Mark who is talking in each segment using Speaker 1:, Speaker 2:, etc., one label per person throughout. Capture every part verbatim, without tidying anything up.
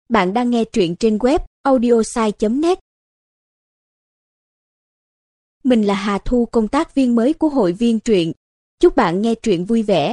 Speaker 1: Bạn đang nghe truyện trên web audiosai chấm net. Mình là Hà Thu, công tác viên mới của hội viên truyện. Chúc bạn nghe truyện vui vẻ.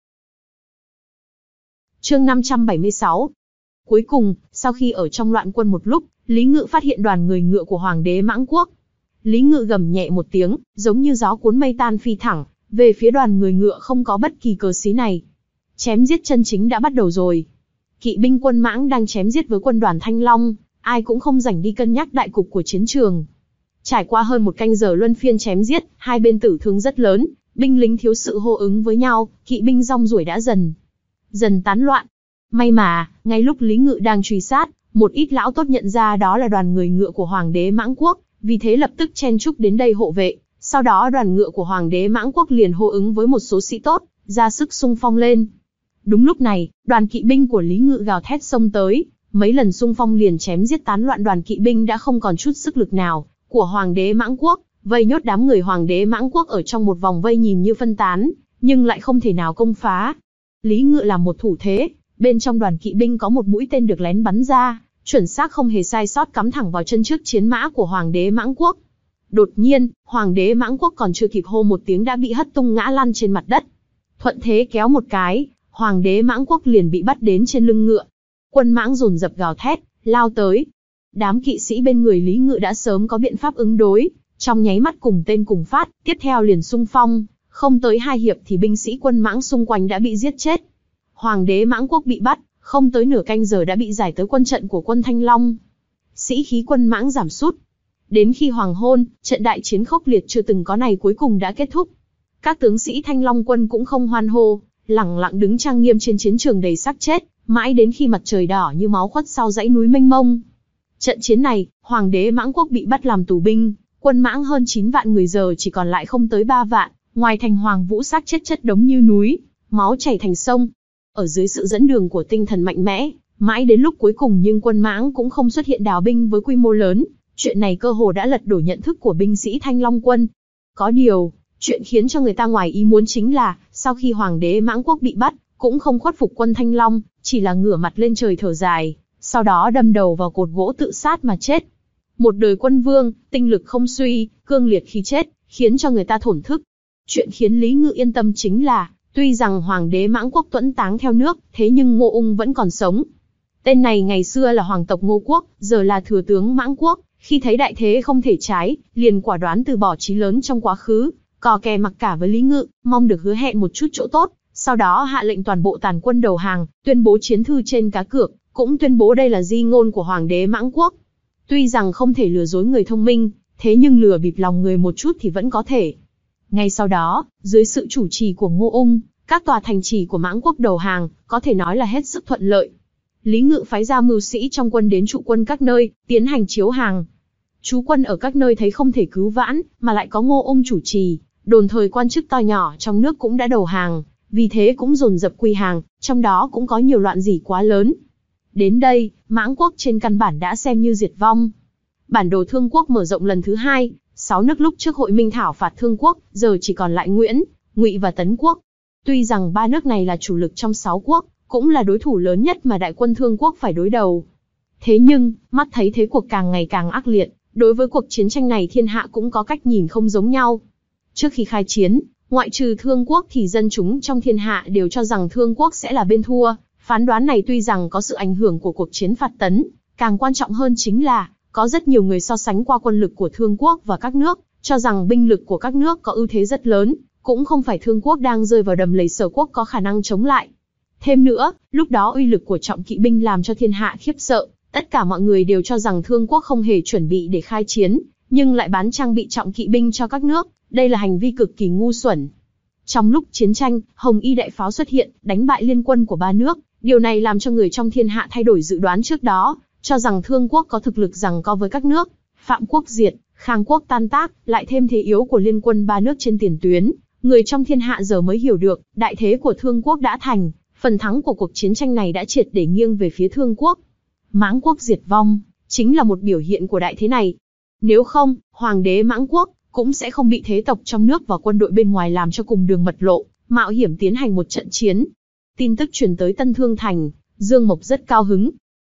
Speaker 2: Chương năm trăm bảy mươi sáu. Cuối cùng, sau khi ở trong loạn quân một lúc, Lý Ngự phát hiện đoàn người ngựa của Hoàng đế Mãng Quốc. Lý Ngự gầm nhẹ một tiếng, giống như gió cuốn mây tan phi thẳng về phía đoàn người ngựa, không có bất kỳ cớ xí này. Chém giết chân chính đã bắt đầu rồi. Kỵ binh quân Mãng đang chém giết với quân đoàn Thanh Long, ai cũng không rảnh đi cân nhắc đại cục của chiến trường. Trải qua hơn một canh giờ luân phiên chém giết, hai bên tử thương rất lớn, binh lính thiếu sự hô ứng với nhau, kỵ binh rong ruổi đã dần dần tán loạn. May mà, ngay lúc Lý Ngự đang truy sát, một ít lão tốt nhận ra đó là đoàn người ngựa của Hoàng đế Mãng Quốc, vì thế lập tức chen chúc đến đây hộ vệ. Sau đó đoàn ngựa của Hoàng đế Mãng Quốc liền hô ứng với một số sĩ tốt, ra sức xung phong lên. Đúng lúc này, đoàn kỵ binh của Lý Ngự gào thét xông tới, mấy lần xung phong liền chém giết tán loạn đoàn kỵ binh đã không còn chút sức lực nào của Hoàng đế Mãng Quốc, vây nhốt đám người Hoàng đế Mãng Quốc ở trong một vòng vây nhìn như phân tán, nhưng lại không thể nào công phá. Lý Ngự làm một thủ thế, bên trong đoàn kỵ binh có một mũi tên được lén bắn ra, chuẩn xác không hề sai sót cắm thẳng vào chân trước chiến mã của Hoàng đế Mãng Quốc. Đột nhiên, Hoàng đế Mãng Quốc còn chưa kịp hô một tiếng đã bị hất tung ngã lăn trên mặt đất. Thuận thế kéo một cái, Hoàng đế Mãng Quốc liền bị bắt đến trên lưng ngựa. Quân Mãng dồn dập gào thét, lao tới. Đám kỵ sĩ bên người Lý Ngự đã sớm có biện pháp ứng đối, trong nháy mắt cùng tên cùng phát, tiếp theo liền xung phong, không tới hai hiệp thì binh sĩ quân Mãng xung quanh đã bị giết chết. Hoàng đế Mãng Quốc bị bắt, không tới nửa canh giờ đã bị giải tới quân trận của quân Thanh Long. Sĩ khí quân Mãng giảm sút. Đến khi hoàng hôn, trận đại chiến khốc liệt chưa từng có này cuối cùng đã kết thúc. Các tướng sĩ Thanh Long quân cũng không hoan hô, lẳng lặng đứng trang nghiêm trên chiến trường đầy xác chết, mãi đến khi mặt trời đỏ như máu khuất sau dãy núi mênh mông. Trận chiến này, Hoàng đế Mãng Quốc bị bắt làm tù binh, quân Mãng hơn chín vạn người giờ chỉ còn lại không tới ba vạn, ngoài thành Hoàng Vũ xác chết chất đống như núi, máu chảy thành sông. Ở dưới sự dẫn đường của tinh thần mạnh mẽ, mãi đến lúc cuối cùng nhưng quân Mãng cũng không xuất hiện đào binh với quy mô lớn, chuyện này cơ hồ đã lật đổ nhận thức của binh sĩ Thanh Long quân. Có điều, chuyện khiến cho người ta ngoài ý muốn chính là, sau khi Hoàng đế Mãng Quốc bị bắt, cũng không khuất phục quân Thanh Long, chỉ là ngửa mặt lên trời thở dài, sau đó đâm đầu vào cột gỗ tự sát mà chết. Một đời quân vương, tinh lực không suy, cương liệt khi chết, khiến cho người ta thổn thức. Chuyện khiến Lý Ngự yên tâm chính là, tuy rằng Hoàng đế Mãng Quốc tuẫn táng theo nước, thế nhưng Ngô Ung vẫn còn sống. Tên này ngày xưa là hoàng tộc Ngô Quốc, giờ là thừa tướng Mãng Quốc, khi thấy đại thế không thể trái, liền quả đoán từ bỏ chí lớn trong quá khứ, cò kè mặc cả với Lý Ngự, mong được hứa hẹn một chút chỗ tốt, sau đó hạ lệnh toàn bộ tàn quân đầu hàng, tuyên bố chiến thư trên cá cược, cũng tuyên bố đây là di ngôn của Hoàng đế Mãng Quốc. Tuy rằng không thể lừa dối người thông minh, thế nhưng lừa bịp lòng người một chút thì vẫn có thể. Ngay sau đó, dưới sự chủ trì của Ngô Ung, các tòa thành trì của Mãng Quốc đầu hàng, có thể nói là hết sức thuận lợi. Lý Ngự phái ra mưu sĩ trong quân đến trụ quân các nơi, tiến hành chiếu hàng. Trú quân ở các nơi thấy không thể cứu vãn, mà lại có Ngô Ung chủ trì, đồn thời quan chức to nhỏ trong nước cũng đã đầu hàng, vì thế cũng dồn dập quy hàng, trong đó cũng có nhiều loạn rỉ quá lớn. Đến đây, Mãng Quốc trên căn bản đã xem như diệt vong. Bản đồ Thương Quốc mở rộng lần thứ hai, sáu nước lúc trước hội minh thảo phạt Thương Quốc, giờ chỉ còn lại Nguyễn, Ngụy và Tấn Quốc. Tuy rằng ba nước này là chủ lực trong sáu quốc, cũng là đối thủ lớn nhất mà đại quân Thương Quốc phải đối đầu. Thế nhưng, mắt thấy thế cuộc càng ngày càng ác liệt, đối với cuộc chiến tranh này thiên hạ cũng có cách nhìn không giống nhau. Trước khi khai chiến, ngoại trừ Thương Quốc thì dân chúng trong thiên hạ đều cho rằng Thương Quốc sẽ là bên thua. Phán đoán này tuy rằng có sự ảnh hưởng của cuộc chiến phạt Tấn, càng quan trọng hơn chính là, có rất nhiều người so sánh qua quân lực của Thương Quốc và các nước, cho rằng binh lực của các nước có ưu thế rất lớn, cũng không phải Thương Quốc đang rơi vào đầm lầy Sở Quốc có khả năng chống lại. Thêm nữa, lúc đó uy lực của trọng kỵ binh làm cho thiên hạ khiếp sợ, tất cả mọi người đều cho rằng Thương Quốc không hề chuẩn bị để khai chiến, nhưng lại bán trang bị trọng kỵ binh cho các nước, đây là hành vi cực kỳ ngu xuẩn. Trong lúc chiến tranh, Hồng Y đại pháo xuất hiện, đánh bại liên quân của ba nước, điều này làm cho người trong thiên hạ thay đổi dự đoán trước đó, cho rằng Thương Quốc có thực lực giằng co với các nước. Phạm Quốc diệt, Khang Quốc tan tác, lại thêm thế yếu của liên quân ba nước trên tiền tuyến, người trong thiên hạ giờ mới hiểu được, đại thế của Thương Quốc đã thành, phần thắng của cuộc chiến tranh này đã triệt để nghiêng về phía Thương Quốc. Mãng Quốc diệt vong, chính là một biểu hiện của đại thế này. Nếu không, Hoàng đế Mãng Quốc cũng sẽ không bị thế tộc trong nước và quân đội bên ngoài làm cho cùng đường mật lộ, mạo hiểm tiến hành một trận chiến. Tin tức truyền tới Tân Thương Thành, Dương Mộc rất cao hứng.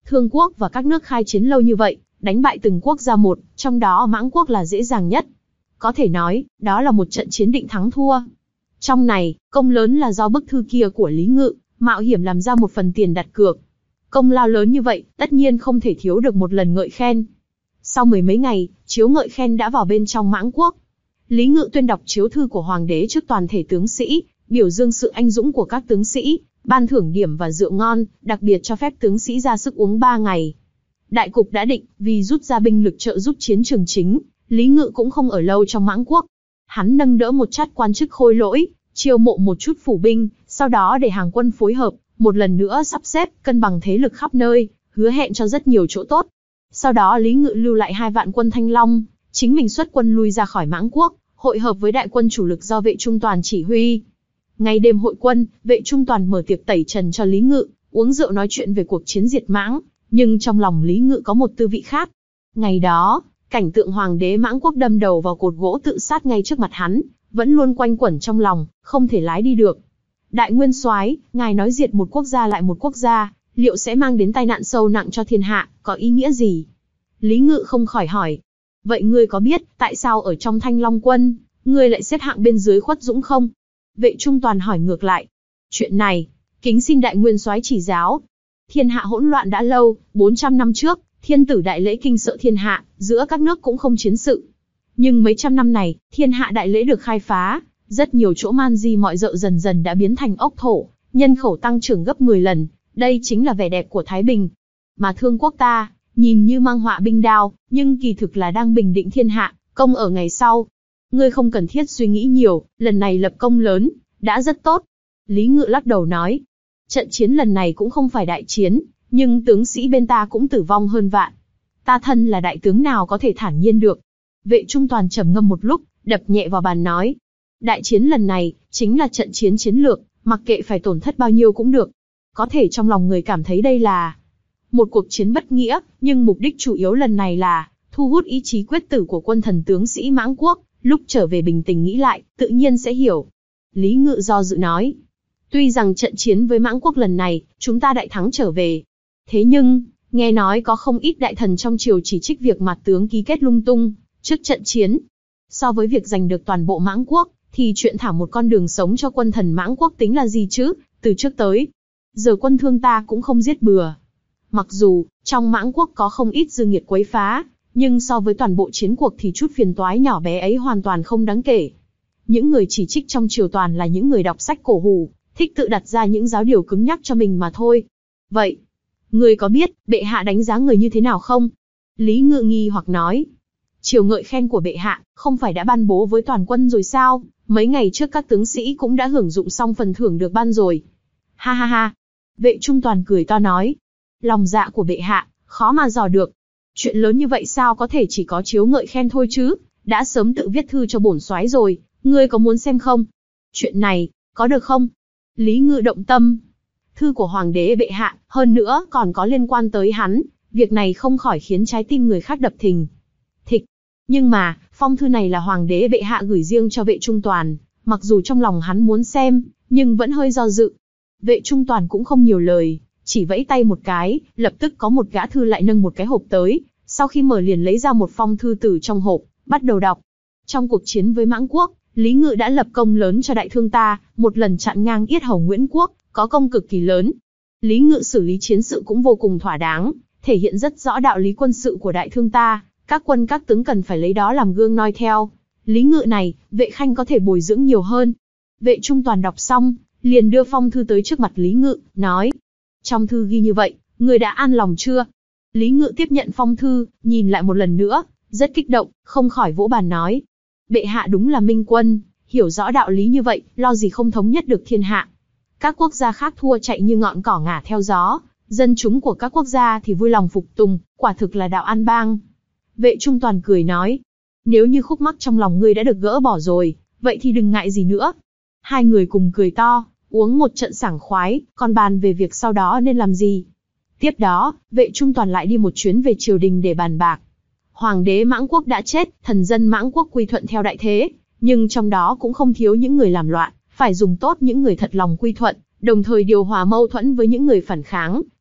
Speaker 2: Thương quốc và các nước khai chiến lâu như vậy, đánh bại từng quốc gia một, trong đó Mãng quốc là dễ dàng nhất. Có thể nói, đó là một trận chiến định thắng thua. Trong này, công lớn là do bức thư kia của Lý Ngự, mạo hiểm làm ra một phần tiền đặt cược. Công lao lớn như vậy, tất nhiên không thể thiếu được một lần ngợi khen. Sau mười mấy ngày, chiếu ngợi khen đã vào bên trong Mãng quốc. Lý Ngự tuyên đọc chiếu thư của hoàng đế trước toàn thể tướng sĩ, biểu dương sự anh dũng của các tướng sĩ, ban thưởng điểm và rượu ngon, đặc biệt cho phép tướng sĩ ra sức uống ba ngày. Đại cục đã định, vì rút ra binh lực trợ giúp chiến trường chính, Lý Ngự cũng không ở lâu trong Mãng quốc. Hắn nâng đỡ một chát quan chức khôi lỗi, chiêu mộ một chút phủ binh, sau đó để hàng quân phối hợp, một lần nữa sắp xếp, cân bằng thế lực khắp nơi, hứa hẹn cho rất nhiều chỗ tốt. Sau đó Lý Ngự lưu lại hai vạn quân Thanh Long, chính mình xuất quân lui ra khỏi Mãng quốc, hội hợp với đại quân chủ lực do Vệ Trung Toàn chỉ huy. Ngày đêm hội quân, Vệ Trung Toàn mở tiệc tẩy trần cho Lý Ngự, uống rượu nói chuyện về cuộc chiến diệt Mãng, nhưng trong lòng Lý Ngự có một tư vị khác. Ngày đó, cảnh tượng hoàng đế Mãng quốc đâm đầu vào cột gỗ tự sát ngay trước mặt hắn, vẫn luôn quanh quẩn trong lòng, không thể lái đi được. Đại nguyên soái, ngài nói diệt một quốc gia lại một quốc gia, liệu sẽ mang đến tai nạn sâu nặng cho thiên hạ, có ý nghĩa gì? Lý Ngự không khỏi hỏi. Vậy ngươi có biết, tại sao ở trong Thanh Long quân, ngươi lại xếp hạng bên dưới Khuất Dũng không? Vệ Trung Toàn hỏi ngược lại. Chuyện này, kính xin đại nguyên soái chỉ giáo. Thiên hạ hỗn loạn đã lâu, bốn trăm năm trước, thiên tử đại lễ kinh sợ thiên hạ, giữa các nước cũng không chiến sự. Nhưng mấy trăm năm này, thiên hạ đại lễ được khai phá, rất nhiều chỗ man di mọi rợ dần dần đã biến thành ốc thổ, nhân khẩu tăng trưởng gấp mười lần, đây chính là vẻ đẹp của Thái Bình. Mà thương quốc ta, nhìn như mang họa binh đao, nhưng kỳ thực là đang bình định thiên hạ, công ở ngày sau. Ngươi không cần thiết suy nghĩ nhiều, lần này lập công lớn, đã rất tốt. Lý Ngự lắc đầu nói, trận chiến lần này cũng không phải đại chiến, nhưng tướng sĩ bên ta cũng tử vong hơn vạn. Ta thân là đại tướng nào có thể thản nhiên được. Vệ Trung Toàn trầm ngâm một lúc, đập nhẹ vào bàn nói, đại chiến lần này, chính là trận chiến chiến lược, mặc kệ phải tổn thất bao nhiêu cũng được. Có thể trong lòng người cảm thấy đây là một cuộc chiến bất nghĩa, nhưng mục đích chủ yếu lần này là thu hút ý chí quyết tử của quân thần tướng sĩ Mãng quốc, lúc trở về bình tĩnh nghĩ lại, tự nhiên sẽ hiểu. Lý Ngự do dự nói, tuy rằng trận chiến với Mãng quốc lần này, chúng ta đại thắng trở về. Thế nhưng, nghe nói có không ít đại thần trong triều chỉ trích việc mặt tướng ký kết lung tung, trước trận chiến. So với việc giành được toàn bộ Mãng quốc, thì chuyện thả một con đường sống cho quân thần Mãng quốc tính là gì chứ, từ trước tới giờ quân thương ta cũng không giết bừa. Mặc dù, trong Mãng quốc có không ít dư nghiệt quấy phá, nhưng so với toàn bộ chiến cuộc thì chút phiền toái nhỏ bé ấy hoàn toàn không đáng kể. Những người chỉ trích trong triều toàn là những người đọc sách cổ hủ, thích tự đặt ra những giáo điều cứng nhắc cho mình mà thôi. Vậy, người có biết, bệ hạ đánh giá người như thế nào không? Lý Ngự nghi hoặc nói, triều ngợi khen của bệ hạ, không phải đã ban bố với toàn quân rồi sao? Mấy ngày trước các tướng sĩ cũng đã hưởng dụng xong phần thưởng được ban rồi. Ha ha ha. Vệ Trung Toàn cười to nói, lòng dạ của bệ hạ, khó mà dò được. Chuyện lớn như vậy sao có thể chỉ có chiếu ngợi khen thôi chứ? Đã sớm tự viết thư cho bổn soái rồi, ngươi có muốn xem không? Chuyện này, có được không? Lý Ngự động tâm. Thư của hoàng đế bệ hạ, hơn nữa còn có liên quan tới hắn, việc này không khỏi khiến trái tim người khác đập thình thịch. Nhưng mà, phong thư này là hoàng đế bệ hạ gửi riêng cho Vệ Trung Toàn, mặc dù trong lòng hắn muốn xem, nhưng vẫn hơi do dự. Vệ Trung Toàn cũng không nhiều lời, chỉ vẫy tay một cái, lập tức có một gã thư lại nâng một cái hộp tới, sau khi mở liền lấy ra một phong thư từ trong hộp, bắt đầu đọc. Trong cuộc chiến với Mãng quốc, Lý Ngự đã lập công lớn cho đại thương ta, một lần chặn ngang yết hầu Nguyễn quốc, có công cực kỳ lớn. Lý Ngự xử lý chiến sự cũng vô cùng thỏa đáng, thể hiện rất rõ đạo lý quân sự của đại thương ta, các quân các tướng cần phải lấy đó làm gương noi theo. Lý Ngự này, Vệ Khanh có thể bồi dưỡng nhiều hơn. Vệ Trung Toàn đọc xong, liền đưa phong thư tới trước mặt Lý Ngự, nói, trong thư ghi như vậy, người đã an lòng chưa? Lý Ngự tiếp nhận phong thư, nhìn lại một lần nữa, rất kích động, không khỏi vỗ bàn nói, bệ hạ đúng là minh quân, hiểu rõ đạo lý như vậy, lo gì không thống nhất được thiên hạ. Các quốc gia khác thua chạy như ngọn cỏ ngả theo gió, dân chúng của các quốc gia thì vui lòng phục tùng, quả thực là đạo an bang. Vệ Trung Toàn cười nói, nếu như khúc mắc trong lòng ngươi đã được gỡ bỏ rồi, vậy thì đừng ngại gì nữa. Hai người cùng cười to, uống một trận sảng khoái, còn bàn về việc sau đó nên làm gì. Tiếp đó, Vệ Trung Toàn lại đi một chuyến về triều đình để bàn bạc. Hoàng đế Mãng quốc đã chết, thần dân Mãng quốc quy thuận theo đại thế, nhưng trong đó cũng không thiếu những người làm loạn, phải dùng tốt những người thật lòng quy thuận, đồng thời điều hòa mâu thuẫn với những người phản kháng,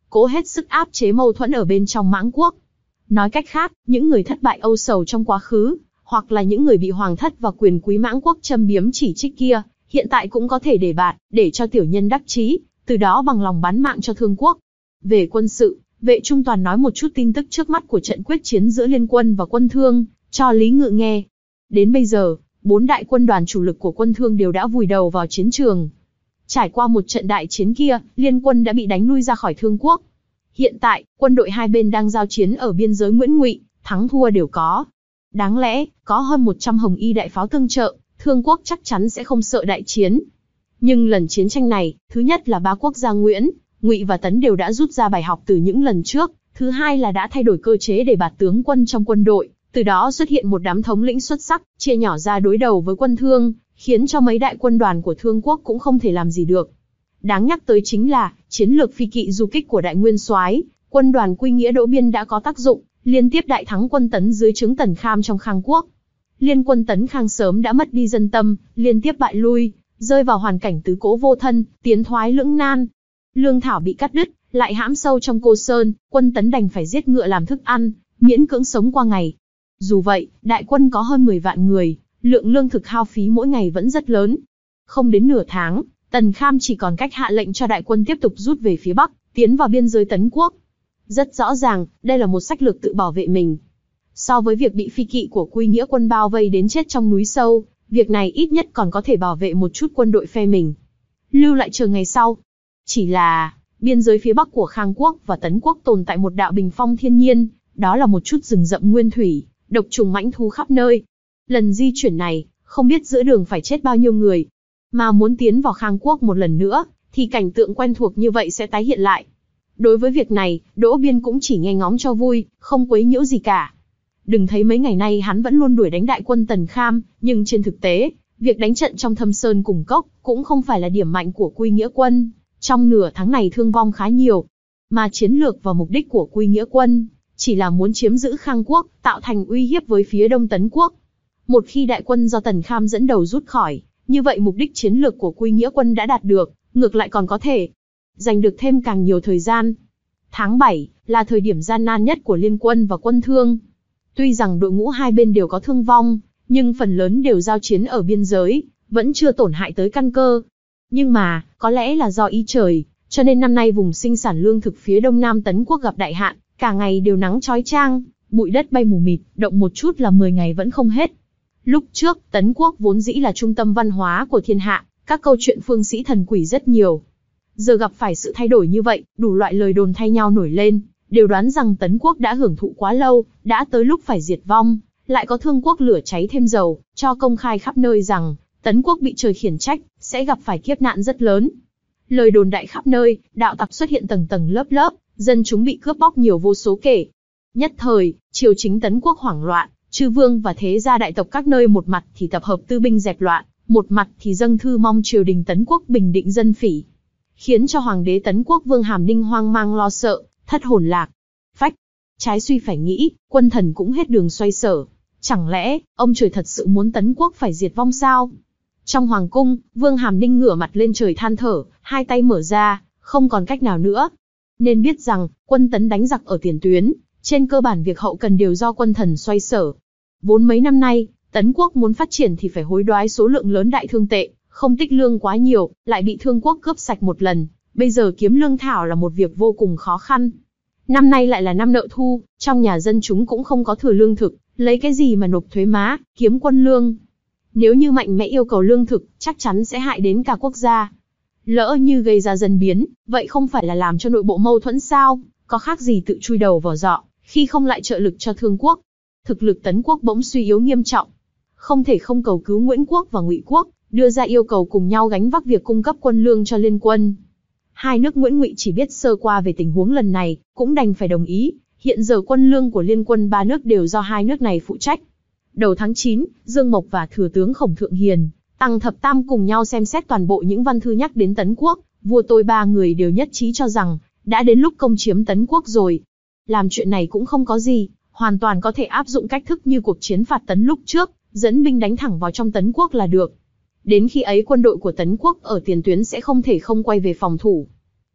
Speaker 2: cố hết sức áp chế mâu thuẫn ở bên trong Mãng quốc. Nói cách khác, những người thất bại âu sầu trong quá khứ, hoặc là những người bị hoàng thất và quyền quý Mãng quốc châm biếm chỉ trích kia, hiện tại cũng có thể để bạt, để cho tiểu nhân đắc chí, từ đó bằng lòng bán mạng cho Thương quốc. Về quân sự, Vệ Trung Toàn nói một chút tin tức trước mắt của trận quyết chiến giữa Liên quân và quân Thương, cho Lý Ngự nghe. Đến bây giờ, bốn đại quân đoàn chủ lực của quân Thương đều đã vùi đầu vào chiến trường. Trải qua một trận đại chiến kia, Liên quân đã bị đánh lui ra khỏi Thương quốc. Hiện tại, quân đội hai bên đang giao chiến ở biên giới Nguyễn Ngụy, thắng thua đều có. Đáng lẽ, có hơn một trăm hồng y đại pháo tương trợ, Thương quốc chắc chắn sẽ không sợ đại chiến. Nhưng lần chiến tranh này, thứ nhất là ba quốc gia Nguyễn, Ngụy và Tấn đều đã rút ra bài học từ những lần trước, thứ hai là đã thay đổi cơ chế để bạt tướng quân trong quân đội, từ đó xuất hiện một đám thống lĩnh xuất sắc, chia nhỏ ra đối đầu với quân Thương, khiến cho mấy đại quân đoàn của Thương quốc cũng không thể làm gì được. Đáng nhắc tới chính là, chiến lược phi kỵ du kích của đại nguyên soái, quân đoàn Quy Nghĩa Đỗ Biên đã có tác dụng, liên tiếp đại thắng quân Tấn dưới trướng Tần Kham trong Khang quốc. Liên quân Tấn Khang sớm đã mất đi dân tâm, liên tiếp bại lui, rơi vào hoàn cảnh tứ cố vô thân, tiến thoái lưỡng nan. Lương thảo bị cắt đứt, lại hãm sâu trong cô sơn, quân Tấn đành phải giết ngựa làm thức ăn, miễn cưỡng sống qua ngày. Dù vậy, đại quân có hơn mười vạn người, lượng lương thực hao phí mỗi ngày vẫn rất lớn. Không đến nửa tháng, Tần Kham chỉ còn cách hạ lệnh cho đại quân tiếp tục rút về phía Bắc, tiến vào biên giới Tấn quốc. Rất rõ ràng, đây là một sách lược tự bảo vệ mình. So với việc bị phi kỵ của Quy Nghĩa quân bao vây đến chết trong núi sâu, việc này ít nhất còn có thể bảo vệ một chút quân đội phe mình. Lưu lại chờ ngày sau. Chỉ là, biên giới phía Bắc của Khang quốc và Tấn quốc tồn tại một đạo bình phong thiên nhiên, đó là một chút rừng rậm nguyên thủy, độc trùng mãnh thú khắp nơi. Lần di chuyển này, không biết giữa đường phải chết bao nhiêu người. Mà muốn tiến vào Khang quốc một lần nữa, thì cảnh tượng quen thuộc như vậy sẽ tái hiện lại. Đối với việc này, Đỗ Biên cũng chỉ nghe ngóng cho vui, không quấy nhiễu gì cả. Đừng thấy mấy ngày nay hắn vẫn luôn đuổi đánh đại quân Tần Kham, nhưng trên thực tế, việc đánh trận trong Thâm Sơn cùng Cốc cũng không phải là điểm mạnh của Quy Nghĩa quân. Trong nửa tháng này thương vong khá nhiều, mà chiến lược và mục đích của Quy Nghĩa quân chỉ là muốn chiếm giữ Khang quốc, tạo thành uy hiếp với phía Đông Tấn quốc. Một khi đại quân do Tần Kham dẫn đầu rút khỏi, như vậy mục đích chiến lược của Quy Nghĩa quân đã đạt được, ngược lại còn có thể giành được thêm càng nhiều thời gian. Tháng bảy là thời điểm gian nan nhất của Liên quân và quân Thương. Tuy rằng đội ngũ hai bên đều có thương vong, nhưng phần lớn đều giao chiến ở biên giới, vẫn chưa tổn hại tới căn cơ. Nhưng mà, có lẽ là do ý trời, cho nên năm nay vùng sinh sản lương thực phía Đông Nam Tấn quốc gặp đại hạn, cả ngày đều nắng chói chang, bụi đất bay mù mịt, động một chút là mười ngày vẫn không hết. Lúc trước, Tấn quốc vốn dĩ là trung tâm văn hóa của thiên hạ, các câu chuyện phương sĩ thần quỷ rất nhiều. Giờ gặp phải sự thay đổi như vậy, đủ loại lời đồn thay nhau nổi lên, đều đoán rằng Tấn quốc đã hưởng thụ quá lâu, đã tới lúc phải diệt vong. Lại có Thương quốc lửa cháy thêm dầu, cho công khai khắp nơi rằng Tấn quốc bị trời khiển trách, sẽ gặp phải kiếp nạn rất lớn. Lời đồn đại khắp nơi, đạo tặc xuất hiện tầng tầng lớp lớp, dân chúng bị cướp bóc nhiều vô số kể. Nhất thời, triều chính Tấn quốc hoảng loạn, chư vương và thế gia đại tộc các nơi một mặt thì tập hợp tư binh dẹp loạn, một mặt thì dâng thư mong triều đình Tấn quốc bình định dân phỉ, khiến cho hoàng đế Tấn quốc Vương Hàm Ninh hoang mang lo sợ, thất hồn lạc phách. Trái suy phải nghĩ, quân thần cũng hết đường xoay sở. Chẳng lẽ, ông trời thật sự muốn Tấn quốc phải diệt vong sao? Trong hoàng cung, Vương Hàm Ninh ngửa mặt lên trời than thở, hai tay mở ra, không còn cách nào nữa. Nên biết rằng, quân Tấn đánh giặc ở tiền tuyến, trên cơ bản việc hậu cần đều do quân thần xoay sở. Vốn mấy năm nay, Tấn quốc muốn phát triển thì phải hối đoái số lượng lớn đại thương tệ, không tích lương quá nhiều, lại bị Thương quốc cướp sạch một lần. Bây giờ kiếm lương thảo là một việc vô cùng khó khăn. Năm nay lại là năm nợ thu, trong nhà dân chúng cũng không có thừa lương thực, lấy cái gì mà nộp thuế má, kiếm quân lương. Nếu như mạnh mẽ yêu cầu lương thực, chắc chắn sẽ hại đến cả quốc gia. Lỡ như gây ra dân biến, vậy không phải là làm cho nội bộ mâu thuẫn sao, có khác gì tự chui đầu vào giọ, khi không lại trợ lực cho Thương quốc. Thực lực Tấn quốc bỗng suy yếu nghiêm trọng. Không thể không cầu cứu Nguyễn quốc và Ngụy quốc, đưa ra yêu cầu cùng nhau gánh vác việc cung cấp quân lương cho Liên quân. Hai nước Nguyễn Ngụy chỉ biết sơ qua về tình huống lần này, cũng đành phải đồng ý. Hiện giờ quân lương của Liên quân ba nước đều do hai nước này phụ trách. Đầu tháng chín, Dương Mộc và Thừa tướng Khổng Thượng Hiền, Tăng Thập Tam cùng nhau xem xét toàn bộ những văn thư nhắc đến Tấn quốc. Vua tôi ba người đều nhất trí cho rằng, đã đến lúc công chiếm Tấn quốc rồi. Làm chuyện này cũng không có gì, hoàn toàn có thể áp dụng cách thức như cuộc chiến phạt Tấn lúc trước, dẫn binh đánh thẳng vào trong Tấn quốc là được. Đến khi ấy quân đội của Tấn quốc ở tiền tuyến sẽ không thể không quay về phòng thủ.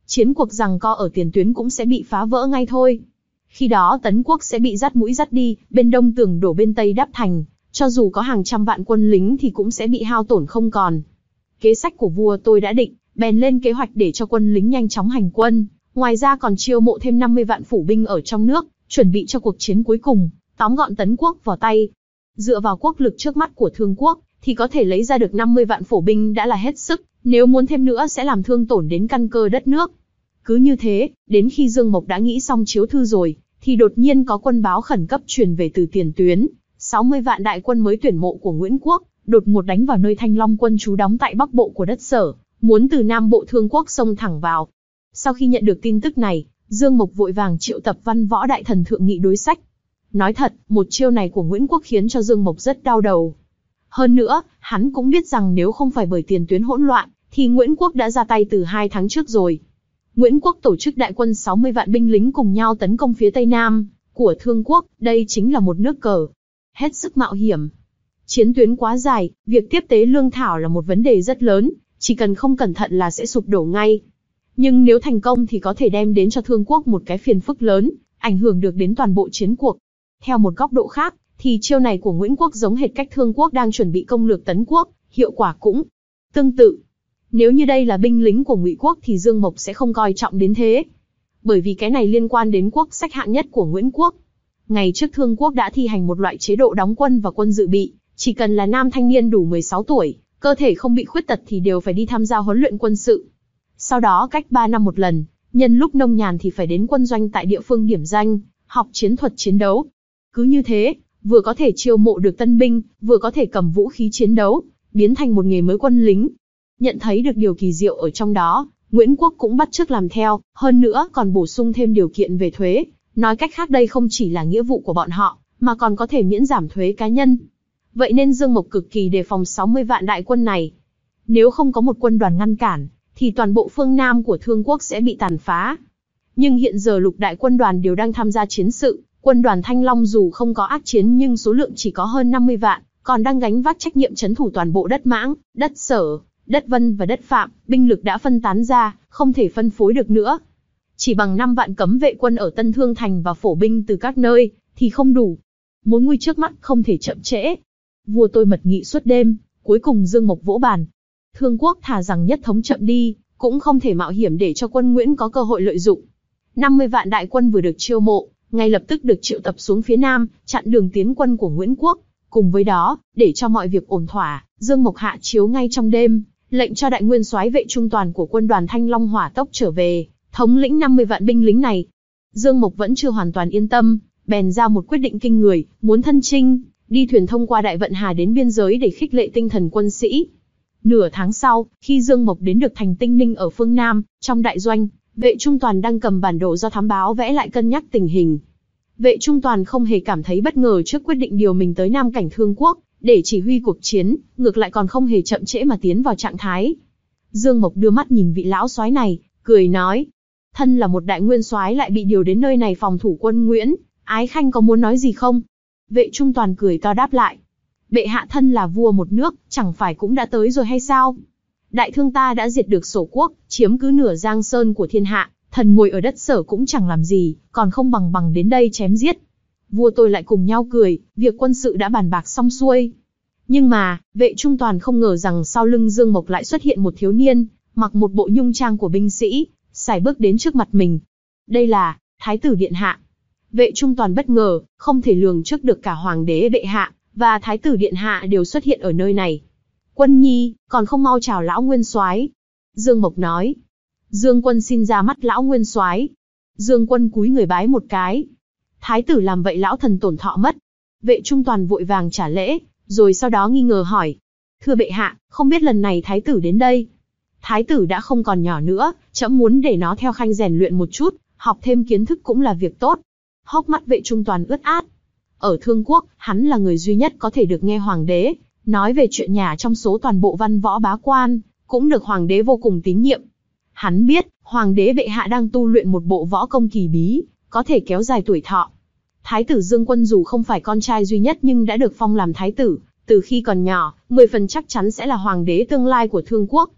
Speaker 2: chiến cuộc giằng co ở tiền tuyến cũng sẽ bị phá vỡ ngay thôi. Khi đó Tấn quốc sẽ bị dắt mũi dắt đi, bên đông tường đổ bên tây đắp thành, cho dù có hàng trăm vạn quân lính thì cũng sẽ bị hao tổn không còn. Kế sách của vua tôi đã định, bèn lên kế hoạch để cho quân lính nhanh chóng hành quân, ngoài ra còn chiêu mộ thêm năm mươi vạn phủ binh ở trong nước, chuẩn bị cho cuộc chiến cuối cùng, tóm gọn Tấn quốc vào tay. Dựa vào quốc lực trước mắt của Thương quốc, thì có thể lấy ra được năm mươi vạn phổ binh đã là hết sức, nếu muốn thêm nữa sẽ làm thương tổn đến căn cơ đất nước. Cứ như thế, đến khi Dương Mộc đã nghĩ xong chiếu thư rồi, thì đột nhiên có quân báo khẩn cấp truyền về từ tiền tuyến, sáu mươi vạn đại quân mới tuyển mộ của Nguyễn Quốc, đột ngột đánh vào nơi Thanh Long quân trú đóng tại bắc bộ của đất Sở, muốn từ nam bộ Thương quốc xông thẳng vào. Sau khi nhận được tin tức này, Dương Mộc vội vàng triệu tập văn võ đại thần thượng nghị đối sách. Nói thật, một chiêu này của Nguyễn Quốc khiến cho Dương Mộc rất đau đầu. Hơn nữa, hắn cũng biết rằng nếu không phải bởi tiền tuyến hỗn loạn, thì Nguyễn Quốc đã ra tay từ hai tháng trước rồi. Nguyễn Quốc tổ chức đại quân sáu mươi vạn binh lính cùng nhau tấn công phía tây nam của Thương quốc, đây chính là một nước cờ hết sức mạo hiểm. Chiến tuyến quá dài, việc tiếp tế lương thảo là một vấn đề rất lớn, chỉ cần không cẩn thận là sẽ sụp đổ ngay. Nhưng nếu thành công thì có thể đem đến cho Thương quốc một cái phiền phức lớn, ảnh hưởng được đến toàn bộ chiến cuộc. Theo một góc độ khác, thì chiêu này của Nguyễn Quốc giống hệt cách Thương quốc đang chuẩn bị công lược Tấn quốc, hiệu quả cũng tương tự. Nếu như đây là binh lính của Ngụy quốc thì Dương Mộc sẽ không coi trọng đến thế. Bởi vì cái này liên quan đến quốc sách hạng nhất của Nguyễn quốc. Ngày trước Thương quốc đã thi hành một loại chế độ đóng quân và quân dự bị, chỉ cần là nam thanh niên đủ mười sáu tuổi, cơ thể không bị khuyết tật thì đều phải đi tham gia huấn luyện quân sự. Sau đó cách ba năm một lần, nhân lúc nông nhàn thì phải đến quân doanh tại địa phương điểm danh, học chiến thuật chiến đấu. Cứ như thế, vừa có thể chiêu mộ được tân binh, vừa có thể cầm vũ khí chiến đấu, biến thành một nghề mới quân lính. Nhận thấy được điều kỳ diệu ở trong đó, Nguyễn Quốc cũng bắt chước làm theo, hơn nữa còn bổ sung thêm điều kiện về thuế. Nói cách khác đây không chỉ là nghĩa vụ của bọn họ, mà còn có thể miễn giảm thuế cá nhân. Vậy nên Dương Mộc cực kỳ đề phòng sáu mươi vạn đại quân này. Nếu không có một quân đoàn ngăn cản, thì toàn bộ phương Nam của Thương quốc sẽ bị tàn phá. Nhưng hiện giờ lục đại quân đoàn đều đang tham gia chiến sự, quân đoàn Thanh Long dù không có ác chiến nhưng số lượng chỉ có hơn năm mươi vạn, còn đang gánh vác trách nhiệm trấn thủ toàn bộ đất Mãng, đất Sở, đất Vân và đất Phạm, binh lực đã phân tán ra, không thể phân phối được nữa. Chỉ bằng năm vạn cấm vệ quân ở Tân Thương Thành và phổ binh từ các nơi, thì không đủ. Mối nguy trước mắt không thể chậm trễ. Vua tôi mật nghị suốt đêm, cuối cùng Dương Mộc vỗ bàn. Thương quốc thà rằng nhất thống chậm đi, cũng không thể mạo hiểm để cho quân Nguyễn có cơ hội lợi dụng. năm mươi vạn đại quân vừa được chiêu mộ, ngay lập tức được triệu tập xuống phía Nam, chặn đường tiến quân của Nguyễn quốc. Cùng với đó, để cho mọi việc ổn thỏa, Dương Mộc hạ chiếu ngay trong đêm, lệnh cho đại nguyên soái vệ trung toàn của quân đoàn Thanh Long hỏa tốc trở về, thống lĩnh năm mươi vạn binh lính này. Dương Mộc vẫn chưa hoàn toàn yên tâm, bèn ra một quyết định kinh người, muốn thân chinh, đi thuyền thông qua Đại Vận Hà đến biên giới để khích lệ tinh thần quân sĩ. Nửa tháng sau, khi Dương Mộc đến được thành Tinh Ninh ở phương Nam, trong đại doanh, vệ trung toàn đang cầm bản đồ do thám báo vẽ lại cân nhắc tình hình. Vệ trung toàn không hề cảm thấy bất ngờ trước quyết định điều mình tới Nam cảnh Thương quốc, để chỉ huy cuộc chiến, ngược lại còn không hề chậm trễ mà tiến vào trạng thái. Dương Mộc đưa mắt nhìn vị lão soái này, cười nói: thân là một đại nguyên soái lại bị điều đến nơi này phòng thủ quân Nguyễn, Ái Khanh có muốn nói gì không? Vệ trung toàn cười to đáp lại: bệ hạ thân là vua một nước, chẳng phải cũng đã tới rồi hay sao? Đại thương ta đã diệt được Sổ quốc, chiếm cứ nửa Giang Sơn của thiên hạ, thần ngồi ở đất Sở cũng chẳng làm gì, còn không bằng bằng đến đây chém giết. Vua tôi lại cùng nhau cười, việc quân sự đã bàn bạc xong xuôi. Nhưng mà, vệ trung toàn không ngờ rằng sau lưng Dương Mộc lại xuất hiện một thiếu niên, mặc một bộ nhung trang của binh sĩ, sải bước đến trước mặt mình. Đây là Thái tử điện hạ. Vệ trung toàn bất ngờ, không thể lường trước được cả hoàng đế bệ hạ và Thái tử điện hạ đều xuất hiện ở nơi này. Quân nhi, còn không mau chào lão nguyên soái. Dương Mộc nói. Dương quân xin ra mắt lão nguyên soái. Dương quân cúi người bái một cái. Thái tử làm vậy lão thần tổn thọ mất. Vệ trung toàn vội vàng trả lễ, rồi sau đó nghi ngờ hỏi: thưa bệ hạ, không biết lần này thái tử đến đây? Thái tử đã không còn nhỏ nữa, trẫm muốn để nó theo Khanh rèn luyện một chút, học thêm kiến thức cũng là việc tốt. Hốc mắt vệ trung toàn ướt át. Ở Thương quốc, hắn là người duy nhất có thể được nghe hoàng đế nói về chuyện nhà trong số toàn bộ văn võ bá quan, cũng được hoàng đế vô cùng tín nhiệm. Hắn biết, hoàng đế bệ hạ đang tu luyện một bộ võ công kỳ bí, có thể kéo dài tuổi thọ. Thái tử Dương Quân dù không phải con trai duy nhất nhưng đã được phong làm thái tử, từ khi còn nhỏ, mười phần chắc chắn sẽ là hoàng đế tương lai của Thương quốc.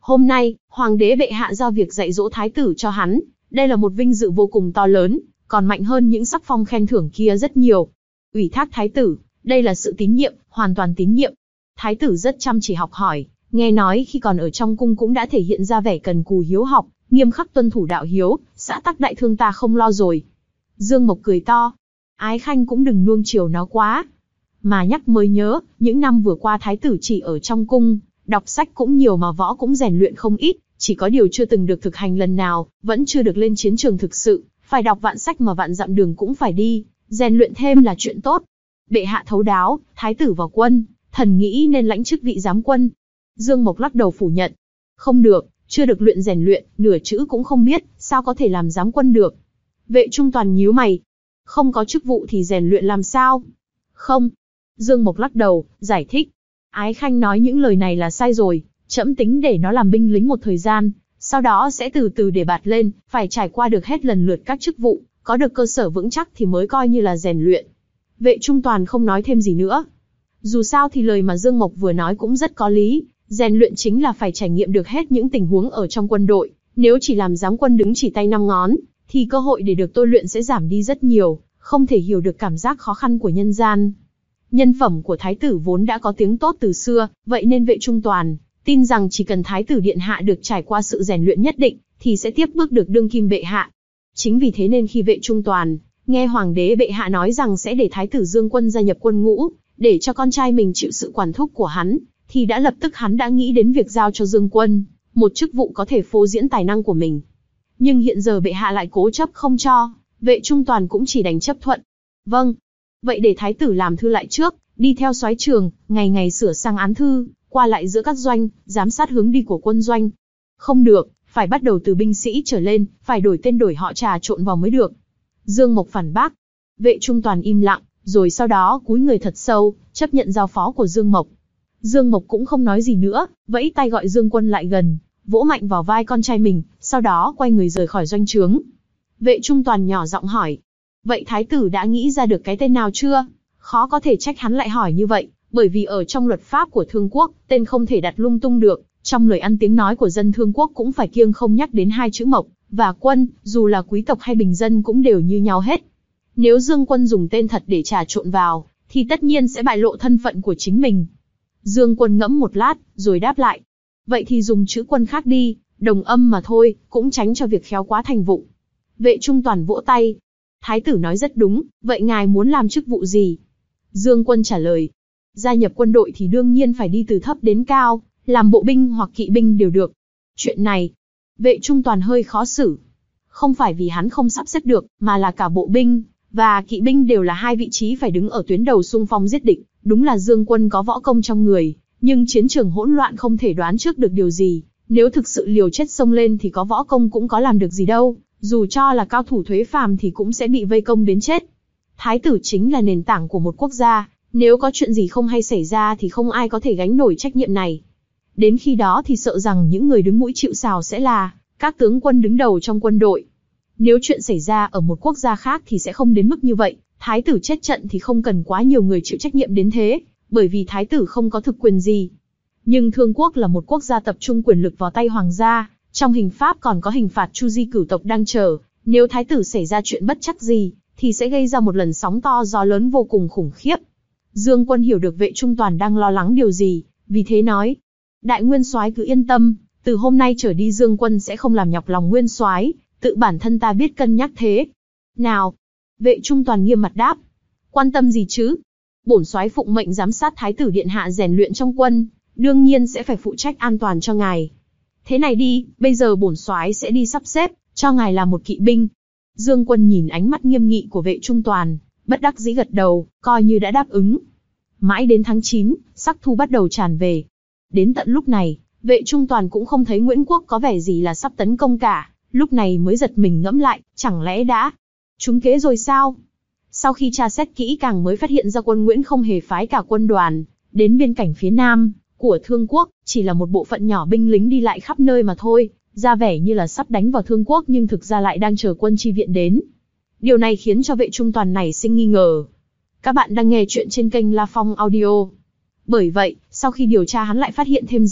Speaker 2: Hôm nay, hoàng đế bệ hạ giao việc dạy dỗ thái tử cho hắn, đây là một vinh dự vô cùng to lớn, còn mạnh hơn những sắc phong khen thưởng kia rất nhiều. Ủy thác thái tử, đây là sự tín nhiệm, hoàn toàn tín nhiệm. Thái tử rất chăm chỉ học hỏi, nghe nói khi còn ở trong cung cũng đã thể hiện ra vẻ cần cù hiếu học, nghiêm khắc tuân thủ đạo hiếu, xã tắc đại thương ta không lo rồi. Dương Mộc cười to. Ái Khanh cũng đừng nuông chiều nó quá. Mà nhắc mới nhớ, những năm vừa qua thái tử chỉ ở trong cung, đọc sách cũng nhiều mà võ cũng rèn luyện không ít, chỉ có điều chưa từng được thực hành lần nào, vẫn chưa được lên chiến trường thực sự, phải đọc vạn sách mà vạn dặm đường cũng phải đi, rèn luyện thêm là chuyện tốt. Bệ hạ thấu đáo, thái tử vào quân, thần nghĩ nên lãnh chức vị giám quân. Dương Mộc lắc đầu phủ nhận. Không được, chưa được luyện rèn luyện, nửa chữ cũng không biết, sao có thể làm giám quân được. Vệ Trung Toàn nhíu mày. Không có chức vụ thì rèn luyện làm sao? Không. Dương Mộc lắc đầu, giải thích. Ái Khanh nói những lời này là sai rồi, trẫm tính để nó làm binh lính một thời gian, sau đó sẽ từ từ để bạt lên, phải trải qua được hết lần lượt các chức vụ, có được cơ sở vững chắc thì mới coi như là rèn luyện. Vệ Trung Toàn không nói thêm gì nữa. Dù sao thì lời mà Dương Mộc vừa nói cũng rất có lý, rèn luyện chính là phải trải nghiệm được hết những tình huống ở trong quân đội, nếu chỉ làm giám quân đứng chỉ tay năm ngón, thì cơ hội để được tôi luyện sẽ giảm đi rất nhiều, không thể hiểu được cảm giác khó khăn của nhân gian. Nhân phẩm của thái tử vốn đã có tiếng tốt từ xưa, vậy nên Vệ Trung Toàn tin rằng chỉ cần thái tử điện hạ được trải qua sự rèn luyện nhất định, thì sẽ tiếp bước được đương kim bệ hạ. Chính vì thế nên khi Vệ Trung Toàn nghe hoàng đế bệ hạ nói rằng sẽ để thái tử Dương Quân gia nhập quân ngũ, để cho con trai mình chịu sự quản thúc của hắn, thì đã lập tức hắn đã nghĩ đến việc giao cho Dương Quân một chức vụ có thể phô diễn tài năng của mình. Nhưng hiện giờ bệ hạ lại cố chấp không cho, Vệ Trung Toàn cũng chỉ đành chấp thuận. Vâng, vậy để thái tử làm thư lại trước, đi theo soái trường, ngày ngày sửa sang án thư, qua lại giữa các doanh, giám sát hướng đi của quân doanh. Không được, phải bắt đầu từ binh sĩ trở lên, phải đổi tên đổi họ trà trộn vào mới được. Dương Mộc phản bác. Vệ Trung Toàn im lặng, rồi sau đó cúi người thật sâu, chấp nhận giao phó của Dương Mộc. Dương Mộc cũng không nói gì nữa, vẫy tay gọi Dương Quân lại gần, vỗ mạnh vào vai con trai mình, sau đó quay người rời khỏi doanh trướng. Vệ Trung Toàn nhỏ giọng hỏi, vậy thái tử đã nghĩ ra được cái tên nào chưa? Khó có thể trách hắn lại hỏi như vậy, bởi vì ở trong luật pháp của Thương Quốc, tên không thể đặt lung tung được, trong lời ăn tiếng nói của dân Thương Quốc cũng phải kiêng không nhắc đến hai chữ Mộc và Quân, dù là quý tộc hay bình dân cũng đều như nhau hết. Nếu Dương Quân dùng tên thật để trà trộn vào, thì tất nhiên sẽ bại lộ thân phận của chính mình. Dương Quân ngẫm một lát, rồi đáp lại. Vậy thì dùng chữ Quân khác đi, đồng âm mà thôi, cũng tránh cho việc khéo quá thành vụng. Vệ Trung Toàn vỗ tay. Thái tử nói rất đúng, vậy ngài muốn làm chức vụ gì? Dương Quân trả lời. Gia nhập quân đội thì đương nhiên phải đi từ thấp đến cao, làm bộ binh hoặc kỵ binh đều được. Chuyện này, Vệ Trung Toàn hơi khó xử. Không phải vì hắn không sắp xếp được, mà là cả bộ binh và kỵ binh đều là hai vị trí phải đứng ở tuyến đầu xung phong giết địch. Đúng là Dương Quân có võ công trong người, nhưng chiến trường hỗn loạn không thể đoán trước được điều gì. Nếu thực sự liều chết xông lên thì có võ công cũng có làm được gì đâu, dù cho là cao thủ thuế phàm thì cũng sẽ bị vây công đến chết. Thái tử chính là nền tảng của một quốc gia, nếu có chuyện gì không hay xảy ra thì không ai có thể gánh nổi trách nhiệm này. Đến khi đó thì sợ rằng những người đứng mũi chịu sào sẽ là các tướng quân đứng đầu trong quân đội. Nếu chuyện xảy ra ở một quốc gia khác thì sẽ không đến mức như vậy, thái tử chết trận thì không cần quá nhiều người chịu trách nhiệm đến thế, bởi vì thái tử không có thực quyền gì. Nhưng Thương Quốc là một quốc gia tập trung quyền lực vào tay hoàng gia, trong hình pháp còn có hình phạt chu di cửu tộc đang chờ, nếu thái tử xảy ra chuyện bất trắc gì, thì sẽ gây ra một lần sóng to gió lớn vô cùng khủng khiếp. Dương Quân hiểu được Vệ Trung Toàn đang lo lắng điều gì, vì thế nói: Đại nguyên soái cứ yên tâm, từ hôm nay trở đi Dương Quân sẽ không làm nhọc lòng nguyên soái, tự bản thân ta biết cân nhắc thế. Nào? Vệ Trung Toàn nghiêm mặt đáp: Quan tâm gì chứ? Bổn soái phụng mệnh giám sát thái tử điện hạ rèn luyện trong quân, đương nhiên sẽ phải phụ trách an toàn cho ngài. Thế này đi, bây giờ bổn soái sẽ đi sắp xếp cho ngài làm một kỵ binh. Dương Quân nhìn ánh mắt nghiêm nghị của Vệ Trung Toàn, bất đắc dĩ gật đầu, coi như đã đáp ứng. Mãi đến tháng chín, sắc thu bắt đầu tràn về. Đến tận lúc này, Vệ Trung Toàn cũng không thấy Nguyễn Quốc có vẻ gì là sắp tấn công cả, lúc này mới giật mình ngẫm lại, chẳng lẽ đã trúng kế rồi sao? Sau khi tra xét kỹ càng mới phát hiện ra quân Nguyễn không hề phái cả quân đoàn đến biên cảnh phía nam của Thương Quốc, chỉ là một bộ phận nhỏ binh lính đi lại khắp nơi mà thôi, ra vẻ như là sắp đánh vào Thương Quốc nhưng thực ra lại đang chờ quân chi viện đến. Điều này khiến cho Vệ Trung Toàn nảy sinh nghi ngờ. Các bạn đang nghe chuyện trên kênh La Phong Audio. Bởi vậy, sau khi điều tra hắn lại phát hiện thêm rằng,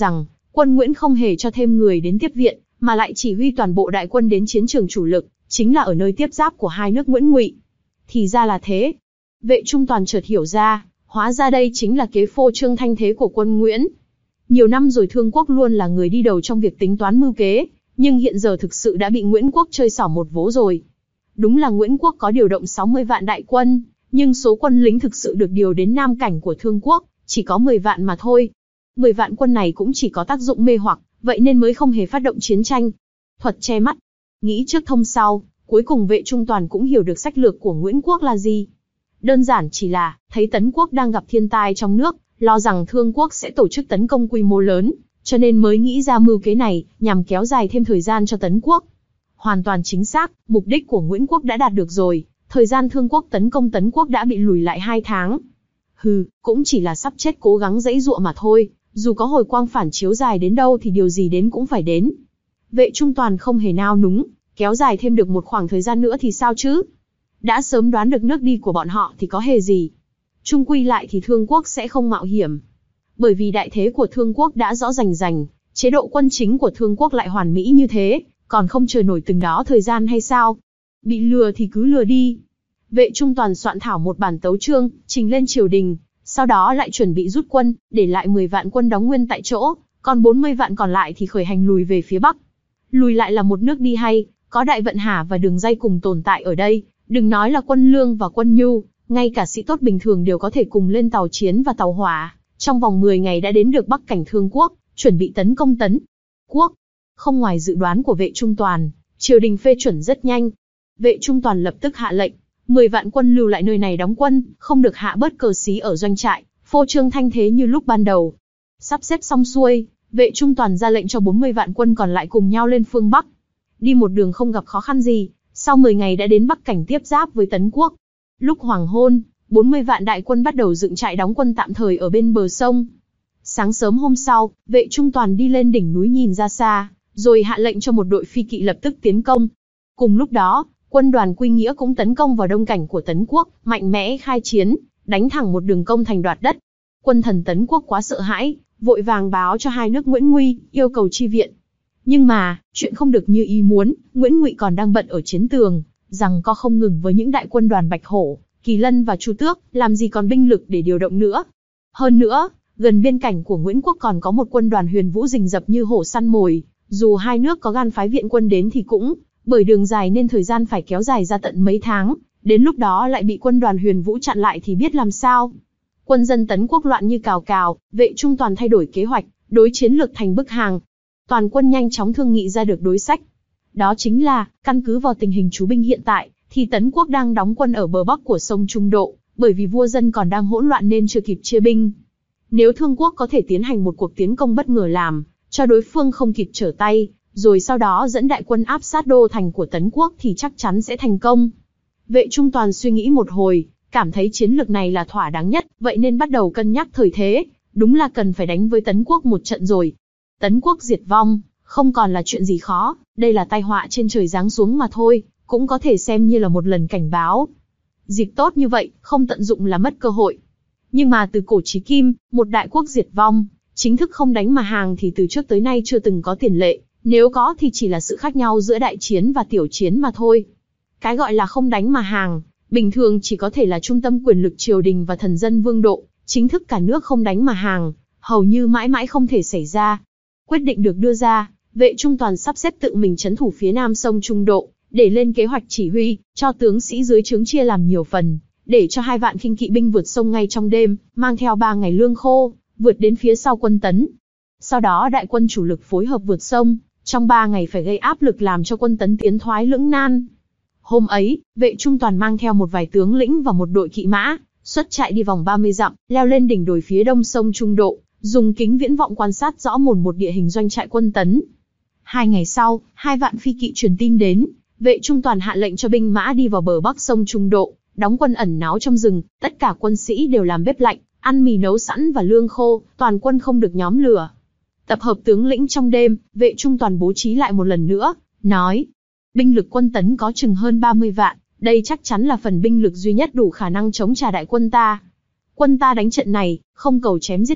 Speaker 2: Quân Nguyễn không hề cho thêm người đến tiếp viện, mà lại chỉ huy toàn bộ đại quân đến chiến trường chủ lực, chính là ở nơi tiếp giáp của hai nước Nguyễn Ngụy. Thì ra là thế. Vệ Trung Toàn chợt hiểu ra, hóa ra đây chính là kế phô trương thanh thế của quân Nguyễn. Nhiều năm rồi Thương Quốc luôn là người đi đầu trong việc tính toán mưu kế, nhưng hiện giờ thực sự đã bị Nguyễn Quốc chơi xỏ một vố rồi. Đúng là Nguyễn Quốc có điều động sáu mươi vạn đại quân, nhưng số quân lính thực sự được điều đến Nam Cảnh của Thương Quốc chỉ có mười vạn mà thôi. mười vạn quân này cũng chỉ có tác dụng mê hoặc, vậy nên mới không hề phát động chiến tranh. Thuật che mắt, nghĩ trước thông sau, cuối cùng Vệ Trung Toàn cũng hiểu được sách lược của Nguyễn Quốc là gì. Đơn giản chỉ là, thấy Tấn Quốc đang gặp thiên tai trong nước, lo rằng Thương Quốc sẽ tổ chức tấn công quy mô lớn, cho nên mới nghĩ ra mưu kế này, nhằm kéo dài thêm thời gian cho Tấn Quốc. Hoàn toàn chính xác, mục đích của Nguyễn Quốc đã đạt được rồi, thời gian Thương Quốc tấn công Tấn Quốc đã bị lùi lại hai tháng. Hừ, cũng chỉ là sắp chết cố gắng giãy giụa mà thôi, dù có hồi quang phản chiếu dài đến đâu thì điều gì đến cũng phải đến. Vệ Trung Toàn không hề nao núng, kéo dài thêm được một khoảng thời gian nữa thì sao chứ? Đã sớm đoán được nước đi của bọn họ thì có hề gì. Chung quy lại thì Thương Quốc sẽ không mạo hiểm. Bởi vì đại thế của Thương Quốc đã rõ rành rành, chế độ quân chính của Thương Quốc lại hoàn mỹ như thế, còn không chờ nổi từng đó thời gian hay sao? Bị lừa thì cứ lừa đi. Vệ Trung Toàn soạn thảo một bản tấu chương, trình lên triều đình, sau đó lại chuẩn bị rút quân, để lại mười vạn quân đóng nguyên tại chỗ, còn bốn mươi vạn còn lại thì khởi hành lùi về phía Bắc. Lùi lại là một nước đi hay, có Đại Vận Hà và đường dây cùng tồn tại ở đây, đừng nói là quân lương và quân nhu, ngay cả sĩ tốt bình thường đều có thể cùng lên tàu chiến và tàu hỏa, trong vòng mười ngày đã đến được Bắc Cảnh Thương Quốc, chuẩn bị tấn công Tấn Quốc. Không ngoài dự đoán của Vệ Trung Toàn, triều đình phê chuẩn rất nhanh. Vệ Trung Toàn lập tức hạ lệnh, mười vạn quân lưu lại nơi này đóng quân, không được hạ bớt cờ xí ở doanh trại, phô trương thanh thế như lúc ban đầu. Sắp xếp xong xuôi, Vệ Trung Toàn ra lệnh cho bốn mươi vạn quân còn lại cùng nhau lên phương Bắc. Đi một đường không gặp khó khăn gì, sau mười ngày đã đến Bắc Cảnh tiếp giáp với Tấn Quốc. Lúc hoàng hôn, bốn mươi vạn đại quân bắt đầu dựng trại đóng quân tạm thời ở bên bờ sông. Sáng sớm hôm sau, Vệ Trung Toàn đi lên đỉnh núi nhìn ra xa, rồi hạ lệnh cho một đội phi kỵ lập tức tiến công. Cùng lúc đó, quân đoàn Quy Nghĩa cũng tấn công vào đông cảnh của Tấn Quốc, mạnh mẽ khai chiến, đánh thẳng một đường công thành đoạt đất. Quân thần Tấn Quốc quá sợ hãi, vội vàng báo cho hai nước Nguyễn Nguy, yêu cầu chi viện. Nhưng mà, chuyện không được như ý muốn, Nguyễn Ngụy còn đang bận ở chiến tường, rằng co không ngừng với những đại quân đoàn Bạch Hổ, Kỳ Lân và Chu Tước, làm gì còn binh lực để điều động nữa. Hơn nữa, gần biên cảnh của Nguyễn Quốc còn có một quân đoàn Huyền Vũ rình rập như hổ săn mồi, dù hai nước có gan phái viện quân đến thì cũng, bởi đường dài nên thời gian phải kéo dài ra tận mấy tháng, đến lúc đó lại bị quân đoàn Huyền Vũ chặn lại thì biết làm sao. Quân dân Tấn Quốc loạn như cào cào, Vệ Trung Toàn thay đổi kế hoạch, đối chiến lược thành bức hàng. Toàn quân nhanh chóng thương nghị ra được đối sách. Đó chính là, căn cứ vào tình hình trú binh hiện tại, thì Tấn Quốc đang đóng quân ở bờ bắc của sông Trung Độ, bởi vì vua dân còn đang hỗn loạn nên chưa kịp chia binh. Nếu Thương Quốc có thể tiến hành một cuộc tiến công bất ngờ làm, cho đối phương không kịp trở tay, rồi sau đó dẫn đại quân áp sát đô thành của Tấn Quốc thì chắc chắn sẽ thành công. Vệ Trung Toàn suy nghĩ một hồi, cảm thấy chiến lược này là thỏa đáng nhất, vậy nên bắt đầu cân nhắc thời thế, đúng là cần phải đánh với Tấn Quốc một trận rồi. Tấn Quốc diệt vong, không còn là chuyện gì khó, đây là tai họa trên trời giáng xuống mà thôi, cũng có thể xem như là một lần cảnh báo. Dịp tốt như vậy, không tận dụng là mất cơ hội. Nhưng mà từ cổ chí kim, một đại quốc diệt vong, chính thức không đánh mà hàng thì từ trước tới nay chưa từng có tiền lệ, nếu có thì chỉ là sự khác nhau giữa đại chiến và tiểu chiến mà thôi. Cái gọi là không đánh mà hàng, bình thường chỉ có thể là trung tâm quyền lực triều đình và thần dân vương độ, chính thức cả nước không đánh mà hàng, hầu như mãi mãi không thể xảy ra. Quyết định được đưa ra, Vệ Trung Toàn sắp xếp tự mình trấn thủ phía nam sông Trung Độ, để lên kế hoạch chỉ huy, cho tướng sĩ dưới trướng chia làm nhiều phần, để cho hai vạn khinh kỵ binh vượt sông ngay trong đêm, mang theo ba ngày lương khô, vượt đến phía sau quân Tấn. Sau đó đại quân chủ lực phối hợp vượt sông, trong ba ngày phải gây áp lực làm cho quân Tấn tiến thoái lưỡng nan. Hôm ấy, Vệ Trung Toàn mang theo một vài tướng lĩnh và một đội kỵ mã, xuất trại đi vòng ba mươi dặm, leo lên đỉnh đồi phía đông sông Trung Độ, dùng kính viễn vọng quan sát rõ mồn một địa hình doanh trại quân Tấn. Hai ngày sau, hai vạn phi kỵ truyền tin đến, Vệ Trung Toàn hạ lệnh cho binh mã đi vào bờ bắc sông Trung Độ, đóng quân ẩn náu trong rừng, tất cả quân sĩ đều làm bếp lạnh, ăn mì nấu sẵn và lương khô, toàn quân không được nhóm lửa. Tập hợp tướng lĩnh trong đêm, Vệ Trung Toàn bố trí lại một lần nữa, nói: binh lực quân Tấn có chừng hơn ba mươi vạn, đây chắc chắn là phần binh lực duy nhất đủ khả năng chống trả đại quân ta. Quân ta đánh trận này, không cầu chém giết địch,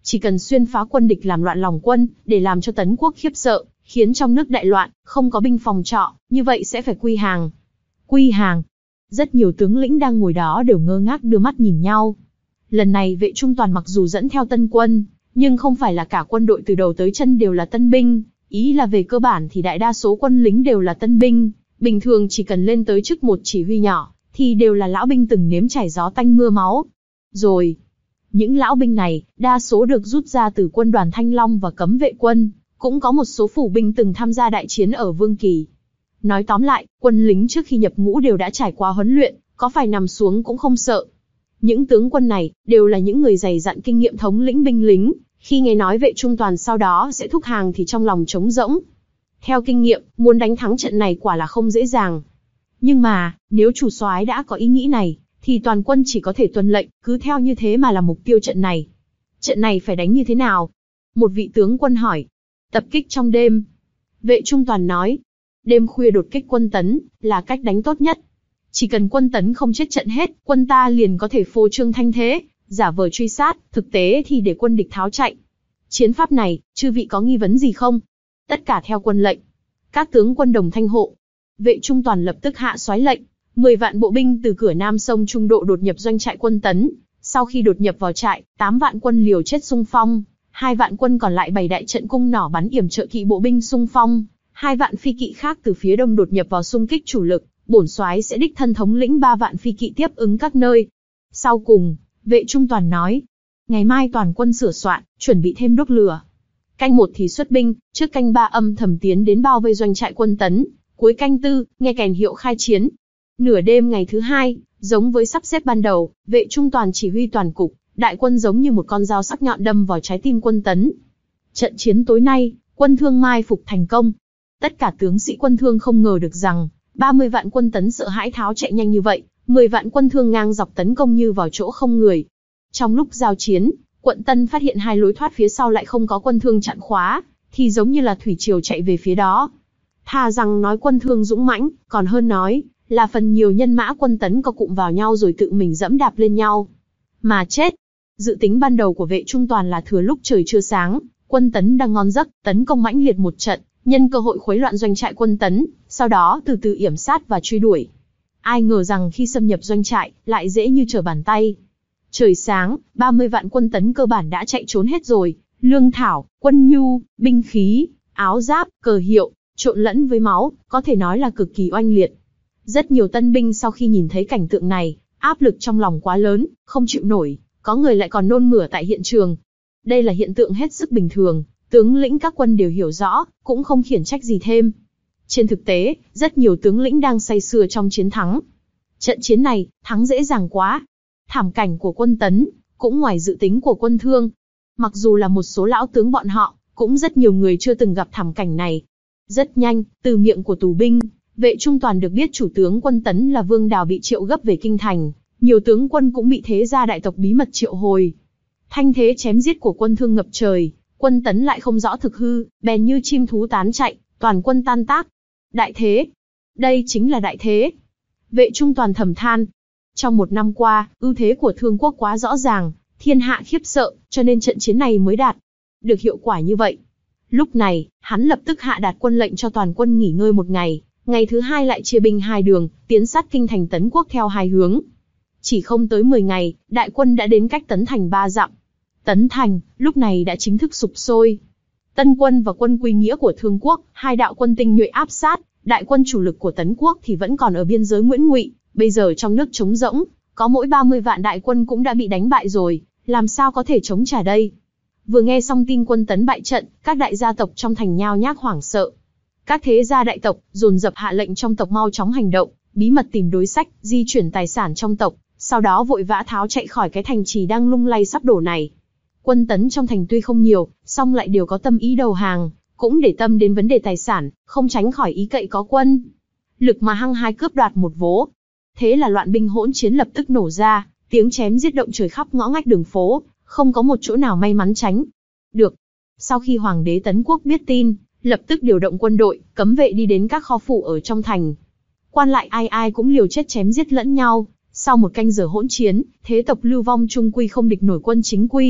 Speaker 2: Chỉ cần xuyên phá quân địch làm loạn lòng quân, để làm cho Tấn quốc khiếp sợ, khiến trong nước đại loạn, không có binh phòng trọ, như vậy sẽ phải quy hàng. Quy hàng. Rất nhiều tướng lĩnh đang ngồi đó đều ngơ ngác đưa mắt nhìn nhau. Lần này Vệ Trung Toàn mặc dù dẫn theo tân quân, nhưng không phải là cả quân đội từ đầu tới chân đều là tân binh, ý là về cơ bản thì đại đa số quân lính đều là tân binh, bình thường chỉ cần lên tới chức một chỉ huy nhỏ, thì đều là lão binh từng nếm trải gió tanh mưa máu. Rồi, những lão binh này, đa số được rút ra từ quân đoàn Thanh Long và cấm vệ quân, cũng có một số phủ binh từng tham gia đại chiến ở Vương Kỳ. Nói tóm lại, quân lính trước khi nhập ngũ đều đã trải qua huấn luyện, có phải nằm xuống cũng không sợ. Những tướng quân này, đều là những người dày dặn kinh nghiệm thống lĩnh binh lính, khi nghe nói Vệ Trung Toàn sau đó sẽ thúc hàng thì trong lòng trống rỗng. Theo kinh nghiệm, muốn đánh thắng trận này quả là không dễ dàng. Nhưng mà, nếu chủ soái đã có ý nghĩ này, thì toàn quân chỉ có thể tuân lệnh, cứ theo như thế mà là mục tiêu trận này. Trận này phải đánh như thế nào? Một vị tướng quân hỏi. Tập kích trong đêm. Vệ Trung Toàn nói. Đêm khuya đột kích quân Tấn, là cách đánh tốt nhất. Chỉ cần quân Tấn không chết trận hết, quân ta liền có thể phô trương thanh thế, giả vờ truy sát, thực tế thì để quân địch tháo chạy. Chiến pháp này, chư vị có nghi vấn gì không? Tất cả theo quân lệnh. Các tướng quân đồng thanh hộ. Vệ Trung Toàn lập tức hạ soái lệnh. mười vạn bộ binh từ cửa Nam sông Trung Độ đột nhập doanh trại quân Tấn. Sau khi đột nhập vào trại, tám vạn quân liều chết xung phong, hai vạn quân còn lại bày đại trận cung nỏ bắn yểm trợ kỵ bộ binh xung phong, hai vạn phi kỵ khác từ phía đông đột nhập vào xung kích chủ lực, bổn soái sẽ đích thân thống lĩnh ba vạn phi kỵ tiếp ứng các nơi. Sau cùng, Vệ Trung Toàn nói, ngày mai toàn quân sửa soạn, chuẩn bị thêm đốt lửa. Canh một thì xuất binh, trước canh ba âm thầm tiến đến bao vây doanh trại quân Tấn, cuối canh tư, nghe kèn hiệu khai chiến. Nửa đêm ngày thứ hai, giống với sắp xếp ban đầu, Vệ Trung Toàn chỉ huy toàn cục, đại quân giống như một con dao sắc nhọn đâm vào trái tim quân Tấn. Trận chiến tối nay, quân Thương mai phục thành công. Tất cả tướng sĩ quân Thương không ngờ được rằng, ba mươi vạn quân Tấn sợ hãi tháo chạy nhanh như vậy, mười vạn quân Thương ngang dọc tấn công như vào chỗ không người. Trong lúc giao chiến, quận Tân phát hiện hai lối thoát phía sau lại không có quân Thương chặn khóa, thì giống như là thủy triều chạy về phía đó. Thà rằng nói quân Thương dũng mãnh, còn hơn nói là phần nhiều nhân mã quân Tấn co cụm vào nhau rồi tự mình dẫm đạp lên nhau. Mà chết. Dự tính ban đầu của Vệ Trung Toàn là thừa lúc trời chưa sáng, quân Tấn đang ngon giấc, tấn công mãnh liệt một trận, nhân cơ hội khuấy loạn doanh trại quân Tấn, sau đó từ từ yểm sát và truy đuổi. Ai ngờ rằng khi xâm nhập doanh trại, lại dễ như trở bàn tay. Trời sáng, ba mươi vạn quân Tấn cơ bản đã chạy trốn hết rồi, lương thảo, quân nhu, binh khí, áo giáp, cờ hiệu, trộn lẫn với máu, có thể nói là cực kỳ oanh liệt. Rất nhiều tân binh sau khi nhìn thấy cảnh tượng này, áp lực trong lòng quá lớn, không chịu nổi, có người lại còn nôn mửa tại hiện trường. Đây là hiện tượng hết sức bình thường, tướng lĩnh các quân đều hiểu rõ, cũng không khiển trách gì thêm. Trên thực tế, rất nhiều tướng lĩnh đang say sưa trong chiến thắng. Trận chiến này, thắng dễ dàng quá. Thảm cảnh của quân Tấn, cũng ngoài dự tính của quân Thương. Mặc dù là một số lão tướng bọn họ, cũng rất nhiều người chưa từng gặp thảm cảnh này. Rất nhanh, từ miệng của tù binh, Vệ Trung Toàn được biết chủ tướng quân Tấn là Vương Đào bị triệu gấp về kinh thành, nhiều tướng quân cũng bị thế gia đại tộc bí mật triệu hồi. Thanh thế chém giết của quân Thương ngập trời, quân Tấn lại không rõ thực hư, bèn như chim thú tán chạy, toàn quân tan tác. Đại thế, đây chính là đại thế. Vệ Trung Toàn thầm than, trong một năm qua, ưu thế của Thương quốc quá rõ ràng, thiên hạ khiếp sợ, cho nên trận chiến này mới đạt được hiệu quả như vậy. Lúc này, hắn lập tức hạ đạt quân lệnh cho toàn quân nghỉ ngơi một ngày, ngày thứ hai lại chia binh hai đường, tiến sát kinh thành Tấn quốc theo hai hướng. Chỉ không tới mười ngày, đại quân đã đến cách Tấn thành ba dặm. Tấn thành, lúc này đã chính thức sụp sôi. Tân quân và quân Quy Nghĩa của Thương quốc, hai đạo quân tinh nhuệ áp sát, đại quân chủ lực của Tấn quốc thì vẫn còn ở biên giới Nguyễn Ngụy, bây giờ trong nước trống rỗng, có mỗi ba mươi vạn đại quân cũng đã bị đánh bại rồi, làm sao có thể chống trả đây? Vừa nghe xong tin quân Tấn bại trận, các đại gia tộc trong thành nhao nhác hoảng sợ. Các thế gia đại tộc dồn dập hạ lệnh trong tộc mau chóng hành động, bí mật tìm đối sách, di chuyển tài sản trong tộc, sau đó vội vã tháo chạy khỏi cái thành trì đang lung lay sắp đổ này. Quân Tấn trong thành tuy không nhiều, song lại đều có tâm ý đầu hàng, cũng để tâm đến vấn đề tài sản, không tránh khỏi ý cậy có quân lực mà hăng hái cướp đoạt một vố. Thế là loạn binh hỗn chiến lập tức nổ ra, tiếng chém giết động trời khắp ngõ ngách đường phố, không có một chỗ nào may mắn tránh được. Sau khi Hoàng đế Tấn quốc biết tin, lập tức điều động quân đội, cấm vệ đi đến các kho phủ ở trong thành. Quan lại ai ai cũng liều chết chém giết lẫn nhau. Sau một canh giờ hỗn chiến, thế tộc lưu vong trung quy không địch nổi quân chính quy,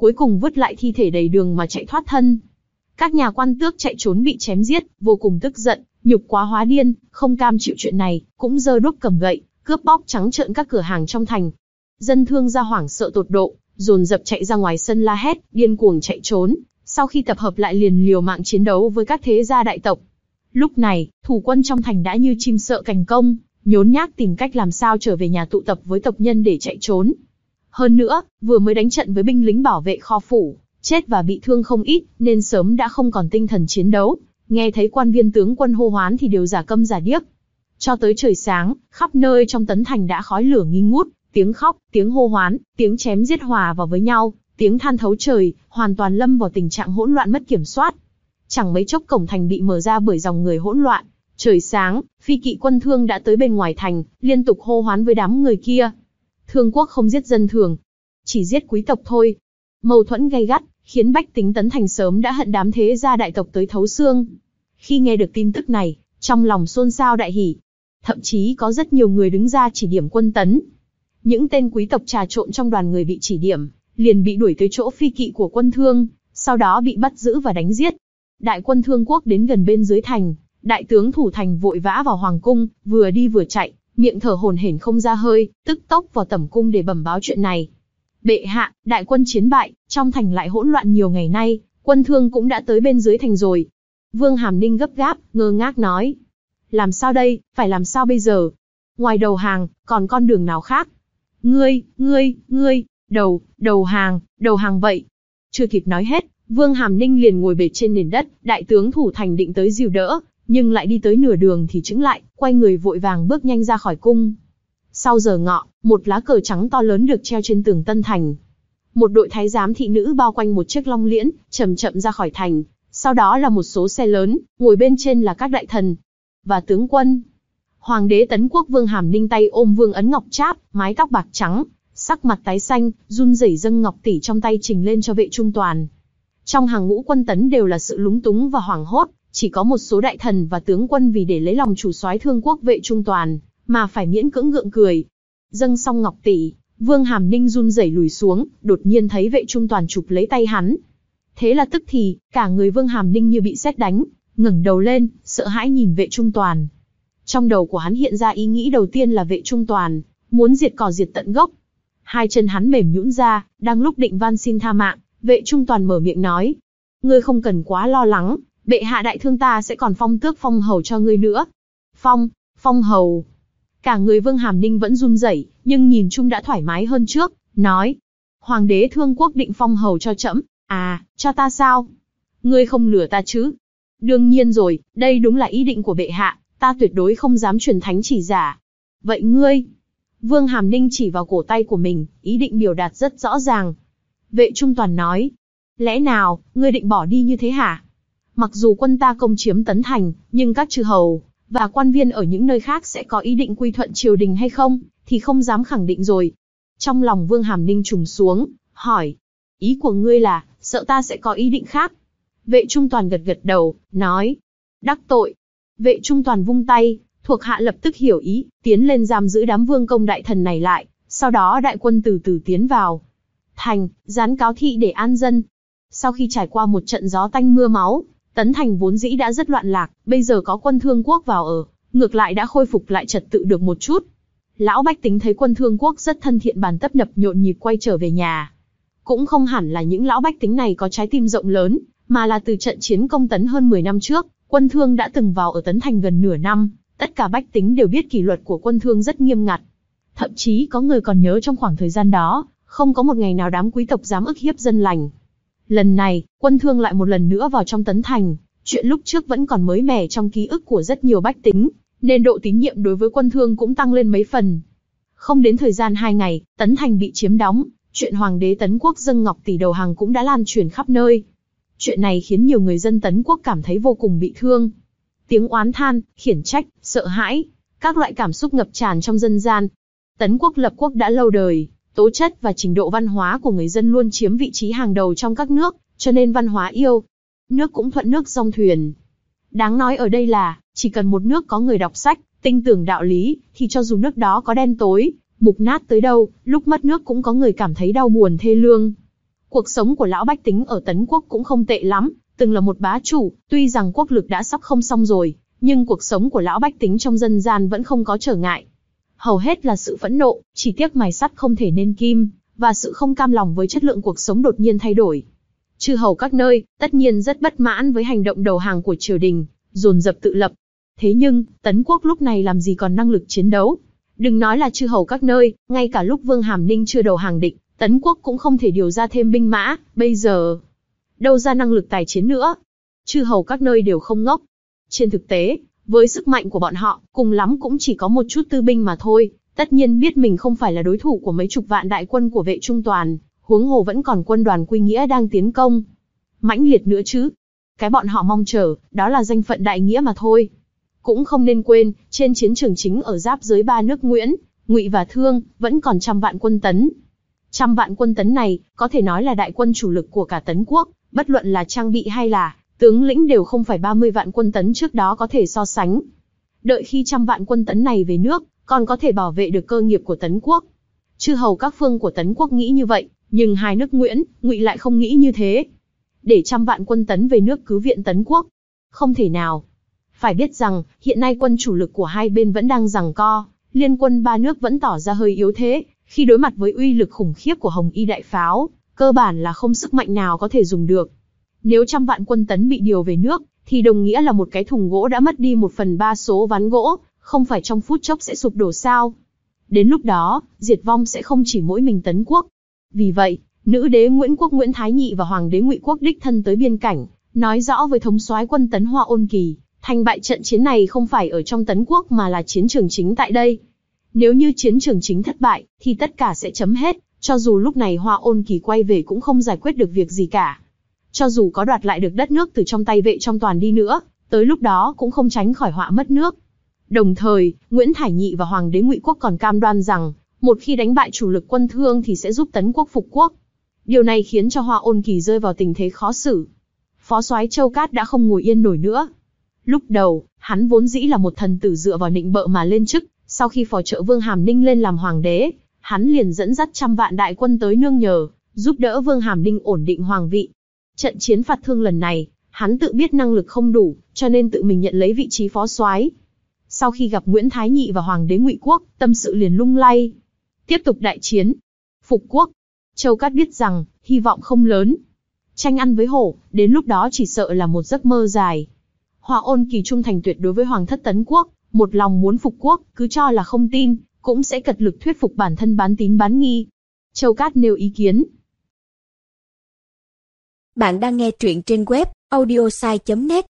Speaker 2: cuối cùng vứt lại thi thể đầy đường mà chạy thoát thân. Các nhà quan tước chạy trốn bị chém giết, vô cùng tức giận, nhục quá hóa điên, không cam chịu chuyện này, cũng giơ đuốc cầm gậy, cướp bóc trắng trợn các cửa hàng trong thành. Dân thương gia hoảng sợ tột độ, dồn dập chạy ra ngoài sân la hét, điên cuồng chạy trốn, sau khi tập hợp lại liền liều mạng chiến đấu với các thế gia đại tộc. Lúc này, thủ quân trong thành đã như chim sợ cành công, nhốn nhác tìm cách làm sao trở về nhà tụ tập với tộc nhân để chạy trốn. Hơn nữa, vừa mới đánh trận với binh lính bảo vệ kho phủ, chết và bị thương không ít, nên sớm đã không còn tinh thần chiến đấu. Nghe thấy quan viên tướng quân hô hoán thì đều giả câm giả điếc. Cho tới trời sáng, khắp nơi trong Tấn Thành đã khói lửa nghi ngút, tiếng khóc, tiếng hô hoán, tiếng chém giết hòa vào với nhau, tiếng than thấu trời, hoàn toàn lâm vào tình trạng hỗn loạn mất kiểm soát. Chẳng mấy chốc cổng thành bị mở ra bởi dòng người hỗn loạn. Trời sáng, phi kỵ quân Thương đã tới bên ngoài thành, liên tục hô hoán với đám người kia. Thương quốc không giết dân thường, chỉ giết quý tộc thôi. Mâu thuẫn gay gắt, khiến bách tính Tấn Thành sớm đã hận đám thế gia đại tộc tới thấu xương. Khi nghe được tin tức này, trong lòng xôn xao đại hỉ. Thậm chí có rất nhiều người đứng ra chỉ điểm quân Tấn. Những tên quý tộc trà trộn trong đoàn người bị chỉ điểm, liền bị đuổi tới chỗ phi kỵ của quân Thương, sau đó bị bắt giữ và đánh giết. Đại quân Thương quốc đến gần bên dưới thành, đại tướng thủ thành vội vã vào hoàng cung, vừa đi vừa chạy, miệng thở hổn hển không ra hơi, tức tốc vào tẩm cung để bẩm báo chuyện này. Bệ hạ, đại quân chiến bại, trong thành lại hỗn loạn nhiều ngày nay, quân Thương cũng đã tới bên dưới thành rồi. Vương Hàm Ninh gấp gáp, ngơ ngác nói. Làm sao đây, phải làm sao bây giờ? Ngoài đầu hàng, còn con đường nào khác? Ngươi, ngươi, ngươi, đầu, đầu hàng, đầu hàng vậy. Chưa kịp nói hết, Vương Hàm Ninh liền ngồi bệt trên nền đất, đại tướng thủ thành định tới dìu đỡ, nhưng lại đi tới nửa đường thì chững lại, quay người vội vàng bước nhanh ra khỏi cung. Sau giờ ngọ, một lá cờ trắng to lớn được treo trên tường Tân Thành. Một đội thái giám thị nữ bao quanh một chiếc long liễn, chậm chậm ra khỏi thành. Sau đó là một số xe lớn, ngồi bên trên là các đại thần và tướng quân. Hoàng đế Tấn Quốc Vương Hàm Ninh tay ôm vương ấn ngọc tráp, mái tóc bạc trắng, sắc mặt tái xanh, run rẩy dâng ngọc tỷ trong tay trình lên cho vệ trung toàn. Trong hàng ngũ quân Tấn đều là sự lúng túng và hoảng hốt, chỉ có một số đại thần và tướng quân vì để lấy lòng chủ soái Thương quốc vệ trung toàn, mà phải miễn cưỡng gượng cười. Dâng xong ngọc tỷ, Vương Hàm Ninh run rẩy lùi xuống, đột nhiên thấy vệ trung toàn chụp lấy tay hắn. Thế là tức thì, cả người Vương Hàm Ninh như bị sét đánh, ngẩng đầu lên, sợ hãi nhìn vệ trung toàn. Trong đầu của hắn hiện ra ý nghĩ đầu tiên là vệ trung toàn muốn diệt cỏ diệt tận gốc. Hai chân hắn mềm nhũn ra, đang lúc định van xin tha mạng, vệ trung toàn mở miệng nói: ngươi không cần quá lo lắng, bệ hạ đại thương ta sẽ còn phong tước phong hầu cho ngươi nữa. Phong, phong hầu. Cả người Vương Hàm Ninh vẫn run rẩy, nhưng nhìn chung đã thoải mái hơn trước, nói: Hoàng đế Thương quốc định phong hầu cho trẫm. À, cho ta sao? Ngươi không lừa ta chứ? Đương nhiên rồi, đây đúng là ý định của bệ hạ, ta tuyệt đối không dám truyền thánh chỉ giả. Vậy ngươi? Vương Hàm Ninh chỉ vào cổ tay của mình, ý định biểu đạt rất rõ ràng. Vệ trung toàn nói: lẽ nào, ngươi định bỏ đi như thế hả? Mặc dù quân ta công chiếm Tấn Thành, nhưng các chư hầu và quan viên ở những nơi khác sẽ có ý định quy thuận triều đình hay không, thì không dám khẳng định rồi. Trong lòng Vương Hàm Ninh trùng xuống, hỏi: ý của ngươi là, sợ ta sẽ có ý định khác? Vệ trung toàn gật gật đầu, nói: đắc tội. Vệ trung toàn vung tay, thuộc hạ lập tức hiểu ý, tiến lên giam giữ đám vương công đại thần này lại, sau đó đại quân từ từ tiến vào thành, dán cáo thị để an dân. Sau khi trải qua một trận gió tanh mưa máu, Tấn Thành vốn dĩ đã rất loạn lạc, bây giờ có quân Thương quốc vào ở, ngược lại đã khôi phục lại trật tự được một chút. Lão bách tính thấy quân Thương quốc rất thân thiện, bàn tấp nập nhộn nhịp quay trở về nhà. Cũng không hẳn là những lão bách tính này có trái tim rộng lớn, mà là từ trận chiến công Tấn hơn mười năm trước, quân Thương đã từng vào ở Tấn Thành gần nửa năm, tất cả bách tính đều biết kỷ luật của quân Thương rất nghiêm ngặt. Thậm chí có người còn nhớ trong khoảng thời gian đó, không có một ngày nào đám quý tộc dám ức hiếp dân lành. Lần này, quân Thương lại một lần nữa vào trong Tấn Thành, chuyện lúc trước vẫn còn mới mẻ trong ký ức của rất nhiều bách tính, nên độ tín nhiệm đối với quân Thương cũng tăng lên mấy phần. Không đến thời gian hai ngày, Tấn Thành bị chiếm đóng, chuyện Hoàng đế Tấn Quốc dâng ngọc tỷ đầu hàng cũng đã lan truyền khắp nơi. Chuyện này khiến nhiều người dân Tấn Quốc cảm thấy vô cùng bị thương. Tiếng oán than, khiển trách, sợ hãi, các loại cảm xúc ngập tràn trong dân gian. Tấn Quốc lập quốc đã lâu đời, tố chất và trình độ văn hóa của người dân luôn chiếm vị trí hàng đầu trong các nước, cho nên văn hóa yêu nước cũng thuận nước dong thuyền. Đáng nói ở đây là, chỉ cần một nước có người đọc sách, tinh tưởng đạo lý, thì cho dù nước đó có đen tối, mục nát tới đâu, lúc mất nước cũng có người cảm thấy đau buồn thê lương. Cuộc sống của lão bách tính ở Tấn Quốc cũng không tệ lắm, từng là một bá chủ, tuy rằng quốc lực đã sắp không xong rồi, nhưng cuộc sống của lão bách tính trong dân gian vẫn không có trở ngại. Hầu hết là sự phẫn nộ, chỉ tiếc mài sắt không thể nên kim, và sự không cam lòng với chất lượng cuộc sống đột nhiên thay đổi. Chư hầu các nơi, tất nhiên rất bất mãn với hành động đầu hàng của triều đình, dồn dập tự lập. Thế nhưng, Tấn Quốc lúc này làm gì còn năng lực chiến đấu? Đừng nói là chư hầu các nơi, ngay cả lúc Vương Hàm Ninh chưa đầu hàng địch, Tấn Quốc cũng không thể điều ra thêm binh mã, bây giờ đâu ra năng lực tài chiến nữa. Chư hầu các nơi đều không ngốc. Trên thực tế, với sức mạnh của bọn họ, cùng lắm cũng chỉ có một chút tư binh mà thôi, tất nhiên biết mình không phải là đối thủ của mấy chục vạn đại quân của Vệ Trung Toàn, huống hồ vẫn còn quân đoàn Quy Nghĩa đang tiến công. Mãnh liệt nữa chứ. Cái bọn họ mong chờ, đó là danh phận đại nghĩa mà thôi. Cũng không nên quên, trên chiến trường chính ở giáp giới ba nước Nguyễn, Ngụy và Thương, vẫn còn trăm vạn quân Tấn. Trăm vạn quân Tấn này, có thể nói là đại quân chủ lực của cả Tấn Quốc, bất luận là trang bị hay là tướng lĩnh đều không phải ba mươi vạn quân Tấn trước đó có thể so sánh. Đợi khi trăm vạn quân Tấn này về nước, còn có thể bảo vệ được cơ nghiệp của Tấn Quốc. Chư hầu các phương của Tấn Quốc nghĩ như vậy, nhưng hai nước Nguyễn, Ngụy lại không nghĩ như thế. Để trăm vạn quân Tấn về nước cứu viện Tấn Quốc, không thể nào. Phải biết rằng, hiện nay quân chủ lực của hai bên vẫn đang giằng co, liên quân ba nước vẫn tỏ ra hơi yếu thế, khi đối mặt với uy lực khủng khiếp của Hồng Y đại pháo, cơ bản là không sức mạnh nào có thể dùng được. Nếu trăm vạn quân Tấn bị điều về nước, thì đồng nghĩa là một cái thùng gỗ đã mất đi một phần ba số ván gỗ, không phải trong phút chốc sẽ sụp đổ sao? Đến lúc đó, diệt vong sẽ không chỉ mỗi mình Tấn Quốc. Vì vậy, nữ đế Nguyễn Quốc Nguyễn Thái Nhị và hoàng đế Ngụy Quốc đích thân tới biên cảnh, nói rõ với thống soái quân Tấn Hoa Ôn Kỳ, thành bại trận chiến này không phải ở trong Tấn Quốc mà là chiến trường chính tại đây. Nếu như chiến trường chính thất bại, thì tất cả sẽ chấm hết, cho dù lúc này Hoa Ôn Kỳ quay về cũng không giải quyết được việc gì cả. Cho dù có đoạt lại được đất nước từ trong tay Vệ Trong Toàn đi nữa, tới lúc đó cũng không tránh khỏi họa mất nước. Đồng thời, Nguyễn Thái Nhị và hoàng đế Ngụy Quốc còn cam đoan rằng, một khi đánh bại chủ lực quân Thương thì sẽ giúp Tấn Quốc phục quốc. Điều này khiến cho Hoa Ôn Kỳ rơi vào tình thế khó xử. Phó soái Châu Cát đã không ngồi yên nổi nữa. Lúc đầu, hắn vốn dĩ là một thần tử dựa vào nịnh bợ mà lên chức, sau khi phò trợ Vương Hàm Ninh lên làm hoàng đế, hắn liền dẫn dắt trăm vạn đại quân tới nương nhờ, giúp đỡ Vương Hàm Ninh ổn định hoàng vị. Trận chiến phạt Thương lần này, hắn tự biết năng lực không đủ, cho nên tự mình nhận lấy vị trí phó soái. Sau khi gặp Nguyễn Thái Nhị và hoàng đế Ngụy Quốc, tâm sự liền lung lay. Tiếp tục đại chiến, phục quốc. Châu Cát biết rằng, hy vọng không lớn. Tranh ăn với hổ, đến lúc đó chỉ sợ là một giấc mơ dài. Hoa Ôn Kỳ trung thành tuyệt đối với hoàng thất Tấn Quốc, một lòng muốn phục quốc, cứ cho là không tin, cũng sẽ cật lực thuyết phục bản thân bán tín bán nghi. Châu Cát nêu ý kiến.
Speaker 1: Bạn đang nghe truyện trên web audiosai chấm net.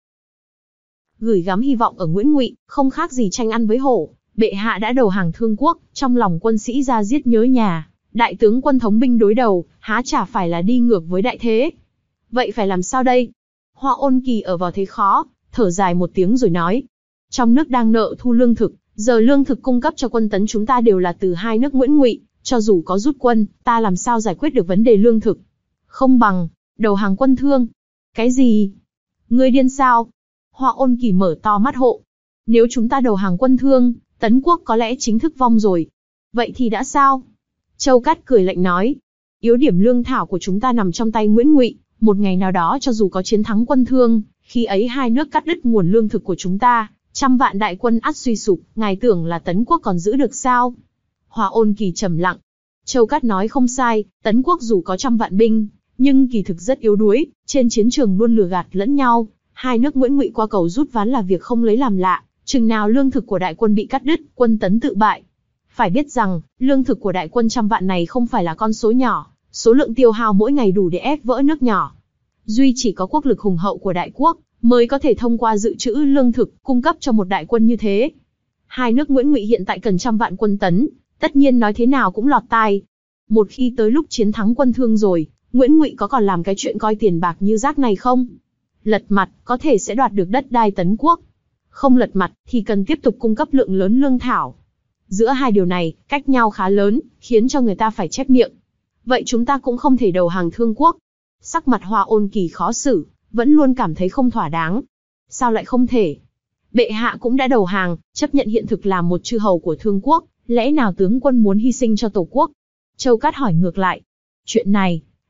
Speaker 2: Gửi gắm hy vọng ở Nguyễn Ngụy, không khác gì tranh ăn với hổ. Bệ hạ đã đầu hàng Thương Quốc, trong lòng quân sĩ ra giết nhớ nhà. Đại tướng quân thống binh đối đầu, há chả phải là đi ngược với đại thế. Vậy phải làm sao đây? Hoa Ôn Kỳ ở vào thế khó, thở dài một tiếng rồi nói. Trong nước đang nợ thu lương thực, giờ lương thực cung cấp cho quân Tấn chúng ta đều là từ hai nước Nguyễn Ngụy, cho dù có rút quân, ta làm sao giải quyết được vấn đề lương thực? Không bằng đầu hàng quân Thương. Cái gì? Ngươi điên sao? Hoa Ôn Kỳ mở to mắt hộ. Nếu chúng ta đầu hàng quân Thương, Tấn Quốc có lẽ chính thức vong rồi. Vậy thì đã sao? Châu Cát cười lạnh nói. Yếu điểm lương thảo của chúng ta nằm trong tay Nguyễn Ngụy, một ngày nào đó cho dù có chiến thắng quân Thương, khi ấy hai nước cắt đứt nguồn lương thực của chúng ta, trăm vạn đại quân ắt suy sụp, ngài tưởng là Tấn Quốc còn giữ được sao? Hoa Ôn Kỳ trầm lặng. Châu Cát nói không sai, Tấn Quốc dù có trăm vạn binh, nhưng kỳ thực rất yếu đuối, trên chiến trường luôn lừa gạt lẫn nhau. Hai nước Nguyễn Ngụy qua cầu rút ván là việc không lấy làm lạ, chừng nào lương thực của đại quân bị cắt đứt, quân Tấn tự bại. Phải biết rằng, lương thực của đại quân trăm vạn này không phải là con số nhỏ, số lượng tiêu hao mỗi ngày đủ để ép vỡ nước nhỏ. Duy chỉ có quốc lực hùng hậu của đại quốc, mới có thể thông qua dự trữ lương thực, cung cấp cho một đại quân như thế. Hai nước Nguyễn Ngụy hiện tại cần trăm vạn quân Tấn, tất nhiên nói thế nào cũng lọt tai. Một khi tới lúc chiến thắng quân Thương rồi, Nguyễn Ngụy có còn làm cái chuyện coi tiền bạc như rác này không? Lật mặt, có thể sẽ đoạt được đất đai Tấn Quốc. Không lật mặt, thì cần tiếp tục cung cấp lượng lớn lương thảo. Giữa hai điều này, cách nhau khá lớn, khiến cho người ta phải chép miệng. Vậy chúng ta cũng không thể đầu hàng Thương Quốc. Sắc mặt Hoa Ôn Kỳ khó xử, vẫn luôn cảm thấy không thỏa đáng. Sao lại không thể? Bệ hạ cũng đã đầu hàng, chấp nhận hiện thực làm một chư hầu của Thương Quốc, lẽ nào tướng quân muốn hy sinh cho Tổ quốc? Châu Cát hỏi ngược lại. Chuyện này,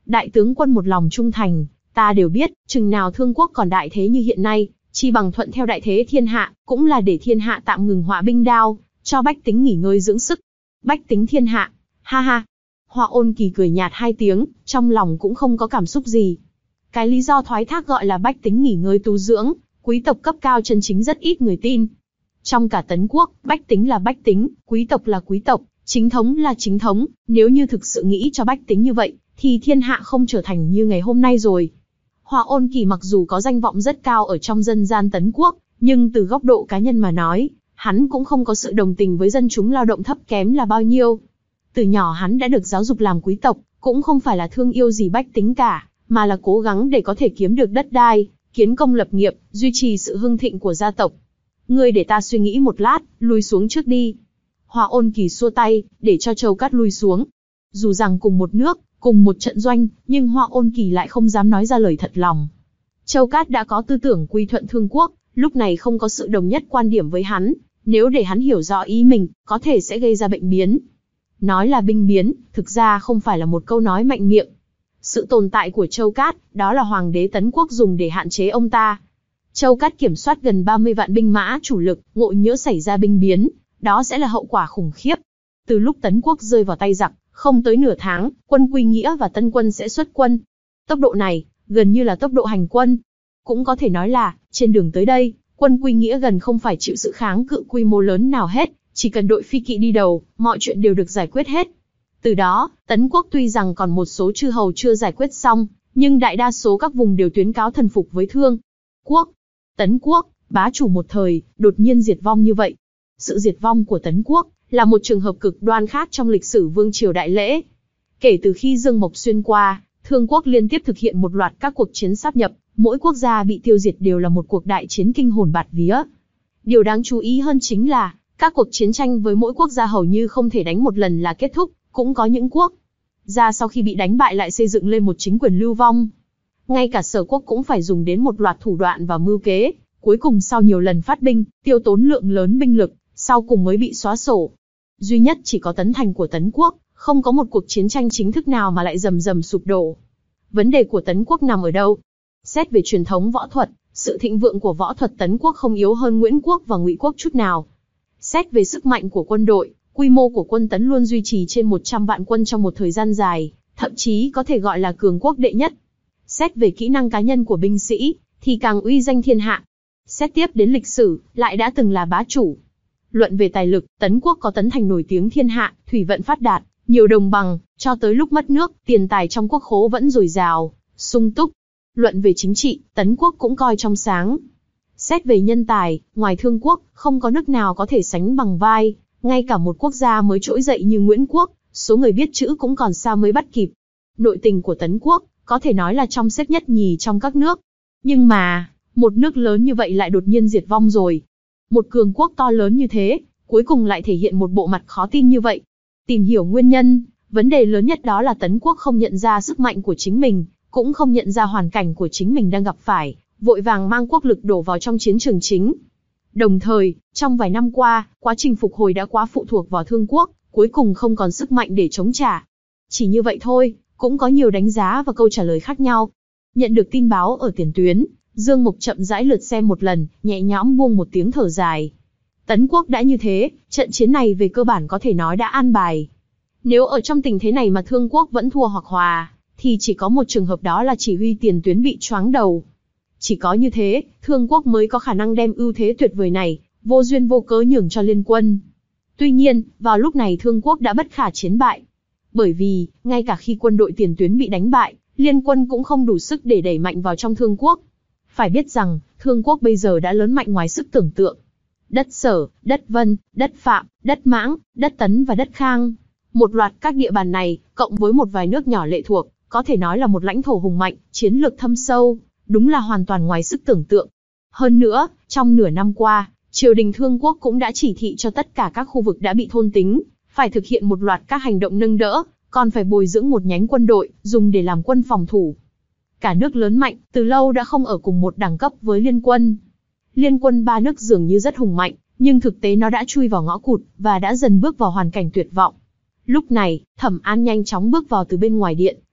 Speaker 2: Đại tướng quân một lòng trung thành, ta đều biết, chừng nào Thương quốc còn đại thế như hiện nay, chi bằng thuận theo đại thế thiên hạ, cũng là để thiên hạ tạm ngừng họa binh đao, cho bách tính nghỉ ngơi dưỡng sức. Bách tính thiên hạ, ha ha. Hoa Ôn Kỳ cười nhạt hai tiếng, trong lòng cũng không có cảm xúc gì. Cái lý do thoái thác gọi là bách tính nghỉ ngơi tu dưỡng, quý tộc cấp cao chân chính rất ít người tin. Trong cả Tấn quốc, bách tính là bách tính, quý tộc là quý tộc, chính thống là chính thống, nếu như thực sự nghĩ cho bách tính như vậy, thì thiên hạ không trở thành như ngày hôm nay rồi. Hoa Ôn Kỳ mặc dù có danh vọng rất cao ở trong dân gian Tấn quốc, nhưng từ góc độ cá nhân mà nói, hắn cũng không có sự đồng tình với dân chúng lao động thấp kém là bao nhiêu. Từ nhỏ hắn đã được giáo dục làm quý tộc, cũng không phải là thương yêu gì bách tính cả, mà là cố gắng để có thể kiếm được đất đai, kiến công lập nghiệp, duy trì sự hưng thịnh của gia tộc. Ngươi để ta suy nghĩ một lát, lui xuống trước đi. Hoa Ôn Kỳ xua tay, để cho Châu Cát lui xuống. Dù rằng cùng một nước, cùng một trận doanh, nhưng Hoa Ôn Kỳ lại không dám nói ra lời thật lòng. Châu Cát đã có tư tưởng quy thuận Thương quốc, lúc này không có sự đồng nhất quan điểm với hắn, nếu để hắn hiểu rõ ý mình, có thể sẽ gây ra bệnh biến. Nói là binh biến, thực ra không phải là một câu nói mạnh miệng. Sự tồn tại của Châu Cát, đó là hoàng đế Tấn quốc dùng để hạn chế ông ta. Châu Cát kiểm soát gần ba mươi vạn binh mã chủ lực, ngộ nhỡ xảy ra binh biến, đó sẽ là hậu quả khủng khiếp. Từ lúc Tấn quốc rơi vào tay giặc, không tới nửa tháng, quân Quy Nghĩa và Tân quân sẽ xuất quân. Tốc độ này, gần như là tốc độ hành quân. Cũng có thể nói là, trên đường tới đây, quân Quy Nghĩa gần không phải chịu sự kháng cự quy mô lớn nào hết, chỉ cần đội phi kỵ đi đầu, mọi chuyện đều được giải quyết hết. Từ đó, Tấn quốc tuy rằng còn một số chư hầu chưa giải quyết xong, nhưng đại đa số các vùng đều tuyên cáo thần phục với Thương quốc. Tấn quốc, bá chủ một thời, đột nhiên diệt vong như vậy. Sự diệt vong của Tấn quốc là một trường hợp cực đoan khác trong lịch sử vương triều đại lễ. Kể từ khi Dương Mộc xuyên qua, Thương quốc liên tiếp thực hiện một loạt các cuộc chiến sáp nhập, mỗi quốc gia bị tiêu diệt đều là một cuộc đại chiến kinh hồn bạt vía. Điều đáng chú ý hơn chính là, các cuộc chiến tranh với mỗi quốc gia hầu như không thể đánh một lần là kết thúc, cũng có những quốc gia sau khi bị đánh bại lại xây dựng lên một chính quyền lưu vong. Ngay cả Sở quốc cũng phải dùng đến một loạt thủ đoạn và mưu kế, cuối cùng sau nhiều lần phát binh, tiêu tốn lượng lớn binh lực, sau cùng mới bị xóa sổ. Duy nhất chỉ có Tấn thành của Tấn quốc, không có một cuộc chiến tranh chính thức nào mà lại rầm rầm sụp đổ. Vấn đề của Tấn quốc nằm ở đâu? Xét về truyền thống võ thuật, sự thịnh vượng của võ thuật Tấn quốc không yếu hơn Nguyễn quốc và Ngụy quốc chút nào. Xét về sức mạnh của quân đội, quy mô của quân Tấn luôn duy trì trên một trăm vạn quân trong một thời gian dài, thậm chí có thể gọi là cường quốc đệ nhất. Xét về kỹ năng cá nhân của binh sĩ, thì càng uy danh thiên hạ. Xét tiếp đến lịch sử, lại đã từng là bá chủ. Luận về tài lực, Tấn quốc có Tấn thành nổi tiếng thiên hạ, thủy vận phát đạt, nhiều đồng bằng, cho tới lúc mất nước, tiền tài trong quốc khố vẫn dồi dào, sung túc. Luận về chính trị, Tấn quốc cũng coi trong sáng. Xét về nhân tài, ngoài Thương quốc, không có nước nào có thể sánh bằng vai, ngay cả một quốc gia mới trỗi dậy như Nguyễn quốc, số người biết chữ cũng còn xa mới bắt kịp. Nội tình của Tấn quốc, có thể nói là trong xếp nhất nhì trong các nước. Nhưng mà, một nước lớn như vậy lại đột nhiên diệt vong rồi. Một cường quốc to lớn như thế, cuối cùng lại thể hiện một bộ mặt khó tin như vậy. Tìm hiểu nguyên nhân, vấn đề lớn nhất đó là Tấn quốc không nhận ra sức mạnh của chính mình, cũng không nhận ra hoàn cảnh của chính mình đang gặp phải, vội vàng mang quốc lực đổ vào trong chiến trường chính. Đồng thời, trong vài năm qua, quá trình phục hồi đã quá phụ thuộc vào Thương quốc, cuối cùng không còn sức mạnh để chống trả. Chỉ như vậy thôi, cũng có nhiều đánh giá và câu trả lời khác nhau. Nhận được tin báo ở tiền tuyến, Dương Mộc chậm rãi lượt xem một lần, nhẹ nhõm buông một tiếng thở dài. Tấn quốc đã như thế, trận chiến này về cơ bản có thể nói đã an bài. Nếu ở trong tình thế này mà Thương quốc vẫn thua hoặc hòa, thì chỉ có một trường hợp, đó là chỉ huy tiền tuyến bị choáng đầu. Chỉ có như thế, Thương quốc mới có khả năng đem ưu thế tuyệt vời này, vô duyên vô cớ nhường cho liên quân. Tuy nhiên, vào lúc này Thương quốc đã bất khả chiến bại. Bởi vì, ngay cả khi quân đội tiền tuyến bị đánh bại, liên quân cũng không đủ sức để đẩy mạnh vào trong Thương quốc. Phải biết rằng, Thương quốc bây giờ đã lớn mạnh ngoài sức tưởng tượng. Đất Sở, đất Vân, đất Phạm, đất Mãng, đất Tấn và đất Khang. Một loạt các địa bàn này, cộng với một vài nước nhỏ lệ thuộc, có thể nói là một lãnh thổ hùng mạnh, chiến lược thâm sâu, đúng là hoàn toàn ngoài sức tưởng tượng. Hơn nữa, trong nửa năm qua, triều đình Thương quốc cũng đã chỉ thị cho tất cả các khu vực đã bị thôn tính, phải thực hiện một loạt các hành động nâng đỡ, còn phải bồi dưỡng một nhánh quân đội, dùng để làm quân phòng thủ. Cả nước lớn mạnh, từ lâu đã không ở cùng một đẳng cấp với liên quân. Liên quân ba nước dường như rất hùng mạnh, nhưng thực tế nó đã chui vào ngõ cụt, và đã dần bước vào hoàn cảnh tuyệt vọng. Lúc này, Thẩm An nhanh chóng bước vào từ bên ngoài điện,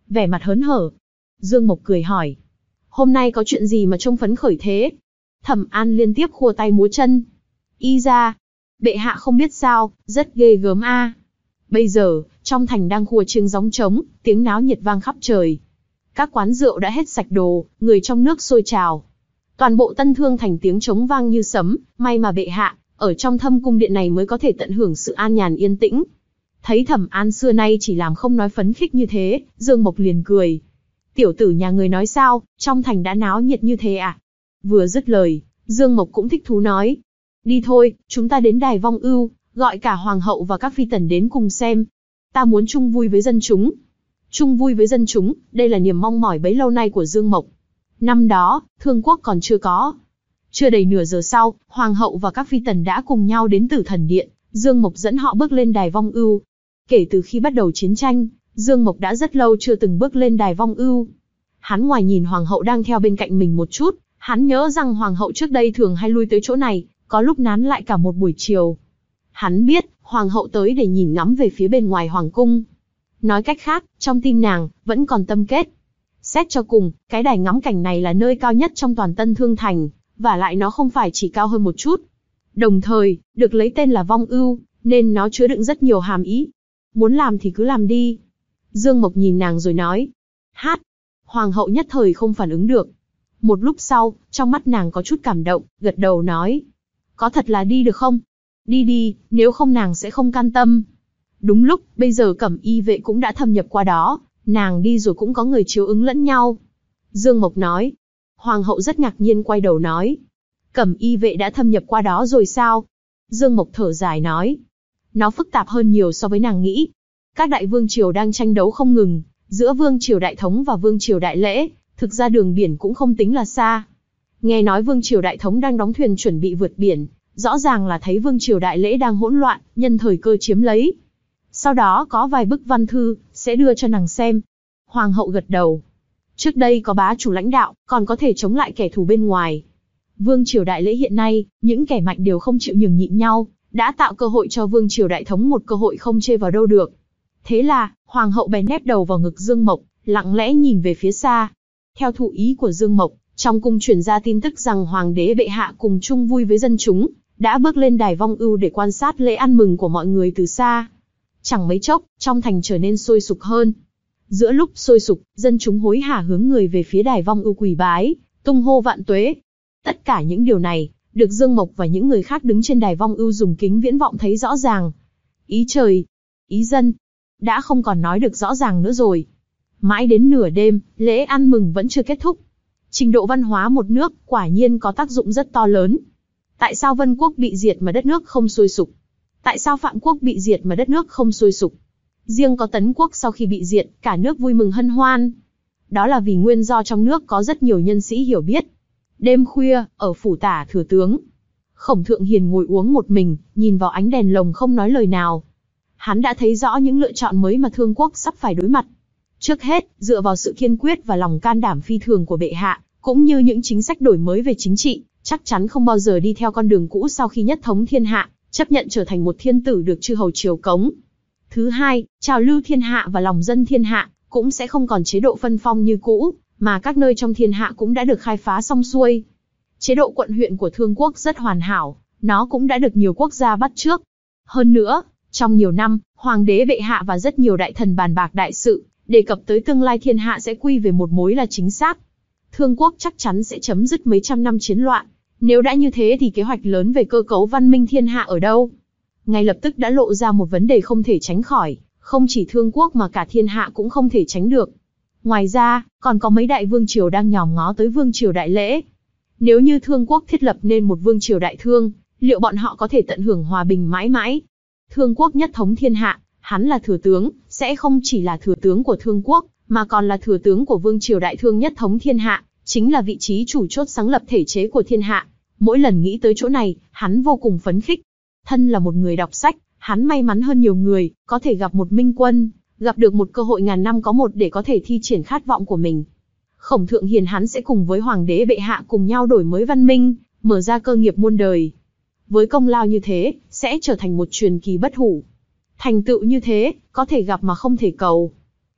Speaker 2: vẻ mặt hớn hở. Dương Mộc cười hỏi, hôm nay có chuyện gì mà trông phấn khởi thế? Thẩm An liên tiếp khua tay múa chân. Y ra, bệ hạ không biết sao, rất ghê gớm a. Bây giờ, trong thành đang khua chiêng gióng trống, tiếng náo nhiệt vang khắp trời. Các quán rượu đã hết sạch đồ, người trong nước sôi trào. Toàn bộ Tân Thương thành tiếng trống vang như sấm, may mà bệ hạ, ở trong thâm cung điện này mới có thể tận hưởng sự an nhàn yên tĩnh. Thấy Thẩm An xưa nay chỉ làm không nói phấn khích như thế, Dương Mộc liền cười. Tiểu tử nhà người nói sao, trong thành đã náo nhiệt như thế à? Vừa dứt lời, Dương Mộc cũng thích thú nói. Đi thôi, chúng ta đến đài vong ưu, gọi cả hoàng hậu và các phi tần đến cùng xem. Ta muốn chung vui với dân chúng. Chung vui với dân chúng, đây là niềm mong mỏi bấy lâu nay của Dương Mộc. Năm đó, Thương Quốc còn chưa có. Chưa đầy nửa giờ sau, hoàng hậu và các phi tần đã cùng nhau đến Tử Thần Điện, Dương Mộc dẫn họ bước lên đài vong ưu. Kể từ khi bắt đầu chiến tranh, Dương Mộc đã rất lâu chưa từng bước lên đài vong ưu. Hắn ngoài nhìn hoàng hậu đang theo bên cạnh mình một chút, hắn nhớ rằng hoàng hậu trước đây thường hay lui tới chỗ này, có lúc nán lại cả một buổi chiều. Hắn biết, hoàng hậu tới để nhìn ngắm về phía bên ngoài hoàng cung. Nói cách khác, trong tim nàng, vẫn còn tâm kết. Xét cho cùng, cái đài ngắm cảnh này là nơi cao nhất trong toàn Tân Thương Thành, và lại nó không phải chỉ cao hơn một chút. Đồng thời, được lấy tên là vong ưu, nên nó chứa đựng rất nhiều hàm ý. Muốn làm thì cứ làm đi. Dương Mộc nhìn nàng rồi nói. Hát. Hoàng hậu nhất thời không phản ứng được. Một lúc sau, trong mắt nàng có chút cảm động, gật đầu nói. Có thật là đi được không? Đi đi, nếu không nàng sẽ không can tâm. Đúng lúc, bây giờ Cẩm Y vệ cũng đã thâm nhập qua đó, nàng đi rồi cũng có người chiếu ứng lẫn nhau. Dương Mộc nói. Hoàng hậu rất ngạc nhiên quay đầu nói. Cẩm Y vệ đã thâm nhập qua đó rồi sao? Dương Mộc thở dài nói. Nó phức tạp hơn nhiều so với nàng nghĩ. Các đại vương triều đang tranh đấu không ngừng, giữa vương triều đại thống và vương triều đại lễ, thực ra đường biển cũng không tính là xa. Nghe nói vương triều đại thống đang đóng thuyền chuẩn bị vượt biển, rõ ràng là thấy vương triều đại lễ đang hỗn loạn, nhân thời cơ chiếm lấy. Sau đó có vài bức văn thư, sẽ đưa cho nàng xem. Hoàng hậu gật đầu. Trước đây có bá chủ lãnh đạo, còn có thể chống lại kẻ thù bên ngoài. Vương triều đại lễ hiện nay, những kẻ mạnh đều không chịu nhường nhịn nhau, đã tạo cơ hội cho vương triều đại thống một cơ hội không chê vào đâu được. Thế là, hoàng hậu bèn nép đầu vào ngực Dương Mộc, lặng lẽ nhìn về phía xa. Theo thụ ý của Dương Mộc, trong cung truyền ra tin tức rằng hoàng đế bệ hạ cùng chung vui với dân chúng, đã bước lên đài vong ưu để quan sát lễ ăn mừng của mọi người từ xa. Chẳng mấy chốc, trong thành trở nên sôi sục hơn. Giữa lúc sôi sục, dân chúng hối hả hướng người về phía đài vong ưu quỳ bái, tung hô vạn tuế. Tất cả những điều này, được Dương Mộc và những người khác đứng trên đài vong ưu dùng kính viễn vọng thấy rõ ràng. Ý trời, ý dân, đã không còn nói được rõ ràng nữa rồi. Mãi đến nửa đêm, lễ ăn mừng vẫn chưa kết thúc. Trình độ văn hóa một nước quả nhiên có tác dụng rất to lớn. Tại sao Vân Quốc bị diệt mà đất nước không sôi sục? Tại sao Phạm Quốc bị diệt mà đất nước không sôi sục? Riêng có Tấn Quốc sau khi bị diệt, cả nước vui mừng hân hoan. Đó là vì nguyên do trong nước có rất nhiều nhân sĩ hiểu biết. Đêm khuya, ở phủ tả thừa tướng, Khổng Thượng Hiền ngồi uống một mình, nhìn vào ánh đèn lồng không nói lời nào. Hắn đã thấy rõ những lựa chọn mới mà Thương Quốc sắp phải đối mặt. Trước hết, dựa vào sự kiên quyết và lòng can đảm phi thường của bệ hạ, cũng như những chính sách đổi mới về chính trị, chắc chắn không bao giờ đi theo con đường cũ sau khi nhất thống thiên hạ, chấp nhận trở thành một thiên tử được chư hầu triều cống. Thứ hai, trào lưu thiên hạ và lòng dân thiên hạ, cũng sẽ không còn chế độ phân phong như cũ, mà các nơi trong thiên hạ cũng đã được khai phá xong xuôi. Chế độ quận huyện của Thương Quốc rất hoàn hảo, nó cũng đã được nhiều quốc gia bắt chước. Hơn nữa, trong nhiều năm, hoàng đế bệ hạ và rất nhiều đại thần bàn bạc đại sự, đề cập tới tương lai thiên hạ sẽ quy về một mối là chính xác. Thương Quốc chắc chắn sẽ chấm dứt mấy trăm năm chiến loạn. Nếu đã như thế thì kế hoạch lớn về cơ cấu văn minh thiên hạ ở đâu? Ngay lập tức đã lộ ra một vấn đề không thể tránh khỏi, không chỉ Thương Quốc mà cả thiên hạ cũng không thể tránh được. Ngoài ra, còn có mấy đại vương triều đang nhòm ngó tới vương triều đại lễ. Nếu như Thương Quốc thiết lập nên một vương triều đại thương, liệu bọn họ có thể tận hưởng hòa bình mãi mãi? Thương Quốc nhất thống thiên hạ, hắn là thừa tướng, sẽ không chỉ là thừa tướng của Thương Quốc, mà còn là thừa tướng của vương triều đại thương nhất thống thiên hạ, chính là vị trí chủ chốt sáng lập thể chế của thiên hạ. Mỗi lần nghĩ tới chỗ này, hắn vô cùng phấn khích. Thân là một người đọc sách, hắn may mắn hơn nhiều người, có thể gặp một minh quân, gặp được một cơ hội ngàn năm có một để có thể thi triển khát vọng của mình. Khổng Thượng Hiền hắn sẽ cùng với hoàng đế bệ hạ cùng nhau đổi mới văn minh, mở ra cơ nghiệp muôn đời. Với công lao như thế, sẽ trở thành một truyền kỳ bất hủ. Thành tựu như thế, có thể gặp mà không thể cầu.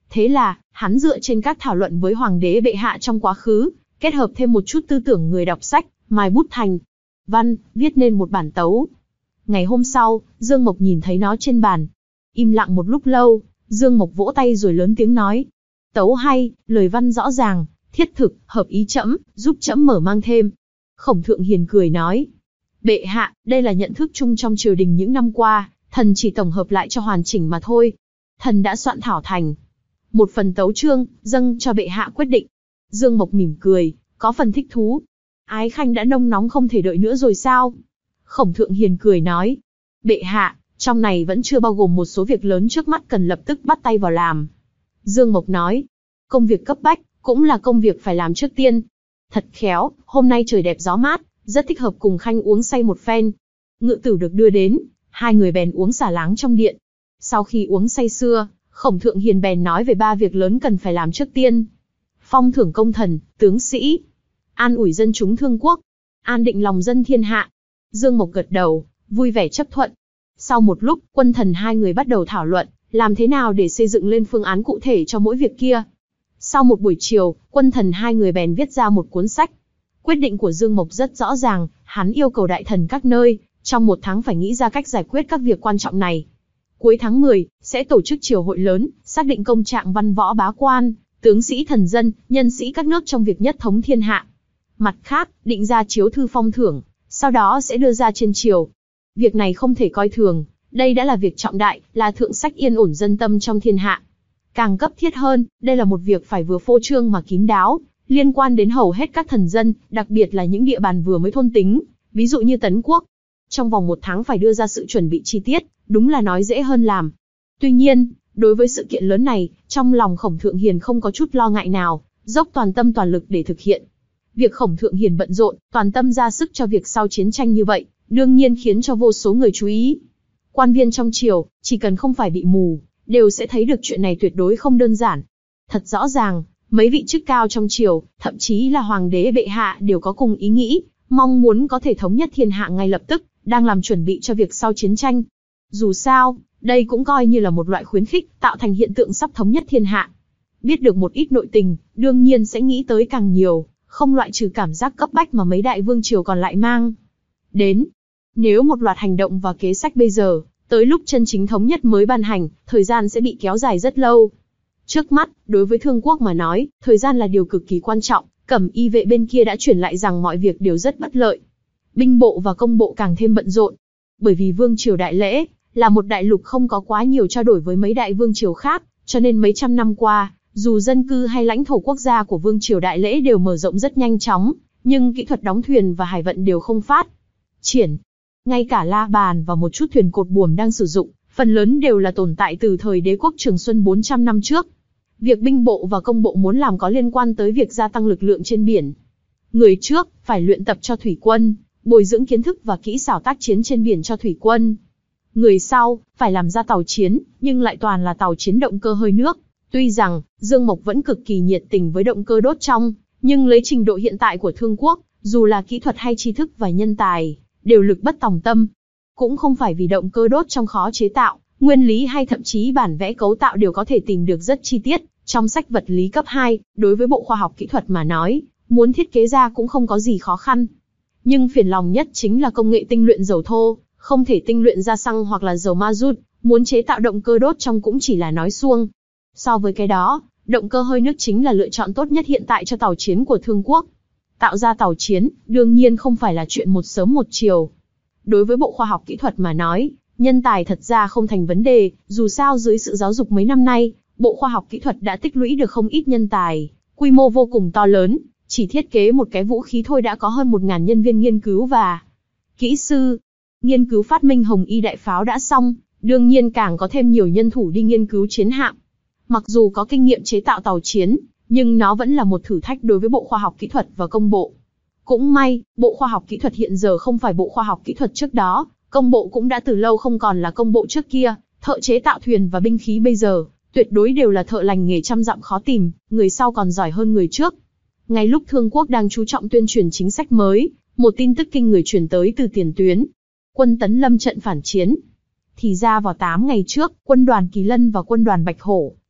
Speaker 2: Thế là, hắn dựa trên các thảo luận với hoàng đế bệ hạ trong quá khứ, kết hợp thêm một chút tư tưởng người đọc sách, mài bút thành văn, viết nên một bản tấu. Ngày hôm sau, Dương Mộc nhìn thấy nó trên bàn. Im lặng một lúc lâu, Dương Mộc vỗ tay rồi lớn tiếng nói. Tấu hay, lời văn rõ ràng, thiết thực, hợp ý trẫm, giúp trẫm mở mang thêm. Khổng Thượng Hiền cười nói. Bệ hạ, đây là nhận thức chung trong triều đình những năm qua, thần chỉ tổng hợp lại cho hoàn chỉnh mà thôi. Thần đã soạn thảo thành một phần tấu chương, dâng cho bệ hạ quyết định. Dương Mộc mỉm cười, có phần thích thú. Ái khanh đã nông nóng không thể đợi nữa rồi sao? Khổng Thượng Hiền cười nói. Bệ hạ, trong này vẫn chưa bao gồm một số việc lớn trước mắt cần lập tức bắt tay vào làm. Dương Mộc nói. Công việc cấp bách, cũng là công việc phải làm trước tiên. Thật khéo, hôm nay trời đẹp gió mát, rất thích hợp cùng khanh uống say một phen. Ngự tử được đưa đến, hai người bèn uống xả láng trong điện. Sau khi uống say sưa, Khổng Thượng Hiền bèn nói về ba việc lớn cần phải làm trước tiên. Phong thưởng công thần, tướng sĩ, an ủi dân chúng thương quốc, an định lòng dân thiên hạ. Dương Mộc gật đầu, vui vẻ chấp thuận. Sau một lúc, quân thần hai người bắt đầu thảo luận, làm thế nào để xây dựng lên phương án cụ thể cho mỗi việc kia. Sau một buổi chiều, quân thần hai người bèn viết ra một cuốn sách. Quyết định của Dương Mộc rất rõ ràng, hắn yêu cầu đại thần các nơi, trong một tháng phải nghĩ ra cách giải quyết các việc quan trọng này. Cuối tháng mười, sẽ tổ chức triều hội lớn, xác định công trạng văn võ bá quan, tướng sĩ thần dân, nhân sĩ các nước trong việc nhất thống thiên hạ. Mặt khác, định ra chiếu thư phong thưởng, sau đó sẽ đưa ra trên triều. Việc này không thể coi thường, đây đã là việc trọng đại, là thượng sách yên ổn dân tâm trong thiên hạ. Càng cấp thiết hơn, đây là một việc phải vừa phô trương mà kín đáo, liên quan đến hầu hết các thần dân, đặc biệt là những địa bàn vừa mới thôn tính, ví dụ như Tấn Quốc. Trong vòng một tháng phải đưa ra sự chuẩn bị chi tiết, đúng là nói dễ hơn làm. Tuy nhiên, đối với sự kiện lớn này, trong lòng Khổng Thượng Hiền không có chút lo ngại nào, dốc toàn tâm toàn lực để thực hiện. Việc Khổng Thượng Hiền bận rộn, toàn tâm ra sức cho việc sau chiến tranh như vậy, đương nhiên khiến cho vô số người chú ý. Quan viên trong triều, chỉ cần không phải bị mù, đều sẽ thấy được chuyện này tuyệt đối không đơn giản. Thật rõ ràng, mấy vị chức cao trong triều, thậm chí là hoàng đế bệ hạ đều có cùng ý nghĩ, mong muốn có thể thống nhất thiên hạ ngay lập tức, đang làm chuẩn bị cho việc sau chiến tranh. Dù sao, đây cũng coi như là một loại khuyến khích, tạo thành hiện tượng sắp thống nhất thiên hạ. Biết được một ít nội tình, đương nhiên sẽ nghĩ tới càng nhiều, không loại trừ cảm giác cấp bách mà mấy đại vương triều còn lại mang đến. Nếu một loạt hành động và kế sách bây giờ, tới lúc chân chính thống nhất mới ban hành, thời gian sẽ bị kéo dài rất lâu. Trước mắt, đối với Thương Quốc mà nói, thời gian là điều cực kỳ quan trọng, Cẩm Y vệ bên kia đã chuyển lại rằng mọi việc đều rất bất lợi. Binh bộ và công bộ càng thêm bận rộn. Bởi vì Vương triều Đại Lễ là một đại lục không có quá nhiều trao đổi với mấy đại vương triều khác, cho nên mấy trăm năm qua, dù dân cư hay lãnh thổ quốc gia của Vương triều Đại Lễ đều mở rộng rất nhanh chóng, nhưng kỹ thuật đóng thuyền và hải vận đều không phát triển. Ngay cả la bàn và một chút thuyền cột buồm đang sử dụng, phần lớn đều là tồn tại từ thời đế quốc Trường Xuân bốn trăm năm trước. Việc binh bộ và công bộ muốn làm có liên quan tới việc gia tăng lực lượng trên biển. Người trước, phải luyện tập cho thủy quân, bồi dưỡng kiến thức và kỹ xảo tác chiến trên biển cho thủy quân. Người sau, phải làm ra tàu chiến, nhưng lại toàn là tàu chiến động cơ hơi nước. Tuy rằng, Dương Mộc vẫn cực kỳ nhiệt tình với động cơ đốt trong, nhưng lấy trình độ hiện tại của Thương Quốc, dù là kỹ thuật hay tri thức và nhân tài, đều lực bất tòng tâm. Cũng không phải vì động cơ đốt trong khó chế tạo, nguyên lý hay thậm chí bản vẽ cấu tạo đều có thể tìm được rất chi tiết, trong sách vật lý cấp hai, đối với Bộ Khoa học Kỹ thuật mà nói, muốn thiết kế ra cũng không có gì khó khăn. Nhưng phiền lòng nhất chính là công nghệ tinh luyện dầu thô, không thể tinh luyện ra xăng hoặc là dầu ma rút, muốn chế tạo động cơ đốt trong cũng chỉ là nói suông. So với cái đó, động cơ hơi nước chính là lựa chọn tốt nhất hiện tại cho tàu chiến của Thương Quốc. Tạo ra tàu chiến, đương nhiên không phải là chuyện một sớm một chiều. Đối với Bộ Khoa học Kỹ thuật mà nói, nhân tài thật ra không thành vấn đề, dù sao dưới sự giáo dục mấy năm nay, Bộ Khoa học Kỹ thuật đã tích lũy được không ít nhân tài, quy mô vô cùng to lớn, chỉ thiết kế một cái vũ khí thôi đã có hơn một nghìn nhân viên nghiên cứu và kỹ sư. Nghiên cứu phát minh Hồng Y đại pháo đã xong, đương nhiên càng có thêm nhiều nhân thủ đi nghiên cứu chiến hạm. Mặc dù có kinh nghiệm chế tạo tàu chiến, nhưng nó vẫn là một thử thách đối với Bộ Khoa học Kỹ thuật và Công bộ. Cũng may, Bộ Khoa học Kỹ thuật hiện giờ không phải Bộ Khoa học Kỹ thuật trước đó, Công bộ cũng đã từ lâu không còn là Công bộ trước kia, thợ chế tạo thuyền và binh khí bây giờ, tuyệt đối đều là thợ lành nghề trăm dặm khó tìm, người sau còn giỏi hơn người trước. Ngay lúc Thương Quốc đang chú trọng tuyên truyền chính sách mới, một tin tức kinh người truyền tới từ tiền tuyến. Quân Tấn lâm trận phản chiến. Thì ra vào tám ngày trước, quân đoàn Kỳ Lân và quân đoàn Bạch Hổ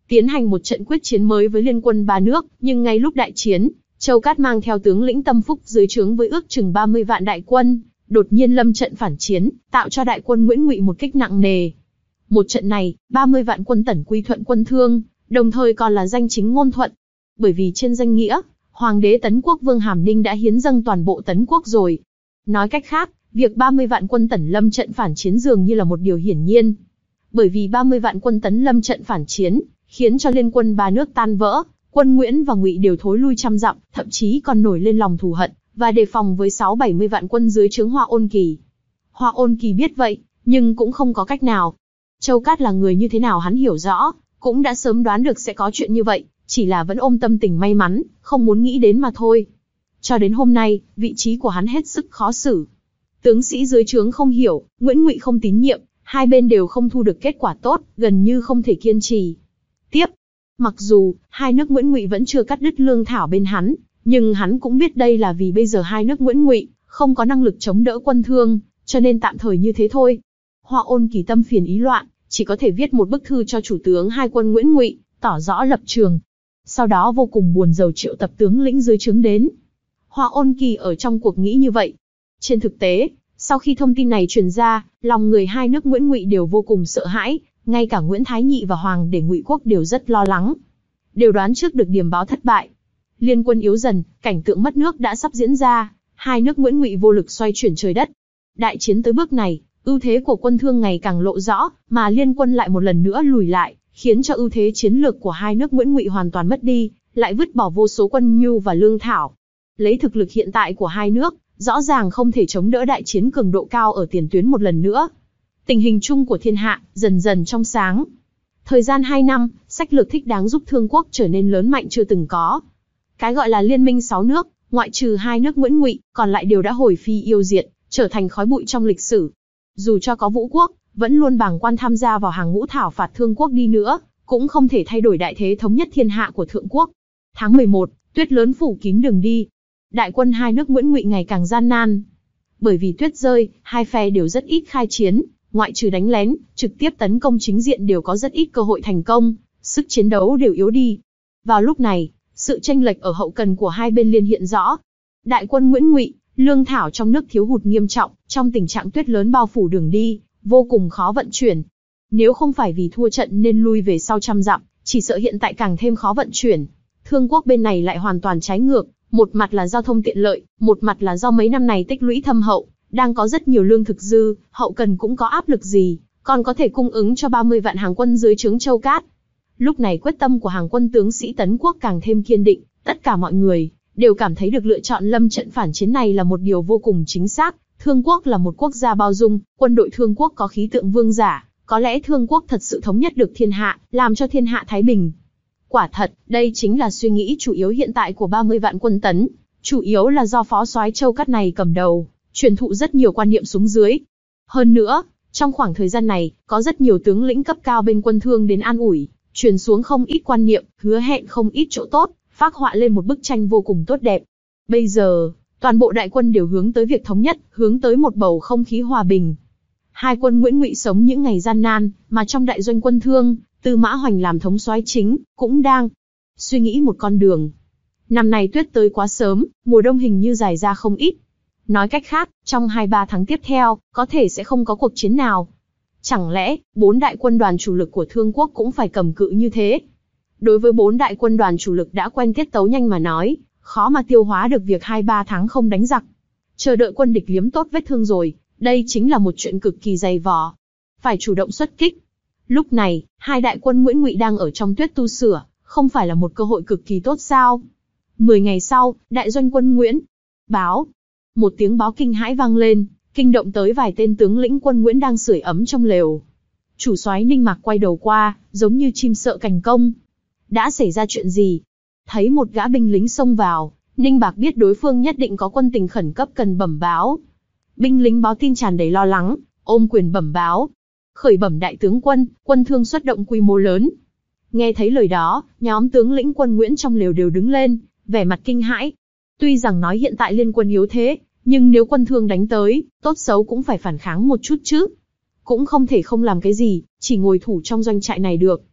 Speaker 2: tiến hành một trận quyết chiến mới với liên quân ba nước, nhưng ngay lúc đại chiến, Châu Cát mang theo tướng lĩnh Tâm Phúc dưới trướng với ước chừng ba mươi vạn đại quân, đột nhiên lâm trận phản chiến, tạo cho đại quân Nguyễn Ngụy một kích nặng nề. Một trận này, ba mươi vạn quân Tần quy thuận quân Thương, đồng thời còn là danh chính ngôn thuận. Bởi vì trên danh nghĩa, Hoàng đế Tấn Quốc Vương Hàm Ninh đã hiến dâng toàn bộ Tấn Quốc rồi. Nói cách khác, việc ba mươi vạn quân Tần lâm trận phản chiến dường như là một điều hiển nhiên. Bởi vì ba mươi vạn quân Tấn lâm trận phản chiến, khiến cho liên quân ba nước tan vỡ, quân Nguyễn và Ngụy đều thối lui trăm dặm, thậm chí còn nổi lên lòng thù hận và đề phòng với sáu bảy mươi vạn quân dưới trướng Hoa Ôn Kỳ. Hoa Ôn Kỳ biết vậy, nhưng cũng không có cách nào. Châu Cát là người như thế nào hắn hiểu rõ, cũng đã sớm đoán được sẽ có chuyện như vậy, chỉ là vẫn ôm tâm tình may mắn, không muốn nghĩ đến mà thôi. Cho đến hôm nay, vị trí của hắn hết sức khó xử. Tướng sĩ dưới trướng không hiểu, Nguyễn Ngụy không tín nhiệm, hai bên đều không thu được kết quả tốt, gần như không thể kiên trì tiếp. Mặc dù hai nước Nguyễn Ngụy vẫn chưa cắt đứt lương thảo bên hắn, nhưng hắn cũng biết đây là vì bây giờ hai nước Nguyễn Ngụy không có năng lực chống đỡ quân Thương, cho nên tạm thời như thế thôi. Hoa Ôn Kỳ tâm phiền ý loạn, chỉ có thể viết một bức thư cho chủ tướng hai quân Nguyễn Ngụy, tỏ rõ lập trường. Sau đó vô cùng buồn rầu triệu tập tướng lĩnh dưới trướng đến. Hoa Ôn Kỳ ở trong cuộc nghĩ như vậy. Trên thực tế, sau khi thông tin này truyền ra, lòng người hai nước Nguyễn Ngụy đều vô cùng sợ hãi, ngay cả Nguyễn Thái Nhị và Hoàng đế Ngụy Quốc đều rất lo lắng. Đều đoán trước được điểm báo thất bại. Liên quân yếu dần, cảnh tượng mất nước đã sắp diễn ra, hai nước Nguyễn Ngụy vô lực xoay chuyển trời đất. Đại chiến tới bước này, ưu thế của quân Thương ngày càng lộ rõ, mà liên quân lại một lần nữa lùi lại, khiến cho ưu thế chiến lược của hai nước Nguyễn Ngụy hoàn toàn mất đi, lại vứt bỏ vô số quân nhu và lương thảo. Lấy thực lực hiện tại của hai nước, rõ ràng không thể chống đỡ đại chiến cường độ cao ở tiền tuyến một lần nữa. Tình hình chung của thiên hạ dần dần trong sáng. Thời gian hai năm, sách lược thích đáng giúp Thương Quốc trở nên lớn mạnh chưa từng có. Cái gọi là liên minh sáu nước, ngoại trừ hai nước Nguyễn Ngụy, còn lại đều đã hồi phi yêu diệt, trở thành khói bụi trong lịch sử. Dù cho có Vũ Quốc vẫn luôn bàng quan tham gia vào hàng ngũ thảo phạt Thương Quốc đi nữa, cũng không thể thay đổi đại thế thống nhất thiên hạ của Thượng Quốc. Tháng mười một, tuyết lớn phủ kín đường đi. Đại quân hai nước Nguyễn Ngụy ngày càng gian nan. Bởi vì tuyết rơi, hai phe đều rất ít khai chiến, ngoại trừ đánh lén, trực tiếp tấn công chính diện đều có rất ít cơ hội thành công, sức chiến đấu đều yếu đi. Vào lúc này, sự chênh lệch ở hậu cần của hai bên liên hiện rõ. Đại quân Nguyễn Ngụy, lương thảo trong nước thiếu hụt nghiêm trọng, trong tình trạng tuyết lớn bao phủ đường đi, vô cùng khó vận chuyển. Nếu không phải vì thua trận nên lui về sau trăm dặm, chỉ sợ hiện tại càng thêm khó vận chuyển. Thương Quốc bên này lại hoàn toàn trái ngược, một mặt là giao thông tiện lợi, một mặt là do mấy năm này tích lũy thâm hậu, đang có rất nhiều lương thực dư, hậu cần cũng có áp lực gì, còn có thể cung ứng cho ba mươi vạn hàng quân dưới trướng Châu Cát. Lúc này quyết tâm của hàng quân tướng sĩ Tấn Quốc càng thêm kiên định, tất cả mọi người đều cảm thấy được lựa chọn lâm trận phản chiến này là một điều vô cùng chính xác. Thương Quốc là một quốc gia bao dung, quân đội Thương Quốc có khí tượng vương giả, có lẽ Thương Quốc thật sự thống nhất được thiên hạ, làm cho thiên hạ thái bình. Quả thật, đây chính là suy nghĩ chủ yếu hiện tại của ba mươi vạn quân Tấn, chủ yếu là do phó soái Châu Cát này cầm đầu, truyền thụ rất nhiều quan niệm xuống dưới. Hơn nữa, trong khoảng thời gian này, có rất nhiều tướng lĩnh cấp cao bên quân Thương đến an ủi, truyền xuống không ít quan niệm, hứa hẹn không ít chỗ tốt, phác họa lên một bức tranh vô cùng tốt đẹp. Bây giờ, toàn bộ đại quân đều hướng tới việc thống nhất, hướng tới một bầu không khí hòa bình. Hai quân Nguyễn Ngụy sống những ngày gian nan, mà trong đại doanh quân Thương, Tư Mã Hoành làm thống soái chính, cũng đang suy nghĩ một con đường. Năm nay tuyết tới quá sớm, mùa đông hình như dài ra không ít. Nói cách khác, trong hai ba tháng tiếp theo, có thể sẽ không có cuộc chiến nào. Chẳng lẽ, bốn đại quân đoàn chủ lực của Thương Quốc cũng phải cầm cự như thế? Đối với bốn đại quân đoàn chủ lực đã quen tiết tấu nhanh mà nói, khó mà tiêu hóa được việc hai ba tháng không đánh giặc. Chờ đợi quân địch liếm tốt vết thương rồi, đây chính là một chuyện cực kỳ dày vò. Phải chủ động xuất kích. Lúc này, hai đại quân Nguyễn Ngụy đang ở trong tuyết tu sửa, không phải là một cơ hội cực kỳ tốt sao? Mười ngày sau, đại doanh quân Nguyễn báo. Một tiếng báo kinh hãi vang lên, kinh động tới vài tên tướng lĩnh quân Nguyễn đang sưởi ấm trong lều. Chủ soái Ninh Mạc quay đầu qua, giống như chim sợ cành công. Đã xảy ra chuyện gì? Thấy một gã binh lính xông vào, Ninh Mạc biết đối phương nhất định có quân tình khẩn cấp cần bẩm báo. Binh lính báo tin tràn đầy lo lắng, ôm quyền bẩm báo. Khởi bẩm đại tướng quân, quân Thương xuất động quy mô lớn. Nghe thấy lời đó, nhóm tướng lĩnh quân Nguyễn trong lều đều đứng lên, vẻ mặt kinh hãi. Tuy rằng nói hiện tại liên quân yếu thế, nhưng nếu quân Thương đánh tới, tốt xấu cũng phải phản kháng một chút chứ. Cũng không thể không làm cái gì, chỉ ngồi thủ trong doanh trại này được.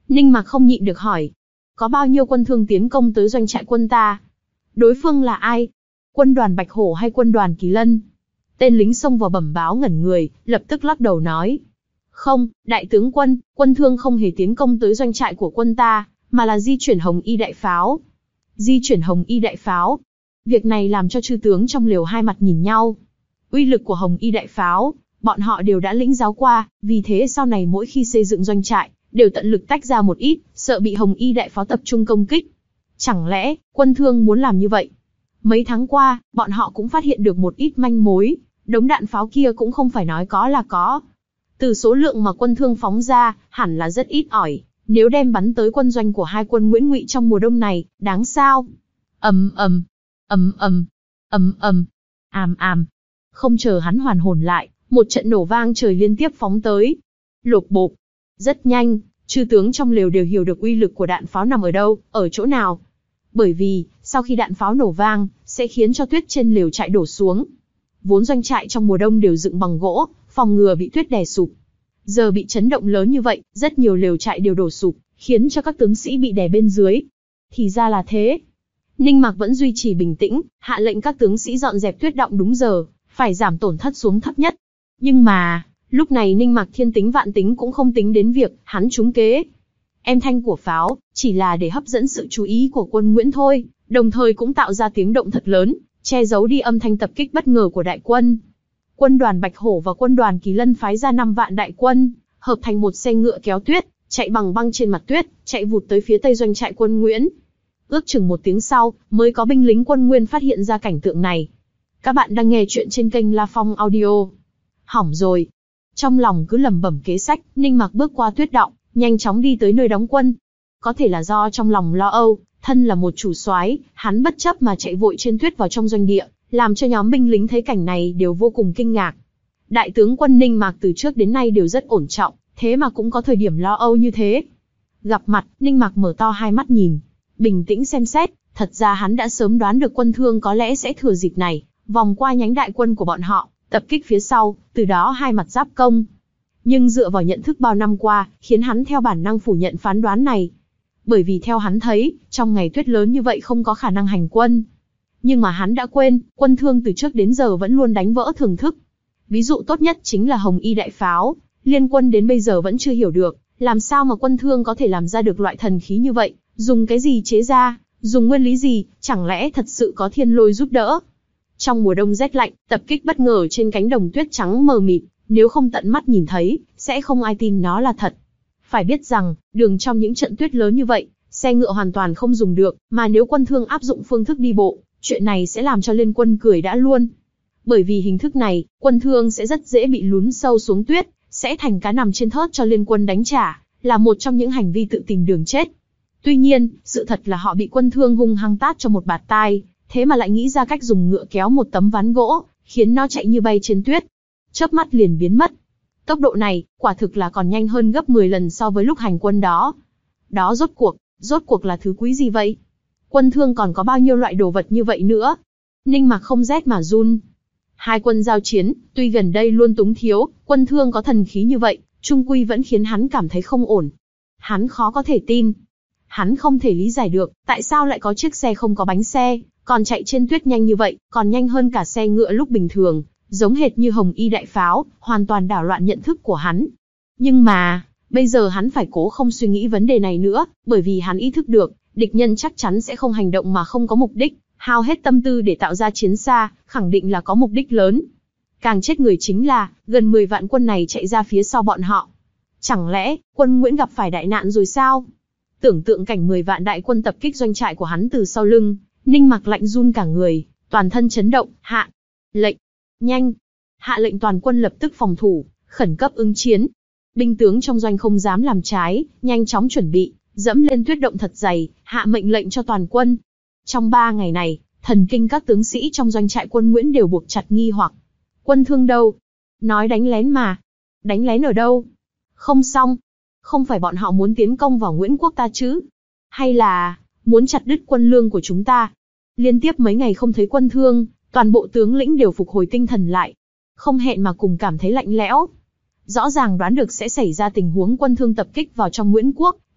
Speaker 2: Ninh Mạc không nhịn được hỏi. Có bao nhiêu quân Thương tiến công tới doanh trại quân ta? Đối phương là ai? Quân đoàn Bạch Hổ hay quân đoàn Kỳ Lân? Tên lính xông vào bẩm báo ngẩn người, lập tức lắc đầu nói. Không, đại tướng quân, quân Thương không hề tiến công tới doanh trại của quân ta, mà là di chuyển Hồng Y đại pháo. Di chuyển Hồng Y đại pháo. Việc này làm cho chư tướng trong lều hai mặt nhìn nhau. Uy lực của Hồng Y đại pháo, bọn họ đều đã lĩnh giáo qua, vì thế sau này mỗi khi xây dựng doanh trại, đều tận lực tách ra một ít, sợ bị Hồng Y đại pháo tập trung công kích. Chẳng lẽ, quân Thương muốn làm như vậy? Mấy tháng qua, bọn họ cũng phát hiện được một ít manh mối, đống đạn pháo kia cũng không phải nói có là có. Từ số lượng mà quân Thương phóng ra, hẳn là rất ít ỏi, nếu đem bắn tới quân doanh của hai quân Nguyễn Ngụy trong mùa đông này, đáng sao? Ầm ầm, ầm ầm, ầm ầm, àm àm. Không chờ hắn hoàn hồn lại, một trận nổ vang trời liên tiếp phóng tới. Lộp bộp. Rất nhanh, chư tướng trong lều đều hiểu được uy lực của đạn pháo nằm ở đâu, ở chỗ nào. Bởi vì, sau khi đạn pháo nổ vang, sẽ khiến cho tuyết trên lều trại đổ xuống. Vốn doanh trại trong mùa đông đều dựng bằng gỗ, phòng ngừa bị tuyết đè sụp. Giờ bị chấn động lớn như vậy, rất nhiều lều trại đều đổ sụp, khiến cho các tướng sĩ bị đè bên dưới. Thì ra là thế. Ninh Mạc vẫn duy trì bình tĩnh, hạ lệnh các tướng sĩ dọn dẹp tuyết đọng đúng giờ, phải giảm tổn thất xuống thấp nhất. Nhưng mà, lúc này Ninh Mạc thiên tính vạn tính cũng không tính đến việc hắn trúng kế. Em thanh của pháo chỉ là để hấp dẫn sự chú ý của quân Nguyễn thôi, đồng thời cũng tạo ra tiếng động thật lớn, che giấu đi âm thanh tập kích bất ngờ của đại quân. Quân đoàn Bạch Hổ và quân đoàn Kỳ Lân phái ra năm vạn đại quân, hợp thành một xe ngựa kéo tuyết, chạy bằng băng trên mặt tuyết, chạy vụt tới phía tây doanh trại quân Nguyễn. Ước chừng một tiếng sau, mới có binh lính quân Nguyên phát hiện ra cảnh tượng này. Các bạn đang nghe chuyện trên kênh La Phong Audio. Hỏng rồi. Trong lòng cứ lẩm bẩm kế sách, Ninh Mạc bước qua tuyết đọng, nhanh chóng đi tới nơi đóng quân. Có thể là do trong lòng lo âu, thân là một chủ soái, hắn bất chấp mà chạy vội trên tuyết vào trong doanh địa, làm cho nhóm binh lính thấy cảnh này đều vô cùng kinh ngạc. Đại tướng quân Ninh Mạc từ trước đến nay đều rất ổn trọng, thế mà cũng có thời điểm lo âu như thế. Gặp mặt, Ninh Mạc mở to hai mắt nhìn, bình tĩnh xem xét, thật ra hắn đã sớm đoán được quân Thương có lẽ sẽ thừa dịp này, vòng qua nhánh đại quân của bọn họ, tập kích phía sau, từ đó hai mặt giáp công. Nhưng dựa vào nhận thức bao năm qua, khiến hắn theo bản năng phủ nhận phán đoán này. Bởi vì theo hắn thấy, trong ngày tuyết lớn như vậy không có khả năng hành quân. Nhưng mà hắn đã quên, quân Thương từ trước đến giờ vẫn luôn đánh vỡ thường thức. Ví dụ tốt nhất chính là Hồng Y đại pháo, liên quân đến bây giờ vẫn chưa hiểu được, làm sao mà quân Thương có thể làm ra được loại thần khí như vậy, dùng cái gì chế ra, dùng nguyên lý gì, chẳng lẽ thật sự có thiên lôi giúp đỡ. Trong mùa đông rét lạnh, tập kích bất ngờ trên cánh đồng tuyết trắng mờ mịt, nếu không tận mắt nhìn thấy, sẽ không ai tin nó là thật. Phải biết rằng, đường trong những trận tuyết lớn như vậy, xe ngựa hoàn toàn không dùng được, mà nếu quân Thương áp dụng phương thức đi bộ, chuyện này sẽ làm cho liên quân cười đã luôn. Bởi vì hình thức này, quân Thương sẽ rất dễ bị lún sâu xuống tuyết, sẽ thành cá nằm trên thớt cho liên quân đánh trả, là một trong những hành vi tự tìm đường chết. Tuy nhiên, sự thật là họ bị quân Thương hung hăng tát cho một bạt tai, thế mà lại nghĩ ra cách dùng ngựa kéo một tấm ván gỗ, khiến nó chạy như bay trên tuyết. Chớp mắt liền biến mất. Tốc độ này, quả thực là còn nhanh hơn gấp mười lần so với lúc hành quân đó. Đó rốt cuộc, rốt cuộc là thứ quý gì vậy? Quân Thương còn có bao nhiêu loại đồ vật như vậy nữa? Ninh Mạc không rét mà run. Hai quân giao chiến, tuy gần đây luôn túng thiếu, quân Thương có thần khí như vậy, chung quy vẫn khiến hắn cảm thấy không ổn. Hắn khó có thể tin. Hắn không thể lý giải được, tại sao lại có chiếc xe không có bánh xe, còn chạy trên tuyết nhanh như vậy, còn nhanh hơn cả xe ngựa lúc bình thường, giống hệt như Hồng Y đại pháo, hoàn toàn đảo loạn nhận thức của hắn. Nhưng mà, bây giờ hắn phải cố không suy nghĩ vấn đề này nữa, bởi vì hắn ý thức được, địch nhân chắc chắn sẽ không hành động mà không có mục đích, hao hết tâm tư để tạo ra chiến xa, khẳng định là có mục đích lớn. Càng chết người chính là, gần mười vạn quân này chạy ra phía sau bọn họ. Chẳng lẽ, quân Nguyễn gặp phải đại nạn rồi sao? Tưởng tượng cảnh mười vạn đại quân tập kích doanh trại của hắn từ sau lưng, Ninh Mạc lạnh run cả người, toàn thân chấn động, hạ lệnh, nhanh, hạ lệnh toàn quân lập tức phòng thủ, khẩn cấp ứng chiến. Binh tướng trong doanh không dám làm trái, nhanh chóng chuẩn bị, dẫm lên tuyết động thật dày, hạ mệnh lệnh cho toàn quân. Trong ba ngày này, thần kinh các tướng sĩ trong doanh trại quân Nguyễn đều buộc chặt nghi hoặc. Quân Thương đâu? Nói đánh lén mà. Đánh lén ở đâu? Không xong. Không phải bọn họ muốn tiến công vào Nguyễn quốc ta chứ? Hay là muốn chặt đứt quân lương của chúng ta? Liên tiếp mấy ngày không thấy quân Thương, toàn bộ tướng lĩnh đều phục hồi tinh thần lại. Không hẹn mà cùng cảm thấy lạnh lẽo. Rõ ràng đoán được sẽ xảy ra tình huống quân Thương tập kích vào trong Nguyễn quốc,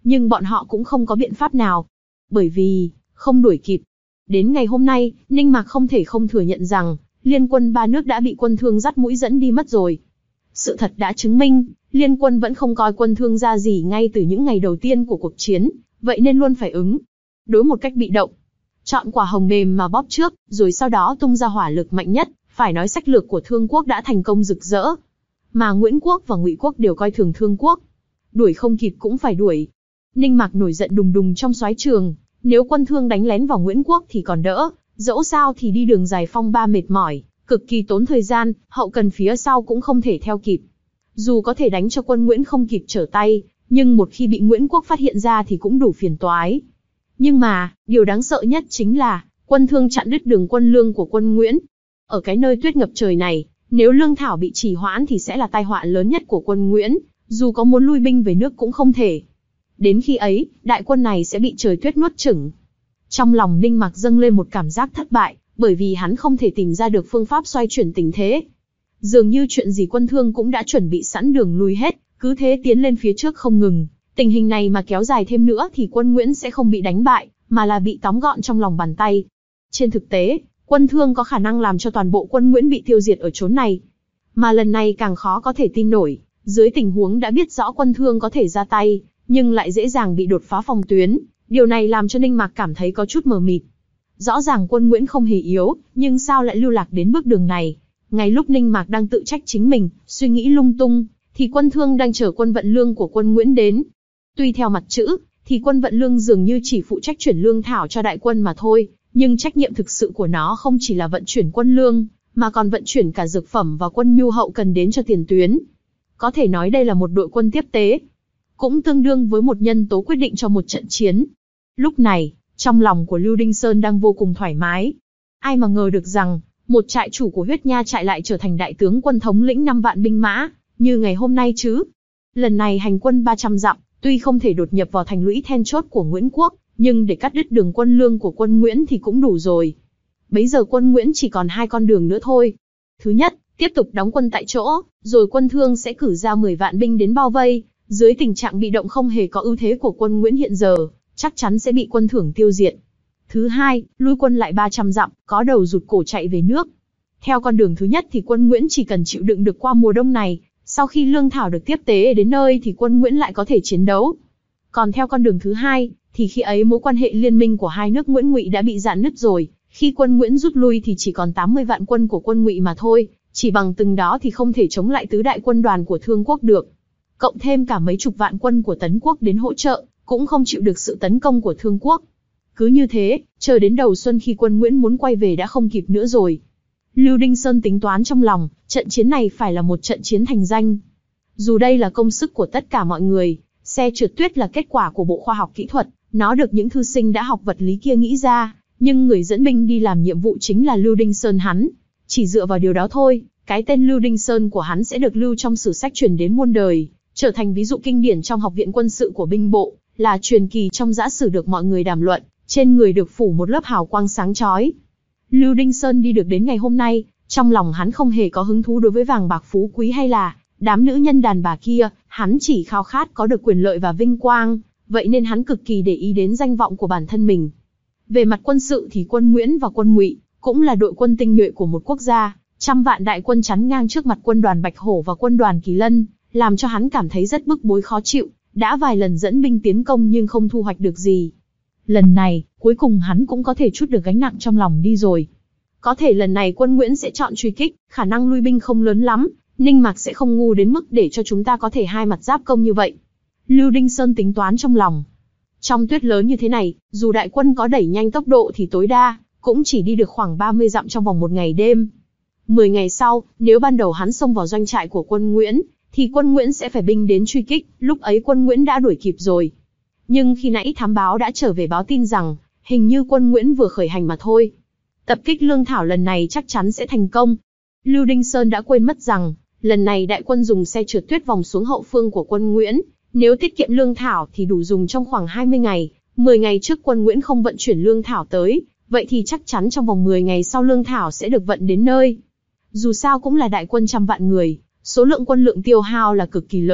Speaker 2: nhưng bọn họ cũng không có biện pháp nào. Bởi vì, không đuổi kịp. Đến ngày hôm nay, Ninh Mạc không thể không thừa nhận rằng, liên quân ba nước đã bị quân Thương dắt mũi dẫn đi mất rồi. Sự thật đã chứng minh, liên quân vẫn không coi quân Thương ra gì ngay từ những ngày đầu tiên của cuộc chiến, vậy nên luôn phải ứng đối một cách bị động. Chọn quả hồng mềm mà bóp trước, rồi sau đó tung ra hỏa lực mạnh nhất, phải nói sách lược của Thương quốc đã thành công rực rỡ. Mà Nguyễn quốc và Ngụy quốc đều coi thường Thương quốc. Đuổi không kịp cũng phải đuổi. Ninh Mạc nổi giận đùng đùng trong soái trường, nếu quân Thương đánh lén vào Nguyễn quốc thì còn đỡ, dẫu sao thì đi đường dài phong ba mệt mỏi, cực kỳ tốn thời gian, hậu cần phía sau cũng không thể theo kịp. Dù có thể đánh cho quân Nguyễn không kịp trở tay, nhưng một khi bị Nguyễn quốc phát hiện ra thì cũng đủ phiền toái. Nhưng mà, điều đáng sợ nhất chính là, quân Thương chặn đứt đường quân lương của quân Nguyễn. Ở cái nơi tuyết ngập trời này, nếu lương thảo bị trì hoãn thì sẽ là tai họa lớn nhất của quân Nguyễn, dù có muốn lui binh về nước cũng không thể. Đến khi ấy, đại quân này sẽ bị trời tuyết nuốt chửng. Trong lòng Ninh Mạc dâng lên một cảm giác thất bại, bởi vì hắn không thể tìm ra được phương pháp xoay chuyển tình thế. Dường như chuyện gì quân Thương cũng đã chuẩn bị sẵn đường lui hết, cứ thế tiến lên phía trước không ngừng. Tình hình này mà kéo dài thêm nữa thì quân Nguyễn sẽ không bị đánh bại, mà là bị tóm gọn trong lòng bàn tay. Trên thực tế, quân Thương có khả năng làm cho toàn bộ quân Nguyễn bị tiêu diệt ở chốn này. Mà lần này càng khó có thể tin nổi, dưới tình huống đã biết rõ quân Thương có thể ra tay, nhưng lại dễ dàng bị đột phá phòng tuyến. Điều này làm cho Ninh Mạc cảm thấy có chút mờ mịt. Rõ ràng quân Nguyễn không hề yếu, nhưng sao lại lưu lạc đến bước đường này? Ngay lúc Ninh Mạc đang tự trách chính mình, suy nghĩ lung tung, thì quân Thương đang chở quân vận lương của quân Nguyễn đến. Tuy theo mặt chữ, thì quân vận lương dường như chỉ phụ trách chuyển lương thảo cho đại quân mà thôi, nhưng trách nhiệm thực sự của nó không chỉ là vận chuyển quân lương, mà còn vận chuyển cả dược phẩm và quân nhu hậu cần đến cho tiền tuyến. Có thể nói đây là một đội quân tiếp tế, cũng tương đương với một nhân tố quyết định cho một trận chiến. Lúc này, trong lòng của Lưu Đinh Sơn đang vô cùng thoải mái. Ai mà ngờ được rằng, một trại chủ của Huyết Nha trại lại trở thành đại tướng quân thống lĩnh năm vạn binh mã, như ngày hôm nay chứ. Lần này hành quân ba trăm dặm, tuy không thể đột nhập vào thành lũy then chốt của Nguyễn quốc, nhưng để cắt đứt đường quân lương của quân Nguyễn thì cũng đủ rồi. Bấy giờ quân Nguyễn chỉ còn hai con đường nữa thôi. Thứ nhất, tiếp tục đóng quân tại chỗ, rồi quân Thương sẽ cử ra mười vạn binh đến bao vây. Dưới tình trạng bị động không hề có ưu thế của quân Nguyễn hiện giờ, chắc chắn sẽ bị quân Thưởng tiêu diệt. Thứ hai, lui quân lại ba trăm dặm, có đầu rụt cổ chạy về nước. Theo con đường thứ nhất thì quân Nguyễn chỉ cần chịu đựng được qua mùa đông này, sau khi lương thảo được tiếp tế đến nơi thì quân Nguyễn lại có thể chiến đấu. Còn theo con đường thứ hai, thì khi ấy mối quan hệ liên minh của hai nước Nguyễn Ngụy đã bị rạn nứt rồi, khi quân Nguyễn rút lui thì chỉ còn tám mươi vạn quân của quân Ngụy mà thôi, chỉ bằng từng đó thì không thể chống lại tứ đại quân đoàn của Thương quốc được. Cộng thêm cả mấy chục vạn quân của Tấn quốc đến hỗ trợ, cũng không chịu được sự tấn công của Thương quốc. Cứ như thế, chờ đến đầu xuân khi quân Nguyễn muốn quay về đã không kịp nữa rồi. Lưu Đinh Sơn tính toán trong lòng, trận chiến này phải là một trận chiến thành danh. Dù đây là công sức của tất cả mọi người, xe trượt tuyết là kết quả của Bộ Khoa học Kỹ thuật, nó được những thư sinh đã học vật lý kia nghĩ ra, nhưng người dẫn binh đi làm nhiệm vụ chính là Lưu Đinh Sơn hắn. Chỉ dựa vào điều đó thôi, cái tên Lưu Đinh Sơn của hắn sẽ được lưu trong sử sách truyền đến muôn đời, trở thành ví dụ kinh điển trong học viện quân sự của binh bộ, là truyền kỳ trong giã sử được mọi người đàm luận, trên người được phủ một lớp hào quang sáng chói. Lưu Đinh Sơn đi được đến ngày hôm nay, trong lòng hắn không hề có hứng thú đối với vàng bạc phú quý hay là đám nữ nhân đàn bà kia, hắn chỉ khao khát có được quyền lợi và vinh quang, vậy nên hắn cực kỳ để ý đến danh vọng của bản thân mình. Về mặt quân sự thì quân Nguyễn và quân Ngụy cũng là đội quân tinh nhuệ của một quốc gia, trăm vạn đại quân chắn ngang trước mặt quân đoàn Bạch Hổ và quân đoàn Kỳ Lân, làm cho hắn cảm thấy rất bức bối khó chịu, đã vài lần dẫn binh tiến công nhưng không thu hoạch được gì. Lần này, cuối cùng hắn cũng có thể trút được gánh nặng trong lòng đi rồi. Có thể lần này quân Nguyễn sẽ chọn truy kích, khả năng lui binh không lớn lắm, Ninh Mạc sẽ không ngu đến mức để cho chúng ta có thể hai mặt giáp công như vậy. Lưu Đinh Sơn tính toán trong lòng. Trong tuyết lớn như thế này, dù đại quân có đẩy nhanh tốc độ thì tối đa cũng chỉ đi được khoảng ba mươi dặm trong vòng một ngày đêm. Mười ngày sau, nếu ban đầu hắn xông vào doanh trại của quân Nguyễn, thì quân Nguyễn sẽ phải binh đến truy kích, lúc ấy quân Nguyễn đã đuổi kịp rồi. Nhưng khi nãy thám báo đã trở về báo tin rằng, hình như quân Nguyễn vừa khởi hành mà thôi. Tập kích lương thảo lần này chắc chắn sẽ thành công. Lưu Đinh Sơn đã quên mất rằng, lần này đại quân dùng xe trượt tuyết vòng xuống hậu phương của quân Nguyễn, nếu tiết kiệm lương thảo thì đủ dùng trong khoảng hai mươi ngày, mười ngày trước quân Nguyễn không vận chuyển lương thảo tới, vậy thì chắc chắn trong vòng mười ngày sau lương thảo sẽ được vận đến nơi. Dù sao cũng là đại quân trăm vạn người, số lượng quân lượng tiêu hao là cực kỳ lớn,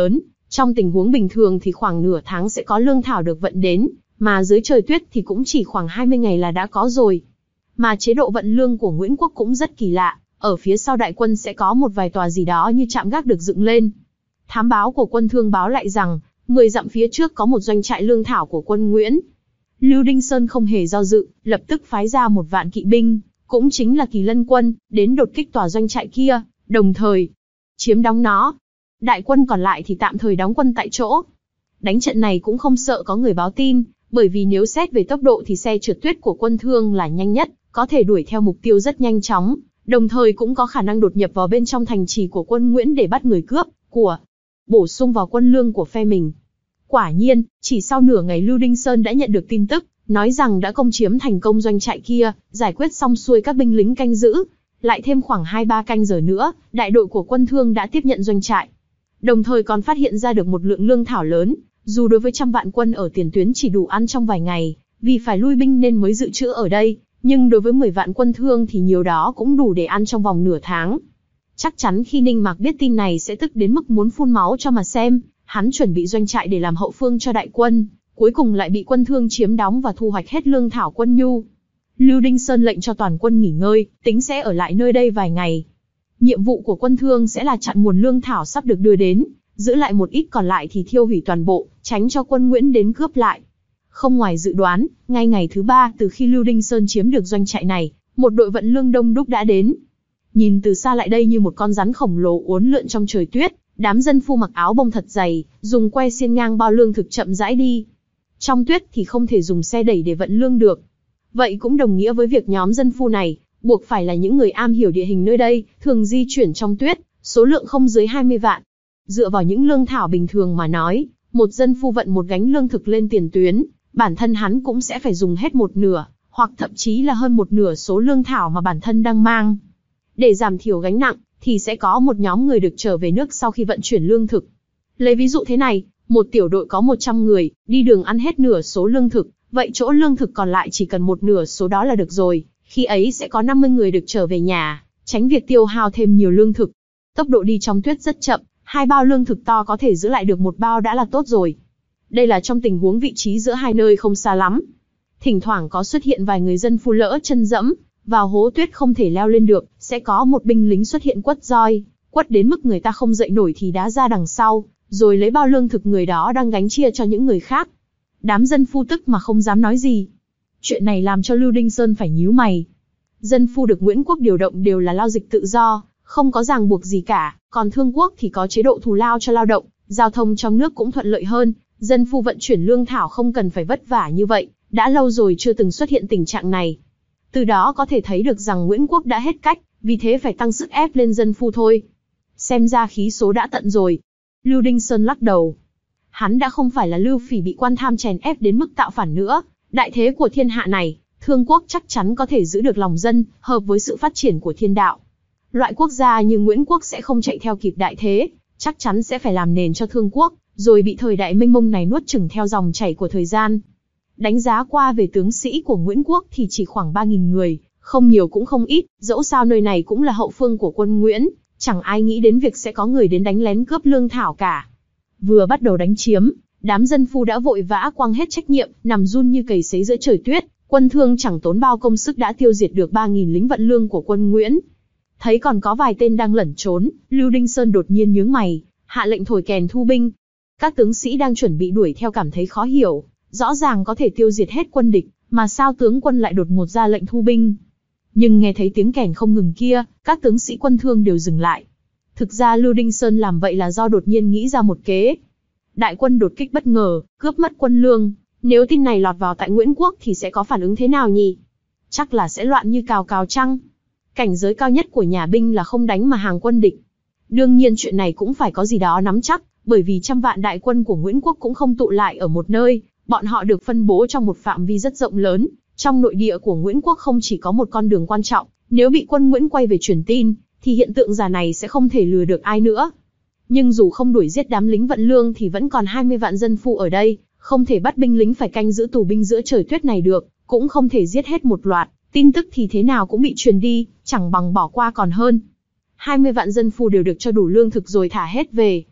Speaker 2: Trong tình huống bình thường thì khoảng nửa tháng sẽ có lương thảo được vận đến, mà dưới trời tuyết thì cũng chỉ khoảng hai mươi ngày là đã có rồi. Mà chế độ vận lương của Nguyễn Quốc cũng rất kỳ lạ, ở phía sau đại quân sẽ có một vài tòa gì đó như trạm gác được dựng lên. Thám báo của quân Thương báo lại rằng, mười dặm phía trước có một doanh trại lương thảo của quân Nguyễn. Lưu Đinh Sơn không hề do dự, lập tức phái ra một vạn kỵ binh, cũng chính là Kỳ Lân quân, đến đột kích tòa doanh trại kia, đồng thời chiếm đóng nó. Đại quân còn lại thì tạm thời đóng quân tại chỗ. Đánh trận này cũng không sợ có người báo tin, bởi vì nếu xét về tốc độ thì xe trượt tuyết của quân Thương là nhanh nhất, có thể đuổi theo mục tiêu rất nhanh chóng, đồng thời cũng có khả năng đột nhập vào bên trong thành trì của quân Nguyễn để bắt người cướp, của, bổ sung vào quân lương của phe mình. Quả nhiên, chỉ sau nửa ngày Lưu Đinh Sơn đã nhận được tin tức, nói rằng đã công chiếm thành công doanh trại kia, giải quyết xong xuôi các binh lính canh giữ. Lại thêm khoảng hai ba canh giờ nữa, đại đội của quân Thương đã tiếp nhận doanh trại. Đồng thời còn phát hiện ra được một lượng lương thảo lớn, dù đối với trăm vạn quân ở tiền tuyến chỉ đủ ăn trong vài ngày, vì phải lui binh nên mới dự trữ ở đây, nhưng đối với mười vạn quân Thương thì nhiều đó cũng đủ để ăn trong vòng nửa tháng. Chắc chắn khi Ninh Mạc biết tin này sẽ tức đến mức muốn phun máu cho mà xem, hắn chuẩn bị doanh trại để làm hậu phương cho đại quân, cuối cùng lại bị quân Thương chiếm đóng và thu hoạch hết lương thảo quân nhu. Lưu Đinh Sơn lệnh cho toàn quân nghỉ ngơi, tính sẽ ở lại nơi đây vài ngày. Nhiệm vụ của quân Thương sẽ là chặn nguồn lương thảo sắp được đưa đến, giữ lại một ít còn lại thì thiêu hủy toàn bộ, tránh cho quân Nguyễn đến cướp lại. Không ngoài dự đoán, ngay ngày thứ ba từ khi Lưu Đinh Sơn chiếm được doanh trại này, một đội vận lương đông đúc đã đến. Nhìn từ xa lại đây như một con rắn khổng lồ uốn lượn trong trời tuyết, đám dân phu mặc áo bông thật dày, dùng que xiên ngang bao lương thực chậm rãi đi. Trong tuyết thì không thể dùng xe đẩy để vận lương được. Vậy cũng đồng nghĩa với việc nhóm dân phu này, buộc phải là những người am hiểu địa hình nơi đây, thường di chuyển trong tuyết, số lượng không dưới hai mươi vạn. Dựa vào những lương thảo bình thường mà nói, một dân phu vận một gánh lương thực lên tiền tuyến, bản thân hắn cũng sẽ phải dùng hết một nửa, hoặc thậm chí là hơn một nửa số lương thảo mà bản thân đang mang. Để giảm thiểu gánh nặng, thì sẽ có một nhóm người được trở về nước sau khi vận chuyển lương thực. Lấy ví dụ thế này, một tiểu đội có một trăm người, đi đường ăn hết nửa số lương thực, vậy chỗ lương thực còn lại chỉ cần một nửa số đó là được rồi, khi ấy sẽ có năm mươi người được trở về nhà, tránh việc tiêu hao thêm nhiều lương thực. Tốc độ đi trong tuyết rất chậm, hai bao lương thực to có thể giữ lại được một bao đã là tốt rồi. Đây là trong tình huống vị trí giữa hai nơi không xa lắm. Thỉnh thoảng có xuất hiện vài người dân phu lỡ chân dẫm vào hố tuyết không thể leo lên được, sẽ có một binh lính xuất hiện quất roi, quất đến mức người ta không dậy nổi thì đá ra đằng sau, rồi lấy bao lương thực người đó đang gánh chia cho những người khác. Đám dân phu tức mà không dám nói gì. Chuyện này làm cho Lưu Đinh Sơn phải nhíu mày. Dân phu được Nguyễn Quốc điều động đều là lao dịch tự do, không có ràng buộc gì cả, còn Thương Quốc thì có chế độ thù lao cho lao động, giao thông trong nước cũng thuận lợi hơn, dân phu vận chuyển lương thảo không cần phải vất vả như vậy, đã lâu rồi chưa từng xuất hiện tình trạng này. Từ đó có thể thấy được rằng Nguyễn Quốc đã hết cách, vì thế phải tăng sức ép lên dân phu thôi. Xem ra khí số đã tận rồi. Lưu Đinh Sơn lắc đầu. Hắn đã không phải là Lưu Phỉ bị quan tham chèn ép đến mức tạo phản nữa, đại thế của thiên hạ này, Thương Quốc chắc chắn có thể giữ được lòng dân, hợp với sự phát triển của thiên đạo. Loại quốc gia như Nguyễn Quốc sẽ không chạy theo kịp đại thế, chắc chắn sẽ phải làm nền cho Thương Quốc, rồi bị thời đại mênh mông này nuốt chửng theo dòng chảy của thời gian. Đánh giá qua về tướng sĩ của Nguyễn Quốc thì chỉ khoảng ba nghìn người, không nhiều cũng không ít, dẫu sao nơi này cũng là hậu phương của quân Nguyễn, chẳng ai nghĩ đến việc sẽ có người đến đánh lén cướp lương thảo cả. Vừa bắt đầu đánh chiếm, đám dân phu đã vội vã quăng hết trách nhiệm, nằm run như cầy sấy giữa trời tuyết, quân Thương chẳng tốn bao công sức đã tiêu diệt được ba nghìn lính vận lương của quân Nguyễn. Thấy còn có vài tên đang lẩn trốn, Lưu Đinh Sơn đột nhiên nhướng mày, hạ lệnh thổi kèn thu binh. Các tướng sĩ đang chuẩn bị đuổi theo cảm thấy khó hiểu, rõ ràng có thể tiêu diệt hết quân địch, mà sao tướng quân lại đột ngột ra lệnh thu binh. Nhưng nghe thấy tiếng kèn không ngừng kia, các tướng sĩ quân Thương đều dừng lại. Thực ra Lưu Đinh Sơn làm vậy là do đột nhiên nghĩ ra một kế. Đại quân đột kích bất ngờ, cướp mất quân lương, nếu tin này lọt vào tại Nguyễn Quốc thì sẽ có phản ứng thế nào nhỉ? Chắc là sẽ loạn như cào cào chăng? Cảnh giới cao nhất của nhà binh là không đánh mà hàng quân địch. Đương nhiên chuyện này cũng phải có gì đó nắm chắc, bởi vì trăm vạn đại quân của Nguyễn Quốc cũng không tụ lại ở một nơi, bọn họ được phân bố trong một phạm vi rất rộng lớn. Trong nội địa của Nguyễn Quốc không chỉ có một con đường quan trọng, nếu bị quân Nguyễn quay về truyền tin, thì hiện tượng giả này sẽ không thể lừa được ai nữa. Nhưng dù không đuổi giết đám lính vận lương thì vẫn còn hai mươi vạn dân phu ở đây, không thể bắt binh lính phải canh giữ tù binh giữa trời tuyết này được, cũng không thể giết hết một loạt, tin tức thì thế nào cũng bị truyền đi, chẳng bằng bỏ qua còn hơn. hai mươi vạn dân phu đều được cho đủ lương thực rồi thả hết về.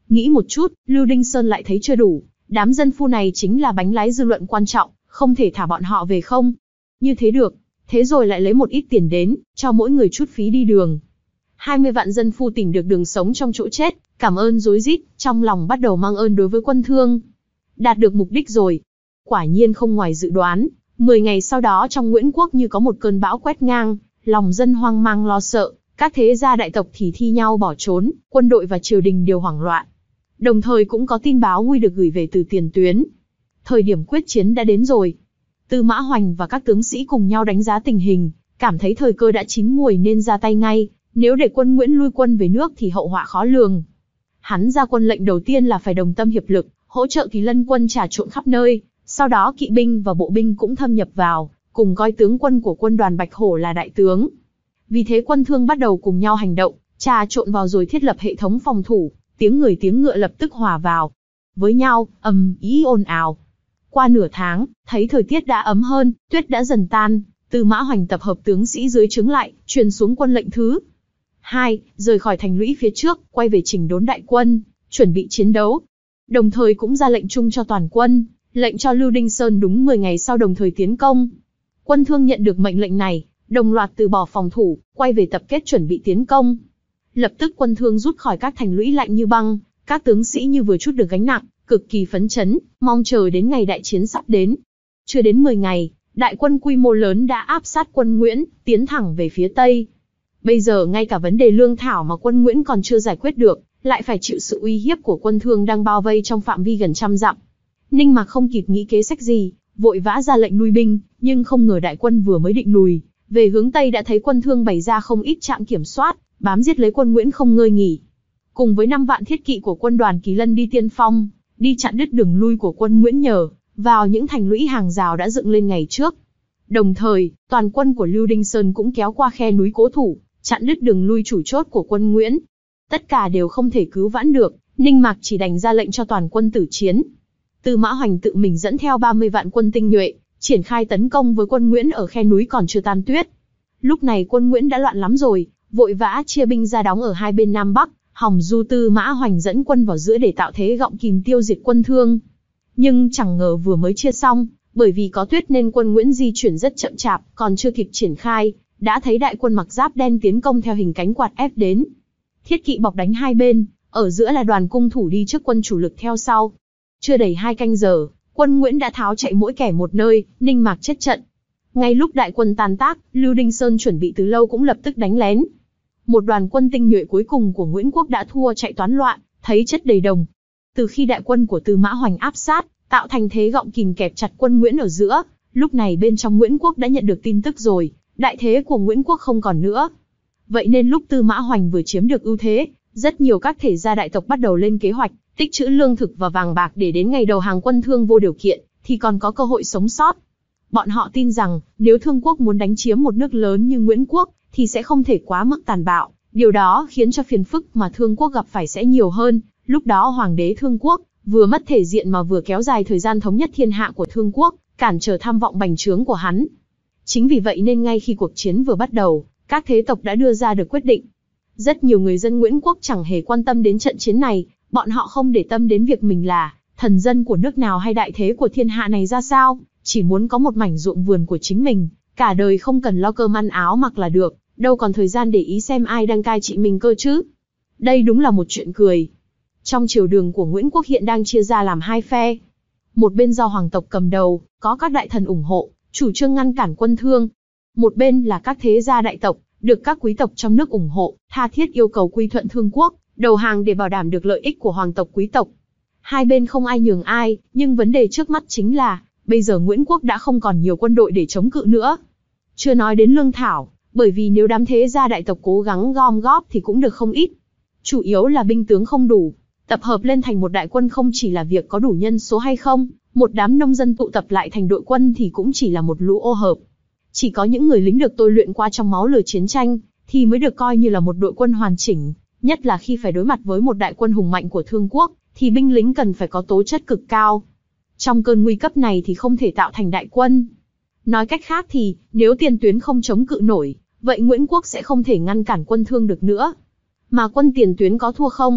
Speaker 2: Nghĩ một chút, Lưu Đinh Sơn lại thấy chưa đủ, đám dân phu này chính là bánh lái dư luận quan trọng, không thể thả bọn họ về không. Như thế được, thế rồi lại lấy một ít tiền đến, cho mỗi người chút phí đi đường. hai mươi vạn dân phu tìm được đường sống trong chỗ chết, cảm ơn rối rít, trong lòng bắt đầu mang ơn đối với Quân Thương. Đạt được mục đích rồi. Quả nhiên không ngoài dự đoán, mười ngày sau đó trong Nguyễn Quốc như có một cơn bão quét ngang, lòng dân hoang mang lo sợ, các thế gia đại tộc thì thi nhau bỏ trốn, quân đội và triều đình đều hoảng loạn. Đồng thời cũng có tin báo nguy được gửi về từ tiền tuyến. Thời điểm quyết chiến đã đến rồi. Tư Mã Hoành và các tướng sĩ cùng nhau đánh giá tình hình, cảm thấy thời cơ đã chín muồi nên ra tay ngay, nếu để quân Nguyễn lui quân về nước thì hậu họa khó lường. Hắn ra quân lệnh đầu tiên là phải đồng tâm hiệp lực, hỗ trợ Kỳ Lân quân trà trộn khắp nơi, sau đó kỵ binh và bộ binh cũng thâm nhập vào, cùng coi tướng quân của quân đoàn Bạch Hổ là đại tướng. Vì thế Quân Thương bắt đầu cùng nhau hành động, trà trộn vào rồi thiết lập hệ thống phòng thủ, tiếng người tiếng ngựa lập tức hòa vào với nhau, ầm ĩ ồn ào. Qua nửa tháng, thấy thời tiết đã ấm hơn, tuyết đã dần tan, Tư Mã Hoành tập hợp tướng sĩ dưới trướng lại, truyền xuống quân lệnh thứ hai, rời khỏi thành lũy phía trước, quay về chỉnh đốn đại quân, chuẩn bị chiến đấu. Đồng thời cũng ra lệnh chung cho toàn quân, lệnh cho Lưu Đinh Sơn đúng mười ngày sau đồng thời tiến công. Quân Thương nhận được mệnh lệnh này, đồng loạt từ bỏ phòng thủ, quay về tập kết chuẩn bị tiến công. Lập tức Quân Thương rút khỏi các thành lũy lạnh như băng, các tướng sĩ như vừa trút được gánh nặng, cực kỳ phấn chấn, mong chờ đến ngày đại chiến sắp đến. Chưa đến mười ngày, đại quân quy mô lớn đã áp sát quân Nguyễn, tiến thẳng về phía Tây. Bây giờ ngay cả vấn đề lương thảo mà quân Nguyễn còn chưa giải quyết được, lại phải chịu sự uy hiếp của Quân Thương đang bao vây trong phạm vi gần trăm dặm. Ninh Mạc không kịp nghĩ kế sách gì, vội vã ra lệnh lui binh, nhưng không ngờ đại quân vừa mới định lùi về hướng Tây đã thấy Quân Thương bày ra không ít trạm kiểm soát, bám giết lấy quân Nguyễn không ngơi nghỉ. Cùng với năm vạn thiết kỵ của quân đoàn Kỳ Lân đi tiên phong, đi chặn đứt đường lui của quân Nguyễn nhờ vào những thành lũy hàng rào đã dựng lên ngày trước. Đồng thời, toàn quân của Lưu Đinh Sơn cũng kéo qua khe núi cố thủ, chặn đứt đường lui chủ chốt của quân Nguyễn. Tất cả đều không thể cứu vãn được, Ninh Mạc chỉ đành ra lệnh cho toàn quân tử chiến. Tư Mã Hoành tự mình dẫn theo ba mươi vạn quân tinh nhuệ, triển khai tấn công với quân Nguyễn ở khe núi còn chưa tan tuyết. Lúc này quân Nguyễn đã loạn lắm rồi, vội vã chia binh ra đóng ở hai bên Nam Bắc, hòng du Tư Mã Hoành dẫn quân vào giữa để tạo thế gọng kìm tiêu diệt Quân Thương. Nhưng chẳng ngờ vừa mới chia xong, bởi vì có tuyết nên quân Nguyễn di chuyển rất chậm chạp, còn chưa kịp triển khai, đã thấy đại quân mặc giáp đen tiến công theo hình cánh quạt ép đến. Thiết kỵ bọc đánh hai bên, ở giữa là đoàn cung thủ đi trước quân chủ lực theo sau. Chưa đầy hai canh giờ, quân Nguyễn đã tháo chạy mỗi kẻ một nơi, Ninh Mạc chết trận. Ngay lúc đại quân tan tác, Lưu Đinh Sơn chuẩn bị từ lâu cũng lập tức đánh lén. Một đoàn quân tinh nhuệ cuối cùng của Nguyễn Quốc đã thua chạy toán loạn, thấy chất đầy đồng. Từ khi đại quân của Tư Mã Hoành áp sát, tạo thành thế gọng kìm kẹp chặt quân Nguyễn ở giữa, lúc này bên trong Nguyễn Quốc đã nhận được tin tức rồi, đại thế của Nguyễn Quốc không còn nữa. Vậy nên lúc Tư Mã Hoành vừa chiếm được ưu thế, rất nhiều các thể gia đại tộc bắt đầu lên kế hoạch, tích trữ lương thực và vàng bạc để đến ngày đầu hàng Quân Thương vô điều kiện, thì còn có cơ hội sống sót. Bọn họ tin rằng, nếu Thương Quốc muốn đánh chiếm một nước lớn như Nguyễn Quốc, thì sẽ không thể quá mức tàn bạo, điều đó khiến cho phiền phức mà Thương Quốc gặp phải sẽ nhiều hơn. Lúc đó Hoàng đế Thương Quốc, vừa mất thể diện mà vừa kéo dài thời gian thống nhất thiên hạ của Thương Quốc, cản trở tham vọng bành trướng của hắn. Chính vì vậy nên ngay khi cuộc chiến vừa bắt đầu, các thế tộc đã đưa ra được quyết định. Rất nhiều người dân Nguyễn Quốc chẳng hề quan tâm đến trận chiến này, bọn họ không để tâm đến việc mình là thần dân của nước nào hay đại thế của thiên hạ này ra sao, chỉ muốn có một mảnh ruộng vườn của chính mình, cả đời không cần lo cơm ăn áo mặc là được, đâu còn thời gian để ý xem ai đang cai trị mình cơ chứ. Đây đúng là một chuyện cười. Trong triều đường của Nguyễn Quốc hiện đang chia ra làm hai phe. Một bên do hoàng tộc cầm đầu, có các đại thần ủng hộ, chủ trương ngăn cản Quân Thương. Một bên là các thế gia đại tộc, được các quý tộc trong nước ủng hộ, tha thiết yêu cầu quy thuận Thương Quốc, đầu hàng để bảo đảm được lợi ích của hoàng tộc quý tộc. Hai bên không ai nhường ai, nhưng vấn đề trước mắt chính là, bây giờ Nguyễn Quốc đã không còn nhiều quân đội để chống cự nữa. Chưa nói đến lương thảo, bởi vì nếu đám thế gia đại tộc cố gắng gom góp thì cũng được không ít. Chủ yếu là binh tướng không đủ, tập hợp lên thành một đại quân không chỉ là việc có đủ nhân số hay không, một đám nông dân tụ tập lại thành đội quân thì cũng chỉ là một lũ ô hợp. Chỉ có những người lính được tôi luyện qua trong máu lửa chiến tranh, thì mới được coi như là một đội quân hoàn chỉnh, nhất là khi phải đối mặt với một đại quân hùng mạnh của Thương Quốc, thì binh lính cần phải có tố chất cực cao. Trong cơn nguy cấp này thì không thể tạo thành đại quân. Nói cách khác thì, nếu tiền tuyến không chống cự nổi, vậy Nguyễn Quốc sẽ không thể ngăn cản Quân Thương được nữa. Mà quân tiền tuyến có thua không?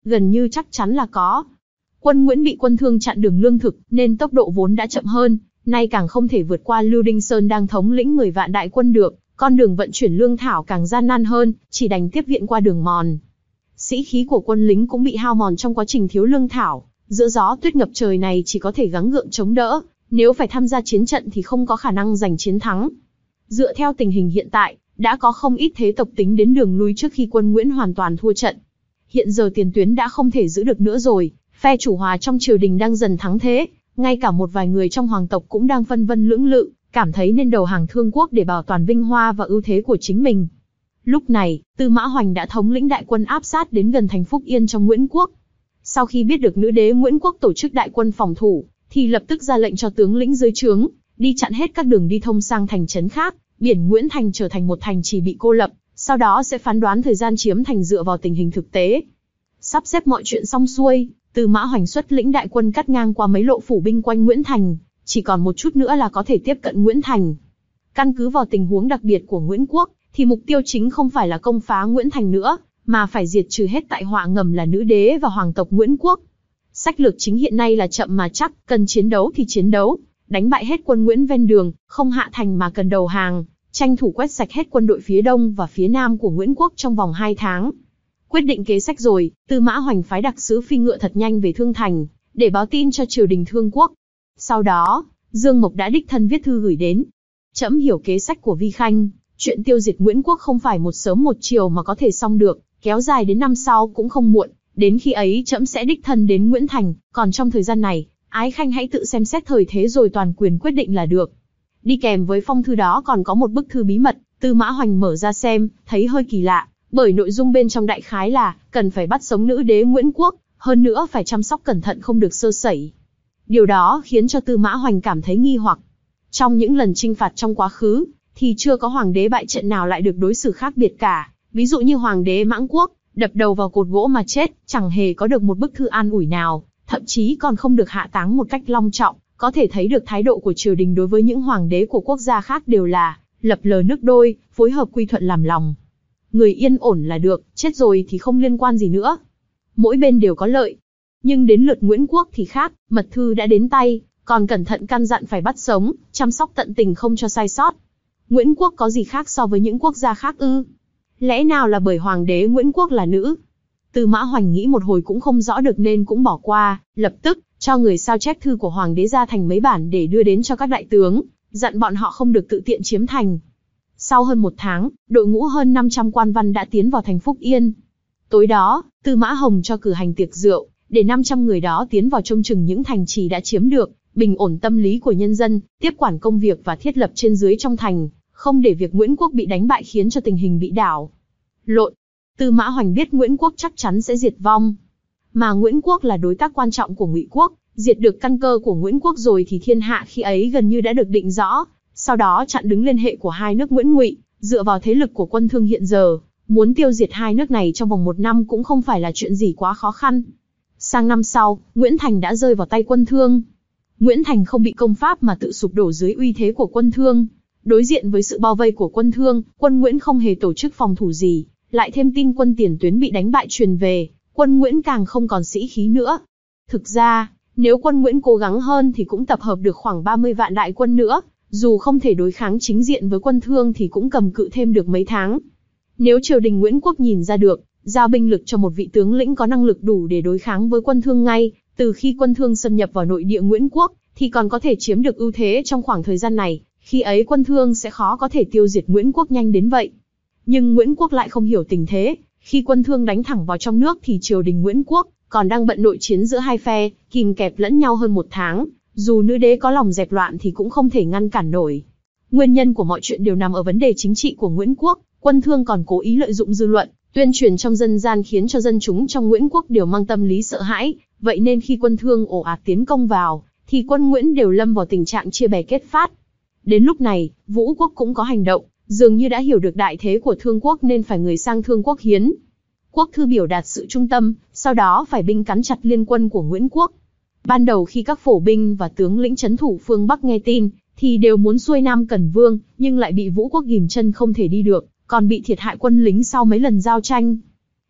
Speaker 2: gần như chắc chắn là có. Quân Nguyễn bị quân Thương chặn đường lương thực, nên tốc độ vốn đã chậm hơn, nay càng không thể vượt qua Lưu Đinh Sơn đang thống lĩnh mười vạn đại quân được, con đường vận chuyển lương thảo càng gian nan hơn, chỉ đành tiếp viện qua đường mòn. Sĩ khí của quân lính cũng bị hao mòn trong quá trình thiếu lương thảo, giữa gió tuyết ngập trời này chỉ có thể gắng gượng chống đỡ, nếu phải tham gia chiến trận thì không có khả năng giành chiến thắng. Dựa theo tình hình hiện tại, đã có không ít thế tộc tính đến đường lui trước khi quân Nguyễn hoàn toàn thua trận. Hiện giờ tiền tuyến đã không thể giữ được nữa rồi, phe chủ hòa trong triều đình đang dần thắng thế, ngay cả một vài người trong hoàng tộc cũng đang phân vân lưỡng lự, cảm thấy nên đầu hàng Thương Quốc để bảo toàn vinh hoa và ưu thế của chính mình. Lúc này, Tư Mã Hoành đã thống lĩnh đại quân áp sát đến gần thành Phúc Yên trong Nguyễn Quốc. Sau khi biết được nữ đế Nguyễn Quốc tổ chức đại quân phòng thủ, thì lập tức ra lệnh cho tướng lĩnh dưới trướng, đi chặn hết các đường đi thông sang thành trấn khác, biển Nguyễn Thành trở thành một thành trì bị cô lập, sau đó sẽ phán đoán thời gian chiếm thành dựa vào tình hình thực tế. Sắp xếp mọi chuyện xong xuôi, Tư Mã Hoành xuất lĩnh đại quân cắt ngang qua mấy lộ phủ binh quanh Nguyễn Thành, chỉ còn một chút nữa là có thể tiếp cận Nguyễn Thành. Căn cứ vào tình huống đặc biệt của Nguyễn Quốc, thì mục tiêu chính không phải là công phá Nguyễn Thành nữa, mà phải diệt trừ hết tai họa ngầm là nữ đế và hoàng tộc Nguyễn Quốc. Sách lược chính hiện nay là chậm mà chắc, cần chiến đấu thì chiến đấu, đánh bại hết quân Nguyễn ven đường, không hạ thành mà cần đầu hàng, tranh thủ quét sạch hết quân đội phía đông và phía nam của Nguyễn Quốc trong vòng hai tháng. Quyết định kế sách rồi, Tư Mã Hoành phái đặc sứ phi ngựa thật nhanh về Thương Thành, để báo tin cho triều đình Thương Quốc. Sau đó, Dương Mộc đã đích thân viết thư gửi đến. Trẫm hiểu kế sách của Vi Khanh, chuyện tiêu diệt Nguyễn Quốc không phải một sớm một chiều mà có thể xong được, kéo dài đến năm sau cũng không muộn, đến khi ấy trẫm sẽ đích thân đến Nguyễn Thành, còn trong thời gian này, Ái Khanh hãy tự xem xét thời thế rồi toàn quyền quyết định là được. Đi kèm với phong thư đó còn có một bức thư bí mật, Tư Mã Hoành mở ra xem, thấy hơi kỳ lạ, bởi nội dung bên trong đại khái là, cần phải bắt sống nữ đế Nguyễn Quốc, hơn nữa phải chăm sóc cẩn thận không được sơ sẩy. Điều đó khiến cho Tư Mã Hoành cảm thấy nghi hoặc. Trong những lần chinh phạt trong quá khứ, thì chưa có hoàng đế bại trận nào lại được đối xử khác biệt cả. Ví dụ như hoàng đế Mãng Quốc, đập đầu vào cột gỗ mà chết, chẳng hề có được một bức thư an ủi nào, thậm chí còn không được hạ táng một cách long trọng. Có thể thấy được thái độ của triều đình đối với những hoàng đế của quốc gia khác đều là lập lờ nước đôi, phối hợp quy thuận làm lòng. Người yên ổn là được, chết rồi thì không liên quan gì nữa. Mỗi bên đều có lợi. Nhưng đến lượt Nguyễn Quốc thì khác, mật thư đã đến tay, còn cẩn thận căn dặn phải bắt sống, chăm sóc tận tình không cho sai sót. Nguyễn Quốc có gì khác so với những quốc gia khác ư? Lẽ nào là bởi hoàng đế Nguyễn Quốc là nữ? Tư Mã Hoành nghĩ một hồi cũng không rõ được nên cũng bỏ qua, lập tức cho người sao chép thư của hoàng đế ra thành mấy bản để đưa đến cho các đại tướng, dặn bọn họ không được tự tiện chiếm thành. Sau hơn một tháng, đội ngũ hơn năm trăm quan văn đã tiến vào thành Phúc Yên. Tối đó, Tư Mã Hồng cho cử hành tiệc rượu, để năm trăm người đó tiến vào trông chừng những thành trì đã chiếm được, bình ổn tâm lý của nhân dân, tiếp quản công việc và thiết lập trên dưới trong thành, không để việc Nguyễn Quốc bị đánh bại khiến cho tình hình bị đảo lộn. Tư Mã Hoành biết Nguyễn Quốc chắc chắn sẽ diệt vong, mà Nguyễn Quốc là đối tác quan trọng của Ngụy Quốc, diệt được căn cơ của Nguyễn Quốc rồi thì thiên hạ khi ấy gần như đã được định rõ. Sau đó chặn đứng liên hệ của hai nước Nguyễn Ngụy, dựa vào thế lực của quân Thương hiện giờ, muốn tiêu diệt hai nước này trong vòng một năm cũng không phải là chuyện gì quá khó khăn. Sang năm sau, Nguyễn Thành đã rơi vào tay quân Thương. Nguyễn Thành không bị công phá mà tự sụp đổ dưới uy thế của quân Thương. Đối diện với sự bao vây của quân Thương, quân Nguyễn không hề tổ chức phòng thủ gì, lại thêm tin quân tiền tuyến bị đánh bại truyền về, quân Nguyễn càng không còn sĩ khí nữa. Thực ra, nếu quân Nguyễn cố gắng hơn thì cũng tập hợp được khoảng ba mươi vạn đại quân nữa, dù không thể đối kháng chính diện với quân Thương thì cũng cầm cự thêm được mấy tháng. Nếu triều đình Nguyễn Quốc nhìn ra được, giao binh lực cho một vị tướng lĩnh có năng lực đủ để đối kháng với quân Thương ngay, từ khi quân Thương xâm nhập vào nội địa Nguyễn Quốc, thì còn có thể chiếm được ưu thế trong khoảng thời gian này, khi ấy quân Thương sẽ khó có thể tiêu diệt Nguyễn Quốc nhanh đến vậy. Nhưng Nguyễn Quốc lại không hiểu tình thế, khi quân Thương đánh thẳng vào trong nước thì triều đình Nguyễn Quốc còn đang bận nội chiến giữa hai phe, kìm kẹp lẫn nhau hơn một tháng, dù nữ đế có lòng dẹp loạn thì cũng không thể ngăn cản nổi. Nguyên nhân của mọi chuyện đều nằm ở vấn đề chính trị của Nguyễn Quốc, quân Thương còn cố ý lợi dụng dư luận, tuyên truyền trong dân gian khiến cho dân chúng trong Nguyễn Quốc đều mang tâm lý sợ hãi, vậy nên khi quân Thương ồ ạt tiến công vào, thì quân Nguyễn đều lâm vào tình trạng chia bè kết phát. Đến lúc này, Vũ Quốc cũng có hành động, dường như đã hiểu được đại thế của Thương Quốc nên phải người sang Thương Quốc hiến quốc thư biểu đạt sự trung tâm, sau đó phải binh cắn chặt liên quân của Nguyễn Quốc. Ban đầu khi các phổ binh và tướng lĩnh trấn thủ phương Bắc nghe tin, thì đều muốn xuôi Nam Cẩn Vương, nhưng lại bị Vũ Quốc ghìm chân không thể đi được, còn bị thiệt hại quân lính sau mấy lần giao tranh.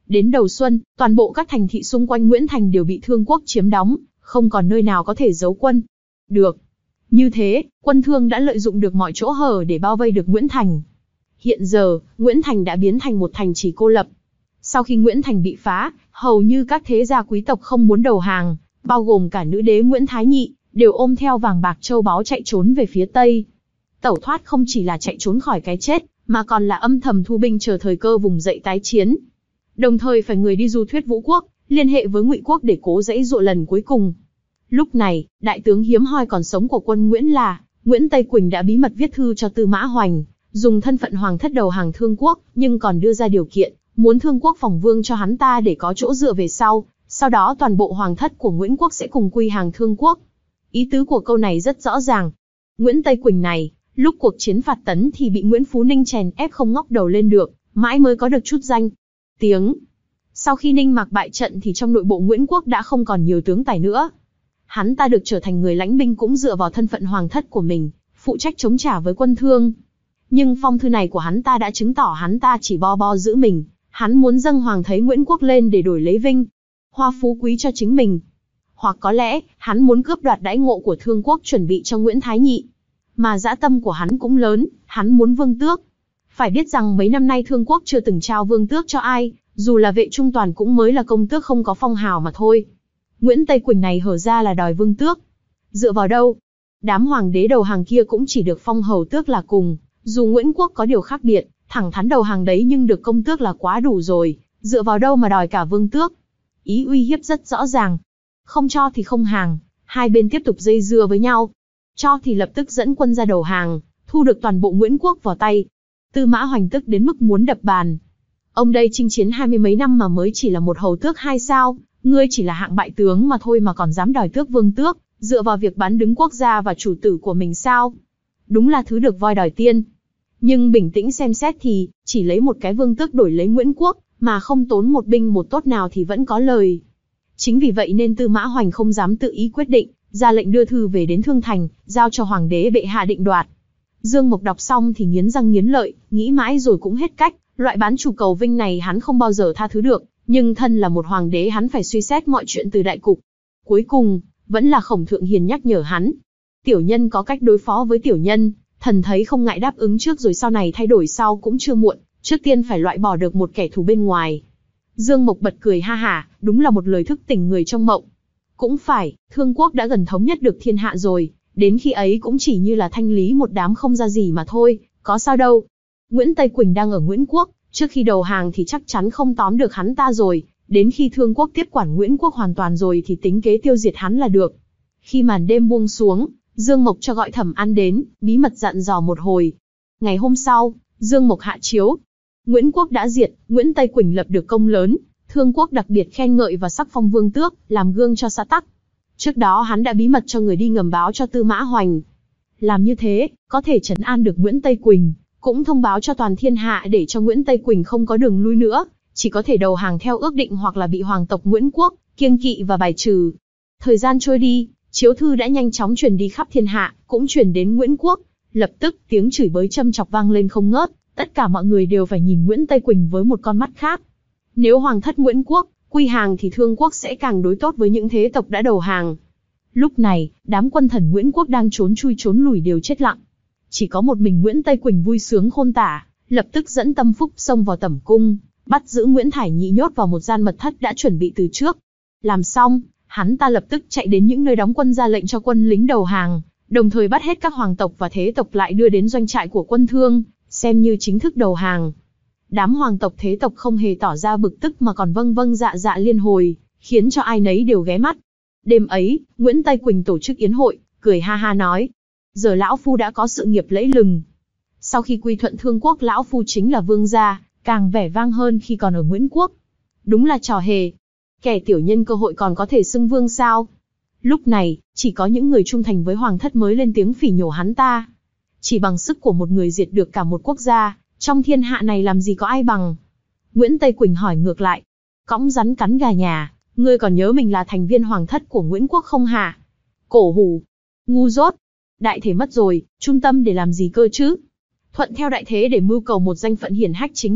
Speaker 2: Đến đầu xuân, toàn bộ các thành thị xung quanh Nguyễn Thành đều bị Thương quốc chiếm đóng, không còn nơi nào có thể giấu quân được. Như thế, quân Thương đã lợi dụng được mọi chỗ hở để bao vây được Nguyễn Thành. Hiện giờ, Nguyễn Thành đã biến thành một thành trì cô lập. Sau khi Nguyễn Thành bị phá, hầu như các thế gia quý tộc không muốn đầu hàng, bao gồm cả nữ đế Nguyễn Thái Nhị, đều ôm theo vàng bạc châu báu chạy trốn về phía Tây. Tẩu thoát không chỉ là chạy trốn khỏi cái chết, mà còn là âm thầm thu binh chờ thời cơ vùng dậy tái chiến. Đồng thời phải người đi du thuyết Vũ quốc, liên hệ với Ngụy quốc để cố dãy dụa lần cuối cùng. Lúc này, đại tướng hiếm hoi còn sống của quân Nguyễn là Nguyễn Tây Quỳnh đã bí mật viết thư cho Tư Mã Hoành, dùng thân phận hoàng thất đầu hàng Thương quốc, nhưng còn đưa ra điều kiện, muốn Thương quốc phòng vương cho hắn ta để có chỗ dựa về sau, sau đó toàn bộ hoàng thất của Nguyễn quốc sẽ cùng quy hàng Thương quốc. Ý tứ của câu này rất rõ ràng. Nguyễn Tây Quỳnh này, lúc cuộc chiến phạt Tấn thì bị Nguyễn Phú Ninh chèn ép không ngóc đầu lên được, mãi mới có được chút danh tiếng. Sau khi Ninh Mạc bại trận thì trong nội bộ Nguyễn quốc đã không còn nhiều tướng tài nữa. Hắn ta được trở thành người lãnh binh cũng dựa vào thân phận hoàng thất của mình, phụ trách chống trả với quân Thương. Nhưng phong thư này của hắn ta đã chứng tỏ hắn ta chỉ bo bo giữ mình, hắn muốn dâng hoàng thấy Nguyễn quốc lên để đổi lấy vinh hoa phú quý cho chính mình. Hoặc có lẽ, hắn muốn cướp đoạt đãi ngộ của Thương quốc chuẩn bị cho Nguyễn Thái Nhị. Mà dã tâm của hắn cũng lớn, hắn muốn vương tước. Phải biết rằng mấy năm nay Thương quốc chưa từng trao vương tước cho ai, dù là Vệ Trung Toàn cũng mới là công tước không có phong hào mà thôi. Nguyễn Tây Quỳnh này hở ra là đòi vương tước. Dựa vào đâu? Đám hoàng đế đầu hàng kia cũng chỉ được phong hầu tước là cùng, dù Nguyễn quốc có điều khác biệt, thẳng thắn đầu hàng đấy nhưng được công tước là quá đủ rồi, dựa vào đâu mà đòi cả vương tước? Ý uy hiếp rất rõ ràng. Không cho thì không hàng, hai bên tiếp tục dây dưa với nhau. Cho thì lập tức dẫn quân ra đầu hàng, thu được toàn bộ Nguyễn quốc vào tay. Tư Mã Hoành tức đến mức muốn đập bàn. Ông đây chinh chiến hai mươi mấy năm mà mới chỉ là một hầu tước hai sao, ngươi chỉ là hạng bại tướng mà thôi mà còn dám đòi tước vương tước, dựa vào việc bán đứng quốc gia và chủ tử của mình sao? Đúng là thứ được voi đòi tiên. Nhưng bình tĩnh xem xét thì, chỉ lấy một cái vương tước đổi lấy Nguyễn quốc, mà không tốn một binh một tốt nào thì vẫn có lời. Chính vì vậy nên Tư Mã Hoành không dám tự ý quyết định, ra lệnh đưa thư về đến Thương Thành, giao cho hoàng đế bệ hạ định đoạt. Dương Mộc đọc xong thì nghiến răng nghiến lợi, nghĩ mãi rồi cũng hết cách, loại bán chủ cầu vinh này hắn không bao giờ tha thứ được, nhưng thân là một hoàng đế hắn phải suy xét mọi chuyện từ đại cục. Cuối cùng, vẫn là Khổng Thượng Hiền nhắc nhở hắn. Tiểu nhân có cách đối phó với tiểu nhân, thần thấy không ngại đáp ứng trước rồi sau này thay đổi sau cũng chưa muộn, trước tiên phải loại bỏ được một kẻ thù bên ngoài. Dương Mộc bật cười ha hả, đúng là một lời thức tỉnh người trong mộng. Cũng phải, Thương quốc đã gần thống nhất được thiên hạ rồi, đến khi ấy cũng chỉ như là thanh lý một đám không ra gì mà thôi, có sao đâu. Nguyễn Tây Quỳnh đang ở Nguyễn quốc, trước khi đầu hàng thì chắc chắn không tóm được hắn ta rồi, đến khi Thương quốc tiếp quản Nguyễn quốc hoàn toàn rồi thì tính kế tiêu diệt hắn là được. Khi màn đêm buông xuống, Dương Mộc cho gọi Thẩm An đến, bí mật dặn dò một hồi. Ngày hôm sau, Dương Mộc hạ chiếu. Nguyễn quốc đã diệt, Nguyễn Tây Quỳnh lập được công lớn, Thương quốc đặc biệt khen ngợi và sắc phong vương tước, làm gương cho xã tắc. Trước đó hắn đã bí mật cho người đi ngầm báo cho Tư Mã Hoành. Làm như thế, có thể trấn an được Nguyễn Tây Quỳnh, cũng thông báo cho toàn thiên hạ để cho Nguyễn Tây Quỳnh không có đường lui nữa, chỉ có thể đầu hàng theo ước định hoặc là bị hoàng tộc Nguyễn quốc kiêng kỵ và bài trừ. Thời gian trôi đi, chiếu thư đã nhanh chóng truyền đi khắp thiên hạ, cũng truyền đến Nguyễn quốc. Lập tức tiếng chửi bới châm chọc vang lên không ngớt, tất cả mọi người đều phải nhìn Nguyễn Tây Quỳnh với một con mắt khác. Nếu hoàng thất Nguyễn quốc quy hàng thì Thương quốc sẽ càng đối tốt với những thế tộc đã đầu hàng. Lúc này, đám quân thần Nguyễn quốc đang trốn chui trốn lùi đều chết lặng. Chỉ có một mình Nguyễn Tây Quỳnh vui sướng khôn tả, lập tức dẫn Tâm Phúc xông vào tẩm cung, bắt giữ Nguyễn Thải Nhị nhốt vào một gian mật thất đã chuẩn bị từ trước. Làm xong, hắn ta lập tức chạy đến những nơi đóng quân ra lệnh cho quân lính đầu hàng, đồng thời bắt hết các hoàng tộc và thế tộc lại đưa đến doanh trại của quân Thương, xem như chính thức đầu hàng. Đám hoàng tộc thế tộc không hề tỏ ra bực tức mà còn vâng vâng dạ dạ liên hồi, khiến cho ai nấy đều ghé mắt. Đêm ấy, Nguyễn Tây Quỳnh tổ chức yến hội, cười ha ha nói: giờ lão phu đã có sự nghiệp lẫy lừng. Sau khi quy thuận Thương quốc lão phu chính là vương gia, càng vẻ vang hơn khi còn ở Nguyễn quốc. Đúng là trò hề. Kẻ tiểu nhân cơ hội còn có thể xưng vương sao? Lúc này, chỉ có những người trung thành với hoàng thất mới lên tiếng phỉ nhổ hắn ta. Chỉ bằng sức của một người diệt được cả một quốc gia, trong thiên hạ này làm gì có ai bằng. Nguyễn Tây Quỳnh hỏi ngược lại: cõng rắn cắn gà nhà, ngươi còn nhớ mình là thành viên hoàng thất của Nguyễn quốc không hả? Cổ hủ, ngu dốt, đại thế mất rồi, trung tâm để làm gì cơ chứ? Thuận theo đại thế để mưu cầu một danh phận hiển hách chính là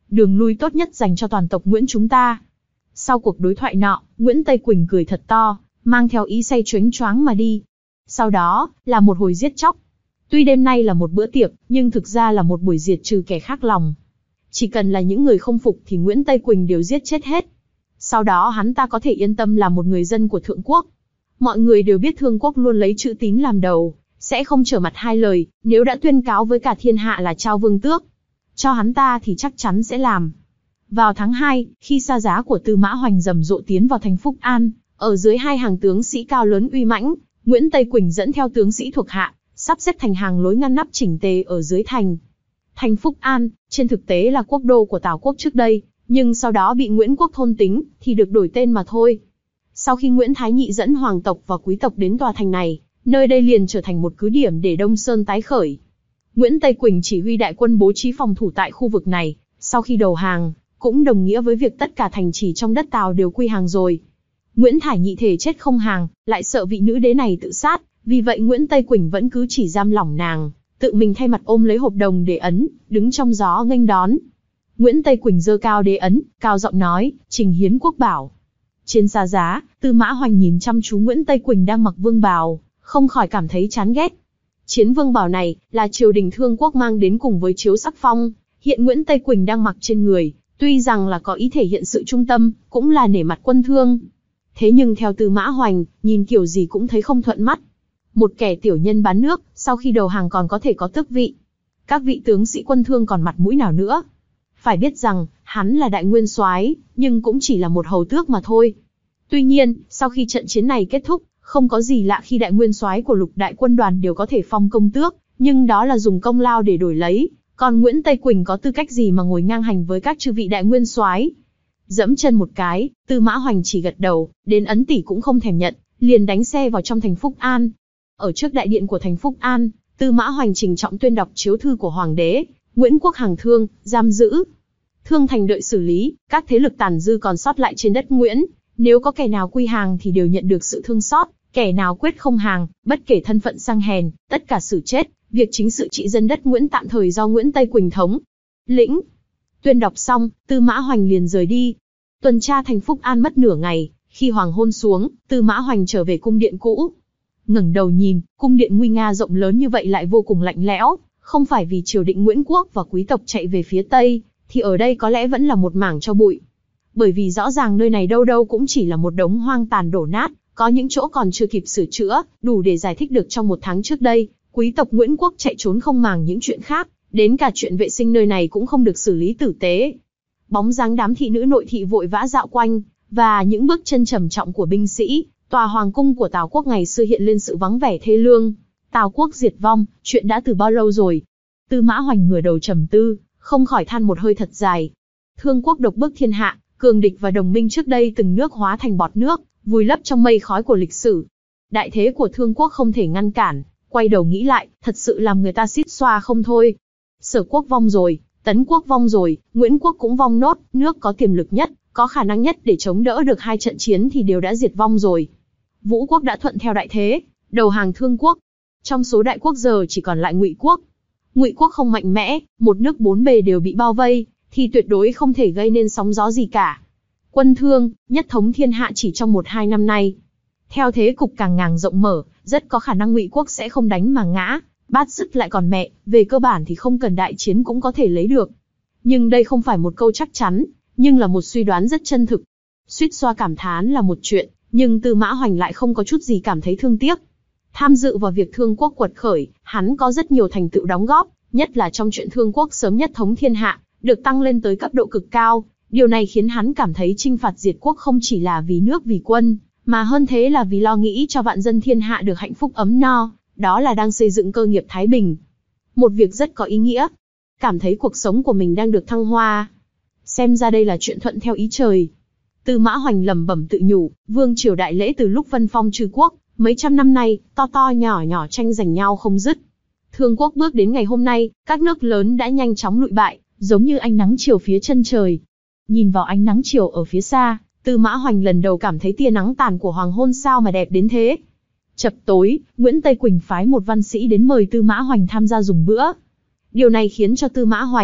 Speaker 2: đường lui tốt nhất dành cho toàn tộc Nguyễn chúng ta. Sau cuộc đối thoại nọ, Nguyễn Tây Quỳnh cười thật to, mang theo ý say choáng choáng mà đi. Sau đó, là một hồi giết chóc. Tuy đêm nay là một bữa tiệc, nhưng thực ra là một buổi diệt trừ kẻ khác lòng. Chỉ cần là những người không phục thì Nguyễn Tây Quỳnh đều giết chết hết. Sau đó hắn ta có thể yên tâm làm một người dân của Thượng Quốc. Mọi người đều biết Thương Quốc luôn lấy chữ tín làm đầu, sẽ không trở mặt hai lời, nếu đã tuyên cáo với cả thiên hạ là trao vương tước. Cho hắn ta thì chắc chắn sẽ làm. Vào tháng hai, khi xa giá của Tư Mã Hoành rầm rộ tiến vào thành Phúc An, ở dưới hai hàng tướng sĩ cao lớn uy mãnh, Nguyễn Tây Quỳnh dẫn theo tướng sĩ thuộc hạ, sắp xếp thành hàng lối ngăn nắp chỉnh tề ở dưới thành. Thành Phúc An, trên thực tế là quốc đô của Tào Quốc trước đây, nhưng sau đó bị Nguyễn Quốc thôn tính, thì được đổi tên mà thôi. Sau khi Nguyễn Thái Nhị dẫn hoàng tộc và quý tộc đến tòa thành này, nơi đây liền trở thành một cứ điểm để Đông Sơn tái khởi. Nguyễn Tây Quỳnh chỉ huy đại quân bố trí phòng thủ tại khu vực này, sau khi đầu hàng, cũng đồng nghĩa với việc tất cả thành trì trong đất Tào đều quy hàng rồi. Nguyễn Thái Nhị thề chết không hàng, lại sợ vị nữ đế này tự sát, vì vậy Nguyễn Tây Quỳnh vẫn cứ chỉ giam lỏng nàng, tự mình thay mặt ôm lấy hộp đồng để ấn, đứng trong gió nghênh đón. Nguyễn Tây Quỳnh giơ cao đế ấn, cao giọng nói, trình hiến quốc bảo. Trên xa giá, Tư Mã Hoành nhìn chăm chú Nguyễn Tây Quỳnh đang mặc vương bào, không khỏi cảm thấy chán ghét. Chiến vương bào này là triều đình Thương Quốc mang đến cùng với chiếu sắc phong, hiện Nguyễn Tây Quỳnh đang mặc trên người, tuy rằng là có ý thể hiện sự trung tâm, cũng là nể mặt quân Thương. Thế nhưng theo Tư Mã Hoành, nhìn kiểu gì cũng thấy không thuận mắt. Một kẻ tiểu nhân bán nước, sau khi đầu hàng còn có thể có tước vị. Các vị tướng sĩ quân Thương còn mặt mũi nào nữa? Phải biết rằng, hắn là đại nguyên soái, nhưng cũng chỉ là một hầu tước mà thôi. Tuy nhiên, sau khi trận chiến này kết thúc, không có gì lạ khi đại nguyên soái của lục đại quân đoàn đều có thể phong công tước, nhưng đó là dùng công lao để đổi lấy. Còn Nguyễn Tây Quỳnh có tư cách gì mà ngồi ngang hành với các chư vị đại nguyên soái? Dẫm chân một cái, Tư Mã Hoành chỉ gật đầu, đến ấn tỷ cũng không thèm nhận, liền đánh xe vào trong thành Phúc An. Ở trước đại điện của thành Phúc An, Tư Mã Hoành trình trọng tuyên đọc chiếu thư của hoàng đế, Nguyễn Quốc hàng Thương, giam giữ. Thương thành đợi xử lý, các thế lực tàn dư còn sót lại trên đất Nguyễn, nếu có kẻ nào quy hàng thì đều nhận được sự thương xót, kẻ nào quyết không hàng, bất kể thân phận sang hèn, tất cả xử chết. Việc chính sự trị dân đất Nguyễn tạm thời do Nguyễn Tây Quỳnh thống lĩnh. Tuyên đọc xong, Tư Mã Hoành liền rời đi. Tuần tra thành Phúc An mất nửa ngày, khi hoàng hôn xuống, Tư Mã Hoành trở về cung điện cũ. Ngẩng đầu nhìn, cung điện nguy nga rộng lớn như vậy lại vô cùng lạnh lẽo, không phải vì triều đình Nguyễn Quốc và quý tộc chạy về phía tây, thì ở đây có lẽ vẫn là một mảng tro bụi. Bởi vì rõ ràng nơi này đâu đâu cũng chỉ là một đống hoang tàn đổ nát, có những chỗ còn chưa kịp sửa chữa, đủ để giải thích được trong một tháng trước đây, quý tộc Nguyễn Quốc chạy trốn không màng những chuyện khác, đến cả chuyện vệ sinh nơi này cũng không được xử lý tử tế. Bóng dáng đám thị nữ nội thị vội vã dạo quanh, và những bước chân trầm trọng của binh sĩ, tòa hoàng cung của Tào Quốc ngày xưa hiện lên sự vắng vẻ thê lương. Tào Quốc diệt vong, chuyện đã từ bao lâu rồi? Tư Mã Hoành ngửa đầu trầm tư, không khỏi than một hơi thật dài. Thương Quốc độc bức thiên hạ, cường địch và đồng minh trước đây từng nước hóa thành bọt nước, vùi lấp trong mây khói của lịch sử. Đại thế của Thương Quốc không thể ngăn cản, quay đầu nghĩ lại, thật sự làm người ta xít xoa không thôi. Sở Quốc vong rồi, Tấn Quốc vong rồi, Nguyễn Quốc cũng vong nốt, nước có tiềm lực nhất, có khả năng nhất để chống đỡ được hai trận chiến thì đều đã diệt vong rồi. Vũ Quốc đã thuận theo đại thế, đầu hàng Thương Quốc. Trong số đại quốc giờ chỉ còn lại Ngụy Quốc. Ngụy Quốc không mạnh mẽ, một nước bốn bề đều bị bao vây, thì tuyệt đối không thể gây nên sóng gió gì cả. Quân Thương, nhất thống thiên hạ chỉ trong một hai năm nay. Theo thế cục càng ngàng rộng mở, rất có khả năng Ngụy Quốc sẽ không đánh mà ngã, bát sức lại còn mẹ, về cơ bản thì không cần đại chiến cũng có thể lấy được. Nhưng đây không phải một câu chắc chắn, nhưng là một suy đoán rất chân thực. Suýt xoa cảm thán là một chuyện, nhưng Tư Mã Hoành lại không có chút gì cảm thấy thương tiếc. Tham dự vào việc Thương Quốc quật khởi, hắn có rất nhiều thành tựu đóng góp, nhất là trong chuyện Thương Quốc sớm nhất thống thiên hạ, được tăng lên tới cấp độ cực cao. Điều này khiến hắn cảm thấy chinh phạt diệt quốc không chỉ là vì nước vì quân, mà hơn thế là vì lo nghĩ cho vạn dân thiên hạ được hạnh phúc ấm no, đó là đang xây dựng cơ nghiệp thái bình. Một việc rất có ý nghĩa. Cảm thấy cuộc sống của mình đang được thăng hoa. Xem ra đây là chuyện thuận theo ý trời. Tư Mã Hoành lẩm bẩm tự nhủ, vương triều đại lễ từ lúc phân phong trừ quốc, mấy trăm năm nay, to to nhỏ nhỏ tranh giành nhau không dứt. Thương Quốc bước đến ngày hôm nay, các nước lớn đã nhanh chóng lụi bại, giống như ánh nắng chiều phía chân trời. Nhìn vào ánh nắng chiều ở phía xa, Tư Mã Hoành lần đầu cảm thấy tia nắng tàn của hoàng hôn sao mà đẹp đến thế. Chập tối, Nguyễn Tây Quỳnh phái một văn sĩ đến mời Tư Mã Hoành tham gia dùng bữa. Điều này khiến cho Tư Mã Hoành,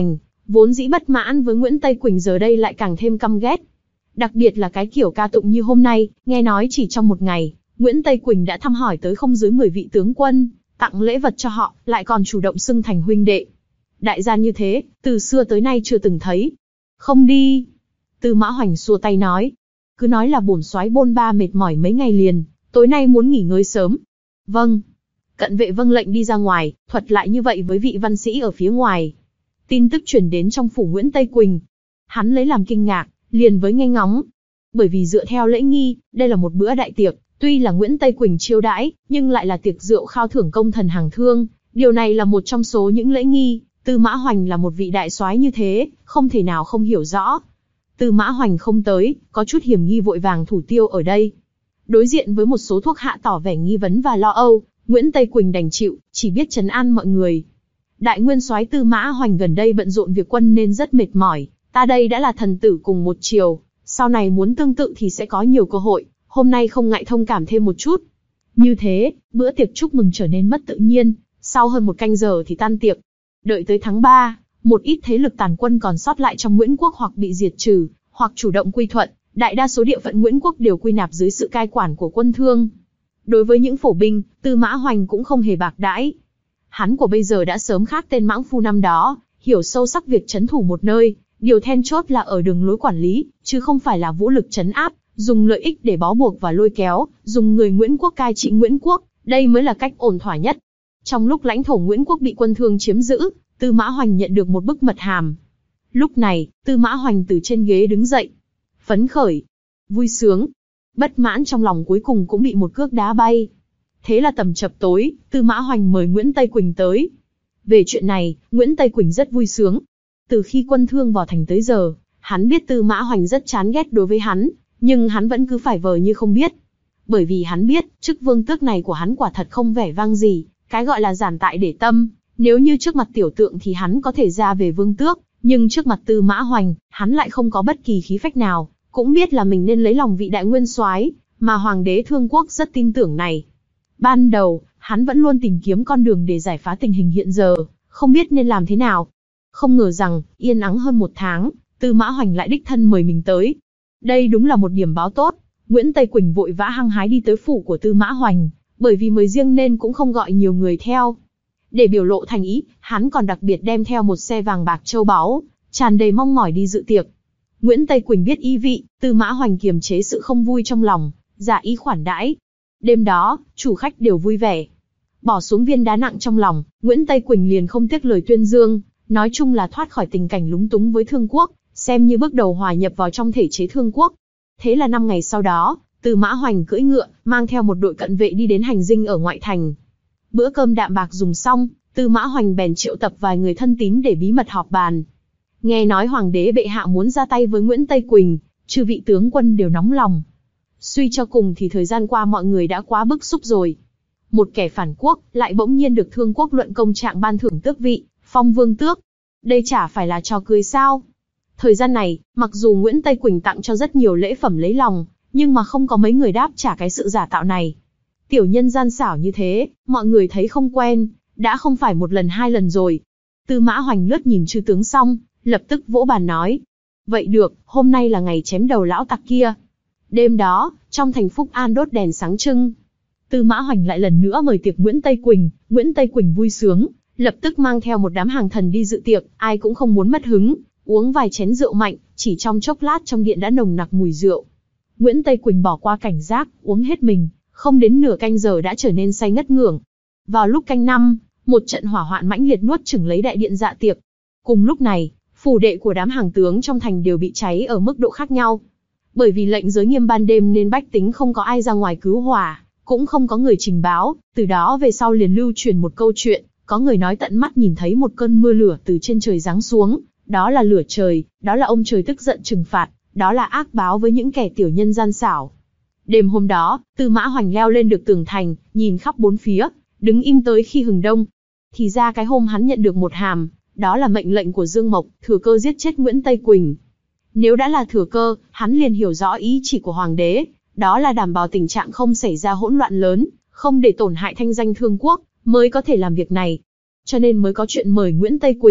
Speaker 2: vốn dĩ bất mãn với Nguyễn Tây Quỳnh giờ đây lại càng thêm căm ghét. Đặc biệt là cái kiểu ca tụng như hôm nay, nghe nói chỉ trong một ngày, Nguyễn Tây Quỳnh đã thăm hỏi tới không dưới mười vị tướng quân, tặng lễ vật cho họ, lại còn chủ động xưng thành huynh đệ. Đại gian như thế, từ xưa tới nay chưa từng thấy. Không đi. Tư Mã Hoành xua tay nói. Cứ nói là bổn soái bôn ba mệt mỏi mấy ngày liền, tối nay muốn nghỉ ngơi sớm. Vâng. Cận vệ vâng lệnh đi ra ngoài, thuật lại như vậy với vị văn sĩ ở phía ngoài. Tin tức truyền đến trong phủ Nguyễn Tây Quỳnh. Hắn lấy làm kinh ngạc, liền với nghe ngóng. Bởi vì dựa theo lễ nghi, đây là một bữa đại tiệc, tuy là Nguyễn Tây Quỳnh chiêu đãi, nhưng lại là tiệc rượu khao thưởng công thần hàng thương. Điều này là một trong số những lễ nghi. Tư Mã Hoành là một vị đại soái như thế, không thể nào không hiểu rõ. Tư Mã Hoành không tới, có chút hiểm nghi vội vàng thủ tiêu ở đây. Đối diện với một số thuộc hạ tỏ vẻ nghi vấn và lo âu, Nguyễn Tây Quỳnh đành chịu, chỉ biết trấn an mọi người. Đại nguyên soái Tư Mã Hoành gần đây bận rộn việc quân nên rất mệt mỏi, ta đây đã là thần tử cùng một triều, sau này muốn tương tự thì sẽ có nhiều cơ hội, hôm nay không ngại thông cảm thêm một chút. Như thế, bữa tiệc chúc mừng trở nên mất tự nhiên, sau hơn một canh giờ thì tan tiệc. Đợi tới tháng ba, một ít thế lực tàn quân còn sót lại trong Nguyễn quốc hoặc bị diệt trừ, hoặc chủ động quy thuận, đại đa số địa phận Nguyễn quốc đều quy nạp dưới sự cai quản của quân Thương. Đối với những phổ binh, Tư Mã Hoành cũng không hề bạc đãi. Hắn của bây giờ đã sớm khác tên mãng phu năm đó, hiểu sâu sắc việc trấn thủ một nơi, điều then chốt là ở đường lối quản lý, chứ không phải là vũ lực trấn áp, dùng lợi ích để bó buộc và lôi kéo, dùng người Nguyễn quốc cai trị Nguyễn quốc, đây mới là cách ổn thỏa nhất. Trong lúc lãnh thổ Nguyễn quốc bị quân Thương chiếm giữ, Tư Mã Hoành nhận được một bức mật hàm. Lúc này, Tư Mã Hoành từ trên ghế đứng dậy. Phấn khởi, vui sướng, bất mãn trong lòng cuối cùng cũng bị một cước đá bay. Thế là tầm chập tối, Tư Mã Hoành mời Nguyễn Tây Quỳnh tới. Về chuyện này, Nguyễn Tây Quỳnh rất vui sướng. Từ khi quân Thương vào thành tới giờ, hắn biết Tư Mã Hoành rất chán ghét đối với hắn, nhưng hắn vẫn cứ phải vờ như không biết. Bởi vì hắn biết, chức vương tước này của hắn quả thật không vẻ vang gì, cái gọi là giản tại để tâm. Nếu như trước mặt tiểu tượng thì hắn có thể ra về vương tước, nhưng trước mặt Tư Mã Hoành, hắn lại không có bất kỳ khí phách nào, cũng biết là mình nên lấy lòng vị đại nguyên soái, mà hoàng đế Thương quốc rất tin tưởng này. Ban đầu, hắn vẫn luôn tìm kiếm con đường để giải phá tình hình hiện giờ, không biết nên làm thế nào. Không ngờ rằng, yên ắng hơn một tháng, Tư Mã Hoành lại đích thân mời mình tới. Đây đúng là một điểm báo tốt. Nguyễn Tây Quỳnh vội vã hăng hái đi tới phủ của Tư Mã Hoành, bởi vì mời riêng nên cũng không gọi nhiều người theo. Để biểu lộ thành ý, hắn còn đặc biệt đem theo một xe vàng bạc châu báu, tràn đầy mong mỏi đi dự tiệc. Nguyễn Tây Quỳnh biết ý vị, Tư Mã Hoành kiềm chế sự không vui trong lòng, giả ý khoản đãi. Đêm đó, chủ khách đều vui vẻ. Bỏ xuống viên đá nặng trong lòng, Nguyễn Tây Quỳnh liền không tiếc lời tuyên dương, nói chung là thoát khỏi tình cảnh lúng túng với Thương quốc, xem như bước đầu hòa nhập vào trong thể chế Thương quốc. Thế là năm ngày sau đó, Tư Mã Hoành cưỡi ngựa, mang theo một đội cận vệ đi đến hành dinh ở ngoại thành. Bữa cơm đạm bạc dùng xong, Tư Mã Hoành bèn triệu tập vài người thân tín để bí mật họp bàn. Nghe nói hoàng đế bệ hạ muốn ra tay với Nguyễn Tây Quỳnh, chư vị tướng quân đều nóng lòng. Suy cho cùng thì thời gian qua mọi người đã quá bức xúc rồi. Một kẻ phản quốc lại bỗng nhiên được Thương quốc luận công trạng ban thưởng tước vị, phong vương tước. Đây chả phải là trò cười sao? Thời gian này, mặc dù Nguyễn Tây Quỳnh tặng cho rất nhiều lễ phẩm lấy lòng, nhưng mà không có mấy người đáp trả cái sự giả tạo này. Tiểu nhân gian xảo như thế, mọi người thấy không quen, đã không phải một lần hai lần rồi. Tư Mã Hoành lướt nhìn chư tướng xong, lập tức vỗ bàn nói. Vậy được, hôm nay là ngày chém đầu lão tặc kia. Đêm đó, trong thành Phúc An đốt đèn sáng trưng. Tư Mã Hoành lại lần nữa mời tiệc Nguyễn Tây Quỳnh, Nguyễn Tây Quỳnh vui sướng, lập tức mang theo một đám hàng thần đi dự tiệc, ai cũng không muốn mất hứng, uống vài chén rượu mạnh, chỉ trong chốc lát trong điện đã nồng nặc mùi rượu. Nguyễn Tây Quỳnh bỏ qua cảnh giác, uống hết mình, không đến nửa canh giờ đã trở nên say ngất ngưởng. Vào lúc canh năm, một trận hỏa hoạn mãnh liệt nuốt chửng lấy đại điện dạ tiệc. Cùng lúc này, phủ đệ của đám hàng tướng trong thành đều bị cháy ở mức độ khác nhau. Bởi vì lệnh giới nghiêm ban đêm nên bách tính không có ai ra ngoài cứu hỏa, cũng không có người trình báo. Từ đó về sau liền lưu truyền một câu chuyện, có người nói tận mắt nhìn thấy một cơn mưa lửa từ trên trời giáng xuống, đó là lửa trời, đó là ông trời tức giận trừng phạt, đó là ác báo với những kẻ tiểu nhân gian xảo. Đêm hôm đó, Tư Mã Hoành leo lên được tường thành, nhìn khắp bốn phía, đứng im tới khi hừng đông. Thì ra cái hôm hắn nhận được một hàm, đó là mệnh lệnh của Dương Mộc, thừa cơ giết chết Nguyễn Tây Quỳnh. Nếu đã là thừa cơ, hắn liền hiểu rõ ý chỉ của hoàng đế, đó là đảm bảo tình trạng không xảy ra hỗn loạn lớn, không để tổn hại thanh danh Thương quốc, mới có thể làm việc này. Cho nên mới có chuyện mời Nguyễn Tây Quỳnh,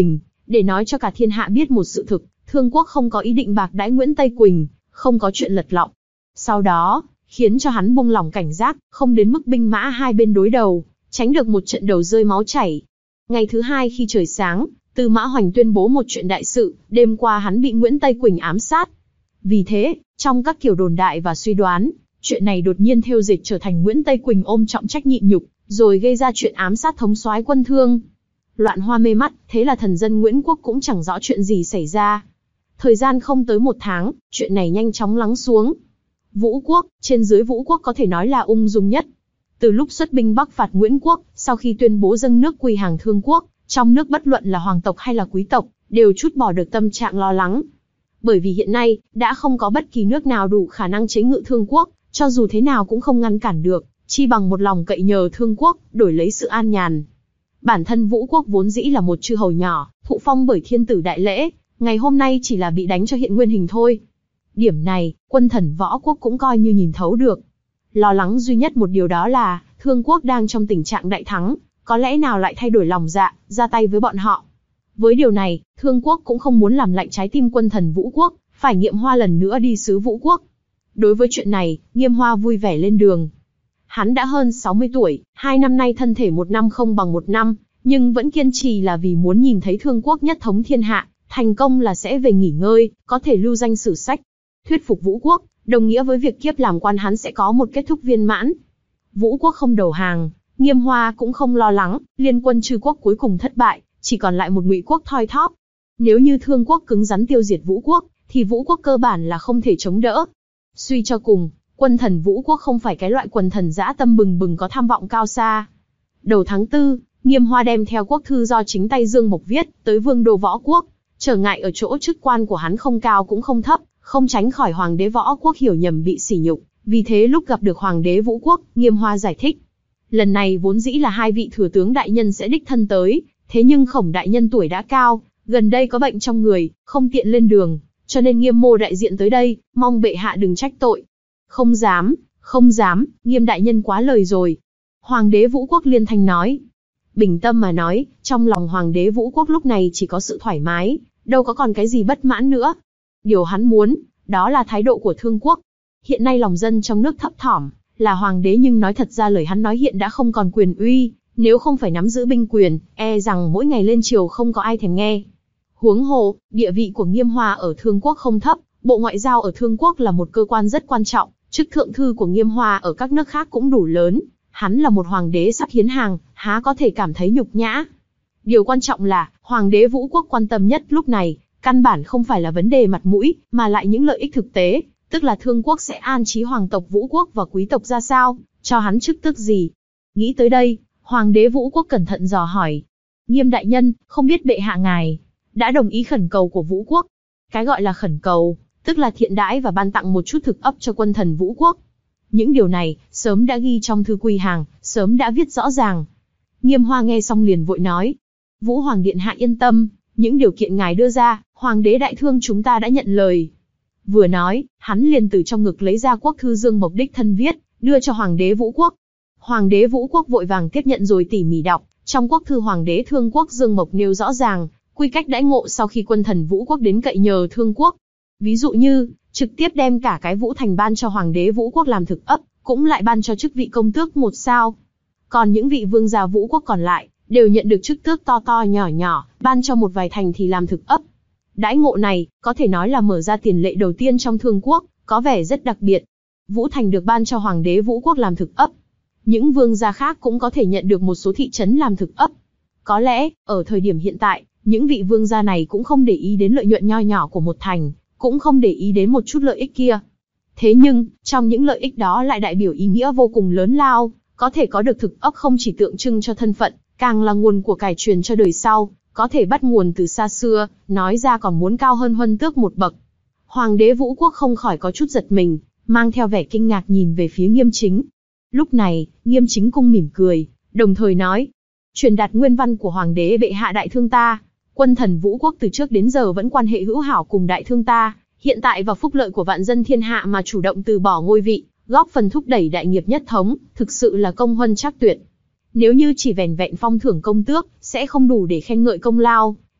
Speaker 2: để nói cho cả thiên hạ biết một sự thực, Thương Quốc không có ý định bạc đãi Nguyễn Tây Quỳnh, không có chuyện lật lọng. Sau đó, khiến cho hắn buông lỏng cảnh giác, không đến mức binh mã hai bên đối đầu, tránh được một trận đầu rơi máu chảy. Ngày thứ hai khi trời sáng, Tư Mã Hoành tuyên bố một chuyện đại sự, đêm qua hắn bị Nguyễn Tây Quỳnh ám sát. Vì thế, trong các kiểu đồn đại và suy đoán, chuyện này đột nhiên thêu dệt trở thành Nguyễn Tây Quỳnh ôm trọng trách nhịn nhục, rồi gây ra chuyện ám sát thống soái quân Thương. Loạn hoa mê mắt, thế là thần dân Nguyễn Quốc cũng chẳng rõ chuyện gì xảy ra. Thời gian không tới một tháng, chuyện này nhanh chóng lắng xuống. Vũ Quốc, trên dưới Vũ Quốc có thể nói là ung dung nhất. Từ lúc xuất binh bắc phạt Nguyễn Quốc, sau khi tuyên bố dâng nước quy hàng Thương Quốc, trong nước bất luận là hoàng tộc hay là quý tộc, đều trút bỏ được tâm trạng lo lắng. Bởi vì hiện nay, đã không có bất kỳ nước nào đủ khả năng chế ngự Thương Quốc, cho dù thế nào cũng không ngăn cản được, chi bằng một lòng cậy nhờ Thương Quốc, đổi lấy sự an nhàn. Bản thân Vũ Quốc vốn dĩ là một chư hầu nhỏ, thụ phong bởi thiên tử đại lễ, ngày hôm nay chỉ là bị đánh cho hiện nguyên hình thôi. Điểm này, quân thần Võ Quốc cũng coi như nhìn thấu được. Lo lắng duy nhất một điều đó là, Thương Quốc đang trong tình trạng đại thắng, có lẽ nào lại thay đổi lòng dạ, ra tay với bọn họ. Với điều này, Thương Quốc cũng không muốn làm lạnh trái tim quân thần Vũ Quốc, phải Nghiệm Hoa lần nữa đi sứ Vũ Quốc. Đối với chuyện này, Nghiêm Hoa vui vẻ lên đường. Hắn đã hơn sáu mươi tuổi, hai năm nay thân thể một năm không bằng một năm, nhưng vẫn kiên trì là vì muốn nhìn thấy Thương Quốc nhất thống thiên hạ, thành công là sẽ về nghỉ ngơi, có thể lưu danh sử sách. Thuyết phục Vũ Quốc, đồng nghĩa với việc kiếp làm quan hắn sẽ có một kết thúc viên mãn. Vũ Quốc không đầu hàng, Nghiêm Hoa cũng không lo lắng, liên quân Trư Quốc cuối cùng thất bại, chỉ còn lại một Ngụy Quốc thoi thóp. Nếu như Thương Quốc cứng rắn tiêu diệt Vũ Quốc, thì Vũ Quốc cơ bản là không thể chống đỡ. Suy cho cùng, quân thần Vũ Quốc không phải cái loại quần thần dã tâm bừng bừng có tham vọng cao xa. Đầu tháng tư, Nghiêm Hoa đem theo quốc thư do chính tay Dương Mộc viết, tới vương đô Võ Quốc. Trở ngại ở chỗ chức quan của hắn không cao cũng không thấp, không tránh khỏi hoàng đế Võ Quốc hiểu nhầm bị sỉ nhục. Vì thế lúc gặp được hoàng đế Vũ Quốc, Nghiêm Hoa giải thích. Lần này vốn dĩ là hai vị thừa tướng đại nhân sẽ đích thân tới, thế nhưng Khổng đại nhân tuổi đã cao, gần đây có bệnh trong người, không tiện lên đường, cho nên Nghiêm mô đại diện tới đây, mong bệ hạ đừng trách tội. Không dám, không dám, Nghiêm đại nhân quá lời rồi. Hoàng đế Vũ Quốc liên thanh nói. Bình tâm mà nói, trong lòng hoàng đế Vũ Quốc lúc này chỉ có sự thoải mái, đâu có còn cái gì bất mãn nữa. Điều hắn muốn, đó là thái độ của Thương Quốc. Hiện nay lòng dân trong nước thấp thỏm, là hoàng đế nhưng nói thật ra lời hắn nói hiện đã không còn quyền uy, nếu không phải nắm giữ binh quyền, e rằng mỗi ngày lên triều không có ai thèm nghe. Huống hồ, địa vị của Nghiêm Hoa ở Thương Quốc không thấp, Bộ Ngoại giao ở Thương Quốc là một cơ quan rất quan trọng, chức thượng thư của Nghiêm Hoa ở các nước khác cũng đủ lớn, hắn là một hoàng đế sắp hiến hàng, há có thể cảm thấy nhục nhã. Điều quan trọng là, hoàng đế Vũ Quốc quan tâm nhất lúc này, căn bản không phải là vấn đề mặt mũi, mà lại những lợi ích thực tế, tức là Thương Quốc sẽ an trí hoàng tộc Vũ Quốc và quý tộc ra sao, cho hắn chức tước gì. Nghĩ tới đây, hoàng đế Vũ Quốc cẩn thận dò hỏi. Nghiêm đại nhân, không biết bệ hạ ngài đã đồng ý khẩn cầu của Vũ Quốc. Cái gọi là khẩn cầu, tức là thiện đãi và ban tặng một chút thực ấp cho quân thần Vũ Quốc. Những điều này, sớm đã ghi trong thư quy hàng, sớm đã viết rõ ràng. Nghiêm Hoa nghe xong liền vội nói. Vũ Hoàng Điện Hạ yên tâm, những điều kiện ngài đưa ra, Hoàng đế đại thương chúng ta đã nhận lời. Vừa nói, hắn liền từ trong ngực lấy ra quốc thư Dương Mộc đích thân viết, đưa cho Hoàng đế Vũ Quốc. Hoàng đế Vũ Quốc vội vàng tiếp nhận rồi tỉ mỉ đọc, trong quốc thư Hoàng đế Thương Quốc Dương Mộc nêu rõ ràng, quy cách đãi ngộ sau khi quân thần Vũ Quốc đến cậy nhờ Thương Quốc. Ví dụ như, trực tiếp đem cả cái Vũ Thành ban cho Hoàng đế Vũ Quốc làm thực ấp, cũng lại ban cho chức vị công tước một sao. Còn những vị vương gia Vũ Quốc còn lại, đều nhận được chức tước to to nhỏ nhỏ, ban cho một vài thành thì làm thực ấp. Đãi ngộ này, có thể nói là mở ra tiền lệ đầu tiên trong Thương Quốc, có vẻ rất đặc biệt. Vũ Thành được ban cho Hoàng đế Vũ Quốc làm thực ấp. Những vương gia khác cũng có thể nhận được một số thị trấn làm thực ấp. Có lẽ, ở thời điểm hiện tại, những vị vương gia này cũng không để ý đến lợi nhuận nho nhỏ của một thành, cũng không để ý đến một chút lợi ích kia. Thế nhưng, trong những lợi ích đó lại đại biểu ý nghĩa vô cùng lớn lao, có thể có được thực ấp không chỉ tượng trưng cho thân phận, càng là nguồn của cải truyền cho đời sau, có thể bắt nguồn từ xa xưa, nói ra còn muốn cao hơn huân tước một bậc. Hoàng đế Vũ Quốc không khỏi có chút giật mình, mang theo vẻ kinh ngạc nhìn về phía Nghiêm Chính. Lúc này, Nghiêm Chính cung mỉm cười, đồng thời nói, truyền đạt nguyên văn của Hoàng đế bệ hạ đại thương ta. Quân thần Vũ Quốc từ trước đến giờ vẫn quan hệ hữu hảo cùng đại thương ta, hiện tại vào phúc lợi của vạn dân thiên hạ mà chủ động từ bỏ ngôi vị, góp phần thúc đẩy đại nghiệp nhất thống, thực sự là công huân trác tuyệt. Nếu như chỉ vẻn vẹn phong thưởng công tước, sẽ không đủ để khen ngợi công lao,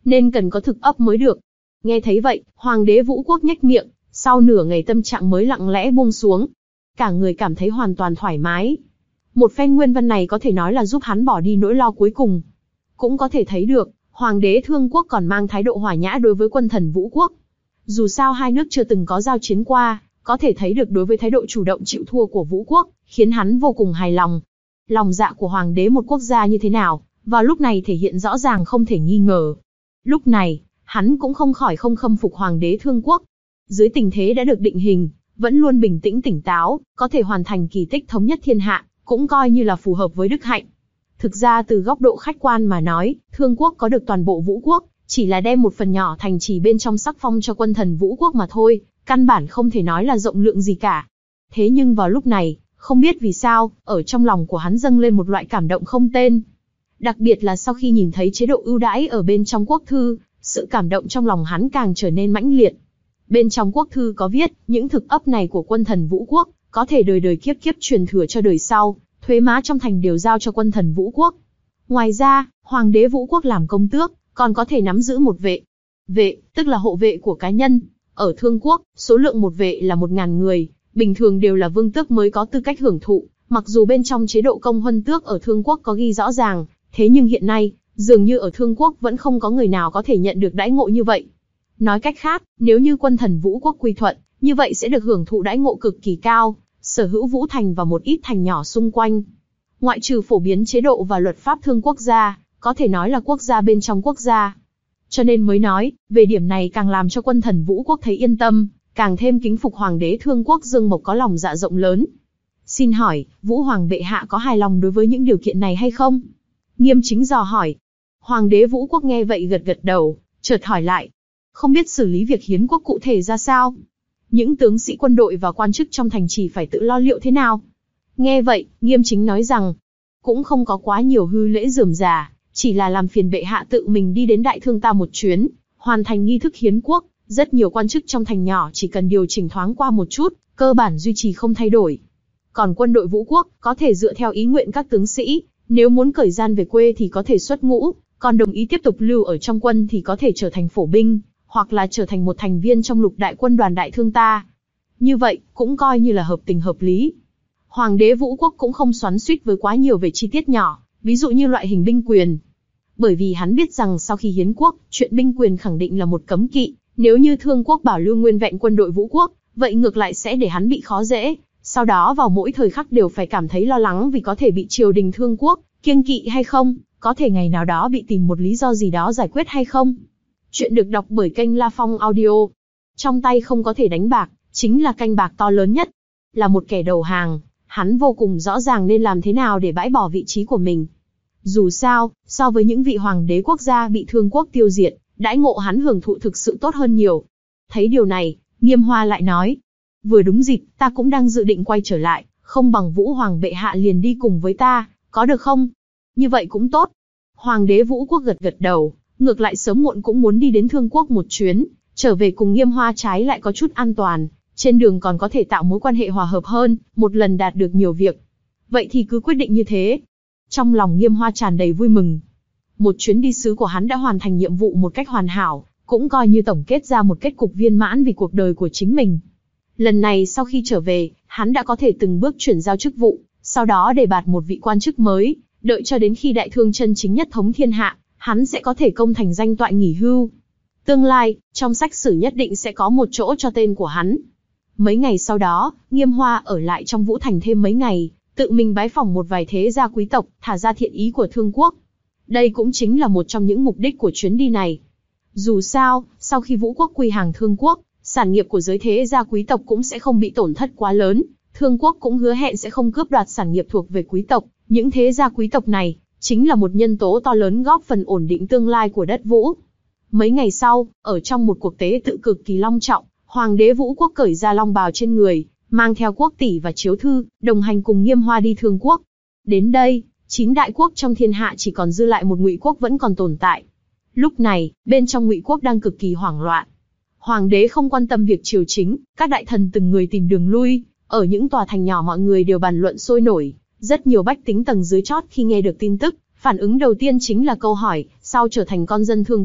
Speaker 2: nên cần có thực ấp mới được. Nghe thấy vậy, Hoàng đế Vũ Quốc nhếch miệng, sau nửa ngày tâm trạng mới lặng lẽ buông xuống. Cả người cảm thấy hoàn toàn thoải mái. Một phen nguyên văn này có thể nói là giúp hắn bỏ đi nỗi lo cuối cùng. Cũng có thể thấy được, Hoàng đế Thương Quốc còn mang thái độ hòa nhã đối với quân thần Vũ Quốc. Dù sao hai nước chưa từng có giao chiến qua, có thể thấy được đối với thái độ chủ động chịu thua của Vũ Quốc, khiến hắn vô cùng hài lòng. Lòng dạ của Hoàng đế một quốc gia như thế nào, vào lúc này thể hiện rõ ràng không thể nghi ngờ. Lúc này, hắn cũng không khỏi không khâm phục Hoàng đế Thương Quốc. Dưới tình thế đã được định hình, vẫn luôn bình tĩnh tỉnh táo, có thể hoàn thành kỳ tích thống nhất thiên hạ, cũng coi như là phù hợp với đức hạnh. Thực ra từ góc độ khách quan mà nói, Thương Quốc có được toàn bộ Vũ Quốc, chỉ là đem một phần nhỏ thành trì bên trong sắc phong cho quân thần Vũ Quốc mà thôi, căn bản không thể nói là rộng lượng gì cả. Thế nhưng vào lúc này, không biết vì sao, ở trong lòng của hắn dâng lên một loại cảm động không tên. Đặc biệt là sau khi nhìn thấy chế độ ưu đãi ở bên trong quốc thư, sự cảm động trong lòng hắn càng trở nên mãnh liệt. Bên trong quốc thư có viết, những thực ấp này của quân thần Vũ Quốc, có thể đời đời kiếp kiếp truyền thừa cho đời sau, thuế má trong thành đều giao cho quân thần Vũ Quốc. Ngoài ra, Hoàng đế Vũ Quốc làm công tước, còn có thể nắm giữ một vệ. Vệ, tức là hộ vệ của cá nhân. Ở Thương Quốc, số lượng một vệ là một ngàn người, bình thường đều là vương tước mới có tư cách hưởng thụ, mặc dù bên trong chế độ công huân tước ở Thương Quốc có ghi rõ ràng, thế nhưng hiện nay, dường như ở Thương Quốc vẫn không có người nào có thể nhận được đãi ngộ như vậy. Nói cách khác, nếu như quân thần Vũ Quốc quy thuận, như vậy sẽ được hưởng thụ đãi ngộ cực kỳ cao, sở hữu Vũ Thành và một ít thành nhỏ xung quanh. Ngoại trừ phổ biến chế độ và luật pháp Thương Quốc gia, có thể nói là quốc gia bên trong quốc gia. Cho nên mới nói, về điểm này càng làm cho quân thần Vũ Quốc thấy yên tâm, càng thêm kính phục Hoàng đế Thương Quốc Dương Mộc có lòng dạ rộng lớn. Xin hỏi, Vũ Hoàng bệ hạ có hài lòng đối với những điều kiện này hay không? Nghiêm Chính dò hỏi. Hoàng đế Vũ Quốc nghe vậy gật gật đầu, chợt hỏi lại. Không biết xử lý việc hiến quốc cụ thể ra sao? Những tướng sĩ quân đội và quan chức trong thành trì phải tự lo liệu thế nào? Nghe vậy, Nghiêm Chính nói rằng, cũng không có quá nhiều hư lễ rườm rà, chỉ là làm phiền bệ hạ tự mình đi đến Đại Thương ta một chuyến, hoàn thành nghi thức hiến quốc. Rất nhiều quan chức trong thành nhỏ chỉ cần điều chỉnh thoáng qua một chút, cơ bản duy trì không thay đổi. Còn quân đội Vũ Quốc, có thể dựa theo ý nguyện các tướng sĩ, nếu muốn cởi gian về quê thì có thể xuất ngũ, còn đồng ý tiếp tục lưu ở trong quân thì có thể trở thành phổ binh, hoặc là trở thành một thành viên trong lục đại quân đoàn Đại Thương ta. Như vậy, cũng coi như là hợp tình hợp lý. Hoàng đế Vũ Quốc cũng không xoắn xuýt với quá nhiều về chi tiết nhỏ, ví dụ như loại hình binh quyền. Bởi vì hắn biết rằng sau khi hiến quốc, chuyện binh quyền khẳng định là một cấm kỵ, nếu như Thương Quốc bảo lưu nguyên vẹn quân đội Vũ Quốc, vậy ngược lại sẽ để hắn bị khó dễ, sau đó vào mỗi thời khắc đều phải cảm thấy lo lắng vì có thể bị triều đình Thương Quốc kiêng kỵ hay không, có thể ngày nào đó bị tìm một lý do gì đó giải quyết hay không. Chuyện được đọc bởi kênh La Phong Audio. Trong tay không có thể đánh bạc, chính là canh bạc to lớn nhất. Là một kẻ đầu hàng, hắn vô cùng rõ ràng nên làm thế nào để bãi bỏ vị trí của mình. Dù sao, so với những vị hoàng đế quốc gia bị Thương Quốc tiêu diệt, đãi ngộ hắn hưởng thụ thực sự tốt hơn nhiều. Thấy điều này, Nghiêm Hoa lại nói, vừa đúng dịp, ta cũng đang dự định quay trở lại, không bằng Vũ Hoàng bệ hạ liền đi cùng với ta, có được không? Như vậy cũng tốt. Hoàng đế Vũ Quốc gật gật đầu, ngược lại sớm muộn cũng muốn đi đến Thương Quốc một chuyến, trở về cùng Nghiêm Hoa trái lại có chút an toàn, trên đường còn có thể tạo mối quan hệ hòa hợp hơn, một lần đạt được nhiều việc. Vậy thì cứ quyết định như thế. Trong lòng Nghiêm Hoa tràn đầy vui mừng. Một chuyến đi sứ của hắn đã hoàn thành nhiệm vụ một cách hoàn hảo, cũng coi như tổng kết ra một kết cục viên mãn vì cuộc đời của chính mình. Lần này sau khi trở về, hắn đã có thể từng bước chuyển giao chức vụ, sau đó đề bạt một vị quan chức mới, đợi cho đến khi Đại Thương chân chính nhất thống thiên hạ, hắn sẽ có thể công thành danh toại nghỉ hưu. Tương lai, trong sách sử nhất định sẽ có một chỗ cho tên của hắn. Mấy ngày sau đó, Nghiêm Hoa ở lại trong Vũ Thành thêm mấy ngày, tự mình bái phỏng một vài thế gia quý tộc, thả ra thiện ý của Thương Quốc. Đây cũng chính là một trong những mục đích của chuyến đi này. Dù sao, sau khi Vũ Quốc quy hàng Thương Quốc, sản nghiệp của giới thế gia quý tộc cũng sẽ không bị tổn thất quá lớn. Thương Quốc cũng hứa hẹn sẽ không cướp đoạt sản nghiệp thuộc về quý tộc. Những thế gia quý tộc này, chính là một nhân tố to lớn góp phần ổn định tương lai của đất Vũ. Mấy ngày sau, ở trong một cuộc tế tự cực kỳ long trọng, Hoàng đế Vũ Quốc cởi ra long bào trên người, mang theo quốc tỷ và chiếu thư, đồng hành cùng Nghiêm Hoa đi Thương Quốc. Đến đây, chín đại quốc trong thiên hạ chỉ còn dư lại một Ngụy Quốc vẫn còn tồn tại. Lúc này, bên trong Ngụy Quốc đang cực kỳ hoảng loạn. Hoàng đế không quan tâm việc triều chính, các đại thần từng người tìm đường lui, ở những tòa thành nhỏ mọi người đều bàn luận sôi nổi. Rất nhiều bách tính tầng dưới chót khi nghe được tin tức, phản ứng đầu tiên chính là câu hỏi, sao trở thành con dân Thương Quốc,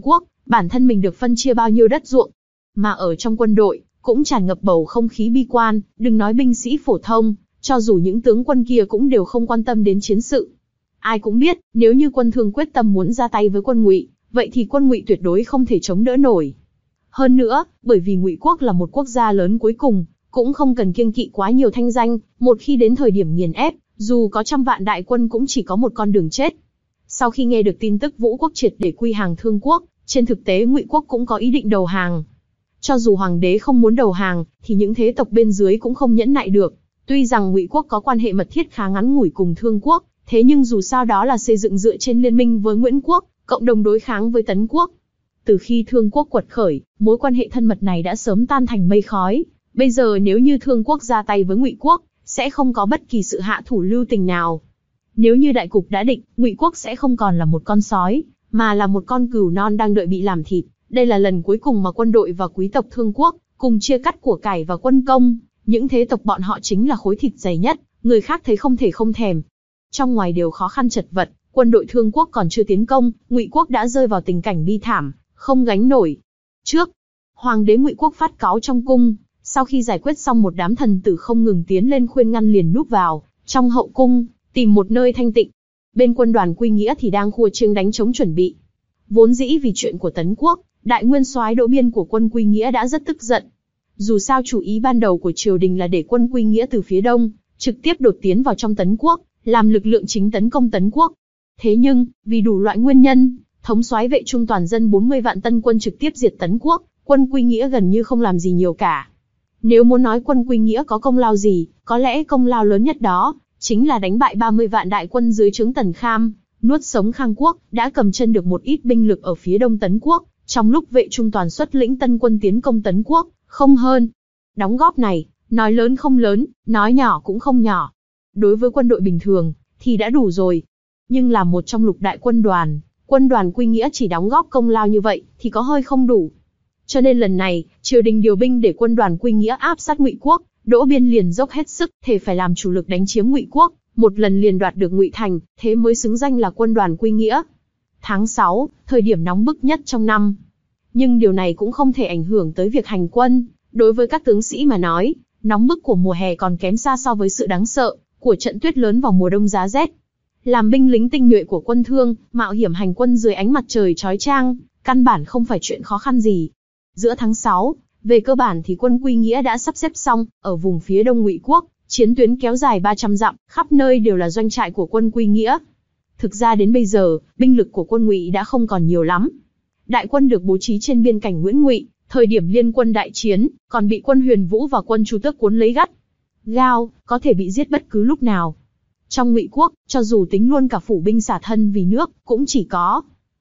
Speaker 2: bản thân mình được phân chia bao nhiêu đất ruộng. Mà ở trong quân đội, cũng tràn ngập bầu không khí bi quan, đừng nói binh sĩ phổ thông, cho dù những tướng quân kia cũng đều không quan tâm đến chiến sự. Ai cũng biết, nếu như quân Thương quyết tâm muốn ra tay với quân Ngụy, vậy thì quân Ngụy tuyệt đối không thể chống đỡ nổi. Hơn nữa, bởi vì Ngụy quốc là một quốc gia lớn cuối cùng, cũng không cần kiêng kỵ quá nhiều thanh danh, một khi đến thời điểm nghiền ép, dù có trăm vạn đại quân cũng chỉ có một con đường chết. Sau khi nghe được tin tức Vũ quốc triệt để quy hàng Thương quốc, trên thực tế Ngụy quốc cũng có ý định đầu hàng. Cho dù hoàng đế không muốn đầu hàng, thì những thế tộc bên dưới cũng không nhẫn nại được. Tuy rằng Ngụy quốc có quan hệ mật thiết khá ngắn ngủi cùng Thương quốc, thế nhưng dù sao đó là xây dựng dựa trên liên minh với Nguyễn quốc, cộng đồng đối kháng với Tấn quốc. Từ khi Thương quốc quật khởi, mối quan hệ thân mật này đã sớm tan thành mây khói. Bây giờ nếu như Thương quốc ra tay với Ngụy quốc, sẽ không có bất kỳ sự hạ thủ lưu tình nào. Nếu như đại cục đã định, Ngụy quốc sẽ không còn là một con sói, mà là một con cừu non đang đợi bị làm thịt. Đây là lần cuối cùng mà quân đội và quý tộc Thương quốc cùng chia cắt của cải và quân công. Những thế tộc bọn họ chính là khối thịt dày nhất, người khác thấy không thể không thèm. Trong ngoài đều khó khăn chật vật, quân đội Thương quốc còn chưa tiến công, Ngụy quốc đã rơi vào tình cảnh bi thảm, không gánh nổi. Trước, hoàng đế Ngụy quốc phát cáo trong cung, sau khi giải quyết xong một đám thần tử không ngừng tiến lên khuyên ngăn liền núp vào trong hậu cung, tìm một nơi thanh tịnh. Bên quân đoàn Quy Nghĩa thì đang khua chiêng đánh chống chuẩn bị. Vốn dĩ vì chuyện của Tấn quốc, đại nguyên soái Đỗ Biên của quân Quy Nghĩa đã rất tức giận. Dù sao chủ ý ban đầu của triều đình là để quân Quy Nghĩa từ phía đông trực tiếp đột tiến vào trong Tấn quốc, làm lực lượng chính tấn công Tấn quốc. Thế nhưng, vì đủ loại nguyên nhân, thống soái vệ trung toàn dân bốn mươi vạn tân quân trực tiếp diệt Tấn quốc, quân Quy Nghĩa gần như không làm gì nhiều cả. Nếu muốn nói quân Quy Nghĩa có công lao gì, có lẽ công lao lớn nhất đó chính là đánh bại ba mươi vạn đại quân dưới trướng Tần Kham, nuốt sống Khang quốc, đã cầm chân được một ít binh lực ở phía đông Tấn quốc, trong lúc vệ trung toàn xuất lĩnh tân quân tiến công Tấn quốc, không hơn. Đóng góp này, nói lớn không lớn, nói nhỏ cũng không nhỏ. Đối với quân đội bình thường, thì đã đủ rồi. Nhưng là một trong lục đại quân đoàn, quân đoàn Quy Nghĩa chỉ đóng góp công lao như vậy, thì có hơi không đủ. Cho nên lần này, triều đình điều binh để quân đoàn Quy Nghĩa áp sát Ngụy quốc, Đỗ Biên liền dốc hết sức, thể phải làm chủ lực đánh chiếm Ngụy quốc, một lần liền đoạt được Ngụy thành, thế mới xứng danh là quân đoàn Quy Nghĩa. Tháng sáu, thời điểm nóng bức nhất trong năm. Nhưng điều này cũng không thể ảnh hưởng tới việc hành quân. Đối với các tướng sĩ mà nói, nóng bức của mùa hè còn kém xa so với sự đáng sợ của trận tuyết lớn vào mùa đông giá rét. Làm binh lính tinh nhuệ của quân Thương, mạo hiểm hành quân dưới ánh mặt trời chói chang, căn bản không phải chuyện khó khăn gì. Giữa tháng sáu, về cơ bản thì quân Quy Nghĩa đã sắp xếp xong, ở vùng phía đông Ngụy quốc, chiến tuyến kéo dài ba trăm dặm, khắp nơi đều là doanh trại của quân Quy Nghĩa. Thực ra đến bây giờ, binh lực của quân Ngụy đã không còn nhiều lắm. Đại quân được bố trí trên biên cảnh Nguyễn Ngụy, thời điểm liên quân đại chiến, còn bị quân Huyền Vũ và quân Chu Tước cuốn lấy gắt gao, có thể bị giết bất cứ lúc nào. Trong Ngụy quốc, cho dù tính luôn cả phủ binh xả thân vì nước, cũng chỉ có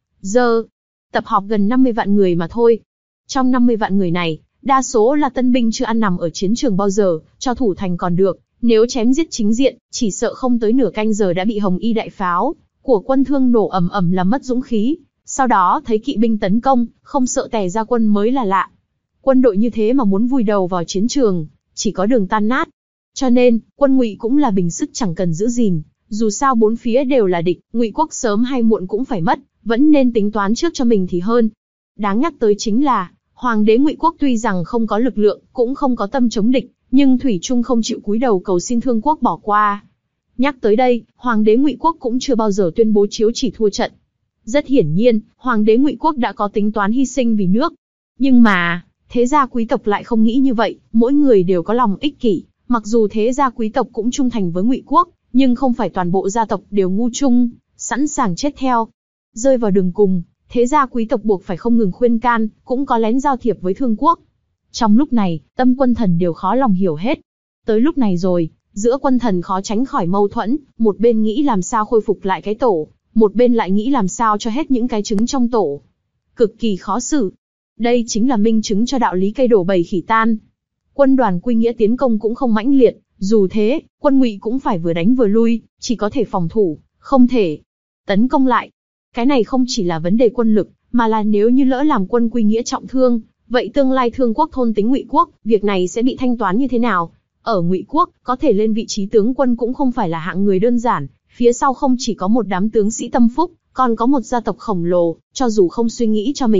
Speaker 2: giờ tập họp gần năm mươi vạn người mà thôi. Trong năm mươi vạn người này, đa số là tân binh chưa ăn nằm ở chiến trường bao giờ, cho thủ thành còn được, nếu chém giết chính diện, chỉ sợ không tới nửa canh giờ đã bị hồng y đại pháo của quân Thương nổ ầm ầm làm mất dũng khí. Sau đó thấy kỵ binh tấn công, không sợ tè ra quân mới là lạ. Quân đội như thế mà muốn vùi đầu vào chiến trường, chỉ có đường tan nát. Cho nên, quân Ngụy cũng là bình sức chẳng cần giữ gìn, dù sao bốn phía đều là địch, Ngụy quốc sớm hay muộn cũng phải mất, vẫn nên tính toán trước cho mình thì hơn. Đáng nhắc tới chính là, hoàng đế Ngụy quốc tuy rằng không có lực lượng, cũng không có tâm chống địch, nhưng thủy chung không chịu cúi đầu cầu xin Thương quốc bỏ qua. Nhắc tới đây, hoàng đế Ngụy quốc cũng chưa bao giờ tuyên bố chiếu chỉ thua trận. Rất hiển nhiên, hoàng đế Ngụy quốc đã có tính toán hy sinh vì nước. Nhưng mà, thế gia quý tộc lại không nghĩ như vậy, mỗi người đều có lòng ích kỷ. Mặc dù thế gia quý tộc cũng trung thành với Ngụy quốc, nhưng không phải toàn bộ gia tộc đều ngu chung, sẵn sàng chết theo. Rơi vào đường cùng, thế gia quý tộc buộc phải không ngừng khuyên can, cũng có lén giao thiệp với Thương quốc. Trong lúc này, tâm quân thần đều khó lòng hiểu hết. Tới lúc này rồi, giữa quân thần khó tránh khỏi mâu thuẫn, một bên nghĩ làm sao khôi phục lại cái tổ, một bên lại nghĩ làm sao cho hết những cái trứng trong tổ. Cực kỳ khó xử. Đây chính là minh chứng cho đạo lý cây đổ bầy khỉ tan. Quân đoàn Quy Nghĩa tiến công cũng không mãnh liệt, dù thế, quân Ngụy cũng phải vừa đánh vừa lui, chỉ có thể phòng thủ, không thể tấn công lại. Cái này không chỉ là vấn đề quân lực, mà là nếu như lỡ làm quân Quy Nghĩa trọng thương, vậy tương lai Thương quốc thôn tính Ngụy quốc, việc này sẽ bị thanh toán như thế nào? Ở Ngụy quốc, có thể lên vị trí tướng quân cũng không phải là hạng người đơn giản, phía sau không chỉ có một đám tướng sĩ tâm phúc, còn có một gia tộc khổng lồ, cho dù không suy nghĩ cho mình,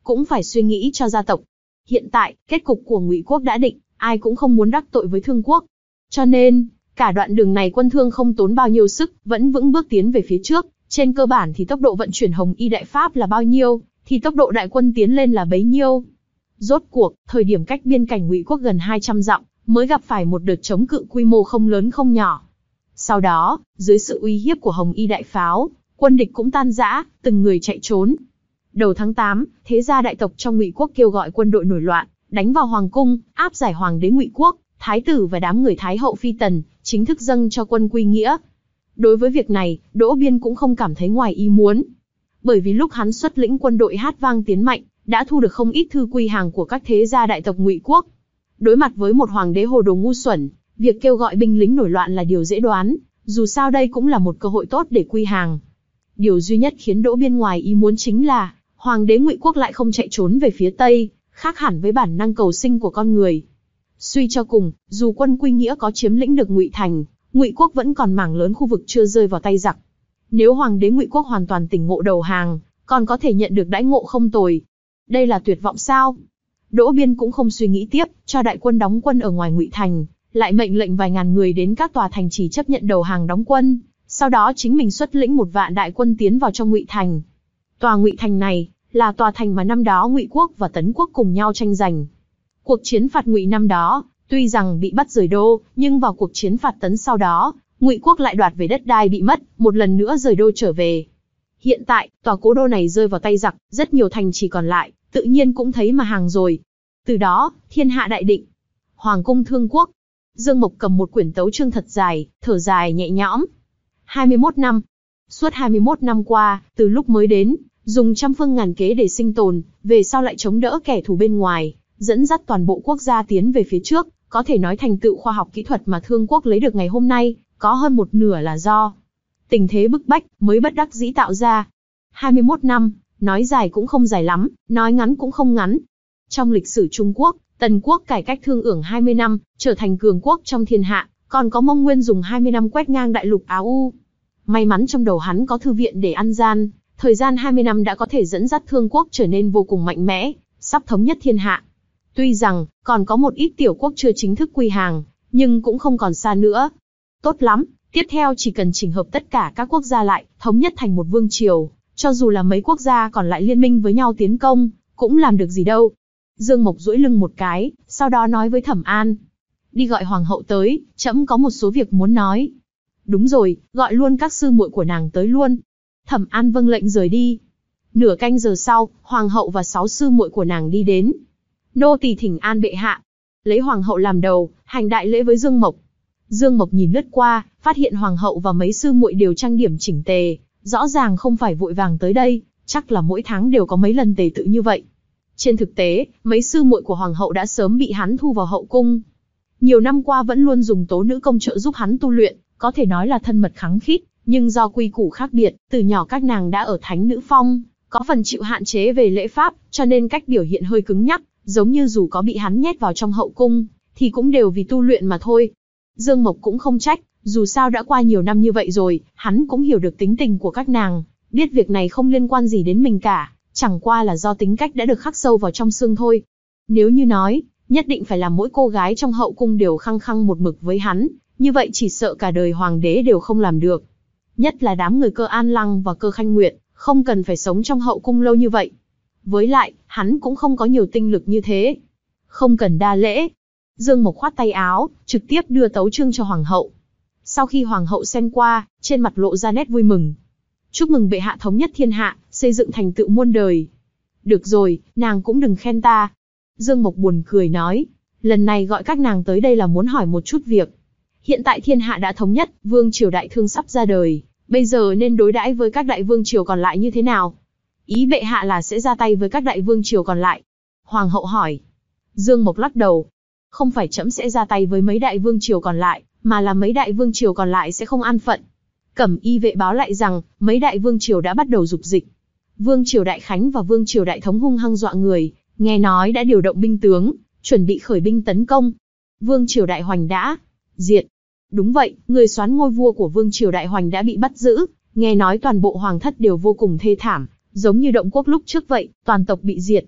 Speaker 2: cũng phải suy nghĩ cho gia tộc. Hiện tại, kết cục của Ngụy quốc đã định, ai cũng không muốn đắc tội với Thương quốc. Cho nên, cả đoạn đường này quân Thương không tốn bao nhiêu sức, vẫn vững bước tiến về phía trước. Trên cơ bản thì tốc độ vận chuyển Hồng Y Đại Pháp là bao nhiêu, thì tốc độ đại quân tiến lên là bấy nhiêu. Rốt cuộc, thời điểm cách biên cảnh Ngụy quốc gần hai trăm dặm, mới gặp phải một đợt chống cự quy mô không lớn không nhỏ. Sau đó, dưới sự uy hiếp của Hồng Y Đại Pháo, quân địch cũng tan rã, từng người chạy trốn. Đầu tháng tám, thế gia đại tộc trong Ngụy quốc kêu gọi quân đội nổi loạn, đánh vào hoàng cung, áp giải hoàng đế Ngụy quốc, thái tử và đám người thái hậu phi tần, chính thức dâng cho quân quy nghĩa. Đối với việc này, Đỗ Biên cũng không cảm thấy ngoài ý muốn. Bởi vì lúc hắn xuất lĩnh quân đội hát vang tiến mạnh, đã thu được không ít thư quy hàng của các thế gia đại tộc Ngụy quốc. Đối mặt với một hoàng đế hồ đồ ngu xuẩn, việc kêu gọi binh lính nổi loạn là điều dễ đoán, dù sao đây cũng là một cơ hội tốt để quy hàng. Điều duy nhất khiến Đỗ Biên ngoài ý muốn chính là, hoàng đế Ngụy quốc lại không chạy trốn về phía Tây, khác hẳn với bản năng cầu sinh của con người. Suy cho cùng, dù quân quy nghĩa có chiếm lĩnh được Ngụy thành, Ngụy quốc vẫn còn mảng lớn khu vực chưa rơi vào tay giặc. Nếu hoàng đế Ngụy quốc hoàn toàn tỉnh ngộ đầu hàng, còn có thể nhận được đãi ngộ không tồi. Đây là tuyệt vọng sao? Đỗ Biên cũng không suy nghĩ tiếp, cho đại quân đóng quân ở ngoài Ngụy thành, lại mệnh lệnh vài ngàn người đến các tòa thành trì chấp nhận đầu hàng đóng quân, sau đó chính mình xuất lĩnh một vạn đại quân tiến vào trong Ngụy thành. Tòa Ngụy thành này là tòa thành mà năm đó Ngụy quốc và Tấn quốc cùng nhau tranh giành. Cuộc chiến phạt Ngụy năm đó, tuy rằng bị bắt rời đô, nhưng vào cuộc chiến phạt Tấn sau đó, Ngụy quốc lại đoạt về đất đai bị mất, một lần nữa rời đô trở về. Hiện tại, tòa cố đô này rơi vào tay giặc, rất nhiều thành trì còn lại, tự nhiên cũng thấy mà hàng rồi. Từ đó, thiên hạ đại định. Hoàng cung Thương quốc. Dương Mộc cầm một quyển tấu chương thật dài, thở dài nhẹ nhõm. hai mươi mốt năm. Suốt hai mươi mốt năm qua, từ lúc mới đến, dùng trăm phương ngàn kế để sinh tồn, về sau lại chống đỡ kẻ thù bên ngoài, dẫn dắt toàn bộ quốc gia tiến về phía trước, có thể nói thành tựu khoa học kỹ thuật mà Thương quốc lấy được ngày hôm nay, có hơn một nửa là do tình thế bức bách mới bất đắc dĩ tạo ra. hai mươi mốt năm, nói dài cũng không dài lắm, nói ngắn cũng không ngắn. Trong lịch sử Trung Quốc, Tần quốc cải cách thương ưởng hai mươi năm, trở thành cường quốc trong thiên hạ, còn có Mông Nguyên dùng hai mươi năm quét ngang đại lục Áo U. May mắn trong đầu hắn có thư viện để ăn gian, thời gian hai mươi năm đã có thể dẫn dắt Thương quốc trở nên vô cùng mạnh mẽ, sắp thống nhất thiên hạ. Tuy rằng, còn có một ít tiểu quốc chưa chính thức quy hàng, nhưng cũng không còn xa nữa. Tốt lắm, tiếp theo chỉ cần chỉnh hợp tất cả các quốc gia lại, thống nhất thành một vương triều, cho dù là mấy quốc gia còn lại liên minh với nhau tiến công, cũng làm được gì đâu. Dương Mộc duỗi lưng một cái, sau đó nói với Thẩm An. Đi gọi hoàng hậu tới, trẫm có một số việc muốn nói. Đúng rồi, gọi luôn các sư muội của nàng tới luôn. Thẩm An vâng lệnh rời đi. Nửa canh giờ sau, hoàng hậu và sáu sư muội của nàng đi đến. Nô tỳ thỉnh an bệ hạ. Lấy hoàng hậu làm đầu, hành đại lễ với Dương Mộc. Dương Mộc nhìn lướt qua, phát hiện hoàng hậu và mấy sư muội đều trang điểm chỉnh tề, rõ ràng không phải vội vàng tới đây, chắc là mỗi tháng đều có mấy lần tề tự như vậy. Trên thực tế, mấy sư muội của hoàng hậu đã sớm bị hắn thu vào hậu cung. Nhiều năm qua vẫn luôn dùng tố nữ công trợ giúp hắn tu luyện, có thể nói là thân mật khăng khít, nhưng do quy củ khác biệt, từ nhỏ các nàng đã ở thánh nữ phong, có phần chịu hạn chế về lễ pháp, cho nên cách biểu hiện hơi cứng nhắc, giống như dù có bị hắn nhét vào trong hậu cung, thì cũng đều vì tu luyện mà thôi. Dương Mộc cũng không trách, dù sao đã qua nhiều năm như vậy rồi, hắn cũng hiểu được tính tình của các nàng, biết việc này không liên quan gì đến mình cả, chẳng qua là do tính cách đã được khắc sâu vào trong xương thôi. Nếu như nói, nhất định phải làm mỗi cô gái trong hậu cung đều khăng khăng một mực với hắn, như vậy chỉ sợ cả đời hoàng đế đều không làm được. Nhất là đám người Cơ An Lăng và Cơ Khanh Nguyệt, không cần phải sống trong hậu cung lâu như vậy. Với lại, hắn cũng không có nhiều tinh lực như thế. Không cần đa lễ. Dương Mộc khoát tay áo, trực tiếp đưa tấu chương cho hoàng hậu. Sau khi hoàng hậu xem qua, trên mặt lộ ra nét vui mừng. Chúc mừng bệ hạ thống nhất thiên hạ, xây dựng thành tựu muôn đời. Được rồi, nàng cũng đừng khen ta. Dương Mộc buồn cười nói, lần này gọi các nàng tới đây là muốn hỏi một chút việc. Hiện tại thiên hạ đã thống nhất, vương triều đại thương sắp ra đời, bây giờ nên đối đãi với các đại vương triều còn lại như thế nào? Ý bệ hạ là sẽ ra tay với các đại vương triều còn lại. Hoàng hậu hỏi. Dương Mộc lắc đầu. Không phải trẫm sẽ ra tay với mấy đại vương triều còn lại, mà là mấy đại vương triều còn lại sẽ không an phận. Cẩm y vệ báo lại rằng, mấy đại vương triều đã bắt đầu dục dịch. Vương triều Đại Khánh và vương triều Đại Thống hung hăng dọa người, nghe nói đã điều động binh tướng, chuẩn bị khởi binh tấn công. Vương triều Đại Hoành đã diệt. Đúng vậy, người soán ngôi vua của vương triều Đại Hoành đã bị bắt giữ, nghe nói toàn bộ hoàng thất đều vô cùng thê thảm, giống như động quốc lúc trước vậy, toàn tộc bị diệt.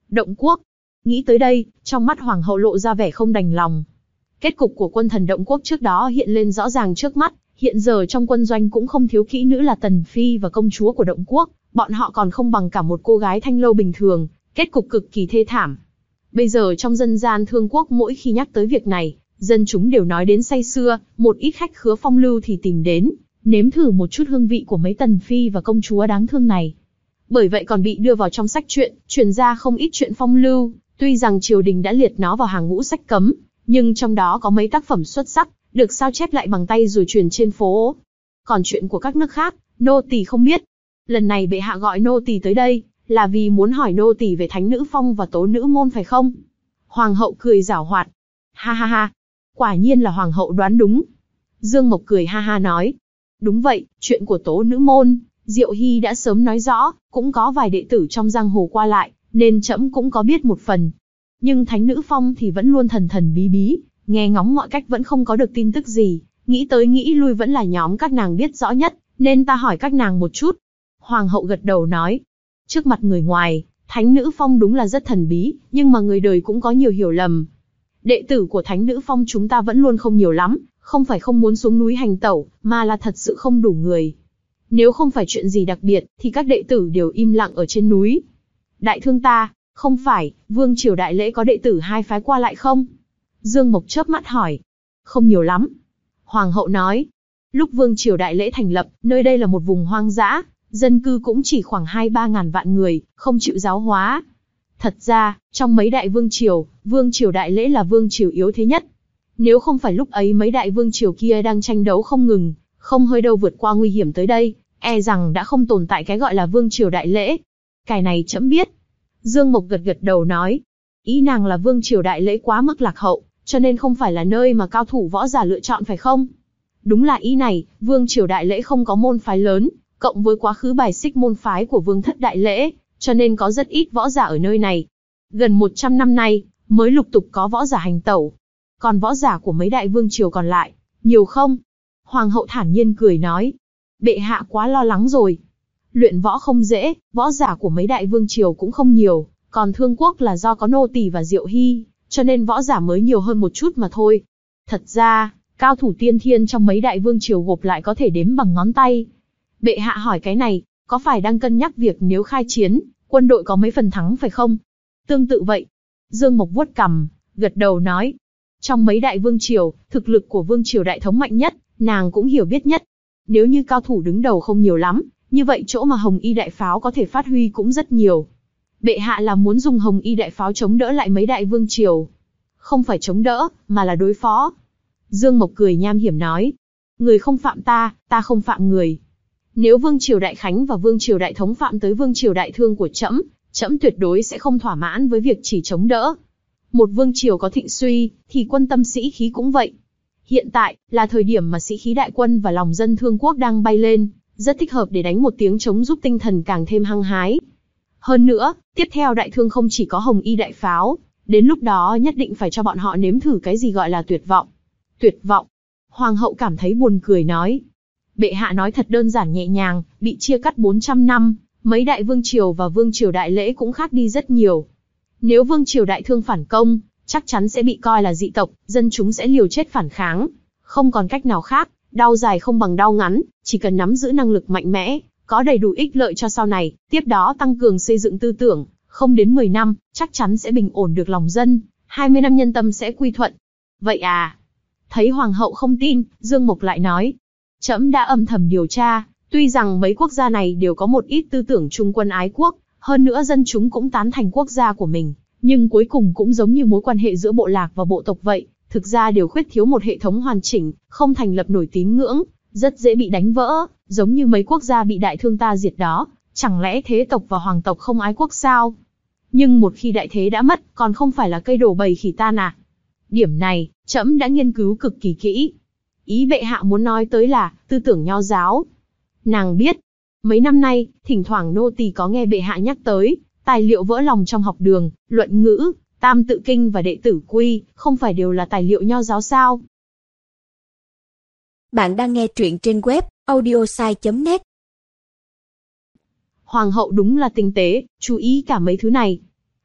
Speaker 2: Động quốc. Nghĩ tới đây, trong mắt hoàng hậu lộ ra vẻ không đành lòng. Kết cục của quân thần Động quốc trước đó hiện lên rõ ràng trước mắt, hiện giờ trong quân doanh cũng không thiếu kỹ nữ là tần phi và công chúa của Động quốc, bọn họ còn không bằng cả một cô gái thanh lâu bình thường, kết cục cực kỳ thê thảm. Bây giờ trong dân gian Thương quốc mỗi khi nhắc tới việc này, dân chúng đều nói đến say sưa, một ít khách khứa phong lưu thì tìm đến, nếm thử một chút hương vị của mấy tần phi và công chúa đáng thương này. Bởi vậy còn bị đưa vào trong sách truyện, truyền ra không ít chuyện phong lưu, tuy rằng triều đình đã liệt nó vào hàng ngũ sách cấm, nhưng trong đó có mấy tác phẩm xuất sắc, được sao chép lại bằng tay rồi truyền trên phố. Còn chuyện của các nước khác, nô tỳ không biết. Lần này bệ hạ gọi nô tỳ tới đây, là vì muốn hỏi nô tỳ về Thánh Nữ Phong và Tố Nữ Môn phải không? Hoàng hậu cười giảo hoạt. Ha ha ha, quả nhiên là hoàng hậu đoán đúng. Dương Mộc cười ha ha nói. Đúng vậy, chuyện của Tố Nữ Môn, Diệu Hy đã sớm nói rõ, cũng có vài đệ tử trong giang hồ qua lại, nên trẫm cũng có biết một phần. Nhưng Thánh Nữ Phong thì vẫn luôn thần thần bí bí, nghe ngóng mọi cách vẫn không có được tin tức gì, nghĩ tới nghĩ lui vẫn là nhóm các nàng biết rõ nhất, nên ta hỏi các nàng một chút. Hoàng hậu gật đầu nói. Trước mặt người ngoài, Thánh Nữ Phong đúng là rất thần bí, nhưng mà người đời cũng có nhiều hiểu lầm. Đệ tử của Thánh Nữ Phong chúng ta vẫn luôn không nhiều lắm, không phải không muốn xuống núi hành tẩu, mà là thật sự không đủ người. Nếu không phải chuyện gì đặc biệt, thì các đệ tử đều im lặng ở trên núi. Đại thương ta, không phải, Vương Triều Đại Lễ có đệ tử hai phái qua lại không? Dương Mộc chớp mắt hỏi. Không nhiều lắm. Hoàng hậu nói. Lúc Vương Triều Đại Lễ thành lập, nơi đây là một vùng hoang dã, dân cư cũng chỉ khoảng hai ba ngàn vạn người, không chịu giáo hóa. Thật ra, trong mấy đại vương triều, Vương Triều Đại Lễ là vương triều yếu thế nhất. Nếu không phải lúc ấy mấy đại vương triều kia đang tranh đấu không ngừng, không hơi đâu vượt qua nguy hiểm tới đây, e rằng đã không tồn tại cái gọi là Vương Triều Đại Lễ. Cái này trẫm biết. Dương Mộc gật gật đầu nói. Ý nàng là Vương Triều Đại Lễ quá mức lạc hậu, cho nên không phải là nơi mà cao thủ võ giả lựa chọn phải không? Đúng là ý này, Vương Triều Đại Lễ không có môn phái lớn, cộng với quá khứ bài xích môn phái của Vương Thất Đại Lễ, cho nên có rất ít võ giả ở nơi này. Gần một trăm năm nay, mới lục tục có võ giả hành tẩu. Còn võ giả của mấy đại vương triều còn lại, nhiều không? Hoàng hậu thản nhiên cười nói. Bệ hạ quá lo lắng rồi. Luyện võ không dễ, võ giả của mấy đại vương triều cũng không nhiều, còn Thương quốc là do có nô tỳ và Diệu Hy, cho nên võ giả mới nhiều hơn một chút mà thôi. Thật ra, cao thủ tiên thiên trong mấy đại vương triều gộp lại có thể đếm bằng ngón tay. Bệ hạ hỏi cái này, có phải đang cân nhắc việc nếu khai chiến, quân đội có mấy phần thắng phải không? Tương tự vậy. Dương Mộc vuốt cằm, gật đầu nói. Trong mấy đại vương triều, thực lực của vương triều đại thống mạnh nhất, nàng cũng hiểu biết nhất. Nếu như cao thủ đứng đầu không nhiều lắm, như vậy chỗ mà Hồng Y đại pháo có thể phát huy cũng rất nhiều. Bệ hạ là muốn dùng Hồng Y đại pháo chống đỡ lại mấy đại vương triều. Không phải chống đỡ, mà là đối phó. Dương Mộc cười nham hiểm nói. Người không phạm ta, ta không phạm người. Nếu Vương Triều Đại Khánh và Vương Triều Đại Thống phạm tới Vương Triều Đại Thương của trẫm, trẫm tuyệt đối sẽ không thỏa mãn với việc chỉ chống đỡ. Một vương triều có thịnh suy, thì quân tâm sĩ khí cũng vậy. Hiện tại, là thời điểm mà sĩ khí đại quân và lòng dân Thương quốc đang bay lên, rất thích hợp để đánh một tiếng chống giúp tinh thần càng thêm hăng hái. Hơn nữa, tiếp theo Đại Thương không chỉ có Hồng Y đại pháo, đến lúc đó nhất định phải cho bọn họ nếm thử cái gì gọi là tuyệt vọng. Tuyệt vọng. Hoàng hậu cảm thấy buồn cười nói. Bệ hạ nói thật đơn giản nhẹ nhàng, bị chia cắt bốn trăm năm, mấy đại vương triều và vương triều đại lễ cũng khác đi rất nhiều. Nếu vương triều đại thương phản công, chắc chắn sẽ bị coi là dị tộc, dân chúng sẽ liều chết phản kháng. Không còn cách nào khác, đau dài không bằng đau ngắn, chỉ cần nắm giữ năng lực mạnh mẽ, có đầy đủ ích lợi cho sau này, tiếp đó tăng cường xây dựng tư tưởng, không đến mười năm, chắc chắn sẽ bình ổn được lòng dân, hai mươi năm nhân tâm sẽ quy thuận. Vậy à? Thấy hoàng hậu không tin, Dương Mộc lại nói. Trẫm đã âm thầm điều tra, tuy rằng mấy quốc gia này đều có một ít tư tưởng trung quân ái quốc, hơn nữa dân chúng cũng tán thành quốc gia của mình, nhưng cuối cùng cũng giống như mối quan hệ giữa bộ lạc và bộ tộc vậy, thực ra đều khuyết thiếu một hệ thống hoàn chỉnh, không thành lập nổi tín ngưỡng, rất dễ bị đánh vỡ, giống như mấy quốc gia bị đại thương ta diệt đó, chẳng lẽ thế tộc và hoàng tộc không ái quốc sao? Nhưng một khi đại thế đã mất, còn không phải là cây đổ bầy khỉ tan à? Điểm này, trẫm đã nghiên cứu cực kỳ kỹ. Ý bệ hạ muốn nói tới là, tư tưởng nho giáo. Nàng biết, mấy năm nay, thỉnh thoảng nô tỳ có nghe bệ hạ nhắc tới, tài liệu vỡ lòng trong học đường, luận ngữ, tam tự kinh và đệ tử quy, không phải đều là tài liệu nho giáo sao?
Speaker 1: Bạn đang nghe truyện trên web audiosai chấm net.
Speaker 2: Hoàng hậu đúng là tinh tế, chú ý cả mấy thứ này.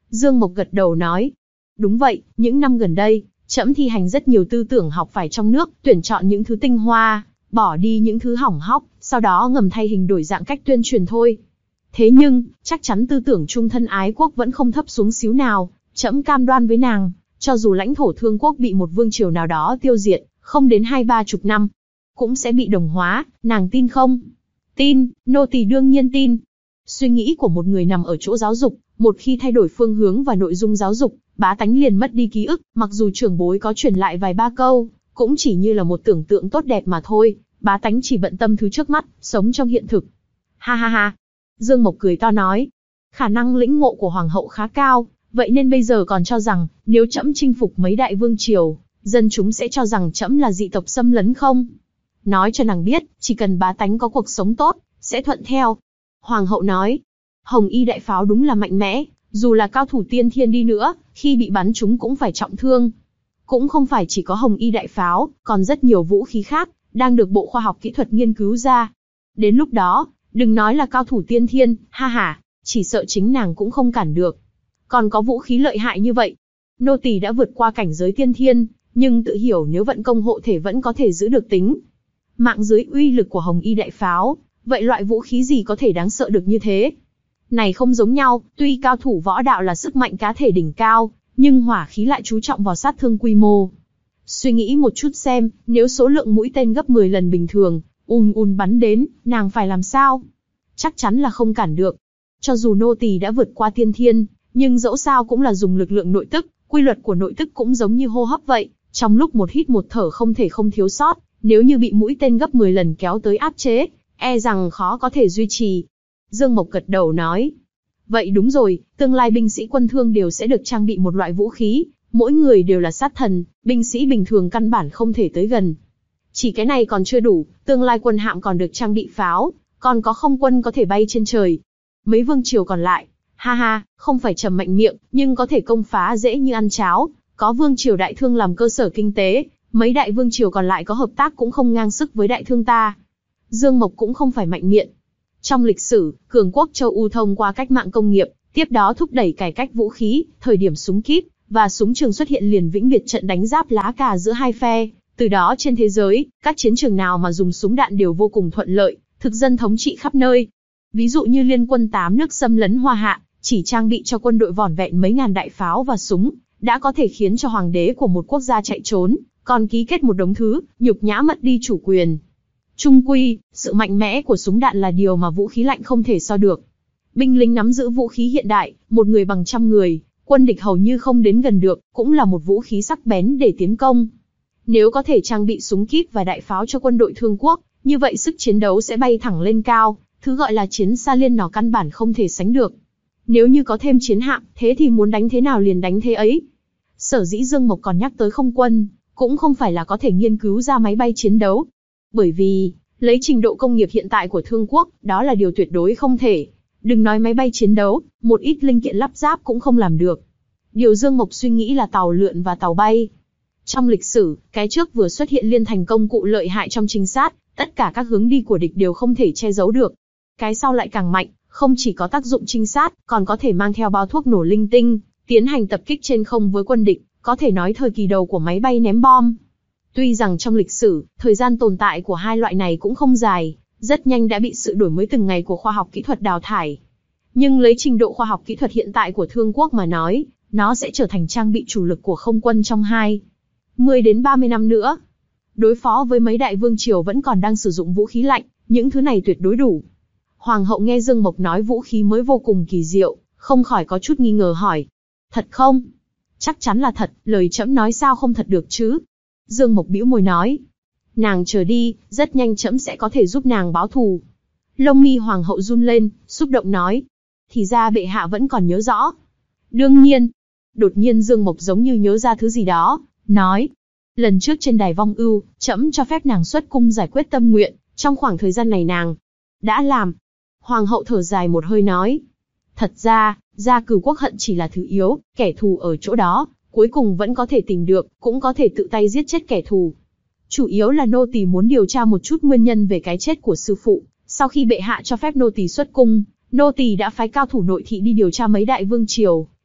Speaker 2: Dương Mộc gật đầu nói. Đúng vậy, những năm gần đây, trẫm thi hành rất nhiều tư tưởng học phải trong nước, tuyển chọn những thứ tinh hoa, bỏ đi những thứ hỏng hóc, sau đó ngầm thay hình đổi dạng cách tuyên truyền thôi. Thế nhưng, chắc chắn tư tưởng trung thân ái quốc vẫn không thấp xuống xíu nào, trẫm cam đoan với nàng, cho dù lãnh thổ Thương Quốc bị một vương triều nào đó tiêu diệt, không đến hai ba chục năm, cũng sẽ bị đồng hóa, nàng tin không? Tin, nô tỳ đương nhiên tin. Suy nghĩ của một người nằm ở chỗ giáo dục, một khi thay đổi phương hướng và nội dung giáo dục, bá tánh liền mất đi ký ức, mặc dù trưởng bối có truyền lại vài ba câu, cũng chỉ như là một tưởng tượng tốt đẹp mà thôi, bá tánh chỉ bận tâm thứ trước mắt, sống trong hiện thực. Ha ha ha. Dương Mộc cười to nói, khả năng lĩnh ngộ của hoàng hậu khá cao, vậy nên bây giờ còn cho rằng, nếu trẫm chinh phục mấy đại vương triều, dân chúng sẽ cho rằng trẫm là dị tộc xâm lấn không? Nói cho nàng biết, chỉ cần bá tánh có cuộc sống tốt, sẽ thuận theo. Hoàng hậu nói, Hồng Y đại pháo đúng là mạnh mẽ, dù là cao thủ tiên thiên đi nữa, khi bị bắn chúng cũng phải trọng thương. Cũng không phải chỉ có Hồng Y đại pháo, còn rất nhiều vũ khí khác, đang được Bộ Khoa học Kỹ thuật nghiên cứu ra. Đến lúc đó, đừng nói là cao thủ tiên thiên, ha ha, chỉ sợ chính nàng cũng không cản được. Còn có vũ khí lợi hại như vậy. Nô tỳ đã vượt qua cảnh giới tiên thiên, nhưng tự hiểu nếu vận công hộ thể vẫn có thể giữ được tính mạng dưới uy lực của Hồng Y đại pháo, vậy loại vũ khí gì có thể đáng sợ được như thế? Này không giống nhau, tuy cao thủ võ đạo là sức mạnh cá thể đỉnh cao, nhưng hỏa khí lại chú trọng vào sát thương quy mô. Suy nghĩ một chút xem, nếu số lượng mũi tên gấp mười lần bình thường, ùn ùn bắn đến, nàng phải làm sao? Chắc chắn là không cản được. Cho dù nô tỳ đã vượt qua tiên thiên, nhưng dẫu sao cũng là dùng lực lượng nội tức, quy luật của nội tức cũng giống như hô hấp vậy, trong lúc một hít một thở không thể không thiếu sót, nếu như bị mũi tên gấp mười lần kéo tới áp chế, e rằng khó có thể duy trì. Dương Mộc gật đầu nói, vậy đúng rồi, tương lai binh sĩ quân thương đều sẽ được trang bị một loại vũ khí, mỗi người đều là sát thần, binh sĩ bình thường căn bản không thể tới gần. Chỉ cái này còn chưa đủ, tương lai quân hạm còn được trang bị pháo, còn có không quân có thể bay trên trời. Mấy vương triều còn lại, ha ha, không phải trầm mạnh miệng, nhưng có thể công phá dễ như ăn cháo, có vương triều Đại Thương làm cơ sở kinh tế, mấy đại vương triều còn lại có hợp tác cũng không ngang sức với Đại Thương ta. Dương Mộc cũng không phải mạnh miệng. Trong lịch sử, cường quốc châu Âu thông qua cách mạng công nghiệp, tiếp đó thúc đẩy cải cách vũ khí, thời điểm súng kíp và súng trường xuất hiện liền vĩnh biệt trận đánh giáp lá cà giữa hai phe. Từ đó trên thế giới, các chiến trường nào mà dùng súng đạn đều vô cùng thuận lợi, thực dân thống trị khắp nơi. Ví dụ như liên quân tám nước xâm lấn Hoa Hạ, chỉ trang bị cho quân đội vỏn vẹn mấy ngàn đại pháo và súng, đã có thể khiến cho hoàng đế của một quốc gia chạy trốn, còn ký kết một đống thứ, nhục nhã mất đi chủ quyền. Chung quy, sự mạnh mẽ của súng đạn là điều mà vũ khí lạnh không thể so được. Binh lính nắm giữ vũ khí hiện đại, một người bằng trăm người, quân địch hầu như không đến gần được, cũng là một vũ khí sắc bén để tiến công. Nếu có thể trang bị súng kíp và đại pháo cho quân đội Thương Quốc, như vậy sức chiến đấu sẽ bay thẳng lên cao, thứ gọi là chiến xa liên nó căn bản không thể sánh được. Nếu như có thêm chiến hạm, thế thì muốn đánh thế nào liền đánh thế ấy. Sở dĩ Dương Mộc còn nhắc tới không quân, cũng không phải là có thể nghiên cứu ra máy bay chiến đấu. Bởi vì, lấy trình độ công nghiệp hiện tại của Thương Quốc, đó là điều tuyệt đối không thể. Đừng nói máy bay chiến đấu, một ít linh kiện lắp ráp cũng không làm được. Điều Dương Mộc suy nghĩ là tàu lượn và tàu bay. Trong lịch sử, cái trước vừa xuất hiện liên thành công cụ lợi hại trong trinh sát, tất cả các hướng đi của địch đều không thể che giấu được. Cái sau lại càng mạnh, không chỉ có tác dụng trinh sát, còn có thể mang theo bao thuốc nổ linh tinh, tiến hành tập kích trên không với quân địch, có thể nói thời kỳ đầu của máy bay ném bom. Tuy rằng trong lịch sử, thời gian tồn tại của hai loại này cũng không dài, rất nhanh đã bị sự đổi mới từng ngày của khoa học kỹ thuật đào thải. Nhưng lấy trình độ khoa học kỹ thuật hiện tại của Thương Quốc mà nói, nó sẽ trở thành trang bị chủ lực của không quân trong hai mươi đến ba mươi năm nữa. Đối phó với mấy đại vương triều vẫn còn đang sử dụng vũ khí lạnh, những thứ này tuyệt đối đủ. Hoàng hậu nghe Dương Mộc nói vũ khí mới vô cùng kỳ diệu, không khỏi có chút nghi ngờ hỏi. Thật không? Chắc chắn là thật, lời trẫm nói sao không thật được chứ? Dương Mộc bĩu môi nói. Nàng chờ đi, rất nhanh trẫm sẽ có thể giúp nàng báo thù. Lông mi hoàng hậu run lên, xúc động nói. Thì ra bệ hạ vẫn còn nhớ rõ. Đương nhiên. Đột nhiên Dương Mộc giống như nhớ ra thứ gì đó, nói. Lần trước trên đài vong ưu, trẫm cho phép nàng xuất cung giải quyết tâm nguyện, trong khoảng thời gian này nàng đã làm. Hoàng hậu thở dài một hơi nói. Thật ra, gia cửu quốc hận chỉ là thứ yếu, kẻ thù ở chỗ đó, cuối cùng vẫn có thể tìm được, cũng có thể tự tay giết chết kẻ thù. Chủ yếu là nô tỳ muốn điều tra một chút nguyên nhân về cái chết của sư phụ. Sau khi bệ hạ cho phép nô tỳ xuất cung, nô tỳ đã phái cao thủ nội thị đi điều tra mấy đại vương triều,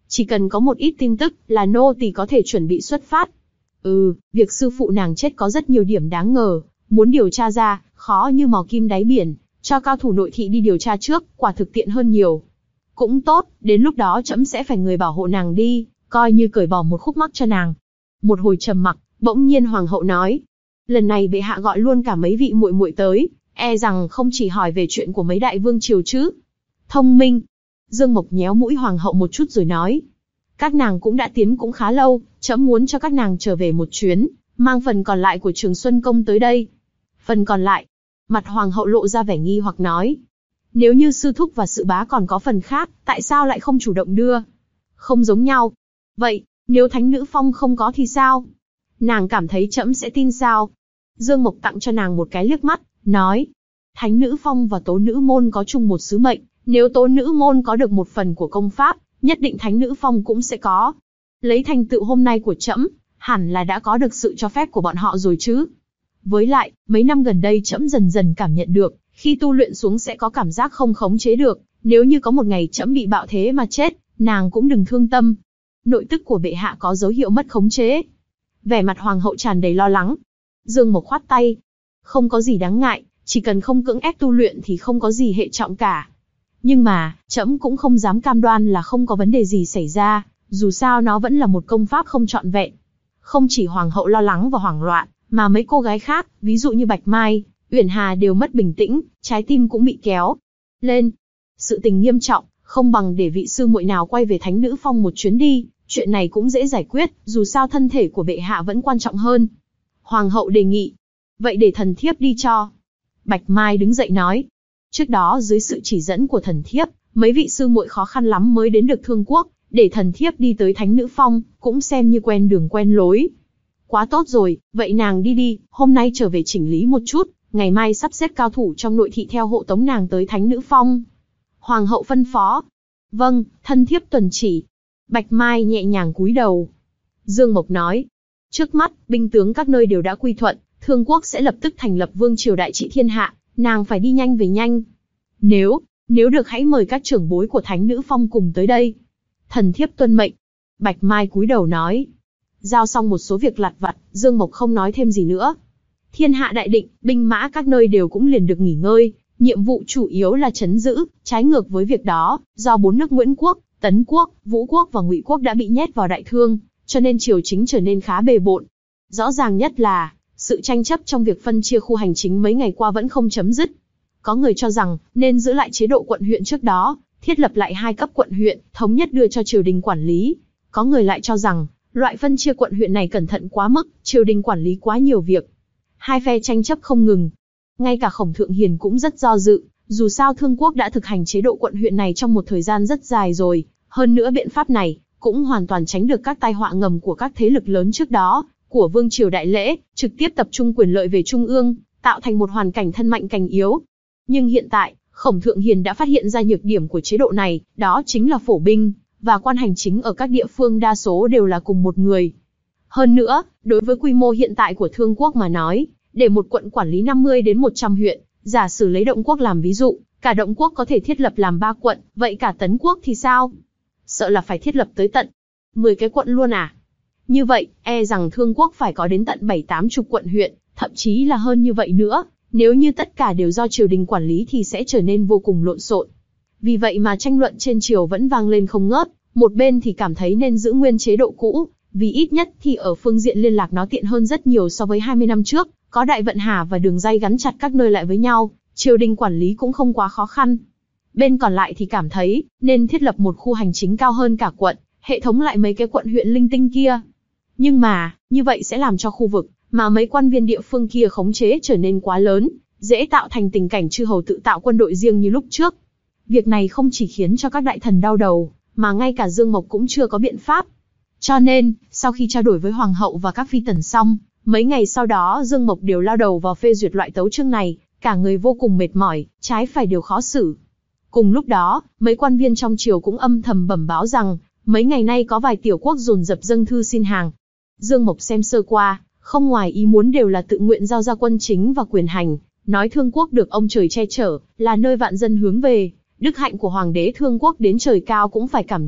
Speaker 2: chỉ cần có một ít tin tức là nô tỳ có thể chuẩn bị xuất phát. Ừ, việc sư phụ nàng chết có rất nhiều điểm đáng ngờ, muốn điều tra ra, khó như mò kim đáy biển, cho cao thủ nội thị đi điều tra trước, quả thực tiện hơn nhiều. Cũng tốt, đến lúc đó trẫm sẽ phải người bảo hộ nàng đi, coi như cởi bỏ một khúc mắc cho nàng. Một hồi trầm mặc, bỗng nhiên hoàng hậu nói, lần này bệ hạ gọi luôn cả mấy vị muội muội tới, e rằng không chỉ hỏi về chuyện của mấy đại vương triều chứ. Thông minh. Dương Mộc nhéo mũi hoàng hậu một chút rồi nói, các nàng cũng đã tiến cũng khá lâu, trẫm muốn cho các nàng trở về một chuyến, mang phần còn lại của Trường Xuân Công tới đây. Phần còn lại? Mặt hoàng hậu lộ ra vẻ nghi hoặc nói, nếu như sư thúc và sự bá còn có phần khác, tại sao lại không chủ động đưa? Không giống nhau. Vậy, nếu Thánh Nữ Phong không có thì sao? Nàng cảm thấy trẫm sẽ tin sao? Dương Mộc tặng cho nàng một cái liếc mắt, nói, Thánh Nữ Phong và Tố Nữ Môn có chung một sứ mệnh, nếu Tố Nữ Môn có được một phần của công pháp, nhất định Thánh Nữ Phong cũng sẽ có. Lấy thành tựu hôm nay của trẫm, hẳn là đã có được sự cho phép của bọn họ rồi chứ. Với lại, mấy năm gần đây trẫm dần dần cảm nhận được, khi tu luyện xuống sẽ có cảm giác không khống chế được, nếu như có một ngày trẫm bị bạo thế mà chết, nàng cũng đừng thương tâm. Nội tức của bệ hạ có dấu hiệu mất khống chế. Vẻ mặt hoàng hậu tràn đầy lo lắng. Dương Mộc khoát tay, không có gì đáng ngại, chỉ cần không cưỡng ép tu luyện thì không có gì hệ trọng cả. Nhưng mà, trẫm cũng không dám cam đoan là không có vấn đề gì xảy ra, dù sao nó vẫn là một công pháp không trọn vẹn. Không chỉ hoàng hậu lo lắng và hoảng loạn, mà mấy cô gái khác, ví dụ như Bạch Mai, Uyển Hà đều mất bình tĩnh, trái tim cũng bị kéo lên. Sự tình nghiêm trọng, không bằng để vị sư muội nào quay về Thánh Nữ Phong một chuyến đi, chuyện này cũng dễ giải quyết, dù sao thân thể của bệ hạ vẫn quan trọng hơn. Hoàng hậu đề nghị, vậy để thần thiếp đi cho. Bạch Mai đứng dậy nói, trước đó dưới sự chỉ dẫn của thần thiếp, mấy vị sư muội khó khăn lắm mới đến được Thương Quốc, để thần thiếp đi tới Thánh Nữ Phong, cũng xem như quen đường quen lối. Quá tốt rồi, vậy nàng đi đi, hôm nay trở về chỉnh lý một chút, ngày mai sắp xếp cao thủ trong nội thị theo hộ tống nàng tới Thánh Nữ Phong. Hoàng hậu phân phó. Vâng, thân thiếp tuần chỉ. Bạch Mai nhẹ nhàng cúi đầu. Dương Mộc nói, trước mắt, binh tướng các nơi đều đã quy thuận, Thương Quốc sẽ lập tức thành lập vương triều đại trị thiên hạ, nàng phải đi nhanh về nhanh. Nếu, nếu được hãy mời các trưởng bối của Thánh Nữ Phong cùng tới đây. Thần thiếp tuân mệnh. Bạch Mai cúi đầu nói. Giao xong một số việc lặt vặt, Dương Mộc không nói thêm gì nữa. Thiên hạ đại định, binh mã các nơi đều cũng liền được nghỉ ngơi, nhiệm vụ chủ yếu là trấn giữ, trái ngược với việc đó, do bốn nước Nguyễn Quốc, Tấn Quốc, Vũ Quốc và Ngụy Quốc đã bị nhét vào đại thương, cho nên triều chính trở nên khá bề bộn. Rõ ràng nhất là, sự tranh chấp trong việc phân chia khu hành chính mấy ngày qua vẫn không chấm dứt. Có người cho rằng, nên giữ lại chế độ quận huyện trước đó, thiết lập lại hai cấp quận huyện, thống nhất đưa cho triều đình quản lý. Có người lại cho rằng, loại phân chia quận huyện này cẩn thận quá mức, triều đình quản lý quá nhiều việc. Hai phe tranh chấp không ngừng. Ngay cả Khổng Thượng Hiền cũng rất do dự, dù sao Thương Quốc đã thực hành chế độ quận huyện này trong một thời gian rất dài rồi, hơn nữa biện pháp này cũng hoàn toàn tránh được các tai họa ngầm của các thế lực lớn trước đó, của Vương triều Đại Lễ, trực tiếp tập trung quyền lợi về trung ương, tạo thành một hoàn cảnh thân mạnh cành yếu. Nhưng hiện tại, Khổng Thượng Hiền đã phát hiện ra nhược điểm của chế độ này, đó chính là phổ binh và quan hành chính ở các địa phương đa số đều là cùng một người. Hơn nữa, đối với quy mô hiện tại của Thương Quốc mà nói, để một quận quản lý năm mươi đến một trăm huyện, giả sử lấy Động Quốc làm ví dụ, cả Động Quốc có thể thiết lập làm ba quận, vậy cả Tấn Quốc thì sao? Sợ là phải thiết lập tới tận mười cái quận luôn à? Như vậy, e rằng Thương Quốc phải có đến tận bảy tám chục quận huyện, thậm chí là hơn như vậy nữa. Nếu như tất cả đều do triều đình quản lý thì sẽ trở nên vô cùng lộn xộn. Vì vậy mà tranh luận trên triều vẫn vang lên không ngớt, một bên thì cảm thấy nên giữ nguyên chế độ cũ, vì ít nhất thì ở phương diện liên lạc nó tiện hơn rất nhiều so với hai mươi năm trước, có Đại Vận Hà và đường ray gắn chặt các nơi lại với nhau, triều đình quản lý cũng không quá khó khăn. Bên còn lại thì cảm thấy nên thiết lập một khu hành chính cao hơn cả quận, hệ thống lại mấy cái quận huyện linh tinh kia. Nhưng mà, như vậy sẽ làm cho khu vực mà mấy quan viên địa phương kia khống chế trở nên quá lớn, dễ tạo thành tình cảnh chư hầu tự tạo quân đội riêng như lúc trước. Việc này không chỉ khiến cho các đại thần đau đầu, mà ngay cả Dương Mộc cũng chưa có biện pháp. Cho nên, sau khi trao đổi với Hoàng hậu và các phi tần xong, mấy ngày sau đó Dương Mộc đều lao đầu vào phê duyệt loại tấu chương này, cả người vô cùng mệt mỏi, trái phải đều khó xử. Cùng lúc đó, mấy quan viên trong triều cũng âm thầm bẩm báo rằng, mấy ngày nay có vài tiểu quốc dồn dập dâng thư xin hàng. Dương Mộc xem sơ qua, không ngoài ý muốn đều là tự nguyện giao ra quân chính và quyền hành, nói Thương Quốc được ông trời che chở, là nơi vạn dân hướng về, đức hạnh của Hoàng đế Thương Quốc đến trời cao cũng phải cảm động,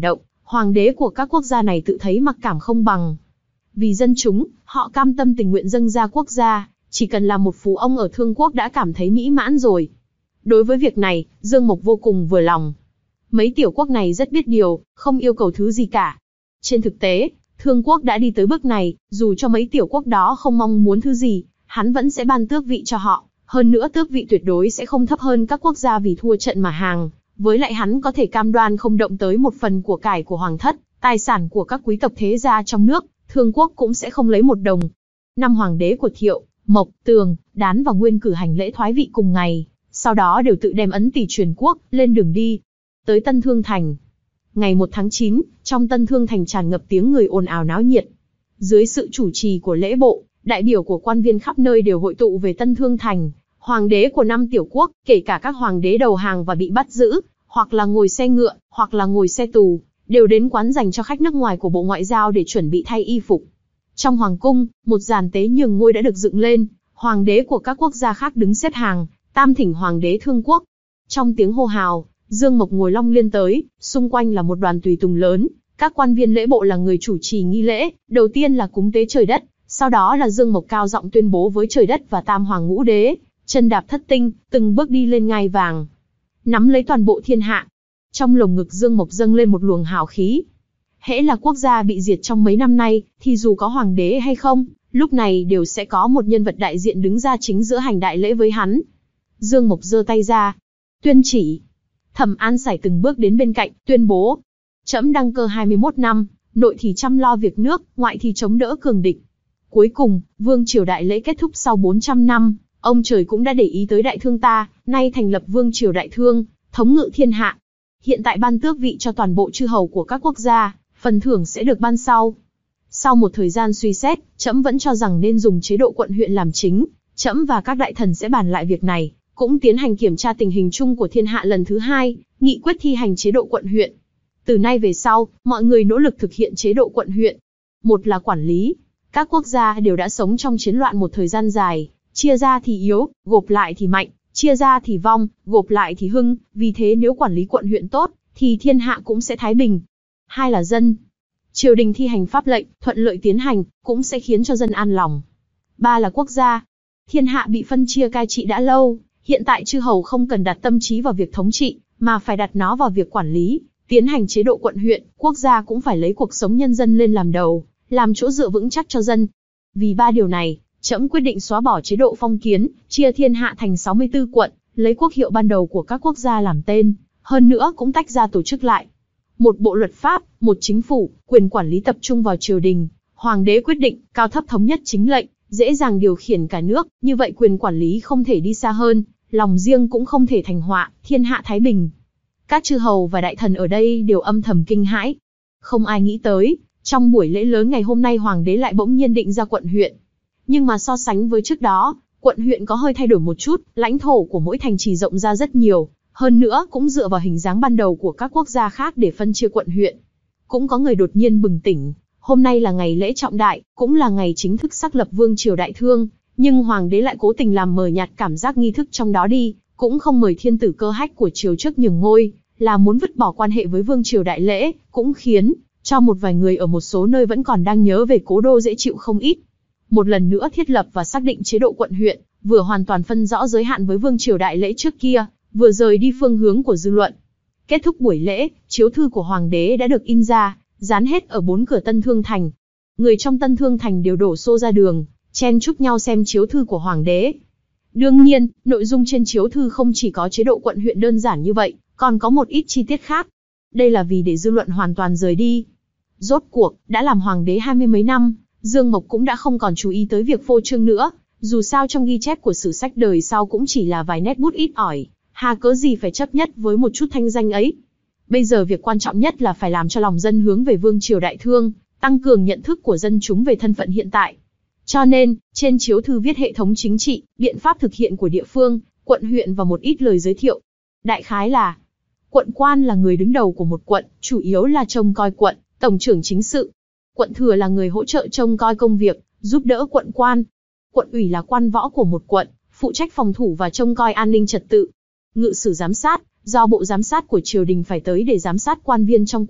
Speaker 2: Hoàng đế của các quốc gia này tự thấy mặc cảm không bằng. Vì dân chúng, họ cam tâm tình nguyện dâng ra quốc gia, chỉ cần là một phú ông ở Thương Quốc đã cảm thấy mỹ mãn rồi. Đối với việc này, Dương Mộc vô cùng vừa lòng. Mấy tiểu quốc này rất biết điều, không yêu cầu thứ gì cả. Trên thực tế, Thương Quốc đã đi tới bước này, dù cho mấy tiểu quốc đó không mong muốn thứ gì, hắn vẫn sẽ ban tước vị cho họ. Hơn nữa tước vị tuyệt đối sẽ không thấp hơn các quốc gia vì thua trận mà hàng. Với lại hắn có thể cam đoan không động tới một phần của cải của hoàng thất, tài sản của các quý tộc thế gia trong nước, Thương Quốc cũng sẽ không lấy một đồng. Năm hoàng đế của Thiệu, Mộc, Tường, Đán và Nguyên cử hành lễ thoái vị cùng ngày, sau đó đều tự đem ấn tỷ truyền quốc, lên đường đi. Tới Tân Thương Thành. Ngày một tháng chín, trong Tân Thương Thành tràn ngập tiếng người ồn ào náo nhiệt. Dưới sự chủ trì của lễ bộ, đại biểu của quan viên khắp nơi đều hội tụ về Tân Thương Thành. Hoàng đế của năm tiểu quốc, kể cả các hoàng đế đầu hàng và bị bắt giữ, hoặc là ngồi xe ngựa, hoặc là ngồi xe tù, đều đến quán dành cho khách nước ngoài của Bộ Ngoại giao để chuẩn bị thay y phục. Trong hoàng cung, một dàn tế nhường ngôi đã được dựng lên, hoàng đế của các quốc gia khác đứng xếp hàng, tam thỉnh hoàng đế Thương Quốc. Trong tiếng hô hào, Dương Mộc ngồi long liên tới, xung quanh là một đoàn tùy tùng lớn, các quan viên lễ bộ là người chủ trì nghi lễ, đầu tiên là cúng tế trời đất, sau đó là Dương Mộc cao giọng tuyên bố với trời đất và tam hoàng ngũ đế, chân đạp thất tinh, từng bước đi lên ngai vàng, nắm lấy toàn bộ thiên hạ. Trong lồng ngực Dương Mộc dâng lên một luồng hào khí. Hễ là quốc gia bị diệt trong mấy năm nay, thì dù có hoàng đế hay không, lúc này đều sẽ có một nhân vật đại diện đứng ra chính giữa hành đại lễ với hắn. Dương Mộc giơ tay ra, tuyên chỉ. Thẩm An Sải từng bước đến bên cạnh, tuyên bố: Trẫm đăng cơ hai mươi mốt năm, nội thì chăm lo việc nước, ngoại thì chống đỡ cường địch. Cuối cùng, vương triều đại lễ kết thúc sau bốn trăm năm, ông trời cũng đã để ý tới đại thương ta, nay thành lập vương triều đại thương, thống ngự thiên hạ. Hiện tại ban tước vị cho toàn bộ chư hầu của các quốc gia, phần thưởng sẽ được ban sau. Sau một thời gian suy xét, trẫm vẫn cho rằng nên dùng chế độ quận huyện làm chính. Trẫm và các đại thần sẽ bàn lại việc này, cũng tiến hành kiểm tra tình hình chung của thiên hạ lần thứ hai, nghị quyết thi hành chế độ quận huyện. Từ nay về sau, mọi người nỗ lực thực hiện chế độ quận huyện. Một là quản lý. Các quốc gia đều đã sống trong chiến loạn một thời gian dài, chia ra thì yếu, gộp lại thì mạnh, chia ra thì vong, gộp lại thì hưng, vì thế nếu quản lý quận huyện tốt, thì thiên hạ cũng sẽ thái bình. Hai là dân. Triều đình thi hành pháp lệnh, thuận lợi tiến hành, cũng sẽ khiến cho dân an lòng. Ba là quốc gia. Thiên hạ bị phân chia cai trị đã lâu, hiện tại chư hầu không cần đặt tâm trí vào việc thống trị, mà phải đặt nó vào việc quản lý, tiến hành chế độ quận huyện, quốc gia cũng phải lấy cuộc sống nhân dân lên làm đầu, làm chỗ dựa vững chắc cho dân. Vì ba điều này, trẫm quyết định xóa bỏ chế độ phong kiến, chia thiên hạ thành sáu mươi tư quận, lấy quốc hiệu ban đầu của các quốc gia làm tên, hơn nữa cũng tách ra tổ chức lại. Một bộ luật pháp, một chính phủ, quyền quản lý tập trung vào triều đình, hoàng đế quyết định, cao thấp thống nhất chính lệnh, dễ dàng điều khiển cả nước, như vậy quyền quản lý không thể đi xa hơn, lòng riêng cũng không thể thành họa, thiên hạ thái bình. Các chư hầu và đại thần ở đây đều âm thầm kinh hãi. Không ai nghĩ tới, trong buổi lễ lớn ngày hôm nay hoàng đế lại bỗng nhiên định ra quận huyện. Nhưng mà so sánh với trước đó, quận huyện có hơi thay đổi một chút, lãnh thổ của mỗi thành trì rộng ra rất nhiều, hơn nữa cũng dựa vào hình dáng ban đầu của các quốc gia khác để phân chia quận huyện. Cũng có người đột nhiên bừng tỉnh, hôm nay là ngày lễ trọng đại, cũng là ngày chính thức xác lập vương triều đại thương, nhưng hoàng đế lại cố tình làm mờ nhạt cảm giác nghi thức trong đó đi, cũng không mời thiên tử Cơ Hách của triều trước nhường ngôi, là muốn vứt bỏ quan hệ với vương triều đại lễ, cũng khiến cho một vài người ở một số nơi vẫn còn đang nhớ về cố đô dễ chịu không ít. Một lần nữa thiết lập và xác định chế độ quận huyện, vừa hoàn toàn phân rõ giới hạn với vương triều đại lễ trước kia, vừa rời đi phương hướng của dư luận. Kết thúc buổi lễ, chiếu thư của hoàng đế đã được in ra, dán hết ở bốn cửa Tân Thương Thành. Người trong Tân Thương Thành đều đổ xô ra đường, chen chúc nhau xem chiếu thư của hoàng đế. Đương nhiên, nội dung trên chiếu thư không chỉ có chế độ quận huyện đơn giản như vậy, còn có một ít chi tiết khác. Đây là vì để dư luận hoàn toàn rời đi. Rốt cuộc, đã làm hoàng đế hai mươi mấy năm, Dương Mộc cũng đã không còn chú ý tới việc phô trương nữa, dù sao trong ghi chép của sử sách đời sau cũng chỉ là vài nét bút ít ỏi, hà cớ gì phải chấp nhất với một chút thanh danh ấy. Bây giờ việc quan trọng nhất là phải làm cho lòng dân hướng về vương triều đại thương, tăng cường nhận thức của dân chúng về thân phận hiện tại. Cho nên, trên chiếu thư viết hệ thống chính trị, biện pháp thực hiện của địa phương, quận huyện và một ít lời giới thiệu. Đại khái là, quận quan là người đứng đầu của một quận, chủ yếu là trông coi quận, tổng trưởng chính sự. Quận thừa là người hỗ trợ trông coi công việc, giúp đỡ quận quan. Quận ủy là quan võ của một quận, phụ trách phòng thủ và trông coi an ninh trật tự. Ngự sử giám sát, do bộ giám sát của triều đình phải tới để giám sát quan viên trong quận,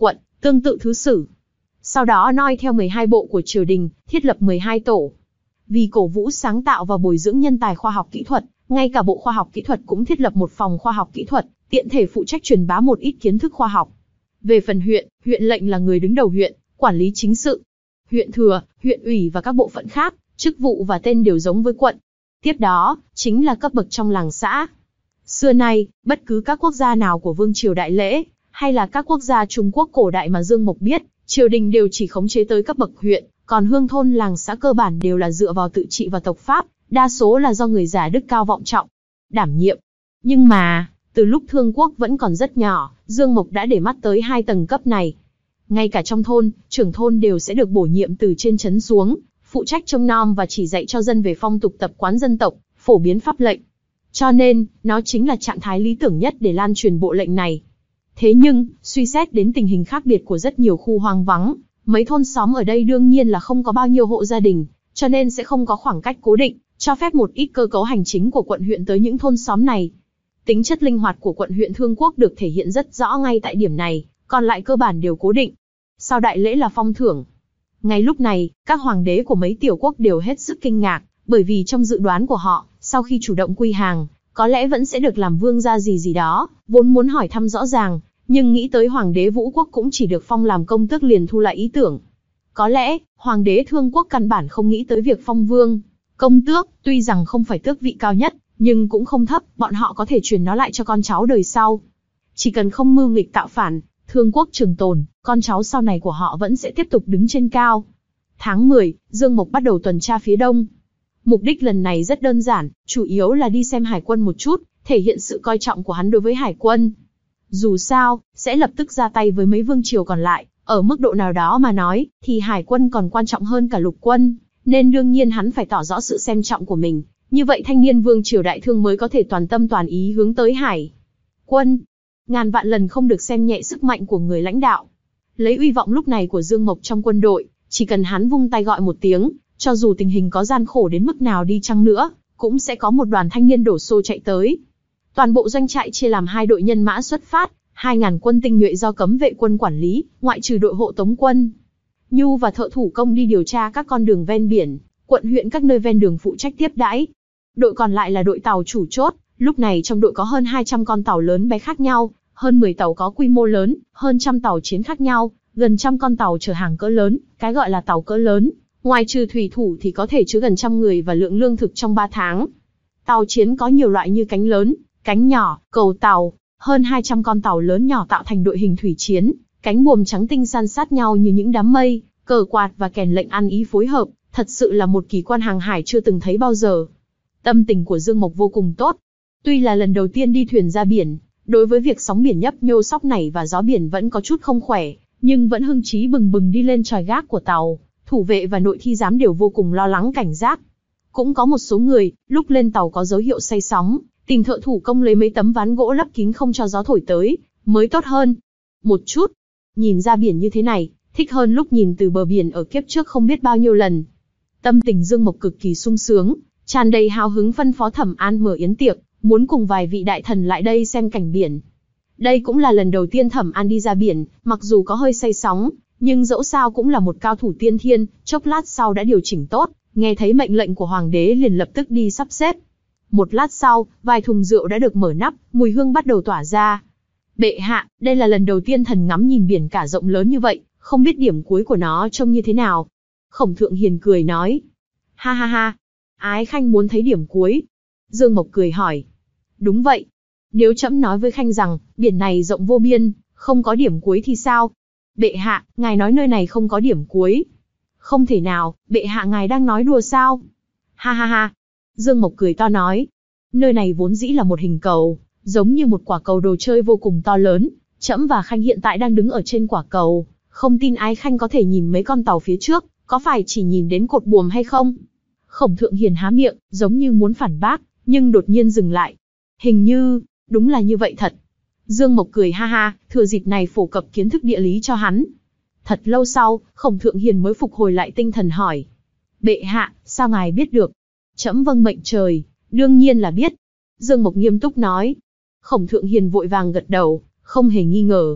Speaker 2: tương tự thứ sử. Sau đó noi theo mười hai bộ của triều đình, thiết lập mười hai tổ. Vì cổ vũ sáng tạo và bồi dưỡng nhân tài khoa học kỹ thuật, ngay cả Bộ Khoa học Kỹ thuật cũng thiết lập một phòng khoa học kỹ thuật, tiện thể phụ trách truyền bá một ít kiến thức khoa học. Về phần huyện, huyện lệnh là người đứng đầu huyện, quản lý chính sự. Huyện thừa, huyện ủy và các bộ phận khác, chức vụ và tên đều giống với quận. Tiếp đó, chính là cấp bậc trong làng xã. Xưa nay, bất cứ các quốc gia nào của Vương triều Đại Lễ, hay là các quốc gia Trung Quốc cổ đại mà Dương Mộc biết, triều đình đều chỉ khống chế tới cấp bậc huyện, còn hương thôn làng xã cơ bản đều là dựa vào tự trị và tộc pháp, đa số là do người già đức cao vọng trọng, đảm nhiệm. Nhưng mà, từ lúc Thương Quốc vẫn còn rất nhỏ, Dương Mộc đã để mắt tới hai tầng cấp này. Ngay cả trong thôn, trưởng thôn đều sẽ được bổ nhiệm từ trên trấn xuống, phụ trách trông nom và chỉ dạy cho dân về phong tục tập quán dân tộc, phổ biến pháp lệnh. Cho nên, nó chính là trạng thái lý tưởng nhất để lan truyền bộ lệnh này. Thế nhưng, suy xét đến tình hình khác biệt của rất nhiều khu hoang vắng, mấy thôn xóm ở đây đương nhiên là không có bao nhiêu hộ gia đình, cho nên sẽ không có khoảng cách cố định, cho phép một ít cơ cấu hành chính của quận huyện tới những thôn xóm này. Tính chất linh hoạt của quận huyện Thương Quốc được thể hiện rất rõ ngay tại điểm này, còn lại cơ bản đều cố định. Sau đại lễ là phong thưởng. Ngay lúc này, các hoàng đế của mấy tiểu quốc đều hết sức kinh ngạc, bởi vì trong dự đoán của họ, sau khi chủ động quy hàng, có lẽ vẫn sẽ được làm vương gia gì gì đó, vốn muốn hỏi thăm rõ ràng, nhưng nghĩ tới hoàng đế Vũ Quốc cũng chỉ được phong làm công tước liền thu lại ý tưởng. Có lẽ, hoàng đế Thương Quốc căn bản không nghĩ tới việc phong vương. Công tước, tuy rằng không phải tước vị cao nhất, nhưng cũng không thấp, bọn họ có thể truyền nó lại cho con cháu đời sau. Chỉ cần không mưu nghịch tạo phản, Thương Quốc trường tồn, con cháu sau này của họ vẫn sẽ tiếp tục đứng trên cao. Tháng mười, Dương Mộc bắt đầu tuần tra phía đông. Mục đích lần này rất đơn giản, chủ yếu là đi xem hải quân một chút, thể hiện sự coi trọng của hắn đối với hải quân. Dù sao, sẽ lập tức ra tay với mấy vương triều còn lại, ở mức độ nào đó mà nói, thì hải quân còn quan trọng hơn cả lục quân, nên đương nhiên hắn phải tỏ rõ sự xem trọng của mình. Như vậy thanh niên vương triều đại thương mới có thể toàn tâm toàn ý hướng tới hải quân. Ngàn vạn lần không được xem nhẹ sức mạnh của người lãnh đạo. Lấy uy vọng lúc này của Dương Mộc trong quân đội, chỉ cần hắn vung tay gọi một tiếng, cho dù tình hình có gian khổ đến mức nào đi chăng nữa, cũng sẽ có một đoàn thanh niên đổ xô chạy tới. Toàn bộ doanh trại chia làm hai đội nhân mã xuất phát, hai ngàn quân tinh nhuệ do cấm vệ quân quản lý, ngoại trừ đội hộ tống quân. Nhu và thợ thủ công đi điều tra các con đường ven biển, quận huyện các nơi ven đường phụ trách tiếp đãi. Đội còn lại là đội tàu chủ chốt, lúc này trong đội có hơn hai trăm con tàu lớn bé khác nhau, hơn mười tàu có quy mô lớn, hơn trăm tàu chiến khác nhau, gần trăm con tàu chở hàng cỡ lớn, cái gọi là tàu cỡ lớn, ngoài trừ thủy thủ thì có thể chứa gần trăm người và lượng lương thực trong ba tháng. Tàu chiến có nhiều loại như cánh lớn, cánh nhỏ, cầu tàu, hơn hai trăm con tàu lớn nhỏ tạo thành đội hình thủy chiến, cánh buồm trắng tinh san sát nhau như những đám mây, cờ quạt và kèn lệnh ăn ý phối hợp, thật sự là một kỳ quan hàng hải chưa từng thấy bao giờ. Tâm tình của Dương Mộc vô cùng tốt. Tuy là lần đầu tiên đi thuyền ra biển, đối với việc sóng biển nhấp nhô sóc nảy và gió biển vẫn có chút không khỏe, nhưng vẫn hưng trí bừng bừng đi lên chòi gác của tàu. Thủ vệ và nội thi giám đều vô cùng lo lắng cảnh giác. Cũng có một số người, lúc lên tàu có dấu hiệu say sóng, tìm thợ thủ công lấy mấy tấm ván gỗ lấp kín không cho gió thổi tới, mới tốt hơn. Một chút, nhìn ra biển như thế này, thích hơn lúc nhìn từ bờ biển ở kiếp trước không biết bao nhiêu lần. Tâm tình Dương Mộc cực kỳ sung sướng, tràn đầy hào hứng phân phó Thẩm An mở yến tiệc, muốn cùng vài vị đại thần lại đây xem cảnh biển. Đây cũng là lần đầu tiên Thẩm An đi ra biển, mặc dù có hơi say sóng, nhưng dẫu sao cũng là một cao thủ tiên thiên, chốc lát sau đã điều chỉnh tốt, nghe thấy mệnh lệnh của hoàng đế liền lập tức đi sắp xếp. Một lát sau, vài thùng rượu đã được mở nắp, mùi hương bắt đầu tỏa ra. Bệ hạ, đây là lần đầu tiên thần ngắm nhìn biển cả rộng lớn như vậy, không biết điểm cuối của nó trông như thế nào. Khổng Thượng Hiền cười nói. Ha ha ha, Ái Khanh muốn thấy điểm cuối. Dương Mộc cười hỏi. Đúng vậy. Nếu trẫm nói với Khanh rằng, biển này rộng vô biên, không có điểm cuối thì sao? Bệ hạ, ngài nói nơi này không có điểm cuối. Không thể nào, bệ hạ ngài đang nói đùa sao? Ha ha ha. Dương Mộc cười to nói. Nơi này vốn dĩ là một hình cầu, giống như một quả cầu đồ chơi vô cùng to lớn. Trẫm và Khanh hiện tại đang đứng ở trên quả cầu. Không tin Ái Khanh có thể nhìn mấy con tàu phía trước, có phải chỉ nhìn đến cột buồm hay không? Khổng Thượng Hiền há miệng, giống như muốn phản bác, nhưng đột nhiên dừng lại. Hình như, đúng là như vậy thật. Dương Mộc cười ha ha, thừa dịp này phổ cập kiến thức địa lý cho hắn. Thật lâu sau, Khổng Thượng Hiền mới phục hồi lại tinh thần hỏi. Bệ hạ, sao ngài biết được? Trẫm vâng mệnh trời, đương nhiên là biết. Dương Mộc nghiêm túc nói. Khổng Thượng Hiền vội vàng gật đầu, không hề nghi ngờ.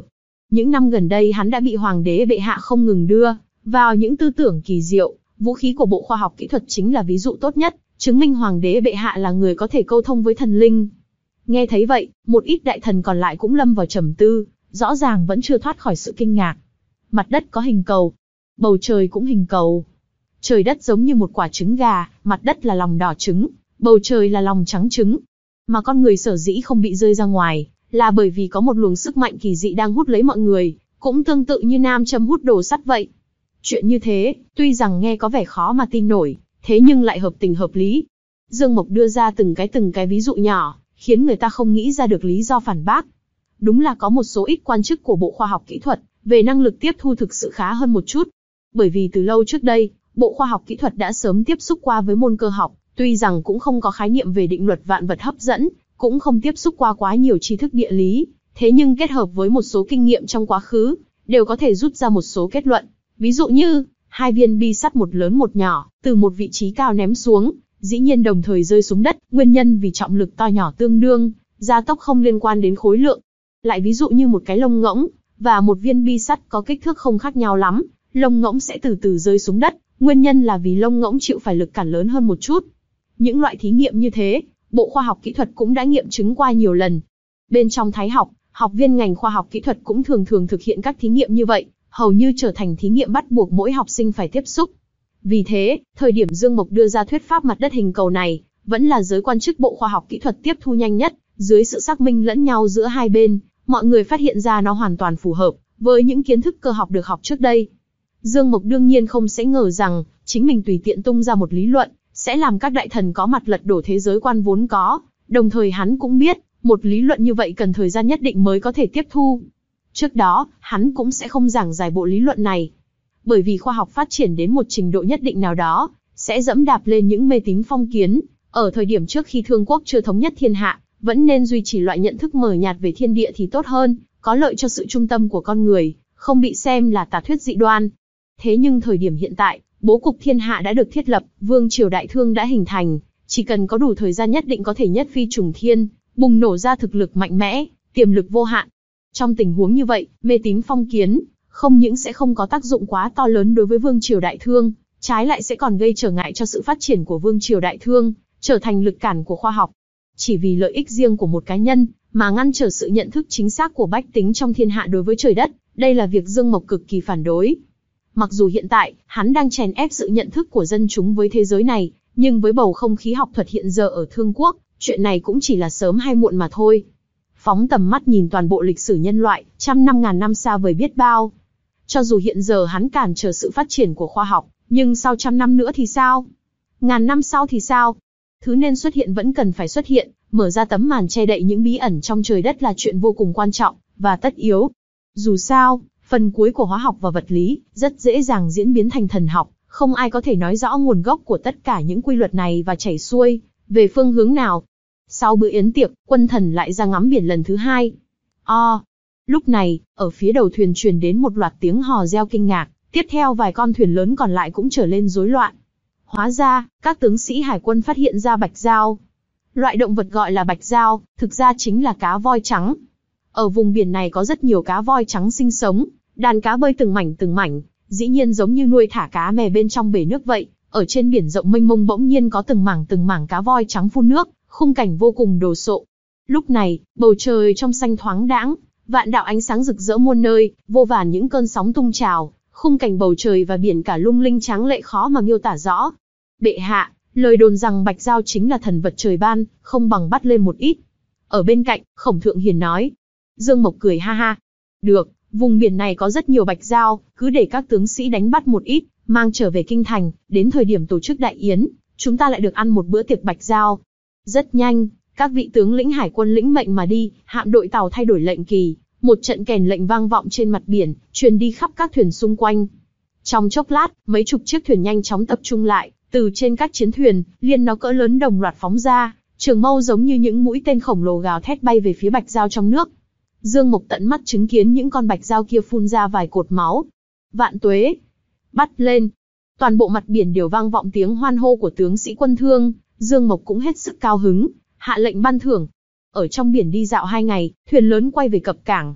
Speaker 2: Những năm gần đây hắn đã bị hoàng đế bệ hạ không ngừng đưa vào những tư tưởng kỳ diệu, vũ khí của Bộ Khoa học Kỹ thuật chính là ví dụ tốt nhất, chứng minh hoàng đế bệ hạ là người có thể câu thông với thần linh. Nghe thấy vậy, một ít đại thần còn lại cũng lâm vào trầm tư, rõ ràng vẫn chưa thoát khỏi sự kinh ngạc. Mặt đất có hình cầu, bầu trời cũng hình cầu. Trời đất giống như một quả trứng gà, mặt đất là lòng đỏ trứng, bầu trời là lòng trắng trứng. Mà con người sở dĩ không bị rơi ra ngoài, là bởi vì có một luồng sức mạnh kỳ dị đang hút lấy mọi người, cũng tương tự như nam châm hút đồ sắt vậy. Chuyện như thế, tuy rằng nghe có vẻ khó mà tin nổi, thế nhưng lại hợp tình hợp lý. Dương Mộc đưa ra từng cái từng cái ví dụ nhỏ, khiến người ta không nghĩ ra được lý do phản bác. Đúng là có một số ít quan chức của Bộ Khoa học Kỹ thuật, về năng lực tiếp thu thực sự khá hơn một chút. Bởi vì từ lâu trước đây, Bộ Khoa học Kỹ thuật đã sớm tiếp xúc qua với môn cơ học, tuy rằng cũng không có khái niệm về định luật vạn vật hấp dẫn, cũng không tiếp xúc qua quá nhiều tri thức địa lý, thế nhưng kết hợp với một số kinh nghiệm trong quá khứ, đều có thể rút ra một số kết luận. Ví dụ như, hai viên bi sắt một lớn một nhỏ, từ một vị trí cao ném xuống, dĩ nhiên đồng thời rơi xuống đất, nguyên nhân vì trọng lực to nhỏ tương đương, gia tốc không liên quan đến khối lượng. Lại ví dụ như một cái lông ngỗng, và một viên bi sắt có kích thước không khác nhau lắm, lông ngỗng sẽ từ từ rơi xuống đất, nguyên nhân là vì lông ngỗng chịu phải lực cản lớn hơn một chút. Những loại thí nghiệm như thế, Bộ Khoa học Kỹ thuật cũng đã nghiệm chứng qua nhiều lần. Bên trong Thái học, học viên ngành khoa học kỹ thuật cũng thường thường thực hiện các thí nghiệm như vậy, hầu như trở thành thí nghiệm bắt buộc mỗi học sinh phải tiếp xúc. Vì thế, thời điểm Dương Mộc đưa ra thuyết pháp mặt đất hình cầu này, vẫn là giới quan chức Bộ Khoa học Kỹ thuật tiếp thu nhanh nhất, dưới sự xác minh lẫn nhau giữa hai bên, mọi người phát hiện ra nó hoàn toàn phù hợp với những kiến thức cơ học được học trước đây. Dương Mộc đương nhiên không sẽ ngờ rằng, chính mình tùy tiện tung ra một lý luận, sẽ làm các đại thần có mặt lật đổ thế giới quan vốn có, đồng thời hắn cũng biết, một lý luận như vậy cần thời gian nhất định mới có thể tiếp thu. Trước đó, hắn cũng sẽ không giảng giải bộ lý luận này. Bởi vì khoa học phát triển đến một trình độ nhất định nào đó, sẽ dẫm đạp lên những mê tín phong kiến, ở thời điểm trước khi Thương quốc chưa thống nhất thiên hạ, vẫn nên duy trì loại nhận thức mờ nhạt về thiên địa thì tốt hơn, có lợi cho sự trung tâm của con người, không bị xem là tà thuyết dị đoan. Thế nhưng thời điểm hiện tại, bố cục thiên hạ đã được thiết lập, vương triều đại thương đã hình thành, chỉ cần có đủ thời gian nhất định có thể nhất phi trùng thiên, bùng nổ ra thực lực mạnh mẽ, tiềm lực vô hạn. Trong tình huống như vậy, mê tín phong kiến, không những sẽ không có tác dụng quá to lớn đối với vương triều đại thương, trái lại sẽ còn gây trở ngại cho sự phát triển của vương triều đại thương, trở thành lực cản của khoa học. Chỉ vì lợi ích riêng của một cá nhân, mà ngăn trở sự nhận thức chính xác của bách tính trong thiên hạ đối với trời đất, đây là việc Dương Mộc cực kỳ phản đối. Mặc dù hiện tại, hắn đang chèn ép sự nhận thức của dân chúng với thế giới này, nhưng với bầu không khí học thuật hiện giờ ở Thương quốc, chuyện này cũng chỉ là sớm hay muộn mà thôi. Phóng tầm mắt nhìn toàn bộ lịch sử nhân loại, trăm năm ngàn năm xa vời biết bao. Cho dù hiện giờ hắn cản trở sự phát triển của khoa học, nhưng sau trăm năm nữa thì sao? Ngàn năm sau thì sao? Thứ nên xuất hiện vẫn cần phải xuất hiện, mở ra tấm màn che đậy những bí ẩn trong trời đất là chuyện vô cùng quan trọng, và tất yếu. Dù sao, phần cuối của hóa học và vật lý, rất dễ dàng diễn biến thành thần học, không ai có thể nói rõ nguồn gốc của tất cả những quy luật này và chảy xuôi, về phương hướng nào. Sau bữa yến tiệc, quân thần lại ra ngắm biển lần thứ hai. O. Lúc này, ở phía đầu thuyền truyền đến một loạt tiếng hò reo kinh ngạc, tiếp theo vài con thuyền lớn còn lại cũng trở lên rối loạn. Hóa ra, các tướng sĩ hải quân phát hiện ra bạch dao. Loại động vật gọi là bạch dao, thực ra chính là cá voi trắng. Ở vùng biển này có rất nhiều cá voi trắng sinh sống, đàn cá bơi từng mảnh từng mảnh, dĩ nhiên giống như nuôi thả cá mè bên trong bể nước vậy. Ở trên biển rộng mênh mông bỗng nhiên có từng mảng từng mảng cá voi trắng phun nước, khung cảnh vô cùng đồ sộ. Lúc này, bầu trời trong xanh thoáng đãng, vạn đạo ánh sáng rực rỡ muôn nơi, vô vàn những cơn sóng tung trào, khung cảnh bầu trời và biển cả lung linh tráng lệ khó mà miêu tả rõ. Bệ hạ, lời đồn rằng bạch dao chính là thần vật trời ban, không bằng bắt lên một ít. Ở bên cạnh, Khổng Thượng Hiền nói. Dương Mộc cười ha ha. Được, vùng biển này có rất nhiều bạch dao, cứ để các tướng sĩ đánh bắt một ít, mang trở về kinh thành, đến thời điểm tổ chức đại yến, chúng ta lại được ăn một bữa tiệc bạch dao. Rất nhanh, các vị tướng lĩnh hải quân lĩnh mệnh mà đi, hạm đội tàu thay đổi lệnh kỳ, một trận kèn lệnh vang vọng trên mặt biển, truyền đi khắp các thuyền xung quanh. Trong chốc lát, mấy chục chiếc thuyền nhanh chóng tập trung lại, từ trên các chiến thuyền, liên nó cỡ lớn đồng loạt phóng ra, trường mâu giống như những mũi tên khổng lồ gào thét bay về phía bạch dao trong nước. Dương Mộc tận mắt chứng kiến những con bạch dao kia phun ra vài cột máu. Vạn tuế! Bắt lên! Toàn bộ mặt biển đều vang vọng tiếng hoan hô của tướng sĩ quân Thương. Dương Mộc cũng hết sức cao hứng, hạ lệnh ban thưởng. Ở trong biển đi dạo hai ngày, thuyền lớn quay về cập cảng.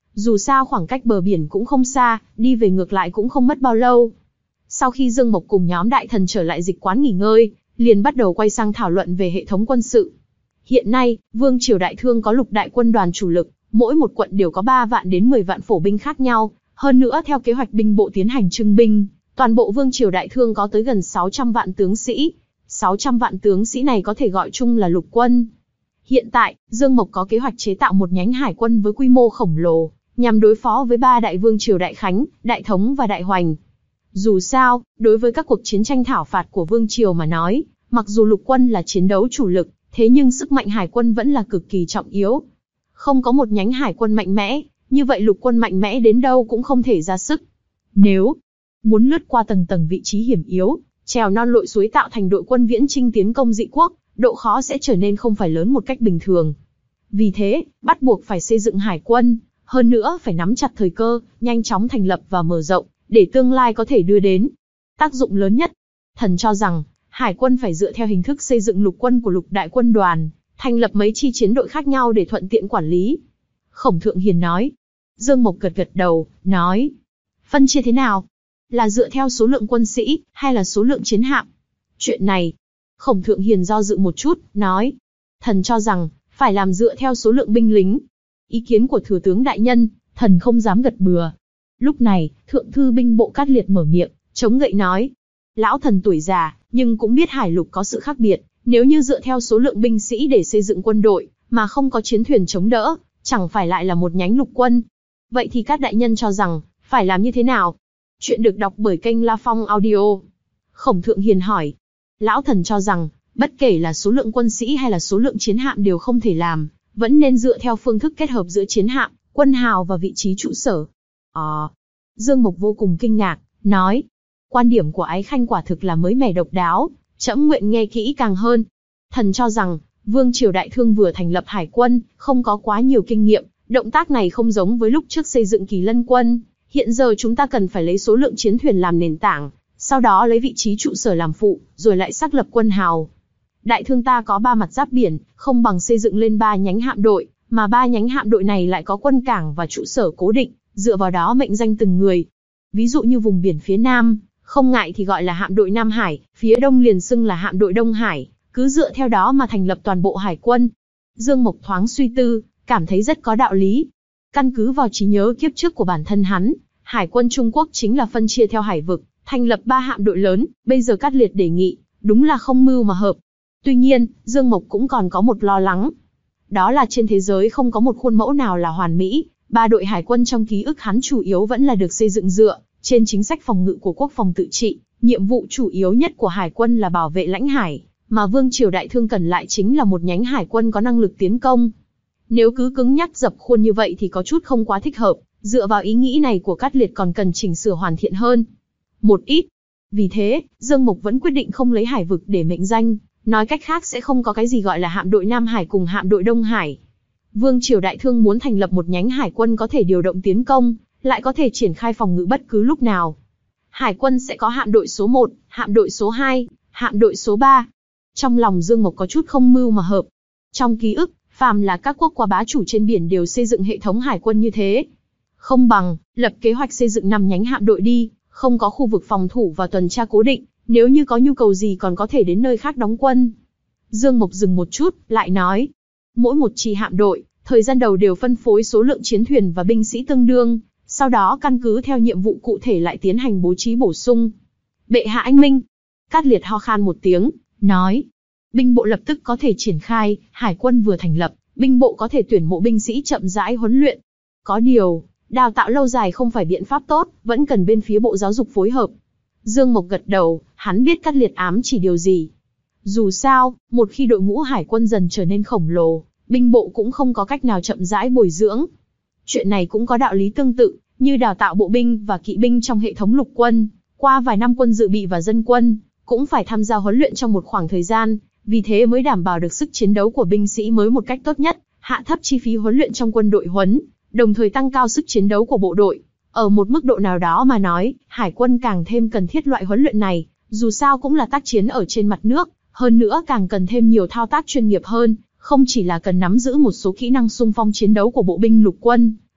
Speaker 2: Dù sao khoảng cách bờ biển cũng không xa, đi về ngược lại cũng không mất bao lâu. Sau khi Dương Mộc cùng nhóm đại thần trở lại dịch quán nghỉ ngơi, liền bắt đầu quay sang thảo luận về hệ thống quân sự. Hiện nay, Vương triều Đại Thương có lục đại quân đoàn chủ lực, mỗi một quận đều có ba vạn đến mười vạn phổ binh khác nhau, hơn nữa theo kế hoạch binh bộ tiến hành trưng binh, toàn bộ Vương triều Đại Thương có tới gần sáu trăm vạn tướng sĩ. sáu trăm vạn tướng sĩ này có thể gọi chung là lục quân. Hiện tại, Dương Mộc có kế hoạch chế tạo một nhánh hải quân với quy mô khổng lồ, nhằm đối phó với ba đại vương triều Đại Khánh, Đại Thống và Đại Hoành. Dù sao, đối với các cuộc chiến tranh thảo phạt của vương triều mà nói, mặc dù lục quân là chiến đấu chủ lực, thế nhưng sức mạnh hải quân vẫn là cực kỳ trọng yếu. Không có một nhánh hải quân mạnh mẽ, như vậy lục quân mạnh mẽ đến đâu cũng không thể ra sức. Nếu muốn lướt qua tầng tầng vị trí hiểm yếu, trèo non lội suối tạo thành đội quân viễn chinh tiến công dị quốc, độ khó sẽ trở nên không phải lớn một cách bình thường. Vì thế, bắt buộc phải xây dựng hải quân, hơn nữa phải nắm chặt thời cơ, nhanh chóng thành lập và mở rộng, để tương lai có thể đưa đến tác dụng lớn nhất. Thần cho rằng, hải quân phải dựa theo hình thức xây dựng lục quân của lục đại quân đoàn, thành lập mấy chi chiến đội khác nhau để thuận tiện quản lý. Khổng Thượng Hiền nói. Dương Mộc gật gật đầu, nói. Phân chia thế nào? Là dựa theo số lượng quân sĩ, hay là số lượng chiến hạm? Chuyện này, Khổng Thượng Hiền do dự một chút, nói. Thần cho rằng, phải làm dựa theo số lượng binh lính. Ý kiến của thừa tướng đại nhân, thần không dám gật bừa. Lúc này, thượng thư binh bộ Cát Liệt mở miệng, chống gậy nói. Lão thần tuổi già, nhưng cũng biết hải lục có sự khác biệt. Nếu như dựa theo số lượng binh sĩ để xây dựng quân đội, mà không có chiến thuyền chống đỡ, chẳng phải lại là một nhánh lục quân. Vậy thì các đại nhân cho rằng, phải làm như thế nào? Chuyện được đọc bởi kênh La Phong Audio. Khổng Thượng Hiền hỏi. Lão thần cho rằng, bất kể là số lượng quân sĩ hay là số lượng chiến hạm đều không thể làm, vẫn nên dựa theo phương thức kết hợp giữa chiến hạm, quân hào và vị trí trụ sở. Ờ. À, Dương Mộc vô cùng kinh ngạc, nói. Quan điểm của Ái Khanh quả thực là mới mẻ độc đáo, trẫm nguyện nghe kỹ càng hơn. Thần cho rằng, Vương triều Đại Thương vừa thành lập hải quân, không có quá nhiều kinh nghiệm, động tác này không giống với lúc trước xây dựng Kỳ Lân quân. Hiện giờ chúng ta cần phải lấy số lượng chiến thuyền làm nền tảng, sau đó lấy vị trí trụ sở làm phụ, rồi lại xác lập quân hào. Đại Thương ta có ba mặt giáp biển, không bằng xây dựng lên ba nhánh hạm đội, mà ba nhánh hạm đội này lại có quân cảng và trụ sở cố định, dựa vào đó mệnh danh từng người. Ví dụ như vùng biển phía Nam, không ngại thì gọi là hạm đội Nam Hải, phía Đông liền xưng là hạm đội Đông Hải, cứ dựa theo đó mà thành lập toàn bộ hải quân. Dương Mộc thoáng suy tư, cảm thấy rất có đạo lý. Căn cứ vào trí nhớ kiếp trước của bản thân hắn, hải quân Trung Quốc chính là phân chia theo hải vực, thành lập ba hạm đội lớn, bây giờ Cát Liệt đề nghị, đúng là không mưu mà hợp. Tuy nhiên, Dương Mộc cũng còn có một lo lắng. Đó là trên thế giới không có một khuôn mẫu nào là hoàn mỹ, ba đội hải quân trong ký ức hắn chủ yếu vẫn là được xây dựng dựa trên chính sách phòng ngự của quốc phòng tự trị, nhiệm vụ chủ yếu nhất của hải quân là bảo vệ lãnh hải, mà Vương triều Đại Thương cần lại chính là một nhánh hải quân có năng lực tiến công. Nếu cứ cứng nhắc dập khuôn như vậy thì có chút không quá thích hợp, dựa vào ý nghĩ này của Cát Liệt còn cần chỉnh sửa hoàn thiện hơn một ít. Vì thế, Dương Mộc vẫn quyết định không lấy hải vực để mệnh danh, nói cách khác sẽ không có cái gì gọi là hạm đội Nam Hải cùng hạm đội Đông Hải. Vương triều Đại Thương muốn thành lập một nhánh hải quân có thể điều động tiến công, lại có thể triển khai phòng ngự bất cứ lúc nào. Hải quân sẽ có hạm đội số một, hạm đội số hai, hạm đội số ba. Trong lòng Dương Mộc có chút không mưu mà hợp. Trong ký ức, phàm là các quốc gia bá chủ trên biển đều xây dựng hệ thống hải quân như thế. Không bằng, lập kế hoạch xây dựng năm nhánh hạm đội đi, không có khu vực phòng thủ và tuần tra cố định, nếu như có nhu cầu gì còn có thể đến nơi khác đóng quân. Dương Mộc dừng một chút, lại nói. Mỗi một chi hạm đội, thời gian đầu đều phân phối số lượng chiến thuyền và binh sĩ tương đương, sau đó căn cứ theo nhiệm vụ cụ thể lại tiến hành bố trí bổ sung. Bệ hạ anh minh. Cát Liệt ho khan một tiếng, nói. Binh bộ lập tức có thể triển khai, hải quân vừa thành lập, binh bộ có thể tuyển mộ binh sĩ chậm rãi huấn luyện. Có điều, đào tạo lâu dài không phải biện pháp tốt, vẫn cần bên phía bộ giáo dục phối hợp. Dương Mộc gật đầu, hắn biết Cát Liệt ám chỉ điều gì. Dù sao, một khi đội ngũ hải quân dần trở nên khổng lồ, binh bộ cũng không có cách nào chậm rãi bồi dưỡng. Chuyện này cũng có đạo lý tương tự, như đào tạo bộ binh và kỵ binh trong hệ thống lục quân, qua vài năm quân dự bị và dân quân, cũng phải tham gia huấn luyện trong một khoảng thời gian, vì thế mới đảm bảo được sức chiến đấu của binh sĩ mới một cách tốt nhất, hạ thấp chi phí huấn luyện trong quân đội huấn, đồng thời tăng cao sức chiến đấu của bộ đội. Ở một mức độ nào đó mà nói, hải quân càng thêm cần thiết loại huấn luyện này, dù sao cũng là tác chiến ở trên mặt nước, hơn nữa càng cần thêm nhiều thao tác chuyên nghiệp hơn, không chỉ là cần nắm giữ một số kỹ năng xung phong chiến đấu của bộ binh lục quân,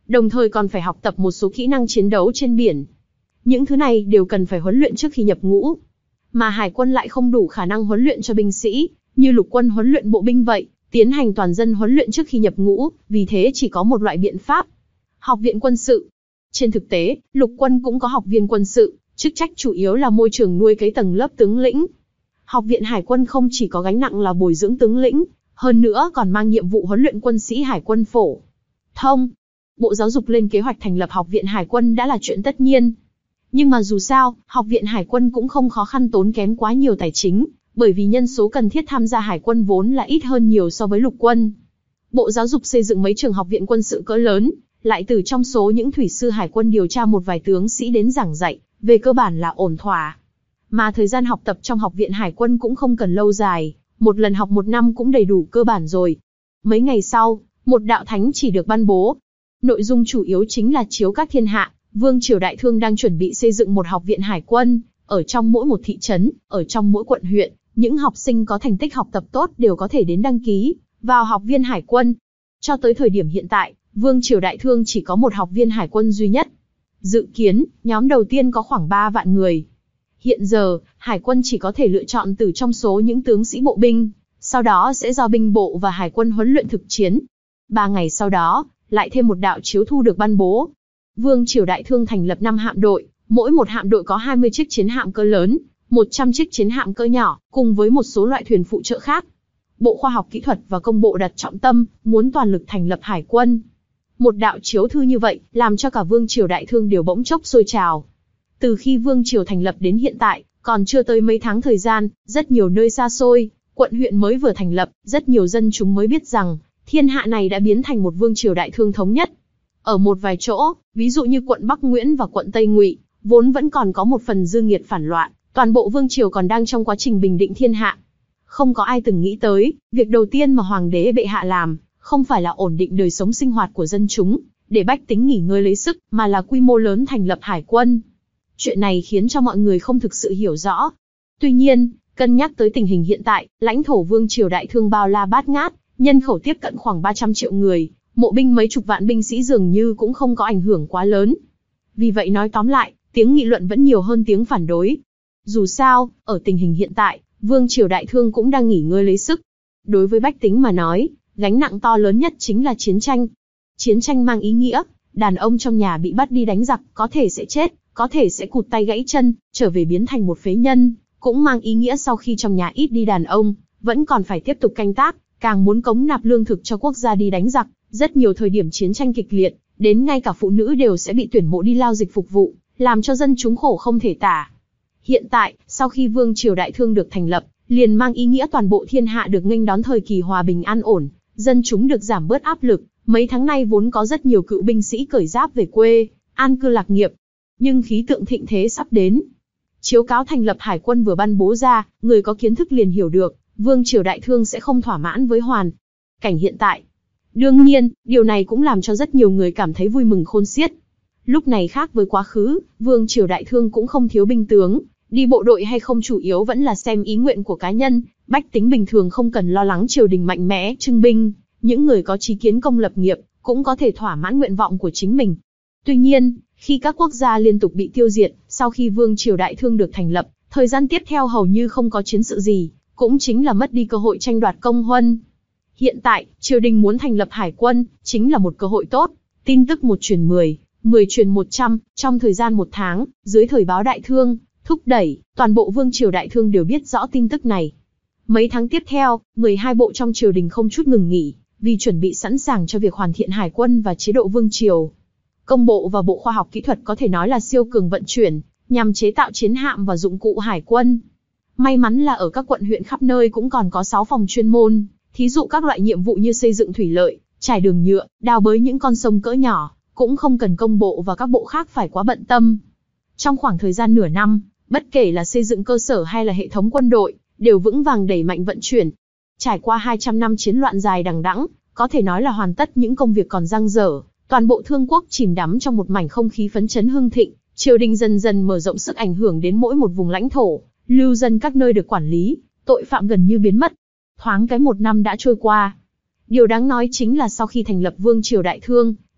Speaker 2: đồng thời còn phải học tập một số kỹ năng chiến đấu trên biển. Những thứ này đều cần phải huấn luyện trước khi nhập ngũ. Mà hải quân lại không đủ khả năng huấn luyện cho binh sĩ, như lục quân huấn luyện bộ binh vậy, tiến hành toàn dân huấn luyện trước khi nhập ngũ, vì thế chỉ có một loại biện pháp. Học viện quân sự. Trên thực tế, lục quân cũng có học viên quân sự, chức trách chủ yếu là môi trường nuôi cấy tầng lớp tướng lĩnh. Học viện hải quân không chỉ có gánh nặng là bồi dưỡng tướng lĩnh, hơn nữa còn mang nhiệm vụ huấn luyện quân sĩ hải quân phổ thông. Bộ Giáo dục lên kế hoạch thành lập Học viện Hải quân đã là chuyện tất nhiên. Nhưng mà dù sao, Học viện Hải quân cũng không khó khăn tốn kém quá nhiều tài chính, bởi vì nhân số cần thiết tham gia hải quân vốn là ít hơn nhiều so với lục quân. Bộ Giáo dục xây dựng mấy trường học viện quân sự cỡ lớn, lại từ trong số những thủy sư hải quân điều tra một vài tướng sĩ đến giảng dạy, về cơ bản là ổn thỏa. Mà thời gian học tập trong Học viện Hải quân cũng không cần lâu dài, một lần học một năm cũng đầy đủ cơ bản rồi. Mấy ngày sau, một đạo thánh chỉ được ban bố. Nội dung chủ yếu chính là chiếu các thiên hạ, Vương Triều Đại Thương đang chuẩn bị xây dựng một học viện hải quân, ở trong mỗi một thị trấn, ở trong mỗi quận huyện, những học sinh có thành tích học tập tốt đều có thể đến đăng ký vào học viên hải quân. Cho tới thời điểm hiện tại, Vương Triều Đại Thương chỉ có một học viên hải quân duy nhất. Dự kiến, nhóm đầu tiên có khoảng ba vạn người. Hiện giờ, hải quân chỉ có thể lựa chọn từ trong số những tướng sĩ bộ binh, sau đó sẽ do binh bộ và hải quân huấn luyện thực chiến. Ba ngày sau đó, lại thêm một đạo chiếu thu được ban bố. Vương Triều Đại Thương thành lập năm hạm đội, mỗi một hạm đội có hai mươi chiếc chiến hạm cỡ lớn, một trăm chiếc chiến hạm cỡ nhỏ, cùng với một số loại thuyền phụ trợ khác. Bộ Khoa học Kỹ thuật và Công bộ đặt trọng tâm, muốn toàn lực thành lập hải quân. Một đạo chiếu thư như vậy, làm cho cả Vương Triều Đại Thương đều bỗng chốc sôi trào. Từ khi Vương Triều thành lập đến hiện tại, còn chưa tới mấy tháng thời gian, rất nhiều nơi xa xôi, quận huyện mới vừa thành lập, rất nhiều dân chúng mới biết rằng, thiên hạ này đã biến thành một Vương Triều Đại Thương thống nhất. Ở một vài chỗ, ví dụ như quận Bắc Nguyễn và quận Tây Ngụy, vốn vẫn còn có một phần dư nghiệt phản loạn, toàn bộ Vương Triều còn đang trong quá trình bình định thiên hạ. Không có ai từng nghĩ tới, việc đầu tiên mà Hoàng đế bệ hạ làm, không phải là ổn định đời sống sinh hoạt của dân chúng, để bách tính nghỉ ngơi lấy sức, mà là quy mô lớn thành lập hải quân. Chuyện này khiến cho mọi người không thực sự hiểu rõ. Tuy nhiên, cân nhắc tới tình hình hiện tại, lãnh thổ Vương Triều Đại Thương bao la bát ngát, nhân khẩu tiếp cận khoảng ba trăm triệu người, mộ binh mấy chục vạn binh sĩ dường như cũng không có ảnh hưởng quá lớn. Vì vậy nói tóm lại, tiếng nghị luận vẫn nhiều hơn tiếng phản đối. Dù sao, ở tình hình hiện tại, Vương Triều Đại Thương cũng đang nghỉ ngơi lấy sức. Đối với bách tính mà nói, gánh nặng to lớn nhất chính là chiến tranh. Chiến tranh mang ý nghĩa, đàn ông trong nhà bị bắt đi đánh giặc, có thể sẽ chết, có thể sẽ cụt tay gãy chân, trở về biến thành một phế nhân, cũng mang ý nghĩa sau khi trong nhà ít đi đàn ông, vẫn còn phải tiếp tục canh tác, càng muốn cống nạp lương thực cho quốc gia đi đánh giặc. Rất nhiều thời điểm chiến tranh kịch liệt, đến ngay cả phụ nữ đều sẽ bị tuyển mộ đi lao dịch phục vụ, làm cho dân chúng khổ không thể tả. Hiện tại, sau khi Vương Triều Đại Thương được thành lập, liền mang ý nghĩa toàn bộ thiên hạ được nghênh đón thời kỳ hòa bình an ổn, dân chúng được giảm bớt áp lực. Mấy tháng nay vốn có rất nhiều cựu binh sĩ cởi giáp về quê, an cư lạc nghiệp. Nhưng khí tượng thịnh thế sắp đến. Chiếu cáo thành lập hải quân vừa ban bố ra, người có kiến thức liền hiểu được, Vương Triều Đại Thương sẽ không thỏa mãn với hoàn cảnh hiện tại. Đương nhiên, điều này cũng làm cho rất nhiều người cảm thấy vui mừng khôn xiết. Lúc này khác với quá khứ, Vương Triều Đại Thương cũng không thiếu binh tướng, đi bộ đội hay không chủ yếu vẫn là xem ý nguyện của cá nhân, bách tính bình thường không cần lo lắng triều đình mạnh mẽ trưng binh, những người có chí kiến công lập nghiệp, cũng có thể thỏa mãn nguyện vọng của chính mình. Tuy nhiên, khi các quốc gia liên tục bị tiêu diệt, sau khi Vương Triều Đại Thương được thành lập, thời gian tiếp theo hầu như không có chiến sự gì, cũng chính là mất đi cơ hội tranh đoạt công huân. Hiện tại, triều đình muốn thành lập hải quân, chính là một cơ hội tốt. Tin tức một truyền mười, mười truyền một trăm, trong thời gian một tháng, dưới thời báo Đại Thương, thúc đẩy, toàn bộ Vương Triều Đại Thương đều biết rõ tin tức này. Mấy tháng tiếp theo, mười hai bộ trong triều đình không chút ngừng nghỉ, vì chuẩn bị sẵn sàng cho việc hoàn thiện hải quân và chế độ Vương Triều. Công bộ và Bộ Khoa học Kỹ thuật có thể nói là siêu cường vận chuyển, nhằm chế tạo chiến hạm và dụng cụ hải quân. May mắn là ở các quận huyện khắp nơi cũng còn có sáu phòng chuyên môn, thí dụ các loại nhiệm vụ như xây dựng thủy lợi, trải đường nhựa, đào bới những con sông cỡ nhỏ, cũng không cần công bộ và các bộ khác phải quá bận tâm. Trong khoảng thời gian nửa năm, bất kể là xây dựng cơ sở hay là hệ thống quân đội, đều vững vàng đẩy mạnh vận chuyển. Trải qua hai trăm năm chiến loạn dài đằng đẵng, có thể nói là hoàn tất những công việc còn dang dở, toàn bộ Thương quốc chìm đắm trong một mảnh không khí phấn chấn hưng thịnh, triều đình dần dần mở rộng sức ảnh hưởng đến mỗi một vùng lãnh thổ, lưu dân các nơi được quản lý, tội phạm gần như biến mất. Thoáng cái một năm đã trôi qua. Điều đáng nói chính là sau khi thành lập Vương Triều Đại Thương,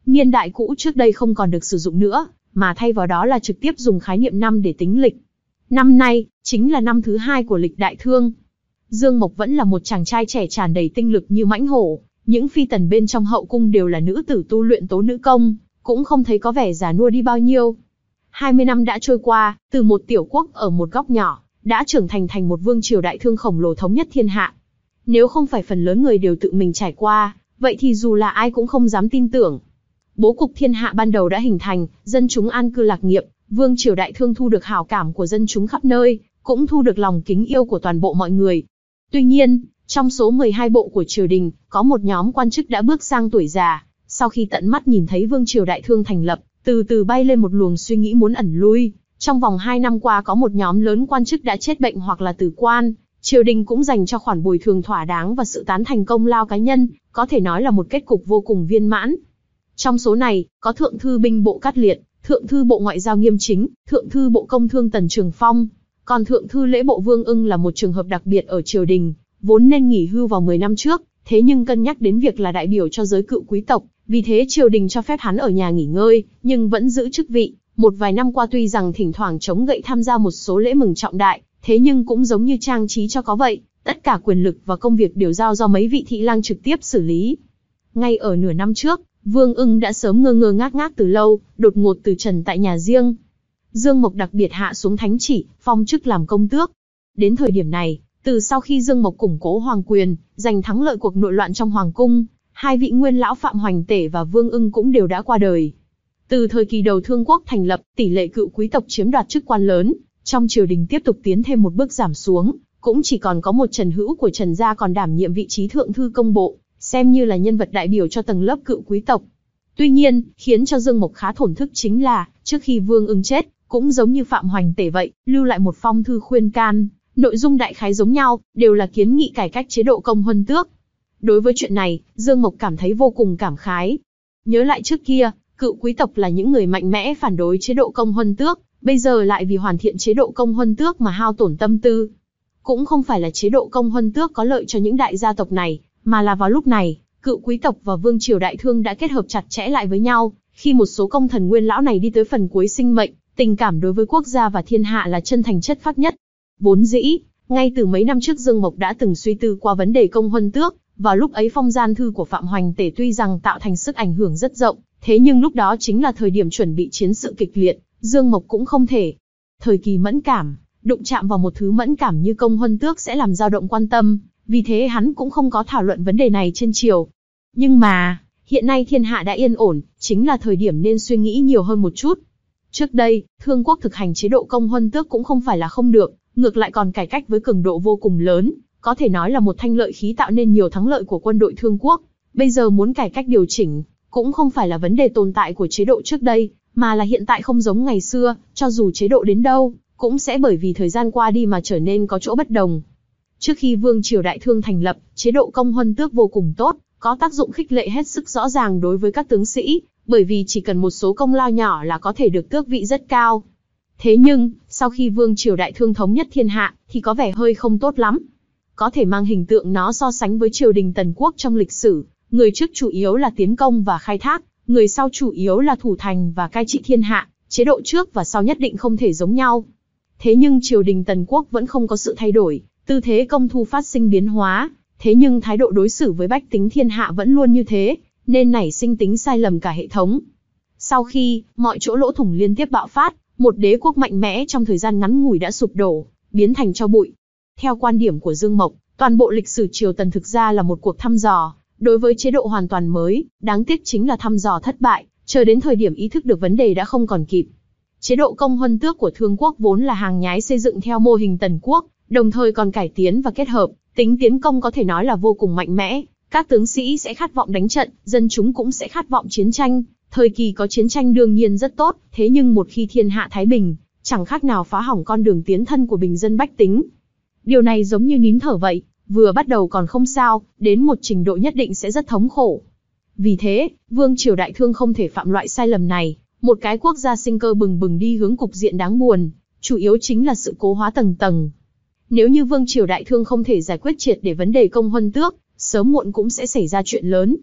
Speaker 2: Niên đại cũ trước đây không còn được sử dụng nữa, mà thay vào đó là trực tiếp dùng khái niệm năm để tính lịch. Năm nay, chính là năm thứ hai của lịch đại thương. Dương Mộc vẫn là một chàng trai trẻ tràn đầy tinh lực như mãnh hổ, những phi tần bên trong hậu cung đều là nữ tử tu luyện tố nữ công, cũng không thấy có vẻ già nua đi bao nhiêu. hai mươi năm đã trôi qua, từ một tiểu quốc ở một góc nhỏ, đã trưởng thành thành một vương triều đại thương khổng lồ thống nhất thiên hạ. Nếu không phải phần lớn người đều tự mình trải qua, vậy thì dù là ai cũng không dám tin tưởng. Bố cục thiên hạ ban đầu đã hình thành, dân chúng an cư lạc nghiệp, vương triều đại thương thu được hảo cảm của dân chúng khắp nơi, cũng thu được lòng kính yêu của toàn bộ mọi người. Tuy nhiên, trong số mười hai bộ của triều đình, có một nhóm quan chức đã bước sang tuổi già, sau khi tận mắt nhìn thấy vương triều đại thương thành lập, từ từ bay lên một luồng suy nghĩ muốn ẩn lui. Trong vòng hai năm qua có một nhóm lớn quan chức đã chết bệnh hoặc là tử quan, triều đình cũng dành cho khoản bồi thường thỏa đáng và sự tán thành công lao cá nhân, có thể nói là một kết cục vô cùng viên mãn. Trong số này, có thượng thư binh bộ Cát Liệt, thượng thư bộ ngoại giao Nghiêm Chính, thượng thư bộ công thương Tần Trường Phong. Còn thượng thư lễ bộ Vương Ưng là một trường hợp đặc biệt ở triều đình, vốn nên nghỉ hưu vào mười năm trước, thế nhưng cân nhắc đến việc là đại biểu cho giới cựu quý tộc, vì thế triều đình cho phép hắn ở nhà nghỉ ngơi, nhưng vẫn giữ chức vị. Một vài năm qua tuy rằng thỉnh thoảng chống gậy tham gia một số lễ mừng trọng đại, thế nhưng cũng giống như trang trí cho có vậy, tất cả quyền lực và công việc đều giao do mấy vị thị lang trực tiếp xử lý. Ngay ở nửa năm trước, Vương Ưng đã sớm ngơ ngơ ngác ngác từ lâu, đột ngột từ trần tại nhà riêng. Dương Mộc đặc biệt hạ xuống thánh chỉ, phong chức làm công tước. Đến thời điểm này, từ sau khi Dương Mộc củng cố hoàng quyền, giành thắng lợi cuộc nội loạn trong hoàng cung, hai vị nguyên lão Phạm Hoành Tể và Vương Ưng cũng đều đã qua đời. Từ thời kỳ đầu Thương quốc thành lập, tỷ lệ cựu quý tộc chiếm đoạt chức quan lớn, trong triều đình tiếp tục tiến thêm một bước giảm xuống, cũng chỉ còn có một Trần Hữu của Trần gia còn đảm nhiệm vị trí thượng thư công bộ, xem như là nhân vật đại biểu cho tầng lớp cựu quý tộc. Tuy nhiên, khiến cho Dương Mộc khá thổn thức chính là, trước khi Vương Ưng chết, cũng giống như Phạm Hoành Tể vậy, lưu lại một phong thư khuyên can, nội dung đại khái giống nhau, đều là kiến nghị cải cách chế độ công huân tước. Đối với chuyện này, Dương Mộc cảm thấy vô cùng cảm khái. Nhớ lại trước kia, cựu quý tộc là những người mạnh mẽ phản đối chế độ công huân tước, bây giờ lại vì hoàn thiện chế độ công huân tước mà hao tổn tâm tư. Cũng không phải là chế độ công huân tước có lợi cho những đại gia tộc này, mà là vào lúc này, cựu quý tộc và vương triều đại thương đã kết hợp chặt chẽ lại với nhau, khi một số công thần nguyên lão này đi tới phần cuối sinh mệnh, tình cảm đối với quốc gia và thiên hạ là chân thành chất phác nhất. Vốn dĩ, ngay từ mấy năm trước Dương Mộc đã từng suy tư qua vấn đề công huân tước, vào lúc ấy phong gian thư của Phạm Hoành Tể tuy rằng tạo thành sức ảnh hưởng rất rộng, thế nhưng lúc đó chính là thời điểm chuẩn bị chiến sự kịch liệt, Dương Mộc cũng không thể. Thời kỳ mẫn cảm, đụng chạm vào một thứ mẫn cảm như công huân tước sẽ làm dao động quan tâm, vì thế hắn cũng không có thảo luận vấn đề này trên triều. Nhưng mà, hiện nay thiên hạ đã yên ổn, chính là thời điểm nên suy nghĩ nhiều hơn một chút. Trước đây, Thương quốc thực hành chế độ công huân tước cũng không phải là không được, ngược lại còn cải cách với cường độ vô cùng lớn, có thể nói là một thanh lợi khí tạo nên nhiều thắng lợi của quân đội Thương quốc. Bây giờ muốn cải cách điều chỉnh, cũng không phải là vấn đề tồn tại của chế độ trước đây, mà là hiện tại không giống ngày xưa, cho dù chế độ đến đâu, cũng sẽ bởi vì thời gian qua đi mà trở nên có chỗ bất đồng. Trước khi Vương triều Đại Thương thành lập, chế độ công huân tước vô cùng tốt, có tác dụng khích lệ hết sức rõ ràng đối với các tướng sĩ, bởi vì chỉ cần một số công lao nhỏ là có thể được tước vị rất cao. Thế nhưng, sau khi Vương triều Đại Thương thống nhất thiên hạ, thì có vẻ hơi không tốt lắm. Có thể mang hình tượng nó so sánh với triều đình Tần quốc trong lịch sử, người trước chủ yếu là tiến công và khai thác, người sau chủ yếu là thủ thành và cai trị thiên hạ, chế độ trước và sau nhất định không thể giống nhau. Thế nhưng triều đình Tần quốc vẫn không có sự thay đổi, tư thế công thu phát sinh biến hóa, thế nhưng thái độ đối xử với bách tính thiên hạ vẫn luôn như thế, nên nảy sinh tính sai lầm cả hệ thống. Sau khi mọi chỗ lỗ thủng liên tiếp bạo phát, một đế quốc mạnh mẽ trong thời gian ngắn ngủi đã sụp đổ, biến thành tro bụi. Theo quan điểm của Dương Mộc, toàn bộ lịch sử triều Tần thực ra là một cuộc thăm dò, đối với chế độ hoàn toàn mới, đáng tiếc chính là thăm dò thất bại, chờ đến thời điểm ý thức được vấn đề đã không còn kịp. Chế độ công huân tước của Thương quốc vốn là hàng nhái xây dựng theo mô hình Tần quốc, đồng thời còn cải tiến và kết hợp, tính tiến công có thể nói là vô cùng mạnh mẽ, các tướng sĩ sẽ khát vọng đánh trận, dân chúng cũng sẽ khát vọng chiến tranh, thời kỳ có chiến tranh đương nhiên rất tốt, thế nhưng một khi thiên hạ thái bình, chẳng khác nào phá hỏng con đường tiến thân của bình dân bách tính. Điều này giống như nín thở vậy, vừa bắt đầu còn không sao, đến một trình độ nhất định sẽ rất thống khổ. Vì thế, Vương triều Đại Thương không thể phạm loại sai lầm này, một cái quốc gia sinh cơ bừng bừng đi hướng cục diện đáng buồn, chủ yếu chính là sự cố hóa tầng tầng. Nếu như Vương triều Đại Thương không thể giải quyết triệt để vấn đề công huân tước, sớm muộn cũng sẽ xảy ra chuyện lớn.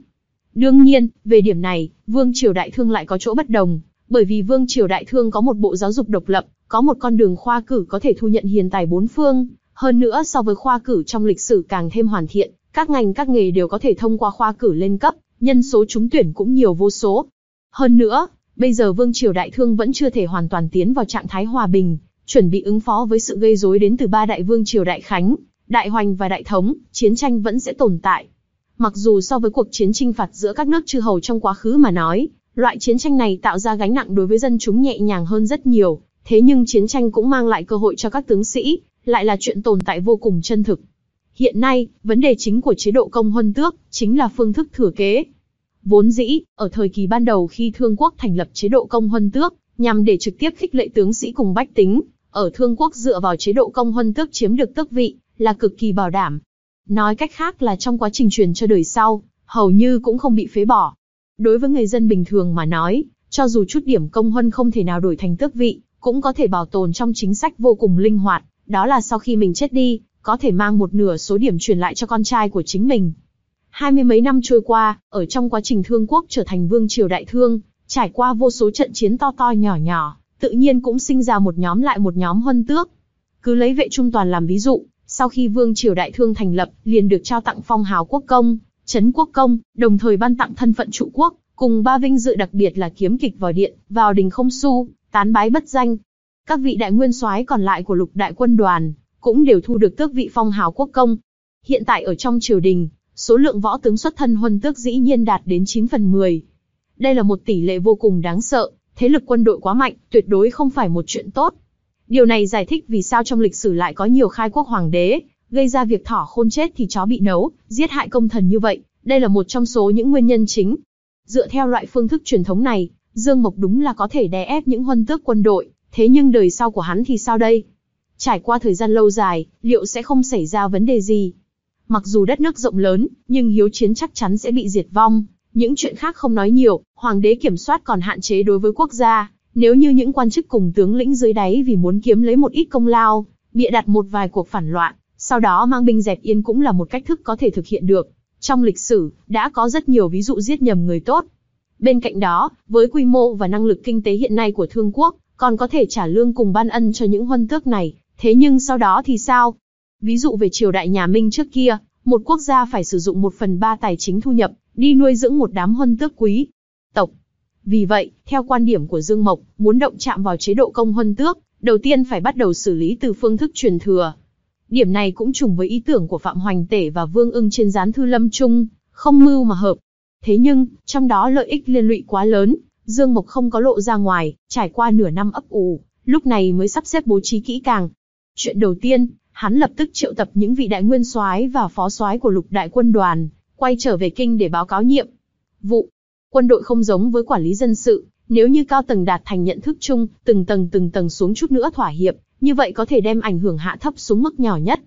Speaker 2: Đương nhiên, về điểm này, Vương triều Đại Thương lại có chỗ bất đồng, bởi vì Vương triều Đại Thương có một bộ giáo dục độc lập, có một con đường khoa cử có thể thu nhận hiền tài bốn phương, hơn nữa so với khoa cử trong lịch sử càng thêm hoàn thiện, các ngành các nghề đều có thể thông qua khoa cử lên cấp, nhân số trúng tuyển cũng nhiều vô số. Hơn nữa, bây giờ Vương triều Đại Thương vẫn chưa thể hoàn toàn tiến vào trạng thái hòa bình, chuẩn bị ứng phó với sự gây rối đến từ ba đại vương triều Đại Khánh, Đại Hoành và Đại Thống, chiến tranh vẫn sẽ tồn tại. Mặc dù so với cuộc chiến chinh phạt giữa các nước chư hầu trong quá khứ mà nói, loại chiến tranh này tạo ra gánh nặng đối với dân chúng nhẹ nhàng hơn rất nhiều, thế nhưng chiến tranh cũng mang lại cơ hội cho các tướng sĩ, lại là chuyện tồn tại vô cùng chân thực. Hiện nay, vấn đề chính của chế độ công huân tước chính là phương thức thừa kế. Vốn dĩ, ở thời kỳ ban đầu khi Thương quốc thành lập chế độ công huân tước, nhằm để trực tiếp khích lệ tướng sĩ cùng bách tính, ở Thương quốc dựa vào chế độ công huân tước chiếm được tước vị, là cực kỳ bảo đảm. Nói cách khác là trong quá trình truyền cho đời sau, hầu như cũng không bị phế bỏ. Đối với người dân bình thường mà nói, cho dù chút điểm công huân không thể nào đổi thành tước vị, cũng có thể bảo tồn trong chính sách vô cùng linh hoạt, đó là sau khi mình chết đi, có thể mang một nửa số điểm truyền lại cho con trai của chính mình. Hai mươi mấy năm trôi qua, ở trong quá trình Thương quốc trở thành Vương triều Đại Thương, trải qua vô số trận chiến to to nhỏ nhỏ, tự nhiên cũng sinh ra một nhóm lại một nhóm huân tước. Cứ lấy Vệ Trung Toàn làm ví dụ, sau khi Vương triều Đại Thương thành lập, liền được trao tặng phong hào quốc công, trấn quốc công, đồng thời ban tặng thân phận trụ quốc, cùng ba vinh dự đặc biệt là kiếm kịch vào điện, vào đình không xu, tán bái bất danh. Các vị đại nguyên soái còn lại của lục đại quân đoàn cũng đều thu được tước vị phong hào quốc công. Hiện tại ở trong triều đình, số lượng võ tướng xuất thân huân tước dĩ nhiên đạt đến chín phần mười. Đây là một tỷ lệ vô cùng đáng sợ, thế lực quân đội quá mạnh, tuyệt đối không phải một chuyện tốt. Điều này giải thích vì sao trong lịch sử lại có nhiều khai quốc hoàng đế, gây ra việc thỏ khôn chết thì chó bị nấu, giết hại công thần như vậy, đây là một trong số những nguyên nhân chính. Dựa theo loại phương thức truyền thống này, Dương Mộc đúng là có thể đè ép những huân tước quân đội, thế nhưng đời sau của hắn thì sao đây? Trải qua thời gian lâu dài, liệu sẽ không xảy ra vấn đề gì? Mặc dù đất nước rộng lớn, nhưng hiếu chiến chắc chắn sẽ bị diệt vong. Những chuyện khác không nói nhiều, hoàng đế kiểm soát còn hạn chế đối với quốc gia. Nếu như những quan chức cùng tướng lĩnh dưới đáy vì muốn kiếm lấy một ít công lao, bịa đặt một vài cuộc phản loạn, sau đó mang binh dẹp yên cũng là một cách thức có thể thực hiện được. Trong lịch sử, đã có rất nhiều ví dụ giết nhầm người tốt. Bên cạnh đó, với quy mô và năng lực kinh tế hiện nay của Thương quốc, còn có thể trả lương cùng ban ân cho những huân tước này. Thế nhưng sau đó thì sao? Ví dụ về triều đại nhà Minh trước kia, một quốc gia phải sử dụng một phần ba tài chính thu nhập, đi nuôi dưỡng một đám huân tước quý tộc. Vì vậy, theo quan điểm của Dương Mộc, muốn động chạm vào chế độ công huân tước, đầu tiên phải bắt đầu xử lý từ phương thức truyền thừa. Điểm này cũng trùng với ý tưởng của Phạm Hoành Tể và Vương Ưng trên gián thư Lâm Trung, không mưu mà hợp. Thế nhưng, trong đó lợi ích liên lụy quá lớn, Dương Mộc không có lộ ra ngoài, trải qua nửa năm ấp ủ, lúc này mới sắp xếp bố trí kỹ càng. Chuyện đầu tiên, hắn lập tức triệu tập những vị đại nguyên soái và phó soái của lục đại quân đoàn, quay trở về kinh để báo cáo nhiệm vụ. Quân đội không giống với quản lý dân sự, nếu như cao tầng đạt thành nhận thức chung, từng tầng từng tầng xuống chút nữa thỏa hiệp, như vậy có thể đem ảnh hưởng hạ thấp xuống mức nhỏ nhất.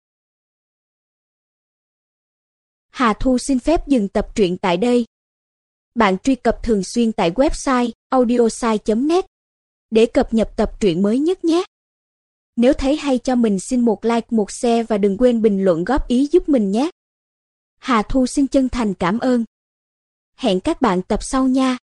Speaker 1: Hà Thu xin phép dừng tập truyện tại đây. Bạn truy cập thường xuyên tại website audiosai chấm net để cập nhật tập truyện mới nhất nhé. Nếu thấy hay cho mình xin một like, một share và đừng quên bình luận góp ý giúp mình nhé. Hà Thu xin chân thành cảm ơn. Hẹn các bạn tập sau nha.